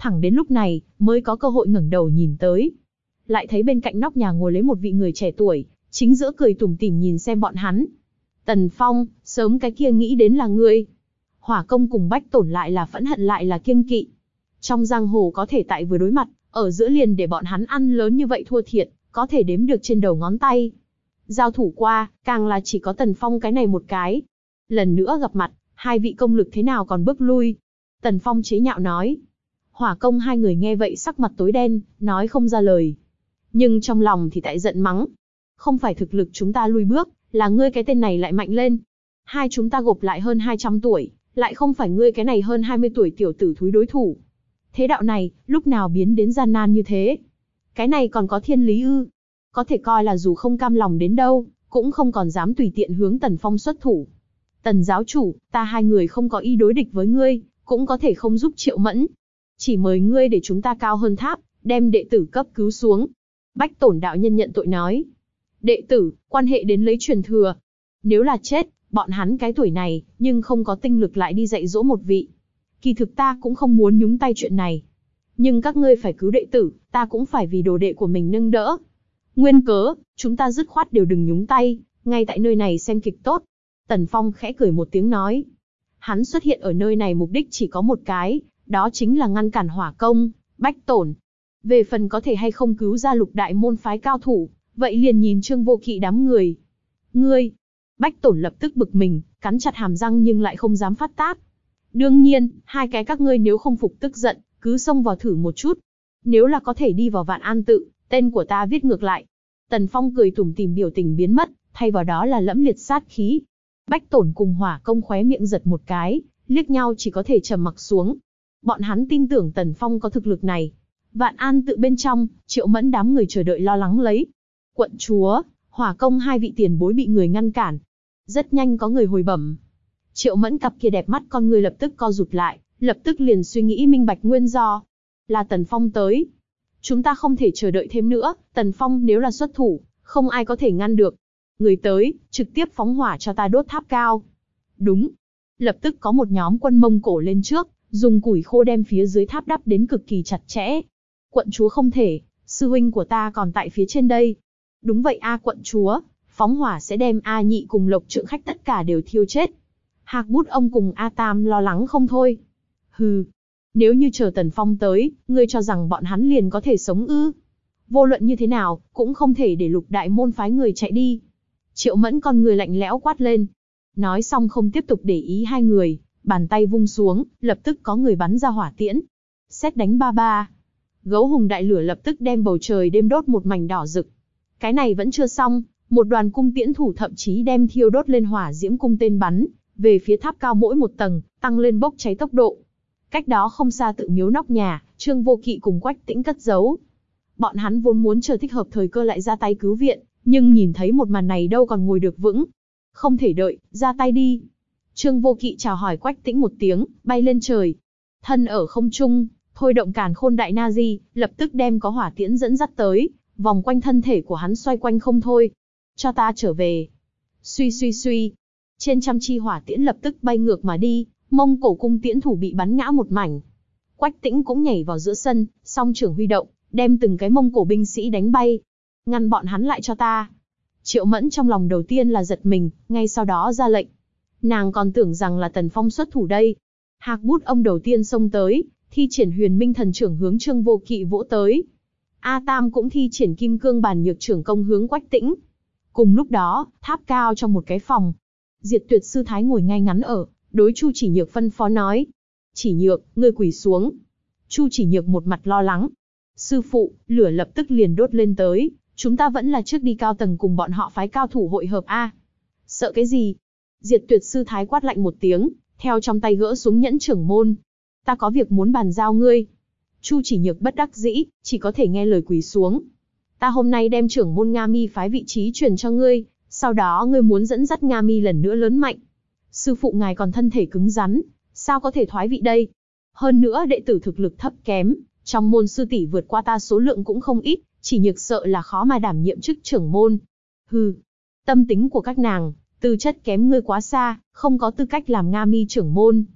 thẳng đến lúc này, mới có cơ hội ngẩng đầu nhìn tới. Lại thấy bên cạnh nóc nhà ngồi lấy một vị người trẻ tuổi, chính giữa cười tủm tỉm nhìn xem bọn hắn. Tần Phong, sớm cái kia nghĩ đến là ngươi. Hỏa Công cùng Bách Tổn lại là phẫn hận lại là kiêng kỵ. Trong giang hồ có thể tại vừa đối mặt, ở giữa liền để bọn hắn ăn lớn như vậy thua thiệt, có thể đếm được trên đầu ngón tay. Giao thủ qua, càng là chỉ có Tần Phong cái này một cái. Lần nữa gặp mặt, hai vị công lực thế nào còn bước lui. Tần Phong chế nhạo nói. Hỏa Công hai người nghe vậy sắc mặt tối đen, nói không ra lời. Nhưng trong lòng thì tại giận mắng. Không phải thực lực chúng ta lui bước, là ngươi cái tên này lại mạnh lên. Hai chúng ta gộp lại hơn hai trăm tuổi, lại không phải ngươi cái này hơn hai mươi tuổi tiểu tử thúi đối thủ. Thế đạo này, lúc nào biến đến gian nan như thế? Cái này còn có thiên lý ư? Có thể coi là dù không cam lòng đến đâu, cũng không còn dám tùy tiện hướng Tần Phong xuất thủ. Tần giáo chủ, ta hai người không có ý đối địch với ngươi, cũng có thể không giúp Triệu Mẫn. Chỉ mời ngươi để chúng ta cao hơn tháp, đem đệ tử cấp cứu xuống. Bách Tổn đạo nhân nhận tội nói. Đệ tử, quan hệ đến lấy truyền thừa. Nếu là chết, bọn hắn cái tuổi này, nhưng không có tinh lực lại đi dạy dỗ một vị. Kỳ thực ta cũng không muốn nhúng tay chuyện này. Nhưng các ngươi phải cứu đệ tử, ta cũng phải vì đồ đệ của mình nâng đỡ. Nguyên cớ, chúng ta dứt khoát đều đừng nhúng tay, ngay tại nơi này xem kịch tốt. Tần Phong khẽ cười một tiếng nói. Hắn xuất hiện ở nơi này mục đích chỉ có một cái, đó chính là ngăn cản Hỏa Công, Bách Tổn. Về phần có thể hay không cứu ra lục đại môn phái cao thủ, vậy liền nhìn Trương Vô Kỵ đám người. Ngươi! Bách Tổn lập tức bực mình, cắn chặt hàm răng nhưng lại không dám phát tác. Đương nhiên, hai cái các ngươi nếu không phục tức giận, cứ xông vào thử một chút. Nếu là có thể đi vào Vạn An tự, tên của ta viết ngược lại. Tần Phong cười tủm tỉm biểu tình biến mất, thay vào đó là lẫm liệt sát khí. Bách Tổn cùng Hỏa Công khóe miệng giật một cái, liếc nhau chỉ có thể trầm mặc xuống. Bọn hắn tin tưởng Tần Phong có thực lực này. Vạn An tự bên trong, Triệu Mẫn đám người chờ đợi lo lắng lấy. Quận chúa, Hỏa Công hai vị tiền bối bị người ngăn cản. Rất nhanh có người hồi bẩm. Triệu Mẫn cặp kia đẹp mắt con người lập tức co rụt lại, lập tức liền suy nghĩ minh bạch nguyên do. Là Tần Phong tới. Chúng ta không thể chờ đợi thêm nữa, Tần Phong nếu là xuất thủ, không ai có thể ngăn được. Người tới, trực tiếp phóng hỏa cho ta đốt tháp cao. Đúng. Lập tức có một nhóm quân Mông Cổ lên trước, dùng củi khô đem phía dưới tháp đắp đến cực kỳ chặt chẽ. Quận chúa không thể, sư huynh của ta còn tại phía trên đây. Đúng vậy a quận chúa, phóng hỏa sẽ đem A Nhị cùng Lộc Trượng Khách tất cả đều thiêu chết. Hạc Bút ông cùng A Tam lo lắng không thôi. Hừ, nếu như chờ Tần Phong tới, ngươi cho rằng bọn hắn liền có thể sống ư? Vô luận như thế nào, cũng không thể để lục đại môn phái người chạy đi. Triệu Mẫn con người lạnh lẽo quát lên. Nói xong không tiếp tục để ý hai người, bàn tay vung xuống, lập tức có người bắn ra hỏa tiễn. Sét đánh ba ba. Gấu hùng đại lửa lập tức đem bầu trời đêm đốt một mảnh đỏ rực. Cái này vẫn chưa xong, một đoàn cung tiễn thủ thậm chí đem thiêu đốt lên hỏa diễm cung tên bắn về phía tháp cao mỗi một tầng, tăng lên bốc cháy tốc độ. Cách đó không xa tự miếu nóc nhà, Trương Vô Kỵ cùng Quách Tĩnh cất giấu. Bọn hắn vốn muốn chờ thích hợp thời cơ lại ra tay cứu viện, nhưng nhìn thấy một màn này đâu còn ngồi được vững. Không thể đợi, ra tay đi. Trương Vô Kỵ chào hỏi Quách Tĩnh một tiếng, bay lên trời. Thân ở không trung, thôi động Càn Khôn Đại Na Di, lập tức đem có hỏa tiễn dẫn dắt tới, vòng quanh thân thể của hắn xoay quanh không thôi. Cho ta trở về. Suy suy suy. Trên trăm chi hỏa tiễn lập tức bay ngược mà đi, Mông Cổ cung tiễn thủ bị bắn ngã một mảnh. Quách Tĩnh cũng nhảy vào giữa sân, song trưởng huy động, đem từng cái Mông Cổ binh sĩ đánh bay. Ngăn bọn hắn lại cho ta. Triệu Mẫn trong lòng đầu tiên là giật mình, ngay sau đó ra lệnh. Nàng còn tưởng rằng là Tần Phong xuất thủ đây. Hạc Bút ông đầu tiên xông tới, thi triển Huyền Minh Thần Trưởng hướng Trương Vô Kỵ vỗ tới. A Tam cũng thi triển Kim Cương Bàn Nhược Trưởng công hướng Quách Tĩnh. Cùng lúc đó, tháp cao trong một cái phòng, Diệt Tuyệt sư thái ngồi ngay ngắn ở, đối Chu Chỉ Nhược phân phó nói. Chỉ Nhược, ngươi quỳ xuống. Chu Chỉ Nhược một mặt lo lắng. Sư phụ, lửa lập tức liền đốt lên tới, chúng ta vẫn là trước đi cao tầng cùng bọn họ phái cao thủ hội hợp a. Sợ cái gì? Diệt Tuyệt sư thái quát lạnh một tiếng, theo trong tay gỡ xuống nhẫn trưởng môn. Ta có việc muốn bàn giao ngươi. Chu Chỉ Nhược bất đắc dĩ, chỉ có thể nghe lời quỳ xuống. Ta hôm nay đem trưởng môn Nga Mi phái vị trí truyền cho ngươi, sau đó ngươi muốn dẫn dắt Nga Mi lần nữa lớn mạnh. Sư phụ ngài còn thân thể cứng rắn, sao có thể thoái vị đây? Hơn nữa đệ tử thực lực thấp kém, trong môn sư tỷ vượt qua ta số lượng cũng không ít, Chỉ Nhược sợ là khó mà đảm nhiệm chức trưởng môn. Hừ, tâm tính của các nàng, tư chất kém ngươi quá xa, không có tư cách làm Nga Mi trưởng môn.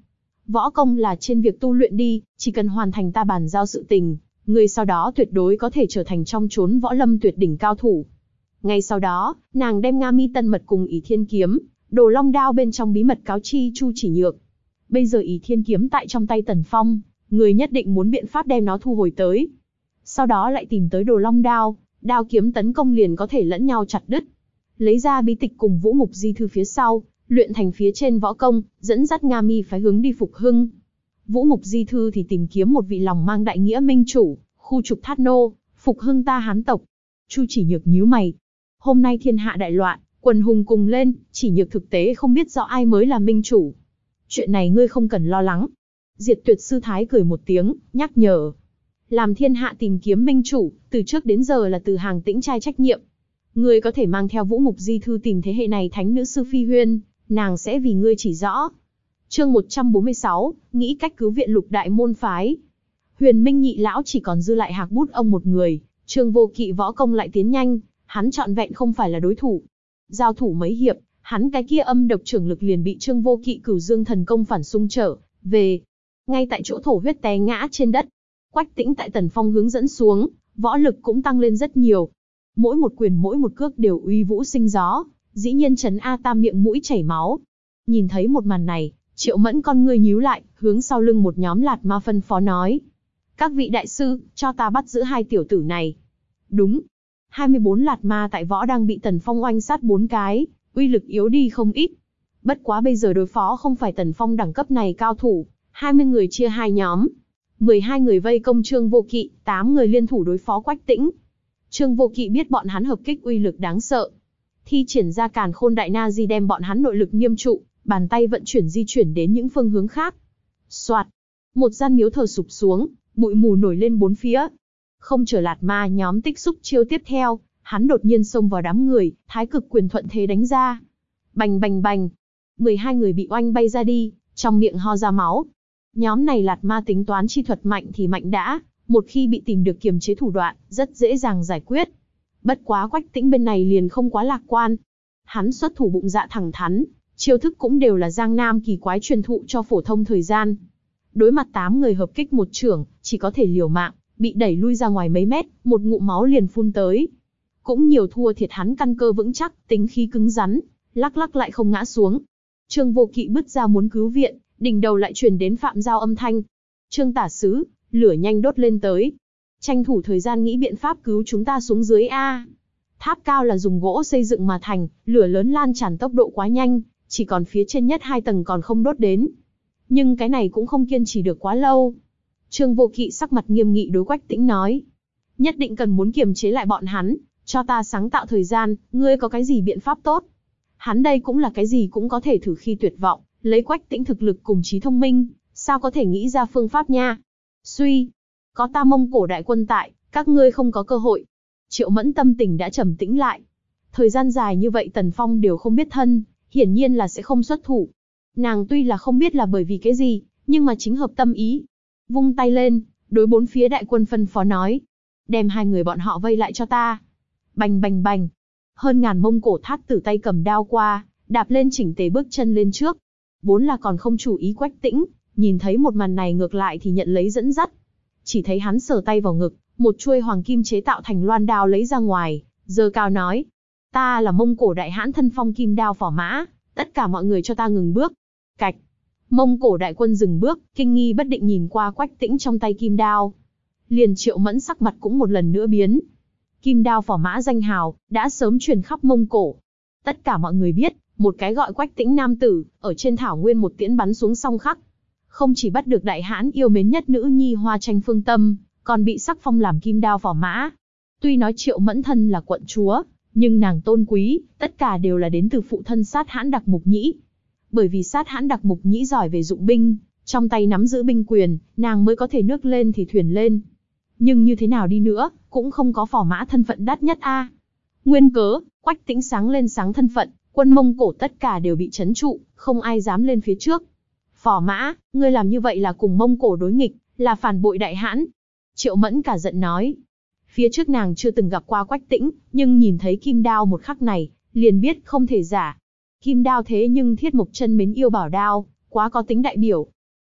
võ công là trên việc tu luyện đi, chỉ cần hoàn thành ta bàn giao sự tình, ngươi sau đó tuyệt đối có thể trở thành trong chốn võ lâm tuyệt đỉnh cao thủ. Ngay sau đó, nàng đem Nga Mi Tân Mật cùng Ỷ Thiên Kiếm, Đồ Long Đao bên trong bí mật cáo chi Chu Chỉ Nhược. Bây giờ Ỷ Thiên Kiếm tại trong tay Tần Phong, người nhất định muốn biện pháp đem nó thu hồi tới. Sau đó lại tìm tới Đồ Long Đao, đao kiếm tấn công liền có thể lẫn nhau chặt đứt. Lấy ra bí tịch cùng Vũ Mục Di Thư phía sau, luyện thành phía trên võ công, dẫn dắt Nga Mi phái hướng đi phục hưng. Vũ Mục Di Thư thì tìm kiếm một vị lòng mang đại nghĩa minh chủ, khu trục Thát Nô, phục hưng ta Hán tộc. Chu Chỉ Nhược nhíu mày. Hôm nay thiên hạ đại loạn, quần hùng cùng lên, Chỉ Nhược thực tế không biết rõ ai mới là minh chủ. Chuyện này ngươi không cần lo lắng. Diệt Tuyệt Sư Thái cười một tiếng, nhắc nhở. Làm thiên hạ tìm kiếm minh chủ, từ trước đến giờ là từ Hàng Tĩnh trai trách nhiệm. Ngươi có thể mang theo Vũ Mục Di Thư tìm thế hệ này thánh nữ sư Phi Huyên, nàng sẽ vì ngươi chỉ rõ. Chương một trăm bốn mươi sáu, nghĩ cách cứu viện Lục Đại môn phái. Huyền Minh nhị lão chỉ còn dư lại Hạc Bút ông một người, Trương Vô Kỵ võ công lại tiến nhanh, hắn trọn vẹn không phải là đối thủ. Giao thủ mấy hiệp, hắn cái kia âm độc trưởng lực liền bị Trương Vô Kỵ Cửu Dương thần công phản xung trở về. Ngay tại chỗ thổ huyết té ngã trên đất. Quách Tĩnh tại Tần Phong hướng dẫn xuống, võ lực cũng tăng lên rất nhiều. Mỗi một quyền mỗi một cước đều uy vũ sinh gió, dĩ nhiên trấn A Tam miệng mũi chảy máu. Nhìn thấy một màn này, Triệu Mẫn con ngươi nhíu lại, hướng sau lưng một nhóm lạt ma phân phó nói. Các vị đại sư, cho ta bắt giữ hai tiểu tử này. Đúng. hai mươi bốn lạt ma tại võ đang bị Tần Phong oanh sát bốn cái, uy lực yếu đi không ít. Bất quá bây giờ đối phó không phải Tần Phong đẳng cấp này cao thủ, hai mươi người chia hai nhóm. mười hai người vây công Trương Vô Kỵ, tám người liên thủ đối phó Quách Tĩnh. Trương Vô Kỵ biết bọn hắn hợp kích uy lực đáng sợ. Thi triển ra Càn Khôn Đại Na Di đem bọn hắn nội lực nghiêm trụ, bàn tay vận chuyển di chuyển đến những phương hướng khác. Soạt, một gian miếu thờ sụp xuống, bụi mù nổi lên bốn phía. Không chờ lạt ma nhóm tích xúc chiêu tiếp theo, hắn đột nhiên xông vào đám người, thái cực quyền thuận thế đánh ra. Bành bành bành, mười hai người bị oanh bay ra đi, trong miệng ho ra máu. Nhóm này lạt ma tính toán chi thuật mạnh thì mạnh đã, một khi bị tìm được kiềm chế thủ đoạn, rất dễ dàng giải quyết. Bất quá Quách Tĩnh bên này liền không quá lạc quan. Hắn xuất thủ bụng dạ thẳng thắn, chiêu thức cũng đều là Giang Nam kỳ quái truyền thụ cho phổ thông thời gian. Đối mặt tám người hợp kích một chưởng, chỉ có thể liều mạng, bị đẩy lui ra ngoài mấy mét, một ngụm máu liền phun tới. Cũng nhiều thua thiệt hắn căn cơ vững chắc, tính khí cứng rắn, lắc lắc lại không ngã xuống. Trương Vô Kỵ bứt ra muốn cứu viện, đỉnh đầu lại truyền đến Phạm Giao âm thanh. Trương tả sứ, lửa nhanh đốt lên tới. Tranh thủ thời gian nghĩ biện pháp cứu chúng ta xuống dưới a. Tháp cao là dùng gỗ xây dựng mà thành, lửa lớn lan tràn tốc độ quá nhanh, chỉ còn phía trên nhất hai tầng còn không đốt đến. Nhưng cái này cũng không kiên trì được quá lâu. Trương Vô Kỵ sắc mặt nghiêm nghị đối Quách Tĩnh nói. Nhất định cần muốn kiềm chế lại bọn hắn, cho ta sáng tạo thời gian, ngươi có cái gì biện pháp tốt? Hắn đây cũng là cái gì cũng có thể thử khi tuyệt vọng, lấy Quách Tĩnh thực lực cùng trí thông minh, sao có thể nghĩ ra phương pháp nha? Suy, có ta Mông Cổ đại quân tại, các ngươi không có cơ hội. Triệu Mẫn tâm tình đã trầm tĩnh lại. Thời gian dài như vậy Tần Phong đều không biết thân, hiển nhiên là sẽ không xuất thủ. Nàng tuy là không biết là bởi vì cái gì, nhưng mà chính hợp tâm ý. Vung tay lên, đối bốn phía đại quân phân phó nói. Đem hai người bọn họ vây lại cho ta. Bành bành bành. Hơn ngàn Mông Cổ thát tử tay cầm đao qua, đạp lên chỉnh tề bước chân lên trước. Vốn là còn không chú ý Quách Tĩnh, nhìn thấy một màn này ngược lại thì nhận lấy dẫn dắt. Chỉ thấy hắn sờ tay vào ngực, một chuôi hoàng kim chế tạo thành loan đao lấy ra ngoài, giơ cao nói. Ta là Mông Cổ đại hãn thân phong kim đao phỏ mã, tất cả mọi người cho ta ngừng bước. Cạch. Mông Cổ đại quân dừng bước, kinh nghi bất định nhìn qua Quách Tĩnh trong tay kim đao. Liền Triệu Mẫn sắc mặt cũng một lần nữa biến. Kim đao phỏ mã danh hào, đã sớm truyền khắp Mông Cổ. Tất cả mọi người biết, một cái gọi Quách Tĩnh nam tử, ở trên thảo nguyên một tiễn bắn xuống song khắc. Không chỉ bắt được đại hãn yêu mến nhất nữ nhi Hoa Tranh Phương Tâm, còn bị sắc phong làm kim đao phỏ mã. Tuy nói Triệu Mẫn thân là quận chúa, nhưng nàng tôn quý, tất cả đều là đến từ phụ thân Sát Hãn Đặc Mục Nhĩ. Bởi vì Sát Hãn Đặc Mục Nhĩ giỏi về dụng binh, trong tay nắm giữ binh quyền, nàng mới có thể nước lên thì thuyền lên. Nhưng như thế nào đi nữa, cũng không có phỏ mã thân phận đắt nhất a. Nguyên cớ, Quách Tĩnh sáng lên sáng thân phận, quân Mông Cổ tất cả đều bị trấn trụ, không ai dám lên phía trước. Phỏ mã, ngươi làm như vậy là cùng Mông Cổ đối nghịch, là phản bội đại hãn. Triệu Mẫn cả giận nói. Phía trước nàng chưa từng gặp qua Quách Tĩnh, nhưng nhìn thấy kim đao một khắc này, liền biết không thể giả. Kim đao thế nhưng thiết mộc chân mến yêu bảo đao, quá có tính đại biểu.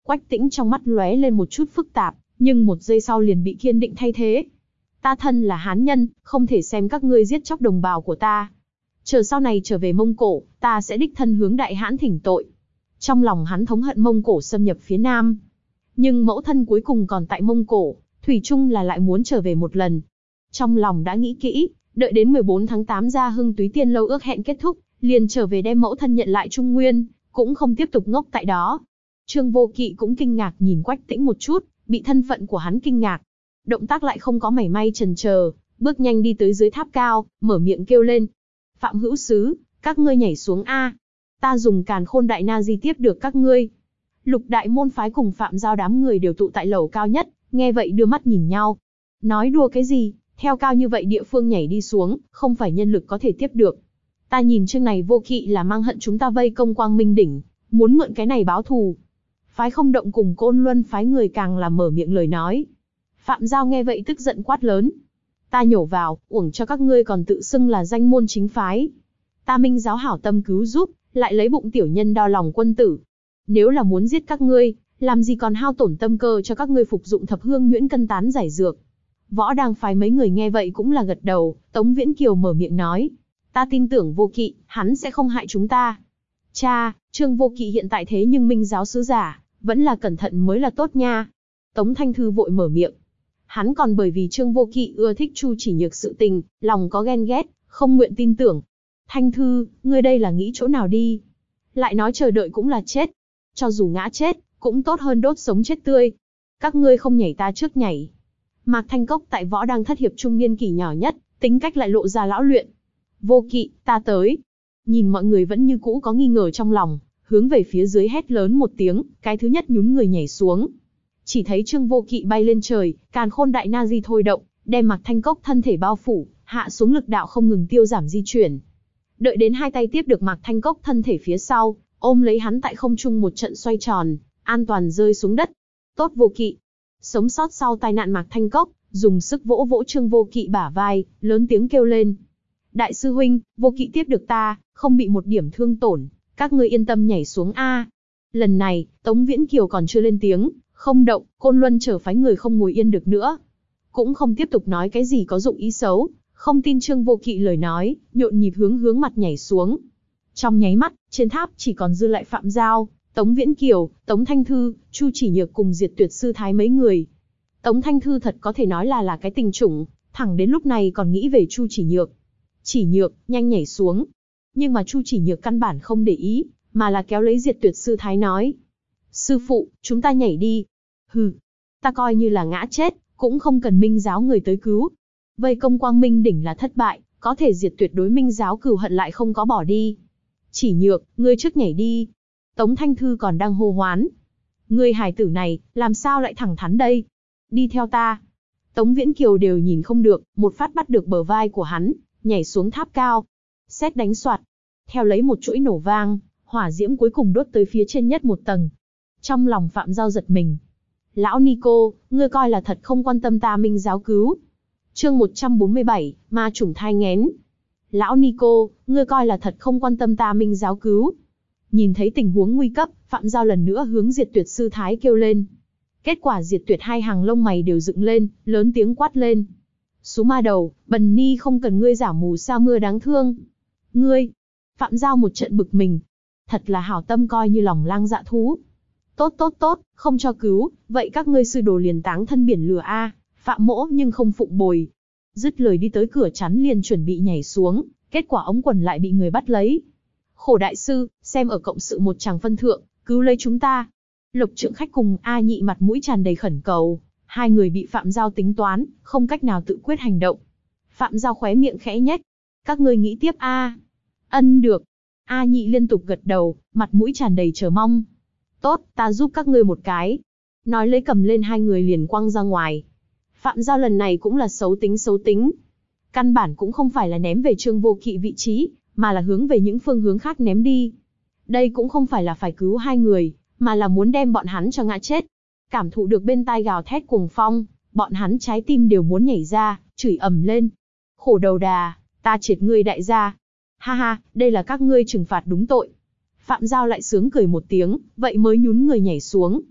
Quách Tĩnh trong mắt lóe lên một chút phức tạp, nhưng một giây sau liền bị kiên định thay thế. Ta thân là Hán nhân, không thể xem các ngươi giết chóc đồng bào của ta. Chờ sau này trở về Mông Cổ, ta sẽ đích thân hướng Đại Hãn thỉnh tội. Trong lòng hắn thống hận Mông Cổ xâm nhập phía Nam. Nhưng mẫu thân cuối cùng còn tại Mông Cổ, thủy chung là lại muốn trở về một lần. Trong lòng đã nghĩ kỹ, đợi đến mười bốn tháng tám Gia Hưng Túy Tiên Lâu ước hẹn kết thúc, liền trở về đem mẫu thân nhận lại Trung Nguyên, cũng không tiếp tục ngốc tại đó. Trương Vô Kỵ cũng kinh ngạc nhìn Quách Tĩnh một chút, bị thân phận của hắn kinh ngạc. Động tác lại không có mảy may chần chờ, bước nhanh đi tới dưới tháp cao, mở miệng kêu lên. Phạm hữu sứ, các ngươi nhảy xuống a, ta dùng Càn Khôn Đại Na Di tiếp được các ngươi. Lục đại môn phái cùng Phạm Giao đám người đều tụ tại lầu cao nhất, nghe vậy đưa mắt nhìn nhau. Nói đùa cái gì, theo cao như vậy địa phương nhảy đi xuống, không phải nhân lực có thể tiếp được. Ta nhìn chương này Vô Kỵ là mang hận chúng ta vây công Quang Minh đỉnh, muốn mượn cái này báo thù. Phái Không Động cùng Côn Luân phái người càng là mở miệng lời nói. Phạm Giao nghe vậy tức giận quát lớn. Ta nhổ vào, uổng cho các ngươi còn tự xưng là danh môn chính phái. Ta Minh giáo hảo tâm cứu giúp, lại lấy bụng tiểu nhân đo lòng quân tử. Nếu là muốn giết các ngươi, làm gì còn hao tổn tâm cơ cho các ngươi phục dụng thập hương nhuyễn cân tán giải dược. Võ Đang phái mấy người nghe vậy cũng là gật đầu, Tống Viễn Kiều mở miệng nói. Ta tin tưởng Vô Kỵ, hắn sẽ không hại chúng ta. Cha, Trương Vô Kỵ hiện tại thế nhưng Minh giáo sứ giả, vẫn là cẩn thận mới là tốt nha. Tống Thanh Thư vội mở miệng. Hắn còn bởi vì Trương Vô Kỵ ưa thích Chu Chỉ Nhược sự tình, lòng có ghen ghét, không nguyện tin tưởng. Thanh Thư, ngươi đây là nghĩ chỗ nào đi? Lại nói chờ đợi cũng là chết. Cho dù ngã chết, cũng tốt hơn đốt sống chết tươi. Các ngươi không nhảy ta trước nhảy. Mạc Thanh Cốc tại Võ Đang thất hiệp trung niên kỷ nhỏ nhất, tính cách lại lộ ra lão luyện. Vô Kỵ, ta tới. Nhìn mọi người vẫn như cũ có nghi ngờ trong lòng, hướng về phía dưới hét lớn một tiếng, cái thứ nhất nhún người nhảy xuống. Chỉ thấy Trương Vô Kỵ bay lên trời, Càn Khôn Đại Na Di thôi động, đem Mạc Thanh Cốc thân thể bao phủ, hạ xuống lực đạo không ngừng tiêu giảm di chuyển. Đợi đến hai tay tiếp được Mạc Thanh Cốc thân thể phía sau, ôm lấy hắn tại không trung một trận xoay tròn, an toàn rơi xuống đất. Tốt Vô Kỵ. Sống sót sau tai nạn Mạc Thanh Cốc, dùng sức vỗ vỗ Trương Vô Kỵ bả vai, lớn tiếng kêu lên. Đại sư huynh, Vô Kỵ tiếp được ta, không bị một điểm thương tổn, các ngươi yên tâm nhảy xuống a. Lần này, Tống Viễn Kiều còn chưa lên tiếng, Không Động, Côn Luân chờ phái người không ngồi yên được nữa. Cũng không tiếp tục nói cái gì có dụng ý xấu, không tin Trương Vô Kỵ lời nói, nhộn nhịp hướng hướng mặt nhảy xuống. Trong nháy mắt, trên tháp chỉ còn dư lại Phạm Giao, Tống Viễn Kiều, Tống Thanh Thư, Chu Chỉ Nhược cùng Diệt Tuyệt Sư Thái mấy người. Tống Thanh Thư thật có thể nói là là cái tình chủng, thẳng đến lúc này còn nghĩ về Chu Chỉ Nhược. Chỉ Nhược, nhanh nhảy xuống. Nhưng mà Chu Chỉ Nhược căn bản không để ý, mà là kéo lấy Diệt Tuyệt Sư Thái nói. Sư phụ, chúng ta nhảy đi. Hừ, ta coi như là ngã chết, cũng không cần Minh giáo người tới cứu. Vây công Quang Minh đỉnh là thất bại, có thể diệt tuyệt đối Minh giáo cừu hận lại không có bỏ đi. Chỉ Nhược, ngươi trước nhảy đi. Tống Thanh Thư còn đang hô hoán. Ngươi hài tử này, làm sao lại thẳng thắn đây? Đi theo ta. Tống Viễn Kiều đều nhìn không được, một phát bắt được bờ vai của hắn, nhảy xuống tháp cao. Sét đánh soạt. Theo lấy một chuỗi nổ vang, hỏa diễm cuối cùng đốt tới phía trên nhất một tầng. Trong lòng Phạm Giao giật mình. Lão Nico, ngươi coi là thật không quan tâm ta Minh giáo cứu. Chương một trăm bốn mươi bảy, ma chủng thai nghén. Lão Nico, ngươi coi là thật không quan tâm ta Minh giáo cứu. Nhìn thấy tình huống nguy cấp, Phạm Giao lần nữa hướng Diệt Tuyệt Sư Thái kêu lên. Kết quả Diệt Tuyệt hai hàng lông mày đều dựng lên, lớn tiếng quát lên. Xú ma đầu, bần ni không cần ngươi giả mù sa mưa đáng thương. Ngươi! Phạm Giao một trận bực mình. Thật là hảo tâm coi như lòng lang dạ thú. Tốt tốt tốt, không cho cứu, vậy các ngươi sư đồ liền táng thân biển lửa a. Phạm mỗ nhưng không phụng bồi. Dứt lời đi tới cửa chắn liền chuẩn bị nhảy xuống, kết quả ống quần lại bị người bắt lấy. Khổ đại sư, xem ở cộng sự một chàng phân thượng, cứu lấy chúng ta. Lộc Trượng Khách cùng A Nhị mặt mũi tràn đầy khẩn cầu, hai người bị Phạm Giao tính toán, không cách nào tự quyết hành động. Phạm Giao khóe miệng khẽ nhếch. Các ngươi nghĩ tiếp a? Ân được. A Nhị liên tục gật đầu, mặt mũi tràn đầy chờ mong. Tốt, ta giúp các ngươi một cái. Nói lấy cầm lên hai người liền quăng ra ngoài. Phạm Giao lần này cũng là xấu tính xấu tính. Căn bản cũng không phải là ném về Trương Vô Kỵ vị trí, mà là hướng về những phương hướng khác ném đi. Đây cũng không phải là phải cứu hai người, mà là muốn đem bọn hắn cho ngã chết. Cảm thụ được bên tai gào thét cuồng phong, bọn hắn trái tim đều muốn nhảy ra, chửi ầm lên. Khổ đầu đà, ta triệt ngươi đại gia. Ha ha, đây là các ngươi trừng phạt đúng tội. Phạm Giao lại sướng cười một tiếng, vậy mới nhún người nhảy xuống.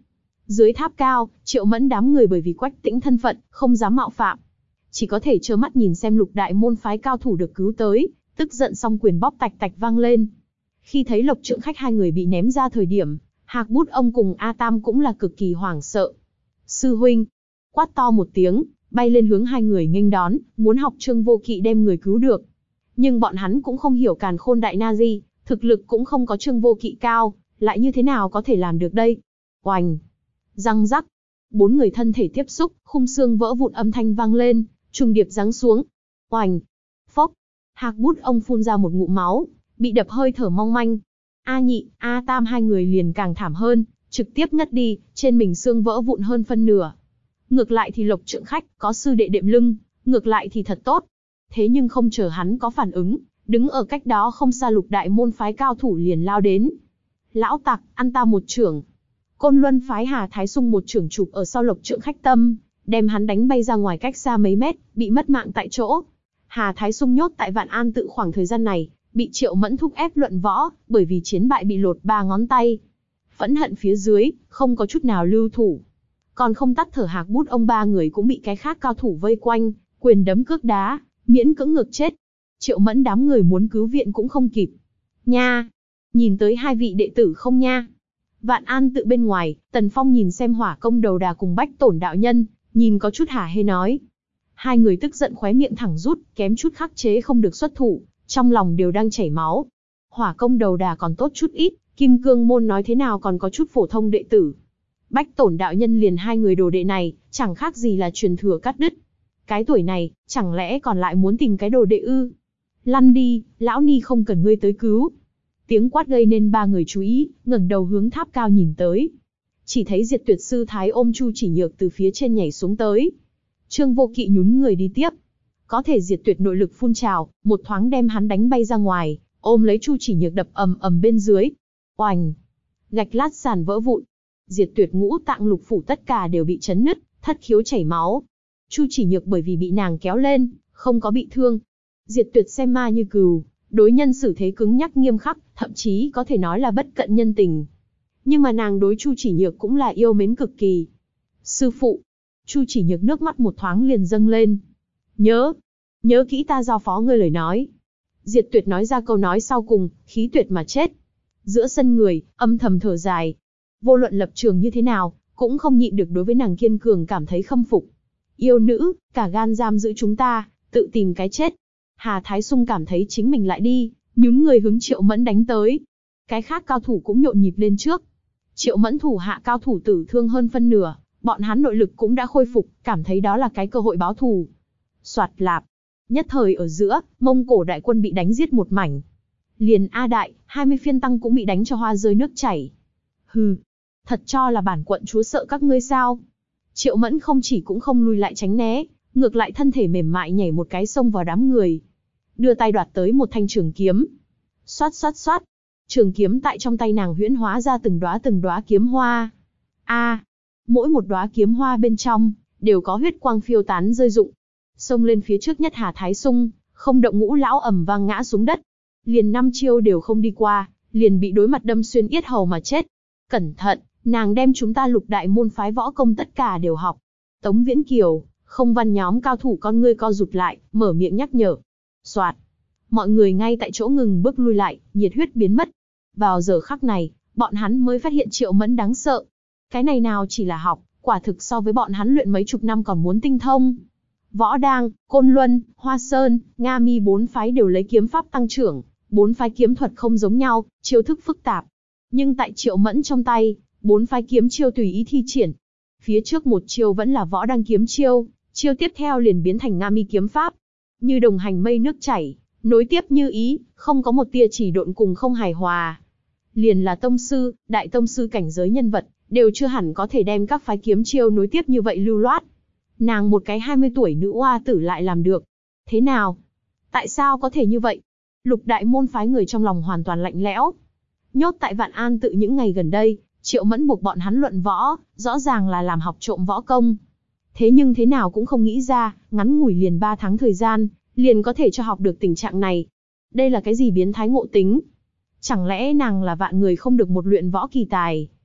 Dưới tháp cao, Triệu Mẫn đám người bởi vì Quách Tĩnh thân phận, không dám mạo phạm. Chỉ có thể trơ mắt nhìn xem lục đại môn phái cao thủ được cứu tới, tức giận song quyền bóp tạch tạch vang lên. Khi thấy Lộc Trượng Khách hai người bị ném ra thời điểm, Hạc Bút ông cùng A Tam cũng là cực kỳ hoảng sợ. Sư huynh, quát to một tiếng, bay lên hướng hai người nghênh đón, muốn học Trương Vô Kỵ đem người cứu được. Nhưng bọn hắn cũng không hiểu Càn Khôn Đại Na Di, thực lực cũng không có Trương Vô Kỵ cao, lại như thế nào có thể làm được đây? Oành, răng rắc, bốn người thân thể tiếp xúc, khung xương vỡ vụn âm thanh vang lên, trùng điệp giáng xuống. Oành, phốc, Hạc Bút ông phun ra một ngụm máu, bị đập hơi thở mong manh. A Nhị, A Tam hai người liền càng thảm hơn, trực tiếp ngất đi, trên mình xương vỡ vụn hơn phân nửa. Ngược lại thì Lộc Trượng Khách có sư đệ đệm lưng, ngược lại thì thật tốt. Thế nhưng không chờ hắn có phản ứng, đứng ở cách đó không xa lục đại môn phái cao thủ liền lao đến. Lão tặc, ăn ta một chưởng. Côn Luân phái Hà Thái Sung một chưởng chụp ở sau Lộc Trượng Khách tâm, đem hắn đánh bay ra ngoài cách xa mấy mét, bị mất mạng tại chỗ. Hà Thái Sung nhốt tại Vạn An tự khoảng thời gian này, bị Triệu Mẫn thúc ép luận võ, bởi vì chiến bại bị lột ba ngón tay. Phẫn hận phía dưới, không có chút nào lưu thủ. Còn không tắt thở Hạc Bút ông ba người cũng bị cái khác cao thủ vây quanh, quyền đấm cước đá, miễn cưỡng ngược chết. Triệu Mẫn đám người muốn cứu viện cũng không kịp. Nha! Nhìn tới hai vị đệ tử không nha? Vạn An tự bên ngoài, Tần Phong nhìn xem Hỏa Công Đầu Đà cùng Bách Tổn đạo nhân, nhìn có chút hả hê nói. Hai người tức giận khóe miệng thẳng rút, kém chút khắc chế không được xuất thủ, trong lòng đều đang chảy máu. Hỏa Công Đầu Đà còn tốt chút ít, Kim Cương môn nói thế nào còn có chút phổ thông đệ tử. Bách Tổn đạo nhân liền hai người đồ đệ này, chẳng khác gì là truyền thừa cắt đứt. Cái tuổi này, chẳng lẽ còn lại muốn tìm cái đồ đệ ư? Lăn đi, lão ni không cần ngươi tới cứu. Tiếng quát gây nên ba người chú ý, ngẩng đầu hướng tháp cao nhìn tới. Chỉ thấy Diệt Tuyệt sư thái ôm Chu Chỉ Nhược từ phía trên nhảy xuống tới. Trương Vô Kỵ nhún người đi tiếp. Có thể Diệt Tuyệt nội lực phun trào, một thoáng đem hắn đánh bay ra ngoài, ôm lấy Chu Chỉ Nhược đập ầm ầm bên dưới. Oành! Gạch lát sàn vỡ vụn. Diệt Tuyệt ngũ tạng lục phủ tất cả đều bị chấn nứt, thất khiếu chảy máu. Chu Chỉ Nhược bởi vì bị nàng kéo lên, không có bị thương. Diệt Tuyệt xem ma như cừu, đối nhân xử thế cứng nhắc nghiêm khắc, thậm chí có thể nói là bất cận nhân tình. Nhưng mà nàng đối Chu Chỉ Nhược cũng là yêu mến cực kỳ. Sư phụ! Chu Chỉ Nhược nước mắt một thoáng liền dâng lên. Nhớ! Nhớ kỹ ta giao phó ngươi lời nói. Diệt Tuyệt nói ra câu nói sau cùng, khí tuyệt mà chết. Giữa sân người, âm thầm thở dài. Vô luận lập trường như thế nào, cũng không nhịn được đối với nàng kiên cường cảm thấy khâm phục. Yêu nữ, cả gan giam giữ chúng ta, tự tìm cái chết. Hà Thái Sung cảm thấy chính mình lại đi, nhún người hướng Triệu Mẫn đánh tới. Cái khác cao thủ cũng nhộn nhịp lên trước. Triệu Mẫn thủ hạ cao thủ tử thương hơn phân nửa, bọn hắn nội lực cũng đã khôi phục, cảm thấy đó là cái cơ hội báo thù. Soạt lạp. Nhất thời ở giữa, Mông Cổ đại quân bị đánh giết một mảnh. Liền A Đại, hai mươi phiên tăng cũng bị đánh cho hoa rơi nước chảy. Hừ, thật cho là bản quận chúa sợ các ngươi sao? Triệu Mẫn không chỉ cũng không lui lại tránh né, ngược lại thân thể mềm mại nhảy một cái xông vào đám người. Đưa tay đoạt tới một thanh trường kiếm. Xoát xoát xoát. Trường kiếm tại trong tay nàng huyễn hóa ra từng đóa từng đóa kiếm hoa. A, mỗi một đóa kiếm hoa bên trong, đều có huyết quang phiêu tán rơi rụng. Xông lên phía trước nhất Hà Thái Sung, không động ngũ lão ầm vang ngã xuống đất. Liền năm chiêu đều không đi qua, liền bị đối mặt đâm xuyên yết hầu mà chết. Cẩn thận, nàng đem chúng ta lục đại môn phái võ công tất cả đều học. Tống Viễn Kiều, Không Văn nhóm cao thủ con ngươi co rụt lại, mở miệng nhắc nhở. Soạt. Mọi người ngay tại chỗ ngừng bước lui lại, nhiệt huyết biến mất. Vào giờ khắc này, bọn hắn mới phát hiện Triệu Mẫn đáng sợ. Cái này nào chỉ là học, quả thực so với bọn hắn luyện mấy chục năm còn muốn tinh thông. Võ Đang, Côn Luân, Hoa Sơn, Nga Mi bốn phái đều lấy kiếm pháp tăng trưởng, bốn phái kiếm thuật không giống nhau, chiêu thức phức tạp. Nhưng tại Triệu Mẫn trong tay, bốn phái kiếm chiêu tùy ý thi triển. Phía trước một chiêu vẫn là Võ Đang kiếm chiêu, chiêu tiếp theo liền biến thành Nga Mi kiếm pháp. Như đồng hành mây nước chảy, nối tiếp như ý, không có một tia chỉ độn cùng không hài hòa. Liền là tông sư, đại tông sư cảnh giới nhân vật, đều chưa hẳn có thể đem các phái kiếm chiêu nối tiếp như vậy lưu loát. Nàng một cái hai mươi tuổi nữ oa tử lại làm được. Thế nào? Tại sao có thể như vậy? Lục đại môn phái người trong lòng hoàn toàn lạnh lẽo. Nhốt tại Vạn An tự những ngày gần đây, Triệu Mẫn buộc bọn hắn luận võ, rõ ràng là làm học trộm võ công. Thế nhưng thế nào cũng không nghĩ ra, ngắn ngủi liền ba tháng thời gian, liền có thể cho học được tình trạng này. Đây là cái gì biến thái ngộ tính? Chẳng lẽ nàng là vạn người không được một luyện võ kỳ tài?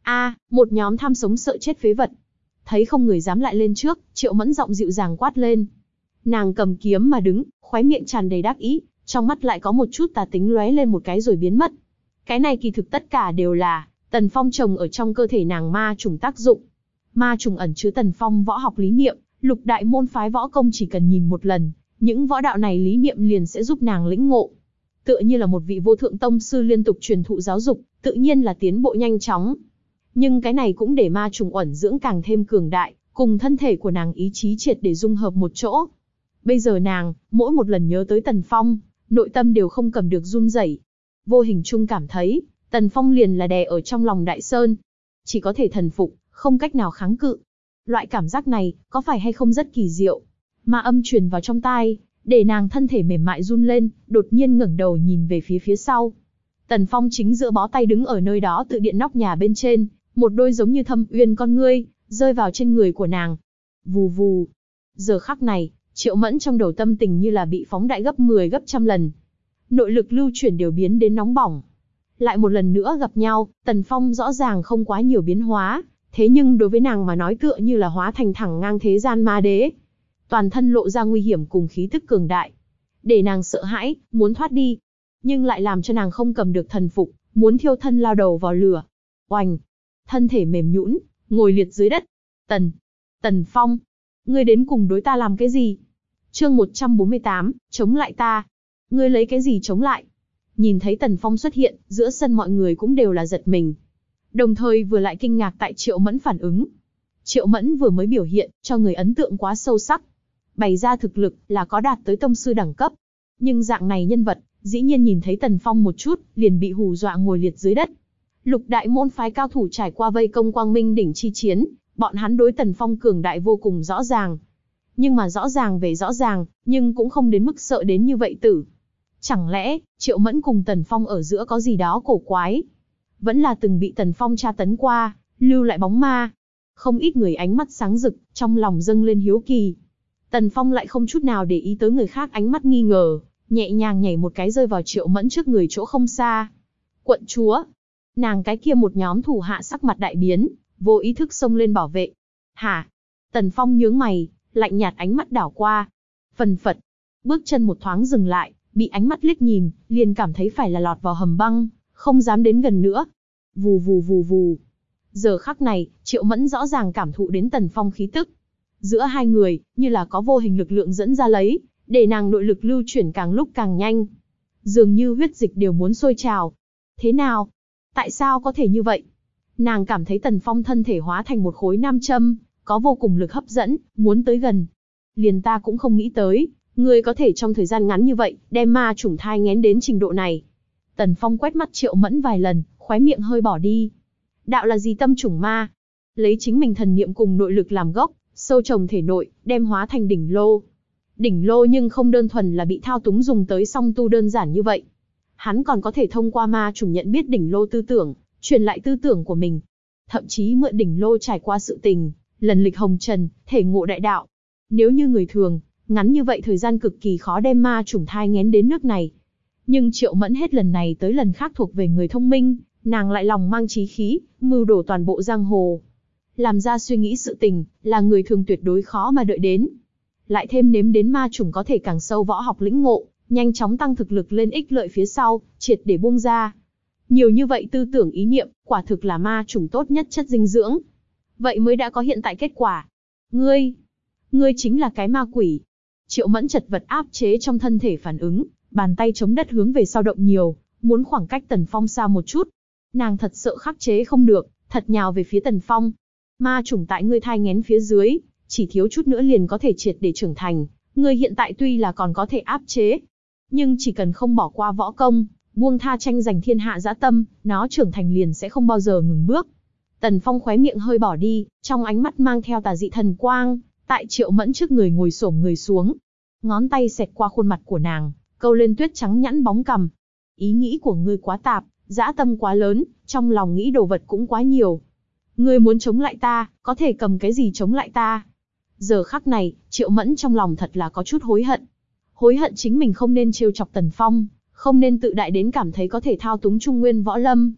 A, một nhóm tham sống sợ chết phế vật. Thấy không người dám lại lên trước, Triệu Mẫn giọng dịu dàng quát lên. Nàng cầm kiếm mà đứng, khóe miệng tràn đầy đắc ý, trong mắt lại có một chút tà tính lóe lên một cái rồi biến mất. Cái này kỳ thực tất cả đều là Tần Phong trồng ở trong cơ thể nàng ma trùng tác dụng. Ma trùng ẩn chứa Tần Phong võ học lý niệm, lục đại môn phái võ công chỉ cần nhìn một lần, những võ đạo này lý niệm liền sẽ giúp nàng lĩnh ngộ. Tựa như là một vị vô thượng tông sư liên tục truyền thụ giáo dục, tự nhiên là tiến bộ nhanh chóng. Nhưng cái này cũng để ma trùng ẩn dưỡng càng thêm cường đại, cùng thân thể của nàng ý chí triệt để dung hợp một chỗ. Bây giờ nàng, mỗi một lần nhớ tới Tần Phong, nội tâm đều không cầm được run rẩy. Vô hình chung cảm thấy, Tần Phong liền là đè ở trong lòng đại sơn. Chỉ có thể thần phục, không cách nào kháng cự. Loại cảm giác này, có phải hay không rất kỳ diệu? Ma âm truyền vào trong tai, để nàng thân thể mềm mại run lên, đột nhiên ngẩng đầu nhìn về phía phía sau. Tần Phong chính giữa bó tay đứng ở nơi đó tự điện nóc nhà bên trên, một đôi giống như thâm uyên con ngươi, rơi vào trên người của nàng. Vù vù. Giờ khắc này, Triệu Mẫn trong đầu tâm tình như là bị phóng đại gấp mười gấp trăm lần. Nội lực lưu chuyển đều biến đến nóng bỏng. Lại một lần nữa gặp nhau, Tần Phong rõ ràng không quá nhiều biến hóa, thế nhưng đối với nàng mà nói tựa như là hóa thành thẳng ngang thế gian ma đế. Toàn thân lộ ra nguy hiểm cùng khí tức cường đại. Để nàng sợ hãi, muốn thoát đi. Nhưng lại làm cho nàng không cầm được thần phục, muốn thiêu thân lao đầu vào lửa. Oành! Thân thể mềm nhũn, ngồi liệt dưới đất. Tần! Tần Phong! Ngươi đến cùng đối ta làm cái gì? Chương một trăm bốn mươi tám, chống lại ta. Ngươi lấy cái gì chống lại? Nhìn thấy Tần Phong xuất hiện, giữa sân mọi người cũng đều là giật mình. Đồng thời vừa lại kinh ngạc tại Triệu Mẫn phản ứng. Triệu Mẫn vừa mới biểu hiện, cho người ấn tượng quá sâu sắc. Bày ra thực lực là có đạt tới tông sư đẳng cấp. Nhưng dạng này nhân vật, dĩ nhiên nhìn thấy Tần Phong một chút, liền bị hù dọa ngồi liệt dưới đất. Lục đại môn phái cao thủ trải qua vây công Quang Minh đỉnh chi chiến, bọn hắn đối Tần Phong cường đại vô cùng rõ ràng. Nhưng mà rõ ràng về rõ ràng, nhưng cũng không đến mức sợ đến như vậy tử. Chẳng lẽ, Triệu Mẫn cùng Tần Phong ở giữa có gì đó cổ quái? Vẫn là từng bị Tần Phong tra tấn qua, lưu lại bóng ma. Không ít người ánh mắt sáng rực, trong lòng dâng lên hiếu kỳ. Tần Phong lại không chút nào để ý tới người khác ánh mắt nghi ngờ, nhẹ nhàng nhảy một cái rơi vào Triệu Mẫn trước người chỗ không xa. Quận chúa! Nàng cái kia một nhóm thủ hạ sắc mặt đại biến, vô ý thức xông lên bảo vệ. Hả? Tần Phong nhướng mày, lạnh nhạt ánh mắt đảo qua. Phần phật, bước chân một thoáng dừng lại, bị ánh mắt liếc nhìn, liền cảm thấy phải là lọt vào hầm băng, không dám đến gần nữa. Vù vù vù vù. Giờ khắc này, Triệu Mẫn rõ ràng cảm thụ đến Tần Phong khí tức. Giữa hai người, như là có vô hình lực lượng dẫn ra lấy, để nàng nội lực lưu chuyển càng lúc càng nhanh. Dường như huyết dịch đều muốn sôi trào. Thế nào? Tại sao có thể như vậy? Nàng cảm thấy Tần Phong thân thể hóa thành một khối nam châm, có vô cùng lực hấp dẫn, muốn tới gần. Liền ta cũng không nghĩ tới, ngươi có thể trong thời gian ngắn như vậy, đem ma chủng thai nghén đến trình độ này. Tần Phong quét mắt Triệu Mẫn vài lần, khóe miệng hơi bỏ đi. Đạo là gì tâm chủng ma? Lấy chính mình thần niệm cùng nội lực làm gốc, sâu trồng thể nội, đem hóa thành đỉnh lô. Đỉnh lô nhưng không đơn thuần là bị thao túng dùng tới song tu đơn giản như vậy. Hắn còn có thể thông qua ma chủng nhận biết đỉnh lô tư tưởng, truyền lại tư tưởng của mình. Thậm chí mượn đỉnh lô trải qua sự tình, lần lịch hồng trần, thể ngộ đại đạo. Nếu như người thường, ngắn như vậy thời gian cực kỳ khó đem ma chủng thai nghén đến nước này. Nhưng Triệu Mẫn hết lần này tới lần khác thuộc về người thông minh, nàng lại lòng mang chí khí, mưu đổ toàn bộ giang hồ. Làm ra suy nghĩ sự tình, là người thường tuyệt đối khó mà đợi đến. Lại thêm nếm đến ma chủng có thể càng sâu võ học lĩnh ngộ, nhanh chóng tăng thực lực lên ích lợi phía sau, triệt để buông ra. Nhiều như vậy tư tưởng ý niệm, quả thực là ma chủng tốt nhất chất dinh dưỡng. Vậy mới đã có hiện tại kết quả. Ngươi, ngươi chính là cái ma quỷ. Triệu Mẫn chật vật áp chế trong thân thể phản ứng, bàn tay chống đất hướng về sau động nhiều, muốn khoảng cách Tần Phong xa một chút. Nàng thật sợ khắc chế không được, thật nhào về phía Tần Phong. Ma chủng tại ngươi thai nghén phía dưới, chỉ thiếu chút nữa liền có thể triệt để trưởng thành. Ngươi hiện tại tuy là còn có thể áp chế, nhưng chỉ cần không bỏ qua võ công, buông tha tranh giành thiên hạ dã tâm, nó trưởng thành liền sẽ không bao giờ ngừng bước. Tần Phong khóe miệng hơi bỏ đi, trong ánh mắt mang theo tà dị thần quang, tại Triệu Mẫn trước người ngồi xổm người xuống. Ngón tay xẹt qua khuôn mặt của nàng, câu lên tuyết trắng nhẵn bóng cằm. Ý nghĩ của ngươi quá tạp, dã tâm quá lớn, trong lòng nghĩ đồ vật cũng quá nhiều. Ngươi muốn chống lại ta, có thể cầm cái gì chống lại ta? Giờ khắc này, Triệu Mẫn trong lòng thật là có chút hối hận. Hối hận chính mình không nên trêu chọc Tần Phong, không nên tự đại đến cảm thấy có thể thao túng Trung Nguyên võ lâm.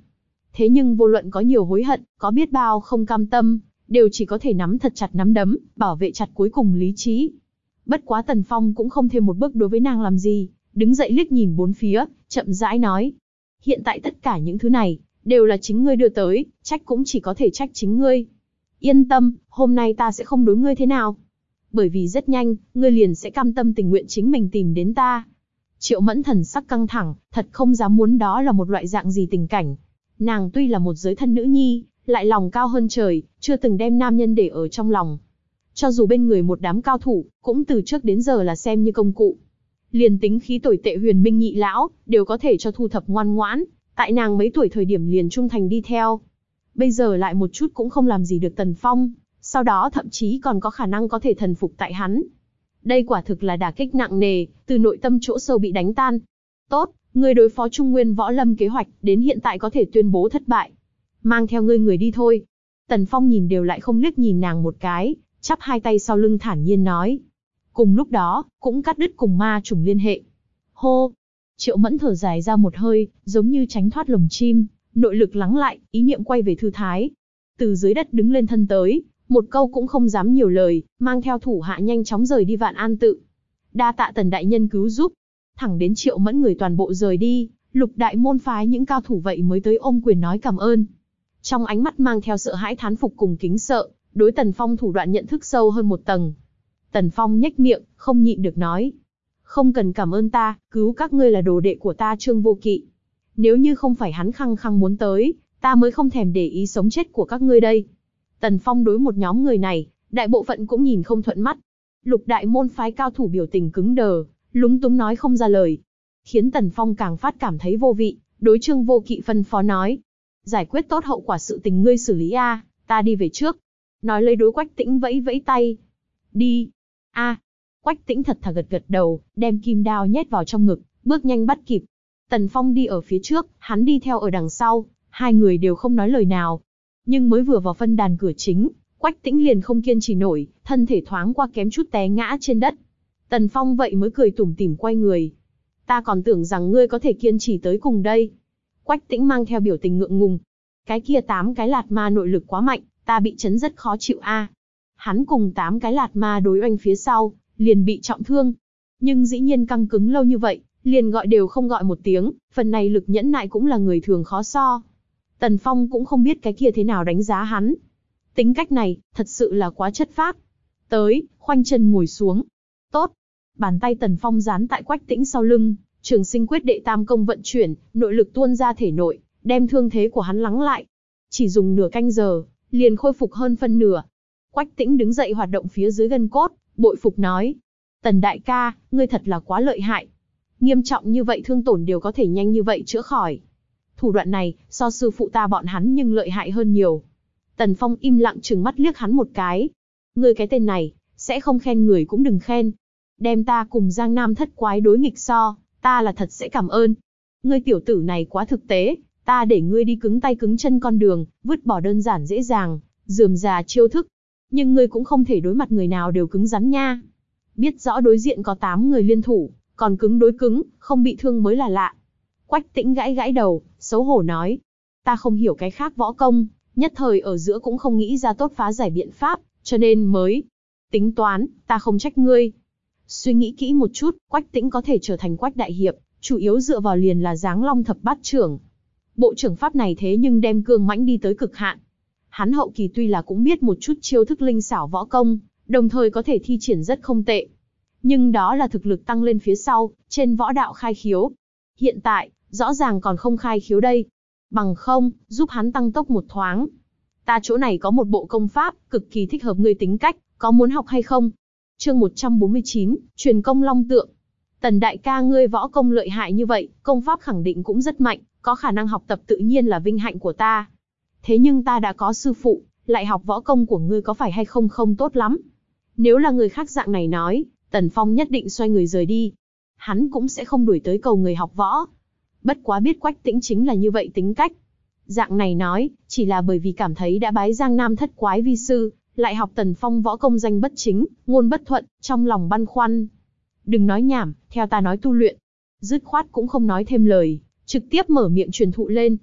Thế nhưng vô luận có nhiều hối hận, có biết bao không cam tâm, đều chỉ có thể nắm thật chặt nắm đấm, bảo vệ chặt cuối cùng lý trí. Bất quá Tần Phong cũng không thêm một bước đối với nàng làm gì, đứng dậy liếc nhìn bốn phía, chậm rãi nói. Hiện tại tất cả những thứ này, đều là chính ngươi đưa tới, trách cũng chỉ có thể trách chính ngươi. Yên tâm, hôm nay ta sẽ không đối ngươi thế nào. Bởi vì rất nhanh, ngươi liền sẽ cam tâm tình nguyện chính mình tìm đến ta. Triệu Mẫn thần sắc căng thẳng, thật không dám muốn đó là một loại dạng gì tình cảnh. Nàng tuy là một giới thân nữ nhi, lại lòng cao hơn trời, chưa từng đem nam nhân để ở trong lòng. Cho dù bên người một đám cao thủ, cũng từ trước đến giờ là xem như công cụ. Liền tính khí tồi tệ Huyền Minh nhị lão, đều có thể cho thu thập ngoan ngoãn, tại nàng mấy tuổi thời điểm liền trung thành đi theo. Bây giờ lại một chút cũng không làm gì được Tần Phong, sau đó thậm chí còn có khả năng có thể thần phục tại hắn. Đây quả thực là đả kích nặng nề, từ nội tâm chỗ sâu bị đánh tan. Tốt, ngươi đối phó Trung Nguyên Võ Lâm kế hoạch, đến hiện tại có thể tuyên bố thất bại. Mang theo ngươi người đi thôi. Tần Phong nhìn đều lại không liếc nhìn nàng một cái, chắp hai tay sau lưng thản nhiên nói. Cùng lúc đó, cũng cắt đứt cùng ma trùng liên hệ. Hô! Triệu Mẫn thở dài ra một hơi, giống như tránh thoát lồng chim, nội lực lắng lại, ý niệm quay về thư thái. Từ dưới đất đứng lên thân tới, một câu cũng không dám nhiều lời, mang theo thủ hạ nhanh chóng rời đi Vạn An tự. Đa tạ Tần đại nhân cứu giúp. Thẳng đến Triệu Mẫn người toàn bộ rời đi, Lục đại môn phái những cao thủ vậy mới tới ôm quyền nói cảm ơn. Trong ánh mắt mang theo sợ hãi thán phục cùng kính sợ, đối Tần Phong thủ đoạn nhận thức sâu hơn một tầng. Tần Phong nhếch miệng, không nhịn được nói. Không cần cảm ơn ta, cứu các ngươi là đồ đệ của ta Trương Vô Kỵ. Nếu như không phải hắn khăng khăng muốn tới, ta mới không thèm để ý sống chết của các ngươi đây. Tần Phong đối một nhóm người này, đại bộ phận cũng nhìn không thuận mắt. Lục đại môn phái cao thủ biểu tình cứng đờ, lúng túng nói không ra lời. Khiến Tần Phong càng phát cảm thấy vô vị, đối Trương Vô Kỵ phân phó nói. Giải quyết tốt hậu quả sự tình ngươi xử lý a, ta đi về trước. Nói lấy đối Quách Tĩnh vẫy vẫy tay. Đi. A. Quách Tĩnh thật thà gật gật đầu, đem kim đao nhét vào trong ngực, bước nhanh bắt kịp. Tần Phong đi ở phía trước, hắn đi theo ở đằng sau, hai người đều không nói lời nào. Nhưng mới vừa vào phân đàn cửa chính, Quách Tĩnh liền không kiên trì nổi, thân thể thoáng qua kém chút té ngã trên đất. Tần Phong vậy mới cười tủm tỉm quay người. Ta còn tưởng rằng ngươi có thể kiên trì tới cùng đây. Quách Tĩnh mang theo biểu tình ngượng ngùng. Cái kia tám cái lạt ma nội lực quá mạnh, ta bị chấn rất khó chịu a. Hắn cùng tám cái lạt ma đối oanh phía sau, liền bị trọng thương. Nhưng dĩ nhiên căng cứng lâu như vậy, liền gọi đều không gọi một tiếng, phần này lực nhẫn nại cũng là người thường khó so. Tần Phong cũng không biết cái kia thế nào đánh giá hắn. Tính cách này, thật sự là quá chất phác. Tới, khoanh chân ngồi xuống. Tốt. Bàn tay Tần Phong dán tại Quách Tĩnh sau lưng, Trường Sinh quyết đệ tam công vận chuyển, nội lực tuôn ra thể nội, đem thương thế của hắn lắng lại. Chỉ dùng nửa canh giờ, liền khôi phục hơn phân nửa. Quách Tĩnh đứng dậy hoạt động phía dưới gân cốt, bội phục nói. Tần đại ca, ngươi thật là quá lợi hại. Nghiêm trọng như vậy thương tổn đều có thể nhanh như vậy chữa khỏi. Thủ đoạn này, so sư phụ ta bọn hắn nhưng lợi hại hơn nhiều. Tần Phong im lặng trừng mắt liếc hắn một cái. Ngươi cái tên này, sẽ không khen người cũng đừng khen. Đem ta cùng Giang Nam thất quái đối nghịch so, ta là thật sẽ cảm ơn. Ngươi tiểu tử này quá thực tế, ta để ngươi đi cứng tay cứng chân con đường, vứt bỏ đơn giản dễ dàng, rườm rà chiêu thức. Nhưng ngươi cũng không thể đối mặt người nào đều cứng rắn nha. Biết rõ đối diện có tám người liên thủ, còn cứng đối cứng, không bị thương mới là lạ. Quách Tĩnh gãi gãi đầu, xấu hổ nói. Ta không hiểu cái khác võ công, nhất thời ở giữa cũng không nghĩ ra tốt phá giải biện pháp, cho nên mới tính toán, ta không trách ngươi. Suy nghĩ kỹ một chút, Quách Tĩnh có thể trở thành Quách đại hiệp, chủ yếu dựa vào liền là Giáng Long thập bát trưởng. Bộ trưởng pháp này thế nhưng đem cương mãnh đi tới cực hạn. Hắn hậu kỳ tuy là cũng biết một chút chiêu thức linh xảo võ công, đồng thời có thể thi triển rất không tệ. Nhưng đó là thực lực tăng lên phía sau, trên võ đạo khai khiếu. Hiện tại, rõ ràng còn không khai khiếu đây. Bằng không, giúp hắn tăng tốc một thoáng. Ta chỗ này có một bộ công pháp, cực kỳ thích hợp ngươi tính cách, có muốn học hay không? Chương một trăm bốn mươi chín, truyền công long tượng. Tần đại ca ngươi võ công lợi hại như vậy, công pháp khẳng định cũng rất mạnh, có khả năng học tập tự nhiên là vinh hạnh của ta. Thế nhưng ta đã có sư phụ, lại học võ công của ngươi có phải hay không không tốt lắm. Nếu là người khác dạng này nói, Tần Phong nhất định xoay người rời đi. Hắn cũng sẽ không đuổi tới cầu người học võ. Bất quá biết Quách Tĩnh chính là như vậy tính cách. Dạng này nói, chỉ là bởi vì cảm thấy đã bái Giang Nam thất quái vi sư, lại học Tần Phong võ công danh bất chính, ngôn bất thuận, trong lòng băn khoăn. Đừng nói nhảm, theo ta nói tu luyện. Dứt khoát cũng không nói thêm lời, trực tiếp mở miệng truyền thụ lên.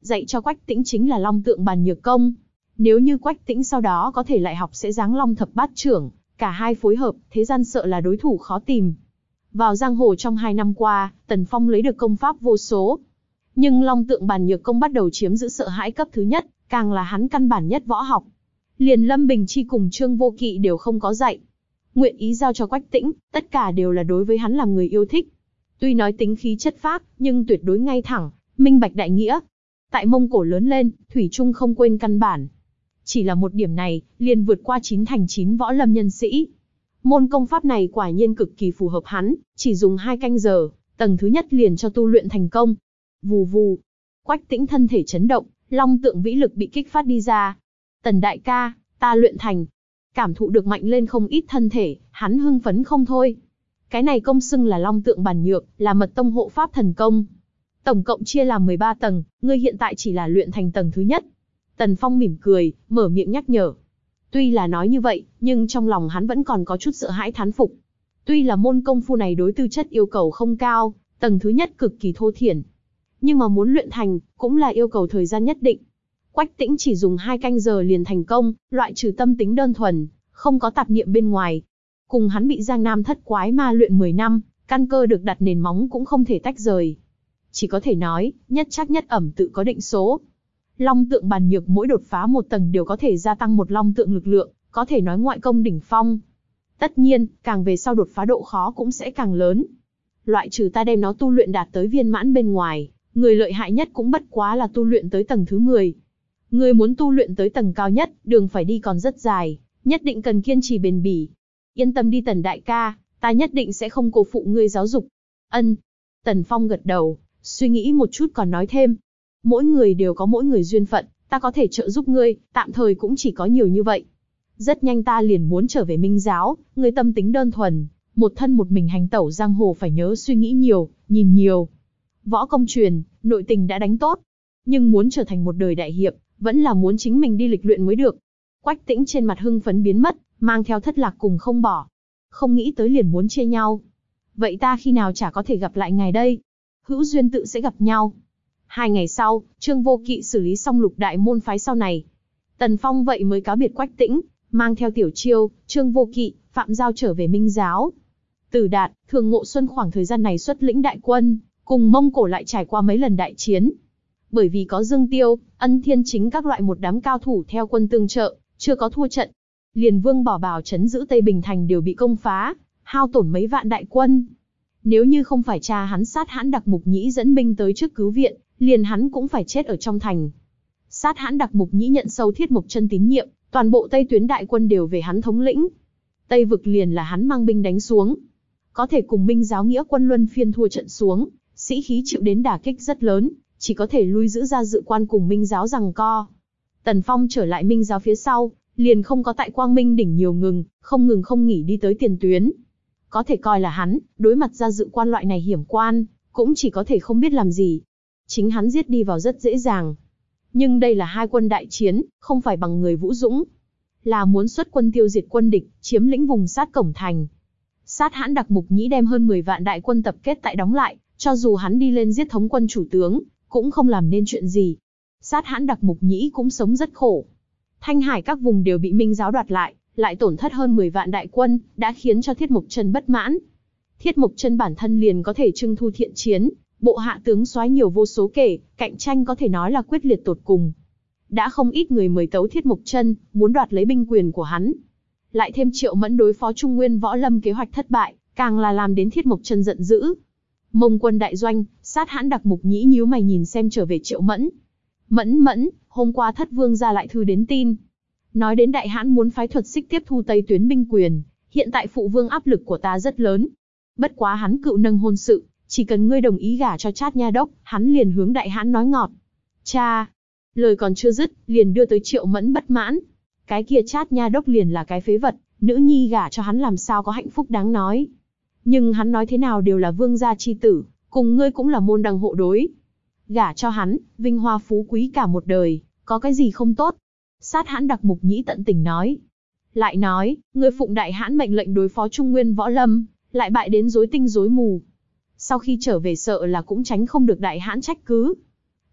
dạy cho Quách Tĩnh chính là Long Tượng Bàn Nhược Công. Nếu như Quách Tĩnh sau đó có thể lại học sẽ Giáng Long Thập Bát Chưởng, cả hai phối hợp, thế gian sợ là đối thủ khó tìm. Vào giang hồ trong hai năm qua, Tần Phong lấy được công pháp vô số. Nhưng Long Tượng Bàn Nhược Công bắt đầu chiếm giữ sợ hãi cấp thứ nhất, càng là hắn căn bản nhất võ học. Liền Lâm Bình Chi cùng Trương Vô Kỵ đều không có dạy. Nguyện ý giao cho Quách Tĩnh, tất cả đều là đối với hắn làm người yêu thích. Tuy nói tính khí chất phác, nhưng tuyệt đối ngay thẳng, minh bạch đại nghĩa. Tại Mông Cổ lớn lên, thủy chung không quên căn bản. Chỉ là một điểm này, liền vượt qua chín thành chín võ lâm nhân sĩ. Môn công pháp này quả nhiên cực kỳ phù hợp hắn, chỉ dùng hai canh giờ, tầng thứ nhất liền cho tu luyện thành công. Vù vù, Quách Tĩnh thân thể chấn động, long tượng vĩ lực bị kích phát đi ra. Tần đại ca, ta luyện thành. Cảm thụ được mạnh lên không ít thân thể, hắn hưng phấn không thôi. Cái này công xưng là Long Tượng Bàn Nhược, là mật tông hộ pháp thần công. Tổng cộng chia làm mười ba tầng, ngươi hiện tại chỉ là luyện thành tầng thứ nhất. Tần Phong mỉm cười, mở miệng nhắc nhở. Tuy là nói như vậy, nhưng trong lòng hắn vẫn còn có chút sợ hãi thán phục. Tuy là môn công phu này đối tư chất yêu cầu không cao, tầng thứ nhất cực kỳ thô thiển. Nhưng mà muốn luyện thành, cũng là yêu cầu thời gian nhất định. Quách Tĩnh chỉ dùng hai canh giờ liền thành công, loại trừ tâm tính đơn thuần, không có tạp niệm bên ngoài. Cùng hắn bị Giang Nam Thất Quái Ma luyện mười năm, căn cơ được đặt nền móng cũng không thể tách rời. Chỉ có thể nói, nhất chắc nhất ẩm tự có định số. Long Tượng Bàn Nhược mỗi đột phá một tầng đều có thể gia tăng một long tượng lực lượng, có thể nói ngoại công đỉnh phong. Tất nhiên, càng về sau đột phá độ khó cũng sẽ càng lớn. Loại trừ ta đem nó tu luyện đạt tới viên mãn bên ngoài, người lợi hại nhất cũng bất quá là tu luyện tới tầng thứ mười. Người muốn tu luyện tới tầng cao nhất, đường phải đi còn rất dài, nhất định cần kiên trì bền bỉ. Yên tâm đi Tần đại ca, ta nhất định sẽ không cô phụ ngươi giáo dục. Ân. Tần Phong gật đầu, suy nghĩ một chút còn nói thêm. Mỗi người đều có mỗi người duyên phận, ta có thể trợ giúp ngươi, tạm thời cũng chỉ có nhiều như vậy. Rất nhanh ta liền muốn trở về Minh giáo, ngươi tâm tính đơn thuần, một thân một mình hành tẩu giang hồ phải nhớ suy nghĩ nhiều, nhìn nhiều. Võ công truyền, nội tình đã đánh tốt, nhưng muốn trở thành một đời đại hiệp, vẫn là muốn chính mình đi lịch luyện mới được. Quách Tĩnh trên mặt hưng phấn biến mất, mang theo thất lạc cùng không bỏ. Không nghĩ tới liền muốn chia nhau. Vậy ta khi nào chả có thể gặp lại ngài đây? Hữu duyên tự sẽ gặp nhau. Hai ngày sau, Trương Vô Kỵ xử lý xong lục đại môn phái sau này. Tần Phong vậy mới cáo biệt Quách Tĩnh, mang theo Tiểu Chiêu, Trương Vô Kỵ, Phạm Giao trở về Minh giáo. Tử Đạt, Thường Ngộ Xuân khoảng thời gian này xuất lĩnh đại quân, cùng Mông Cổ lại trải qua mấy lần đại chiến. Bởi vì có Dương Tiêu, Ân Thiên Chính các loại một đám cao thủ theo quân tương trợ, chưa có thua trận. Liền Vương Bảo Bảo trấn giữ Tây Bình Thành đều bị công phá, hao tổn mấy vạn đại quân. Nếu như không phải cha hắn Sát Hãn Đặc Mục Nhĩ dẫn binh tới trước cứu viện, liền hắn cũng phải chết ở trong thành. Sát Hãn Đặc Mục Nhĩ nhận sâu Thiết Mộc Chân tín nhiệm, toàn bộ Tây tuyến đại quân đều về hắn thống lĩnh. Tây vực liền là hắn mang binh đánh xuống. Có thể cùng Minh giáo nghĩa quân luân phiên thua trận xuống, sĩ khí chịu đến đả kích rất lớn, chỉ có thể lui giữ ra dự quan cùng Minh giáo giằng co. Tần Phong trở lại Minh giáo phía sau, liền không có tại Quang Minh đỉnh nhiều ngừng, không ngừng không nghỉ đi tới tiền tuyến. Có thể coi là hắn, đối mặt ra dự quan loại này hiểm quan, cũng chỉ có thể không biết làm gì. Chính hắn giết đi vào rất dễ dàng. Nhưng đây là hai quân đại chiến, không phải bằng người vũ dũng. Là muốn xuất quân tiêu diệt quân địch, chiếm lĩnh vùng sát cổng thành. Sát Hãn Đặc Mục Nhĩ đem hơn mười vạn đại quân tập kết tại đóng lại, cho dù hắn đi lên giết thống quân chủ tướng, cũng không làm nên chuyện gì. Sát Hãn Đặc Mục Nhĩ cũng sống rất khổ. Thanh Hải các vùng đều bị Minh giáo đoạt lại, lại tổn thất hơn mười vạn đại quân, đã khiến cho Thiết Mộc Chân bất mãn. Thiết Mộc Chân bản thân liền có thể trưng thu thiện chiến, bộ hạ tướng soái nhiều vô số kể, cạnh tranh có thể nói là quyết liệt tột cùng. Đã không ít người mời tấu Thiết Mộc Chân, muốn đoạt lấy binh quyền của hắn. Lại thêm Triệu Mẫn đối phó Trung Nguyên võ lâm kế hoạch thất bại, càng là làm đến Thiết Mộc Chân giận dữ. Mông quân đại doanh, Sát Hãn Đặc Mục Nhĩ nhíu mày nhìn xem trở về Triệu Mẫn. Mẫn Mẫn, hôm qua Thất Vương gia lại thư đến tin. Nói đến Đại Hãn muốn phái Thuật Xích tiếp thu Tây tuyến binh quyền, hiện tại phụ vương áp lực của ta rất lớn. Bất quá hắn cựu nâng hôn sự, chỉ cần ngươi đồng ý gả cho Trát Nha Đốc, hắn liền hướng Đại Hãn nói ngọt. Cha, lời còn chưa dứt, liền đưa tới Triệu Mẫn bất mãn. Cái kia Trát Nha Đốc liền là cái phế vật, nữ nhi gả cho hắn làm sao có hạnh phúc đáng nói. Nhưng hắn nói thế nào đều là vương gia chi tử, cùng ngươi cũng là môn đăng hộ đối. Gả cho hắn, vinh hoa phú quý cả một đời, có cái gì không tốt? Sát Hãn Đặc Mục Nhĩ tận tình nói. Lại nói, ngươi phụng Đại Hãn mệnh lệnh đối phó Trung Nguyên võ lâm, lại bại đến rối tinh rối mù. Sau khi trở về sợ là cũng tránh không được Đại Hãn trách cứ.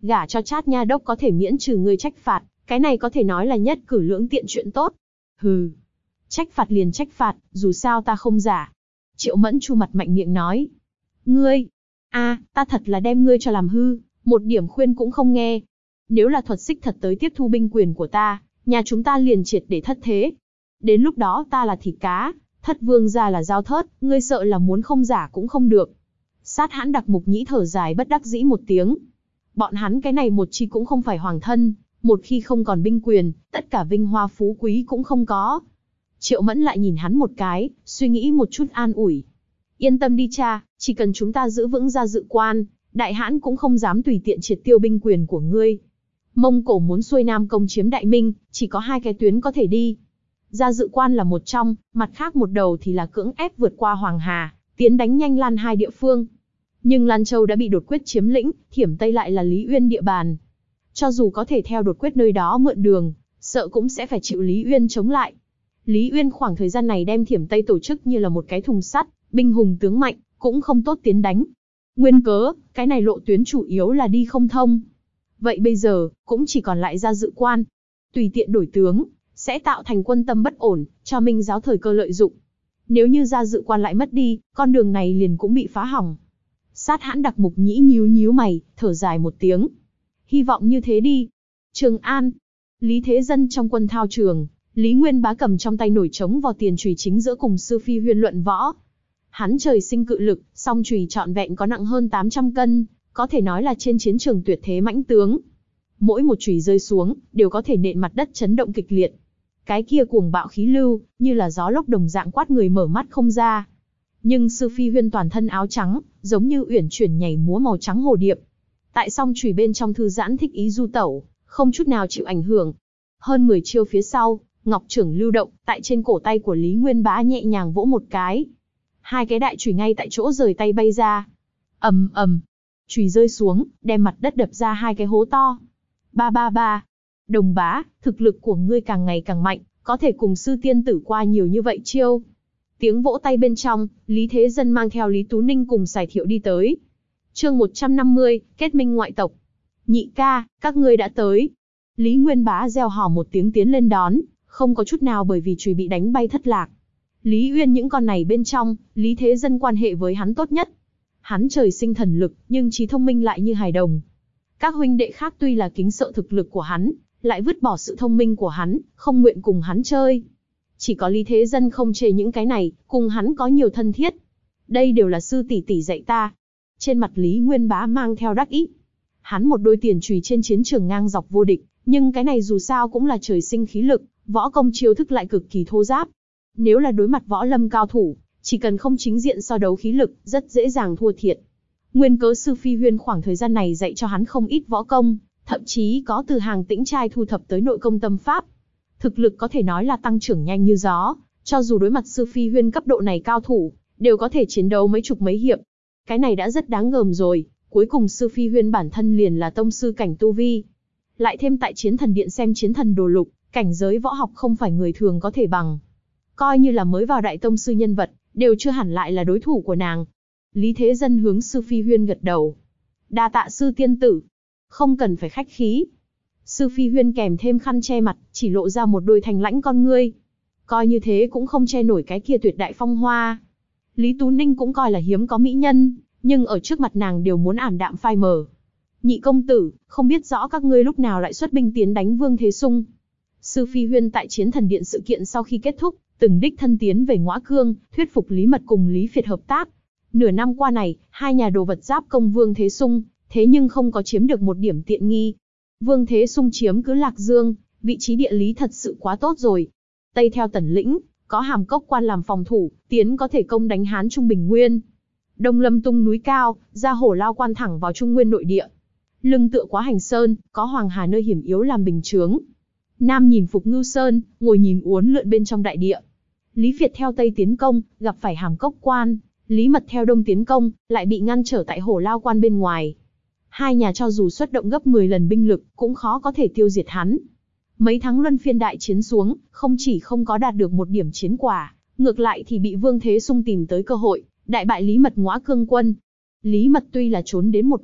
gả cho Trát Nha Đốc có thể miễn trừ ngươi trách phạt, cái này có thể nói là nhất cử lưỡng tiện chuyện tốt. Hừ, trách phạt liền trách phạt, dù sao ta không giả. Triệu Mẫn chu mặt mạnh miệng nói. Ngươi, a, ta thật là đem ngươi cho làm hư, một điểm khuyên cũng không nghe. Nếu là thuật xích thật tới tiếp thu binh quyền của ta, nhà chúng ta liền triệt để thất thế. Đến lúc đó ta là thịt cá, thất vương gia là dao thớt, ngươi sợ là muốn không giả cũng không được. Sát Hãn Đặc Mục Nhĩ thở dài bất đắc dĩ một tiếng. Bọn hắn cái này một chi cũng không phải hoàng thân, một khi không còn binh quyền, tất cả vinh hoa phú quý cũng không có. Triệu Mẫn lại nhìn hắn một cái, suy nghĩ một chút an ủi. Yên tâm đi cha, chỉ cần chúng ta giữ vững Gia Dự Quan, Đại Hãn cũng không dám tùy tiện triệt tiêu binh quyền của ngươi. Mông Cổ muốn xuôi Nam công chiếm Đại Minh, chỉ có hai cái tuyến có thể đi. Gia Dự Quan là một trong, mặt khác một đầu thì là cưỡng ép vượt qua Hoàng Hà, tiến đánh nhanh Lan hai địa phương. Nhưng Lan Châu đã bị đột quyết chiếm lĩnh, Thiểm Tây lại là Lý Uyên địa bàn. Cho dù có thể theo đột quyết nơi đó mượn đường, sợ cũng sẽ phải chịu Lý Uyên chống lại. Lý Uyên khoảng thời gian này đem Thiểm Tây tổ chức như là một cái thùng sắt, binh hùng tướng mạnh, cũng không tốt tiến đánh. Nguyên cớ, cái này lộ tuyến chủ yếu là đi không thông. Vậy bây giờ, cũng chỉ còn lại Gia Dự Quan. Tùy tiện đổi tướng, sẽ tạo thành quân tâm bất ổn, cho Minh giáo thời cơ lợi dụng. Nếu như Gia Dự Quan lại mất đi, con đường này liền cũng bị phá hỏng. Sát Hãn Đặc Mục Nhĩ nhíu nhíu mày, thở dài một tiếng. Hy vọng như thế đi. Trường An. Lý Thế Dân trong quân thao trường, Lý Nguyên Bá cầm trong tay nổi trống vào tiền chùy chính giữa cùng Sư Phi Huyên luận võ. Hắn trời sinh cự lực, song chùy trọn vẹn có nặng hơn tám trăm cân, có thể nói là trên chiến trường tuyệt thế mãnh tướng. Mỗi một chùy rơi xuống, đều có thể nện mặt đất chấn động kịch liệt. Cái kia cuồng bạo khí lưu, như là gió lốc đồng dạng quát người mở mắt không ra. Nhưng Sư Phi Huyên toàn thân áo trắng, giống như uyển chuyển nhảy múa màu trắng hồ điệp. Tại song chùy bên trong thư giãn thích ý du tẩu, không chút nào chịu ảnh hưởng. Hơn mười chiêu phía sau, ngọc trưởng lưu động, tại trên cổ tay của Lý Nguyên Bá nhẹ nhàng vỗ một cái. Hai cái đại chùy ngay tại chỗ rời tay bay ra. Ầm ầm, chùy rơi xuống, đem mặt đất đập ra hai cái hố to. Ba ba ba. Đồng Bá, thực lực của ngươi càng ngày càng mạnh, có thể cùng sư tiên tử qua nhiều như vậy chiêu. Tiếng vỗ tay bên trong, Lý Thế Dân mang theo Lý Tú Ninh cùng Sài Thiệu đi tới. Chương một trăm năm mươi, kết minh ngoại tộc. Nhị ca, các ngươi đã tới. Lý Nguyên Bá reo hò một tiếng tiến lên đón, không có chút nào bởi vì chùy bị đánh bay thất lạc. Lý Uyên những con này bên trong, Lý Thế Dân quan hệ với hắn tốt nhất. Hắn trời sinh thần lực, nhưng trí thông minh lại như hài đồng. Các huynh đệ khác tuy là kính sợ thực lực của hắn, lại vứt bỏ sự thông minh của hắn, không nguyện cùng hắn chơi. Chỉ có Lý Thế Dân không chê những cái này, cùng hắn có nhiều thân thiết. Đây đều là sư tỷ tỷ dạy ta. Trên mặt Lý Nguyên Bá mang theo đắc ý. Hắn một đôi tiền chùy trên chiến trường ngang dọc vô địch, nhưng cái này dù sao cũng là trời sinh khí lực, võ công chiêu thức lại cực kỳ thô giáp. Nếu là đối mặt võ lâm cao thủ, chỉ cần không chính diện so đấu khí lực, rất dễ dàng thua thiệt. Nguyên cớ Sư Phi Huyên khoảng thời gian này dạy cho hắn không ít võ công, thậm chí có từ hàng tĩnh trai thu thập tới nội công tâm pháp. Thực lực có thể nói là tăng trưởng nhanh như gió, cho dù đối mặt Sư Phi Huyên cấp độ này cao thủ, đều có thể chiến đấu mấy chục mấy hiệp. Cái này đã rất đáng gờm rồi, cuối cùng Sư Phi Huyên bản thân liền là tông sư cảnh tu vi. Lại thêm tại Chiến Thần Điện xem Chiến Thần Đồ Lục, cảnh giới võ học không phải người thường có thể bằng. Coi như là mới vào đại tông sư nhân vật, đều chưa hẳn lại là đối thủ của nàng. Lý Thế Dân hướng Sư Phi Huyên gật đầu. Đa tạ sư tiên tử. Không cần phải khách khí. Sư Phi Huyên kèm thêm khăn che mặt, chỉ lộ ra một đôi thành lãnh con ngươi. Coi như thế cũng không che nổi cái kia tuyệt đại phong hoa. Lý Tú Ninh cũng coi là hiếm có mỹ nhân, nhưng ở trước mặt nàng đều muốn ảm đạm phai mờ. Nhị công tử, không biết rõ các ngươi lúc nào lại xuất binh tiến đánh Vương Thế Sung. Sư Phi Huyên tại Chiến Thần Điện sự kiện sau khi kết thúc, từng đích thân tiến về Ngõa Cương, thuyết phục Lý Mật cùng Lý Việt hợp tác. Nửa năm qua này, hai nhà đồ vật giáp công Vương Thế Sung, thế nhưng không có chiếm được một điểm tiện nghi. Vương Thế Sung chiếm cứ Lạc Dương, vị trí địa lý thật sự quá tốt rồi. Tây theo Tần Lĩnh, có Hàm Cốc Quan làm phòng thủ, tiến có thể công đánh Hán Trung Bình Nguyên. Đông Lâm Tung núi cao, ra Hổ Lao Quan thẳng vào Trung Nguyên nội địa. Lưng tựa Quá Hành Sơn, có Hoàng Hà nơi hiểm yếu làm bình chướng. Nam nhìn Phục Ngưu Sơn, ngồi nhìn uốn lượn bên trong đại địa. Lý Việt theo Tây tiến công, gặp phải Hàm Cốc Quan. Lý Mật theo Đông tiến công, lại bị ngăn trở tại Hổ Lao Quan bên ngoài. Hai nhà cho dù xuất động gấp mười lần binh lực, cũng khó có thể tiêu diệt hắn. Mấy tháng luân phiên đại chiến xuống, không chỉ không có đạt được một điểm chiến quả, ngược lại thì bị Vương Thế Sung tìm tới cơ hội, đại bại Lý Mật Ngõa Cương quân. Lý Mật tuy là trốn đến một mạng,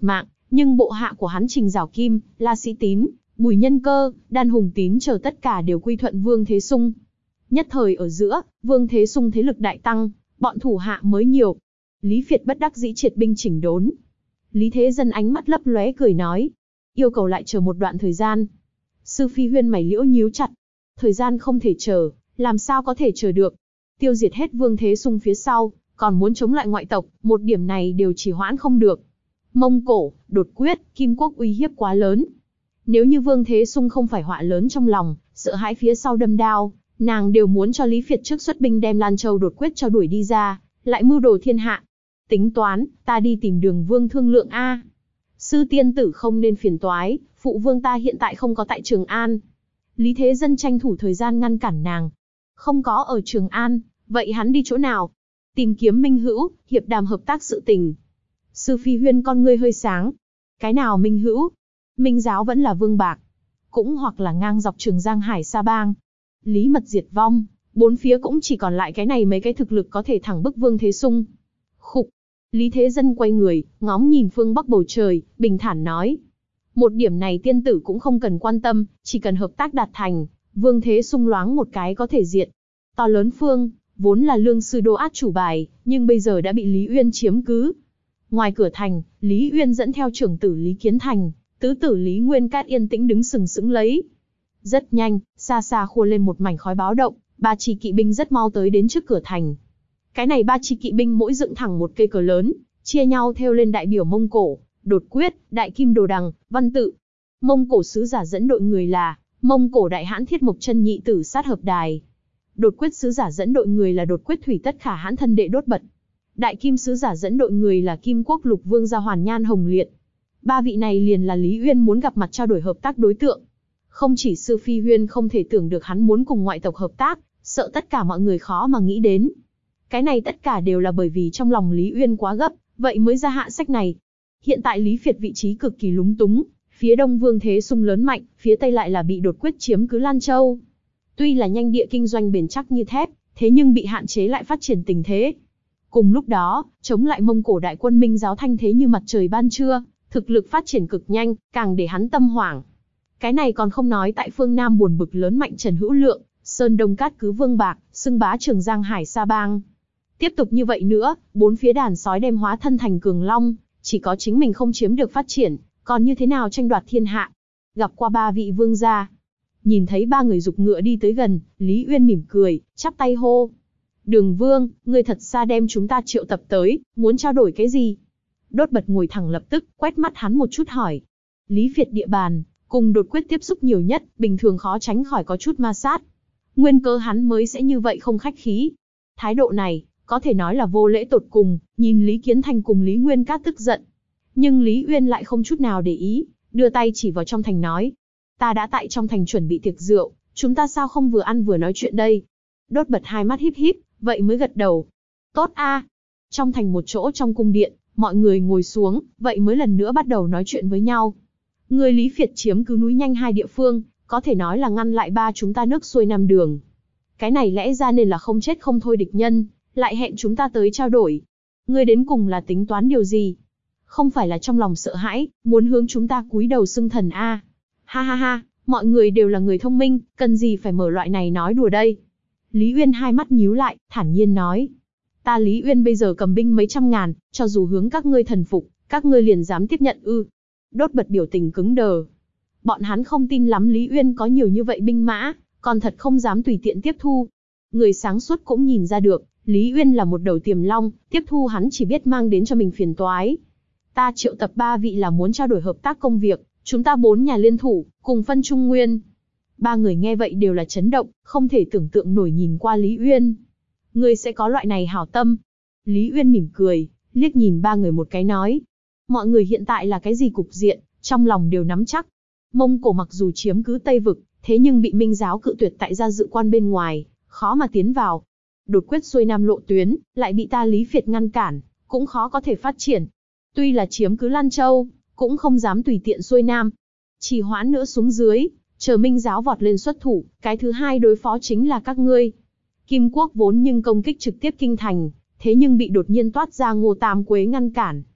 Nhưng bộ hạ của hắn Trình Giảo Kim, La Sĩ Tín, Bùi Nhân Cơ, Đan Hùng Tín chờ tất cả đều quy thuận Vương Thế Sung. Nhất thời ở giữa, Vương Thế Sung thế lực đại tăng, bọn thủ hạ mới nhiều. Lý Việt bất đắc dĩ triệt binh chỉnh đốn. Lý Thế Dân ánh mắt lấp lóe cười nói, yêu cầu lại chờ một đoạn thời gian. Sư Phi Huyên mày liễu nhíu chặt, thời gian không thể chờ, làm sao có thể chờ được? Tiêu diệt hết Vương Thế Sung phía sau, còn muốn chống lại ngoại tộc, một điểm này đều trì hoãn không được. Mông Cổ, đột quyết, Kim Quốc uy hiếp quá lớn. Nếu như Vương Thế Sung không phải họa lớn trong lòng, sợ hãi phía sau đâm đao, nàng đều muốn cho Lý Việt trước xuất binh đem Lan Châu đột quyết cho đuổi đi ra, lại mưu đồ thiên hạ. Tính toán, ta đi tìm Đường Vương thương lượng a. Sư tiên tử không nên phiền toái, phụ vương ta hiện tại không có tại Trường An. Lý Thế Dân tranh thủ thời gian ngăn cản nàng. Không có ở Trường An, vậy hắn đi chỗ nào? Tìm kiếm minh hữu, hiệp đàm hợp tác sự tình. Sư Phi Huyên con ngươi hơi sáng. Cái nào minh hữu? Minh giáo vẫn là Vương Bạc. Cũng hoặc là ngang dọc Trường Giang Hải Sa Bang. Lý Mật diệt vong, bốn phía cũng chỉ còn lại cái này mấy cái thực lực có thể thẳng bức Vương Thế Sung. Khục. Lý Thế Dân quay người, ngóng nhìn phương bắc bầu trời, bình thản nói. Một điểm này tiên tử cũng không cần quan tâm, chỉ cần hợp tác đạt thành, Vương Thế Sung loáng một cái có thể diệt. To lớn phương, vốn là lương sư đô át chủ bài, nhưng bây giờ đã bị Lý Uyên chiếm cứ. Ngoài cửa thành, Lý Uyên dẫn theo trưởng tử Lý Kiến Thành, tứ tử Lý Nguyên Cát yên tĩnh đứng sừng sững lấy. Rất nhanh, xa xa khua lên một mảnh khói báo động, ba chi kỵ binh rất mau tới đến trước cửa thành. Cái này ba chi kỵ binh mỗi dựng thẳng một cây cờ lớn, chia nhau theo lên đại biểu Mông Cổ, Đột Quyết, Đại Kim Đồ Đằng, Văn Tự. Mông Cổ sứ giả dẫn đội người là Mông Cổ Đại Hãn Thiết Mộc Chân Nhị Tử Sát Hợp Đài. Đột Quyết sứ giả dẫn đội người là Đột Quyết Thủy Tất Khả Hãn Thân Đệ Đốt Bật. Đại Kim sứ giả dẫn đội người là Kim Quốc Lục Vương Gia Hoàn Nhan Hồng Liệt. Ba vị này liền là Lý Uyên muốn gặp mặt trao đổi hợp tác đối tượng. Không chỉ Sư Phi Huyên không thể tưởng được hắn muốn cùng ngoại tộc hợp tác, sợ tất cả mọi người khó mà nghĩ đến. Cái này tất cả đều là bởi vì trong lòng Lý Uyên quá gấp, vậy mới ra hạ sách này. Hiện tại Lý Việt vị trí cực kỳ lúng túng, phía đông Vương Thế Sung lớn mạnh, phía tây lại là bị Đột Quyết chiếm cứ Lan Châu. Tuy là nhanh địa kinh doanh bền chắc như thép, thế nhưng bị hạn chế lại phát triển tình thế. Cùng lúc đó, chống lại Mông Cổ đại quân Minh giáo thanh thế như mặt trời ban trưa, thực lực phát triển cực nhanh, càng để hắn tâm hoảng. Cái này còn không nói tại phương Nam buồn bực lớn mạnh Trần Hữu Lượng, Sơn Đông cát cứ Vương Bạc, xưng bá Trường Giang Hải Sa Bang. Tiếp tục như vậy nữa, bốn phía đàn sói đem hóa thân thành cường long, chỉ có chính mình không chiếm được phát triển, còn như thế nào tranh đoạt thiên hạ. Gặp qua ba vị vương gia, nhìn thấy ba người giục ngựa đi tới gần, Lý Uyên mỉm cười, chắp tay hô. Đường Vương, ngươi thật xa đem chúng ta triệu tập tới, muốn trao đổi cái gì? Đốt Bật ngồi thẳng lập tức, quét mắt hắn một chút hỏi. Lý Việt địa bàn, cùng Đột Quyết tiếp xúc nhiều nhất, bình thường khó tránh khỏi có chút ma sát. Nguyên cớ hắn mới sẽ như vậy không khách khí. Thái độ này, có thể nói là vô lễ tột cùng, nhìn Lý Kiến Thành cùng Lý Nguyên Cát tức giận. Nhưng Lý Uyên lại không chút nào để ý, đưa tay chỉ vào trong thành nói. Ta đã tại trong thành chuẩn bị tiệc rượu, chúng ta sao không vừa ăn vừa nói chuyện đây? Đốt Bật hai mắt híp híp, vậy mới gật đầu. Tốt a. Trong thành một chỗ trong cung điện, mọi người ngồi xuống, vậy mới lần nữa bắt đầu nói chuyện với nhau. Người Lý Việt chiếm cứ núi nhanh hai địa phương, có thể nói là ngăn lại ba chúng ta nước xuôi nam đường. Cái này lẽ ra nên là không chết không thôi địch nhân, lại hẹn chúng ta tới trao đổi. Ngươi đến cùng là tính toán điều gì? Không phải là trong lòng sợ hãi, muốn hướng chúng ta cúi đầu xưng thần a? À. Ha ha ha, mọi người đều là người thông minh, cần gì phải mở loại này nói đùa đây? Lý Uyên hai mắt nhíu lại, thản nhiên nói. Ta Lý Uyên bây giờ cầm binh mấy trăm ngàn, cho dù hướng các ngươi thần phục, các ngươi liền dám tiếp nhận ư? Đốt Bật biểu tình cứng đờ. Bọn hắn không tin lắm Lý Uyên có nhiều như vậy binh mã, còn thật không dám tùy tiện tiếp thu. Người sáng suốt cũng nhìn ra được, Lý Uyên là một đầu tiềm long, tiếp thu hắn chỉ biết mang đến cho mình phiền toái. Ta triệu tập ba vị là muốn trao đổi hợp tác công việc, chúng ta bốn nhà liên thủ, cùng phân Trung Nguyên. Ba người nghe vậy đều là chấn động, không thể tưởng tượng nổi nhìn qua Lý Uyên. Ngươi sẽ có loại này hảo tâm. Lý Uyên mỉm cười, liếc nhìn ba người một cái nói. Mọi người hiện tại là cái gì cục diện, trong lòng đều nắm chắc. Mông Cổ mặc dù chiếm cứ Tây Vực, thế nhưng bị Minh giáo cự tuyệt tại gia dự quan bên ngoài, khó mà tiến vào. Đột Quyết xuôi nam lộ tuyến, lại bị ta Lý Việt ngăn cản, cũng khó có thể phát triển. Tuy là chiếm cứ Lan Châu, cũng không dám tùy tiện xuôi nam. Chỉ hoãn nữa xuống dưới, chờ Minh giáo vọt lên xuất thủ, cái thứ hai đối phó chính là các ngươi. Kim Quốc vốn nhưng công kích trực tiếp kinh thành, thế nhưng bị đột nhiên toát ra Ngô Tam Quế ngăn cản.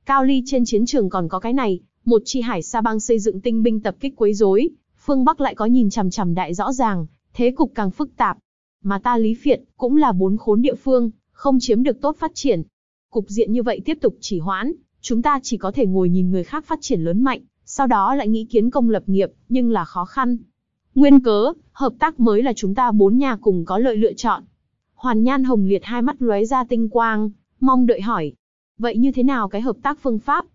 Cao ly trên chiến trường còn có cái này, một chi hải sa bang xây dựng tinh binh tập kích quấy rối, phương Bắc lại có nhìn chằm chằm đại rõ ràng, thế cục càng phức tạp. Mà ta Lý Phiệt, cũng là bốn khốn địa phương, không chiếm được tốt phát triển. Cục diện như vậy tiếp tục trì hoãn, chúng ta chỉ có thể ngồi nhìn người khác phát triển lớn mạnh, sau đó lại nghĩ kiến công lập nghiệp, nhưng là khó khăn. Nguyên cớ, hợp tác mới là chúng ta bốn nhà cùng có lợi lựa chọn. Hoàn Nhan Hồng Liệt hai mắt lóe ra tinh quang, mong đợi hỏi. Vậy như thế nào cái hợp tác phương pháp?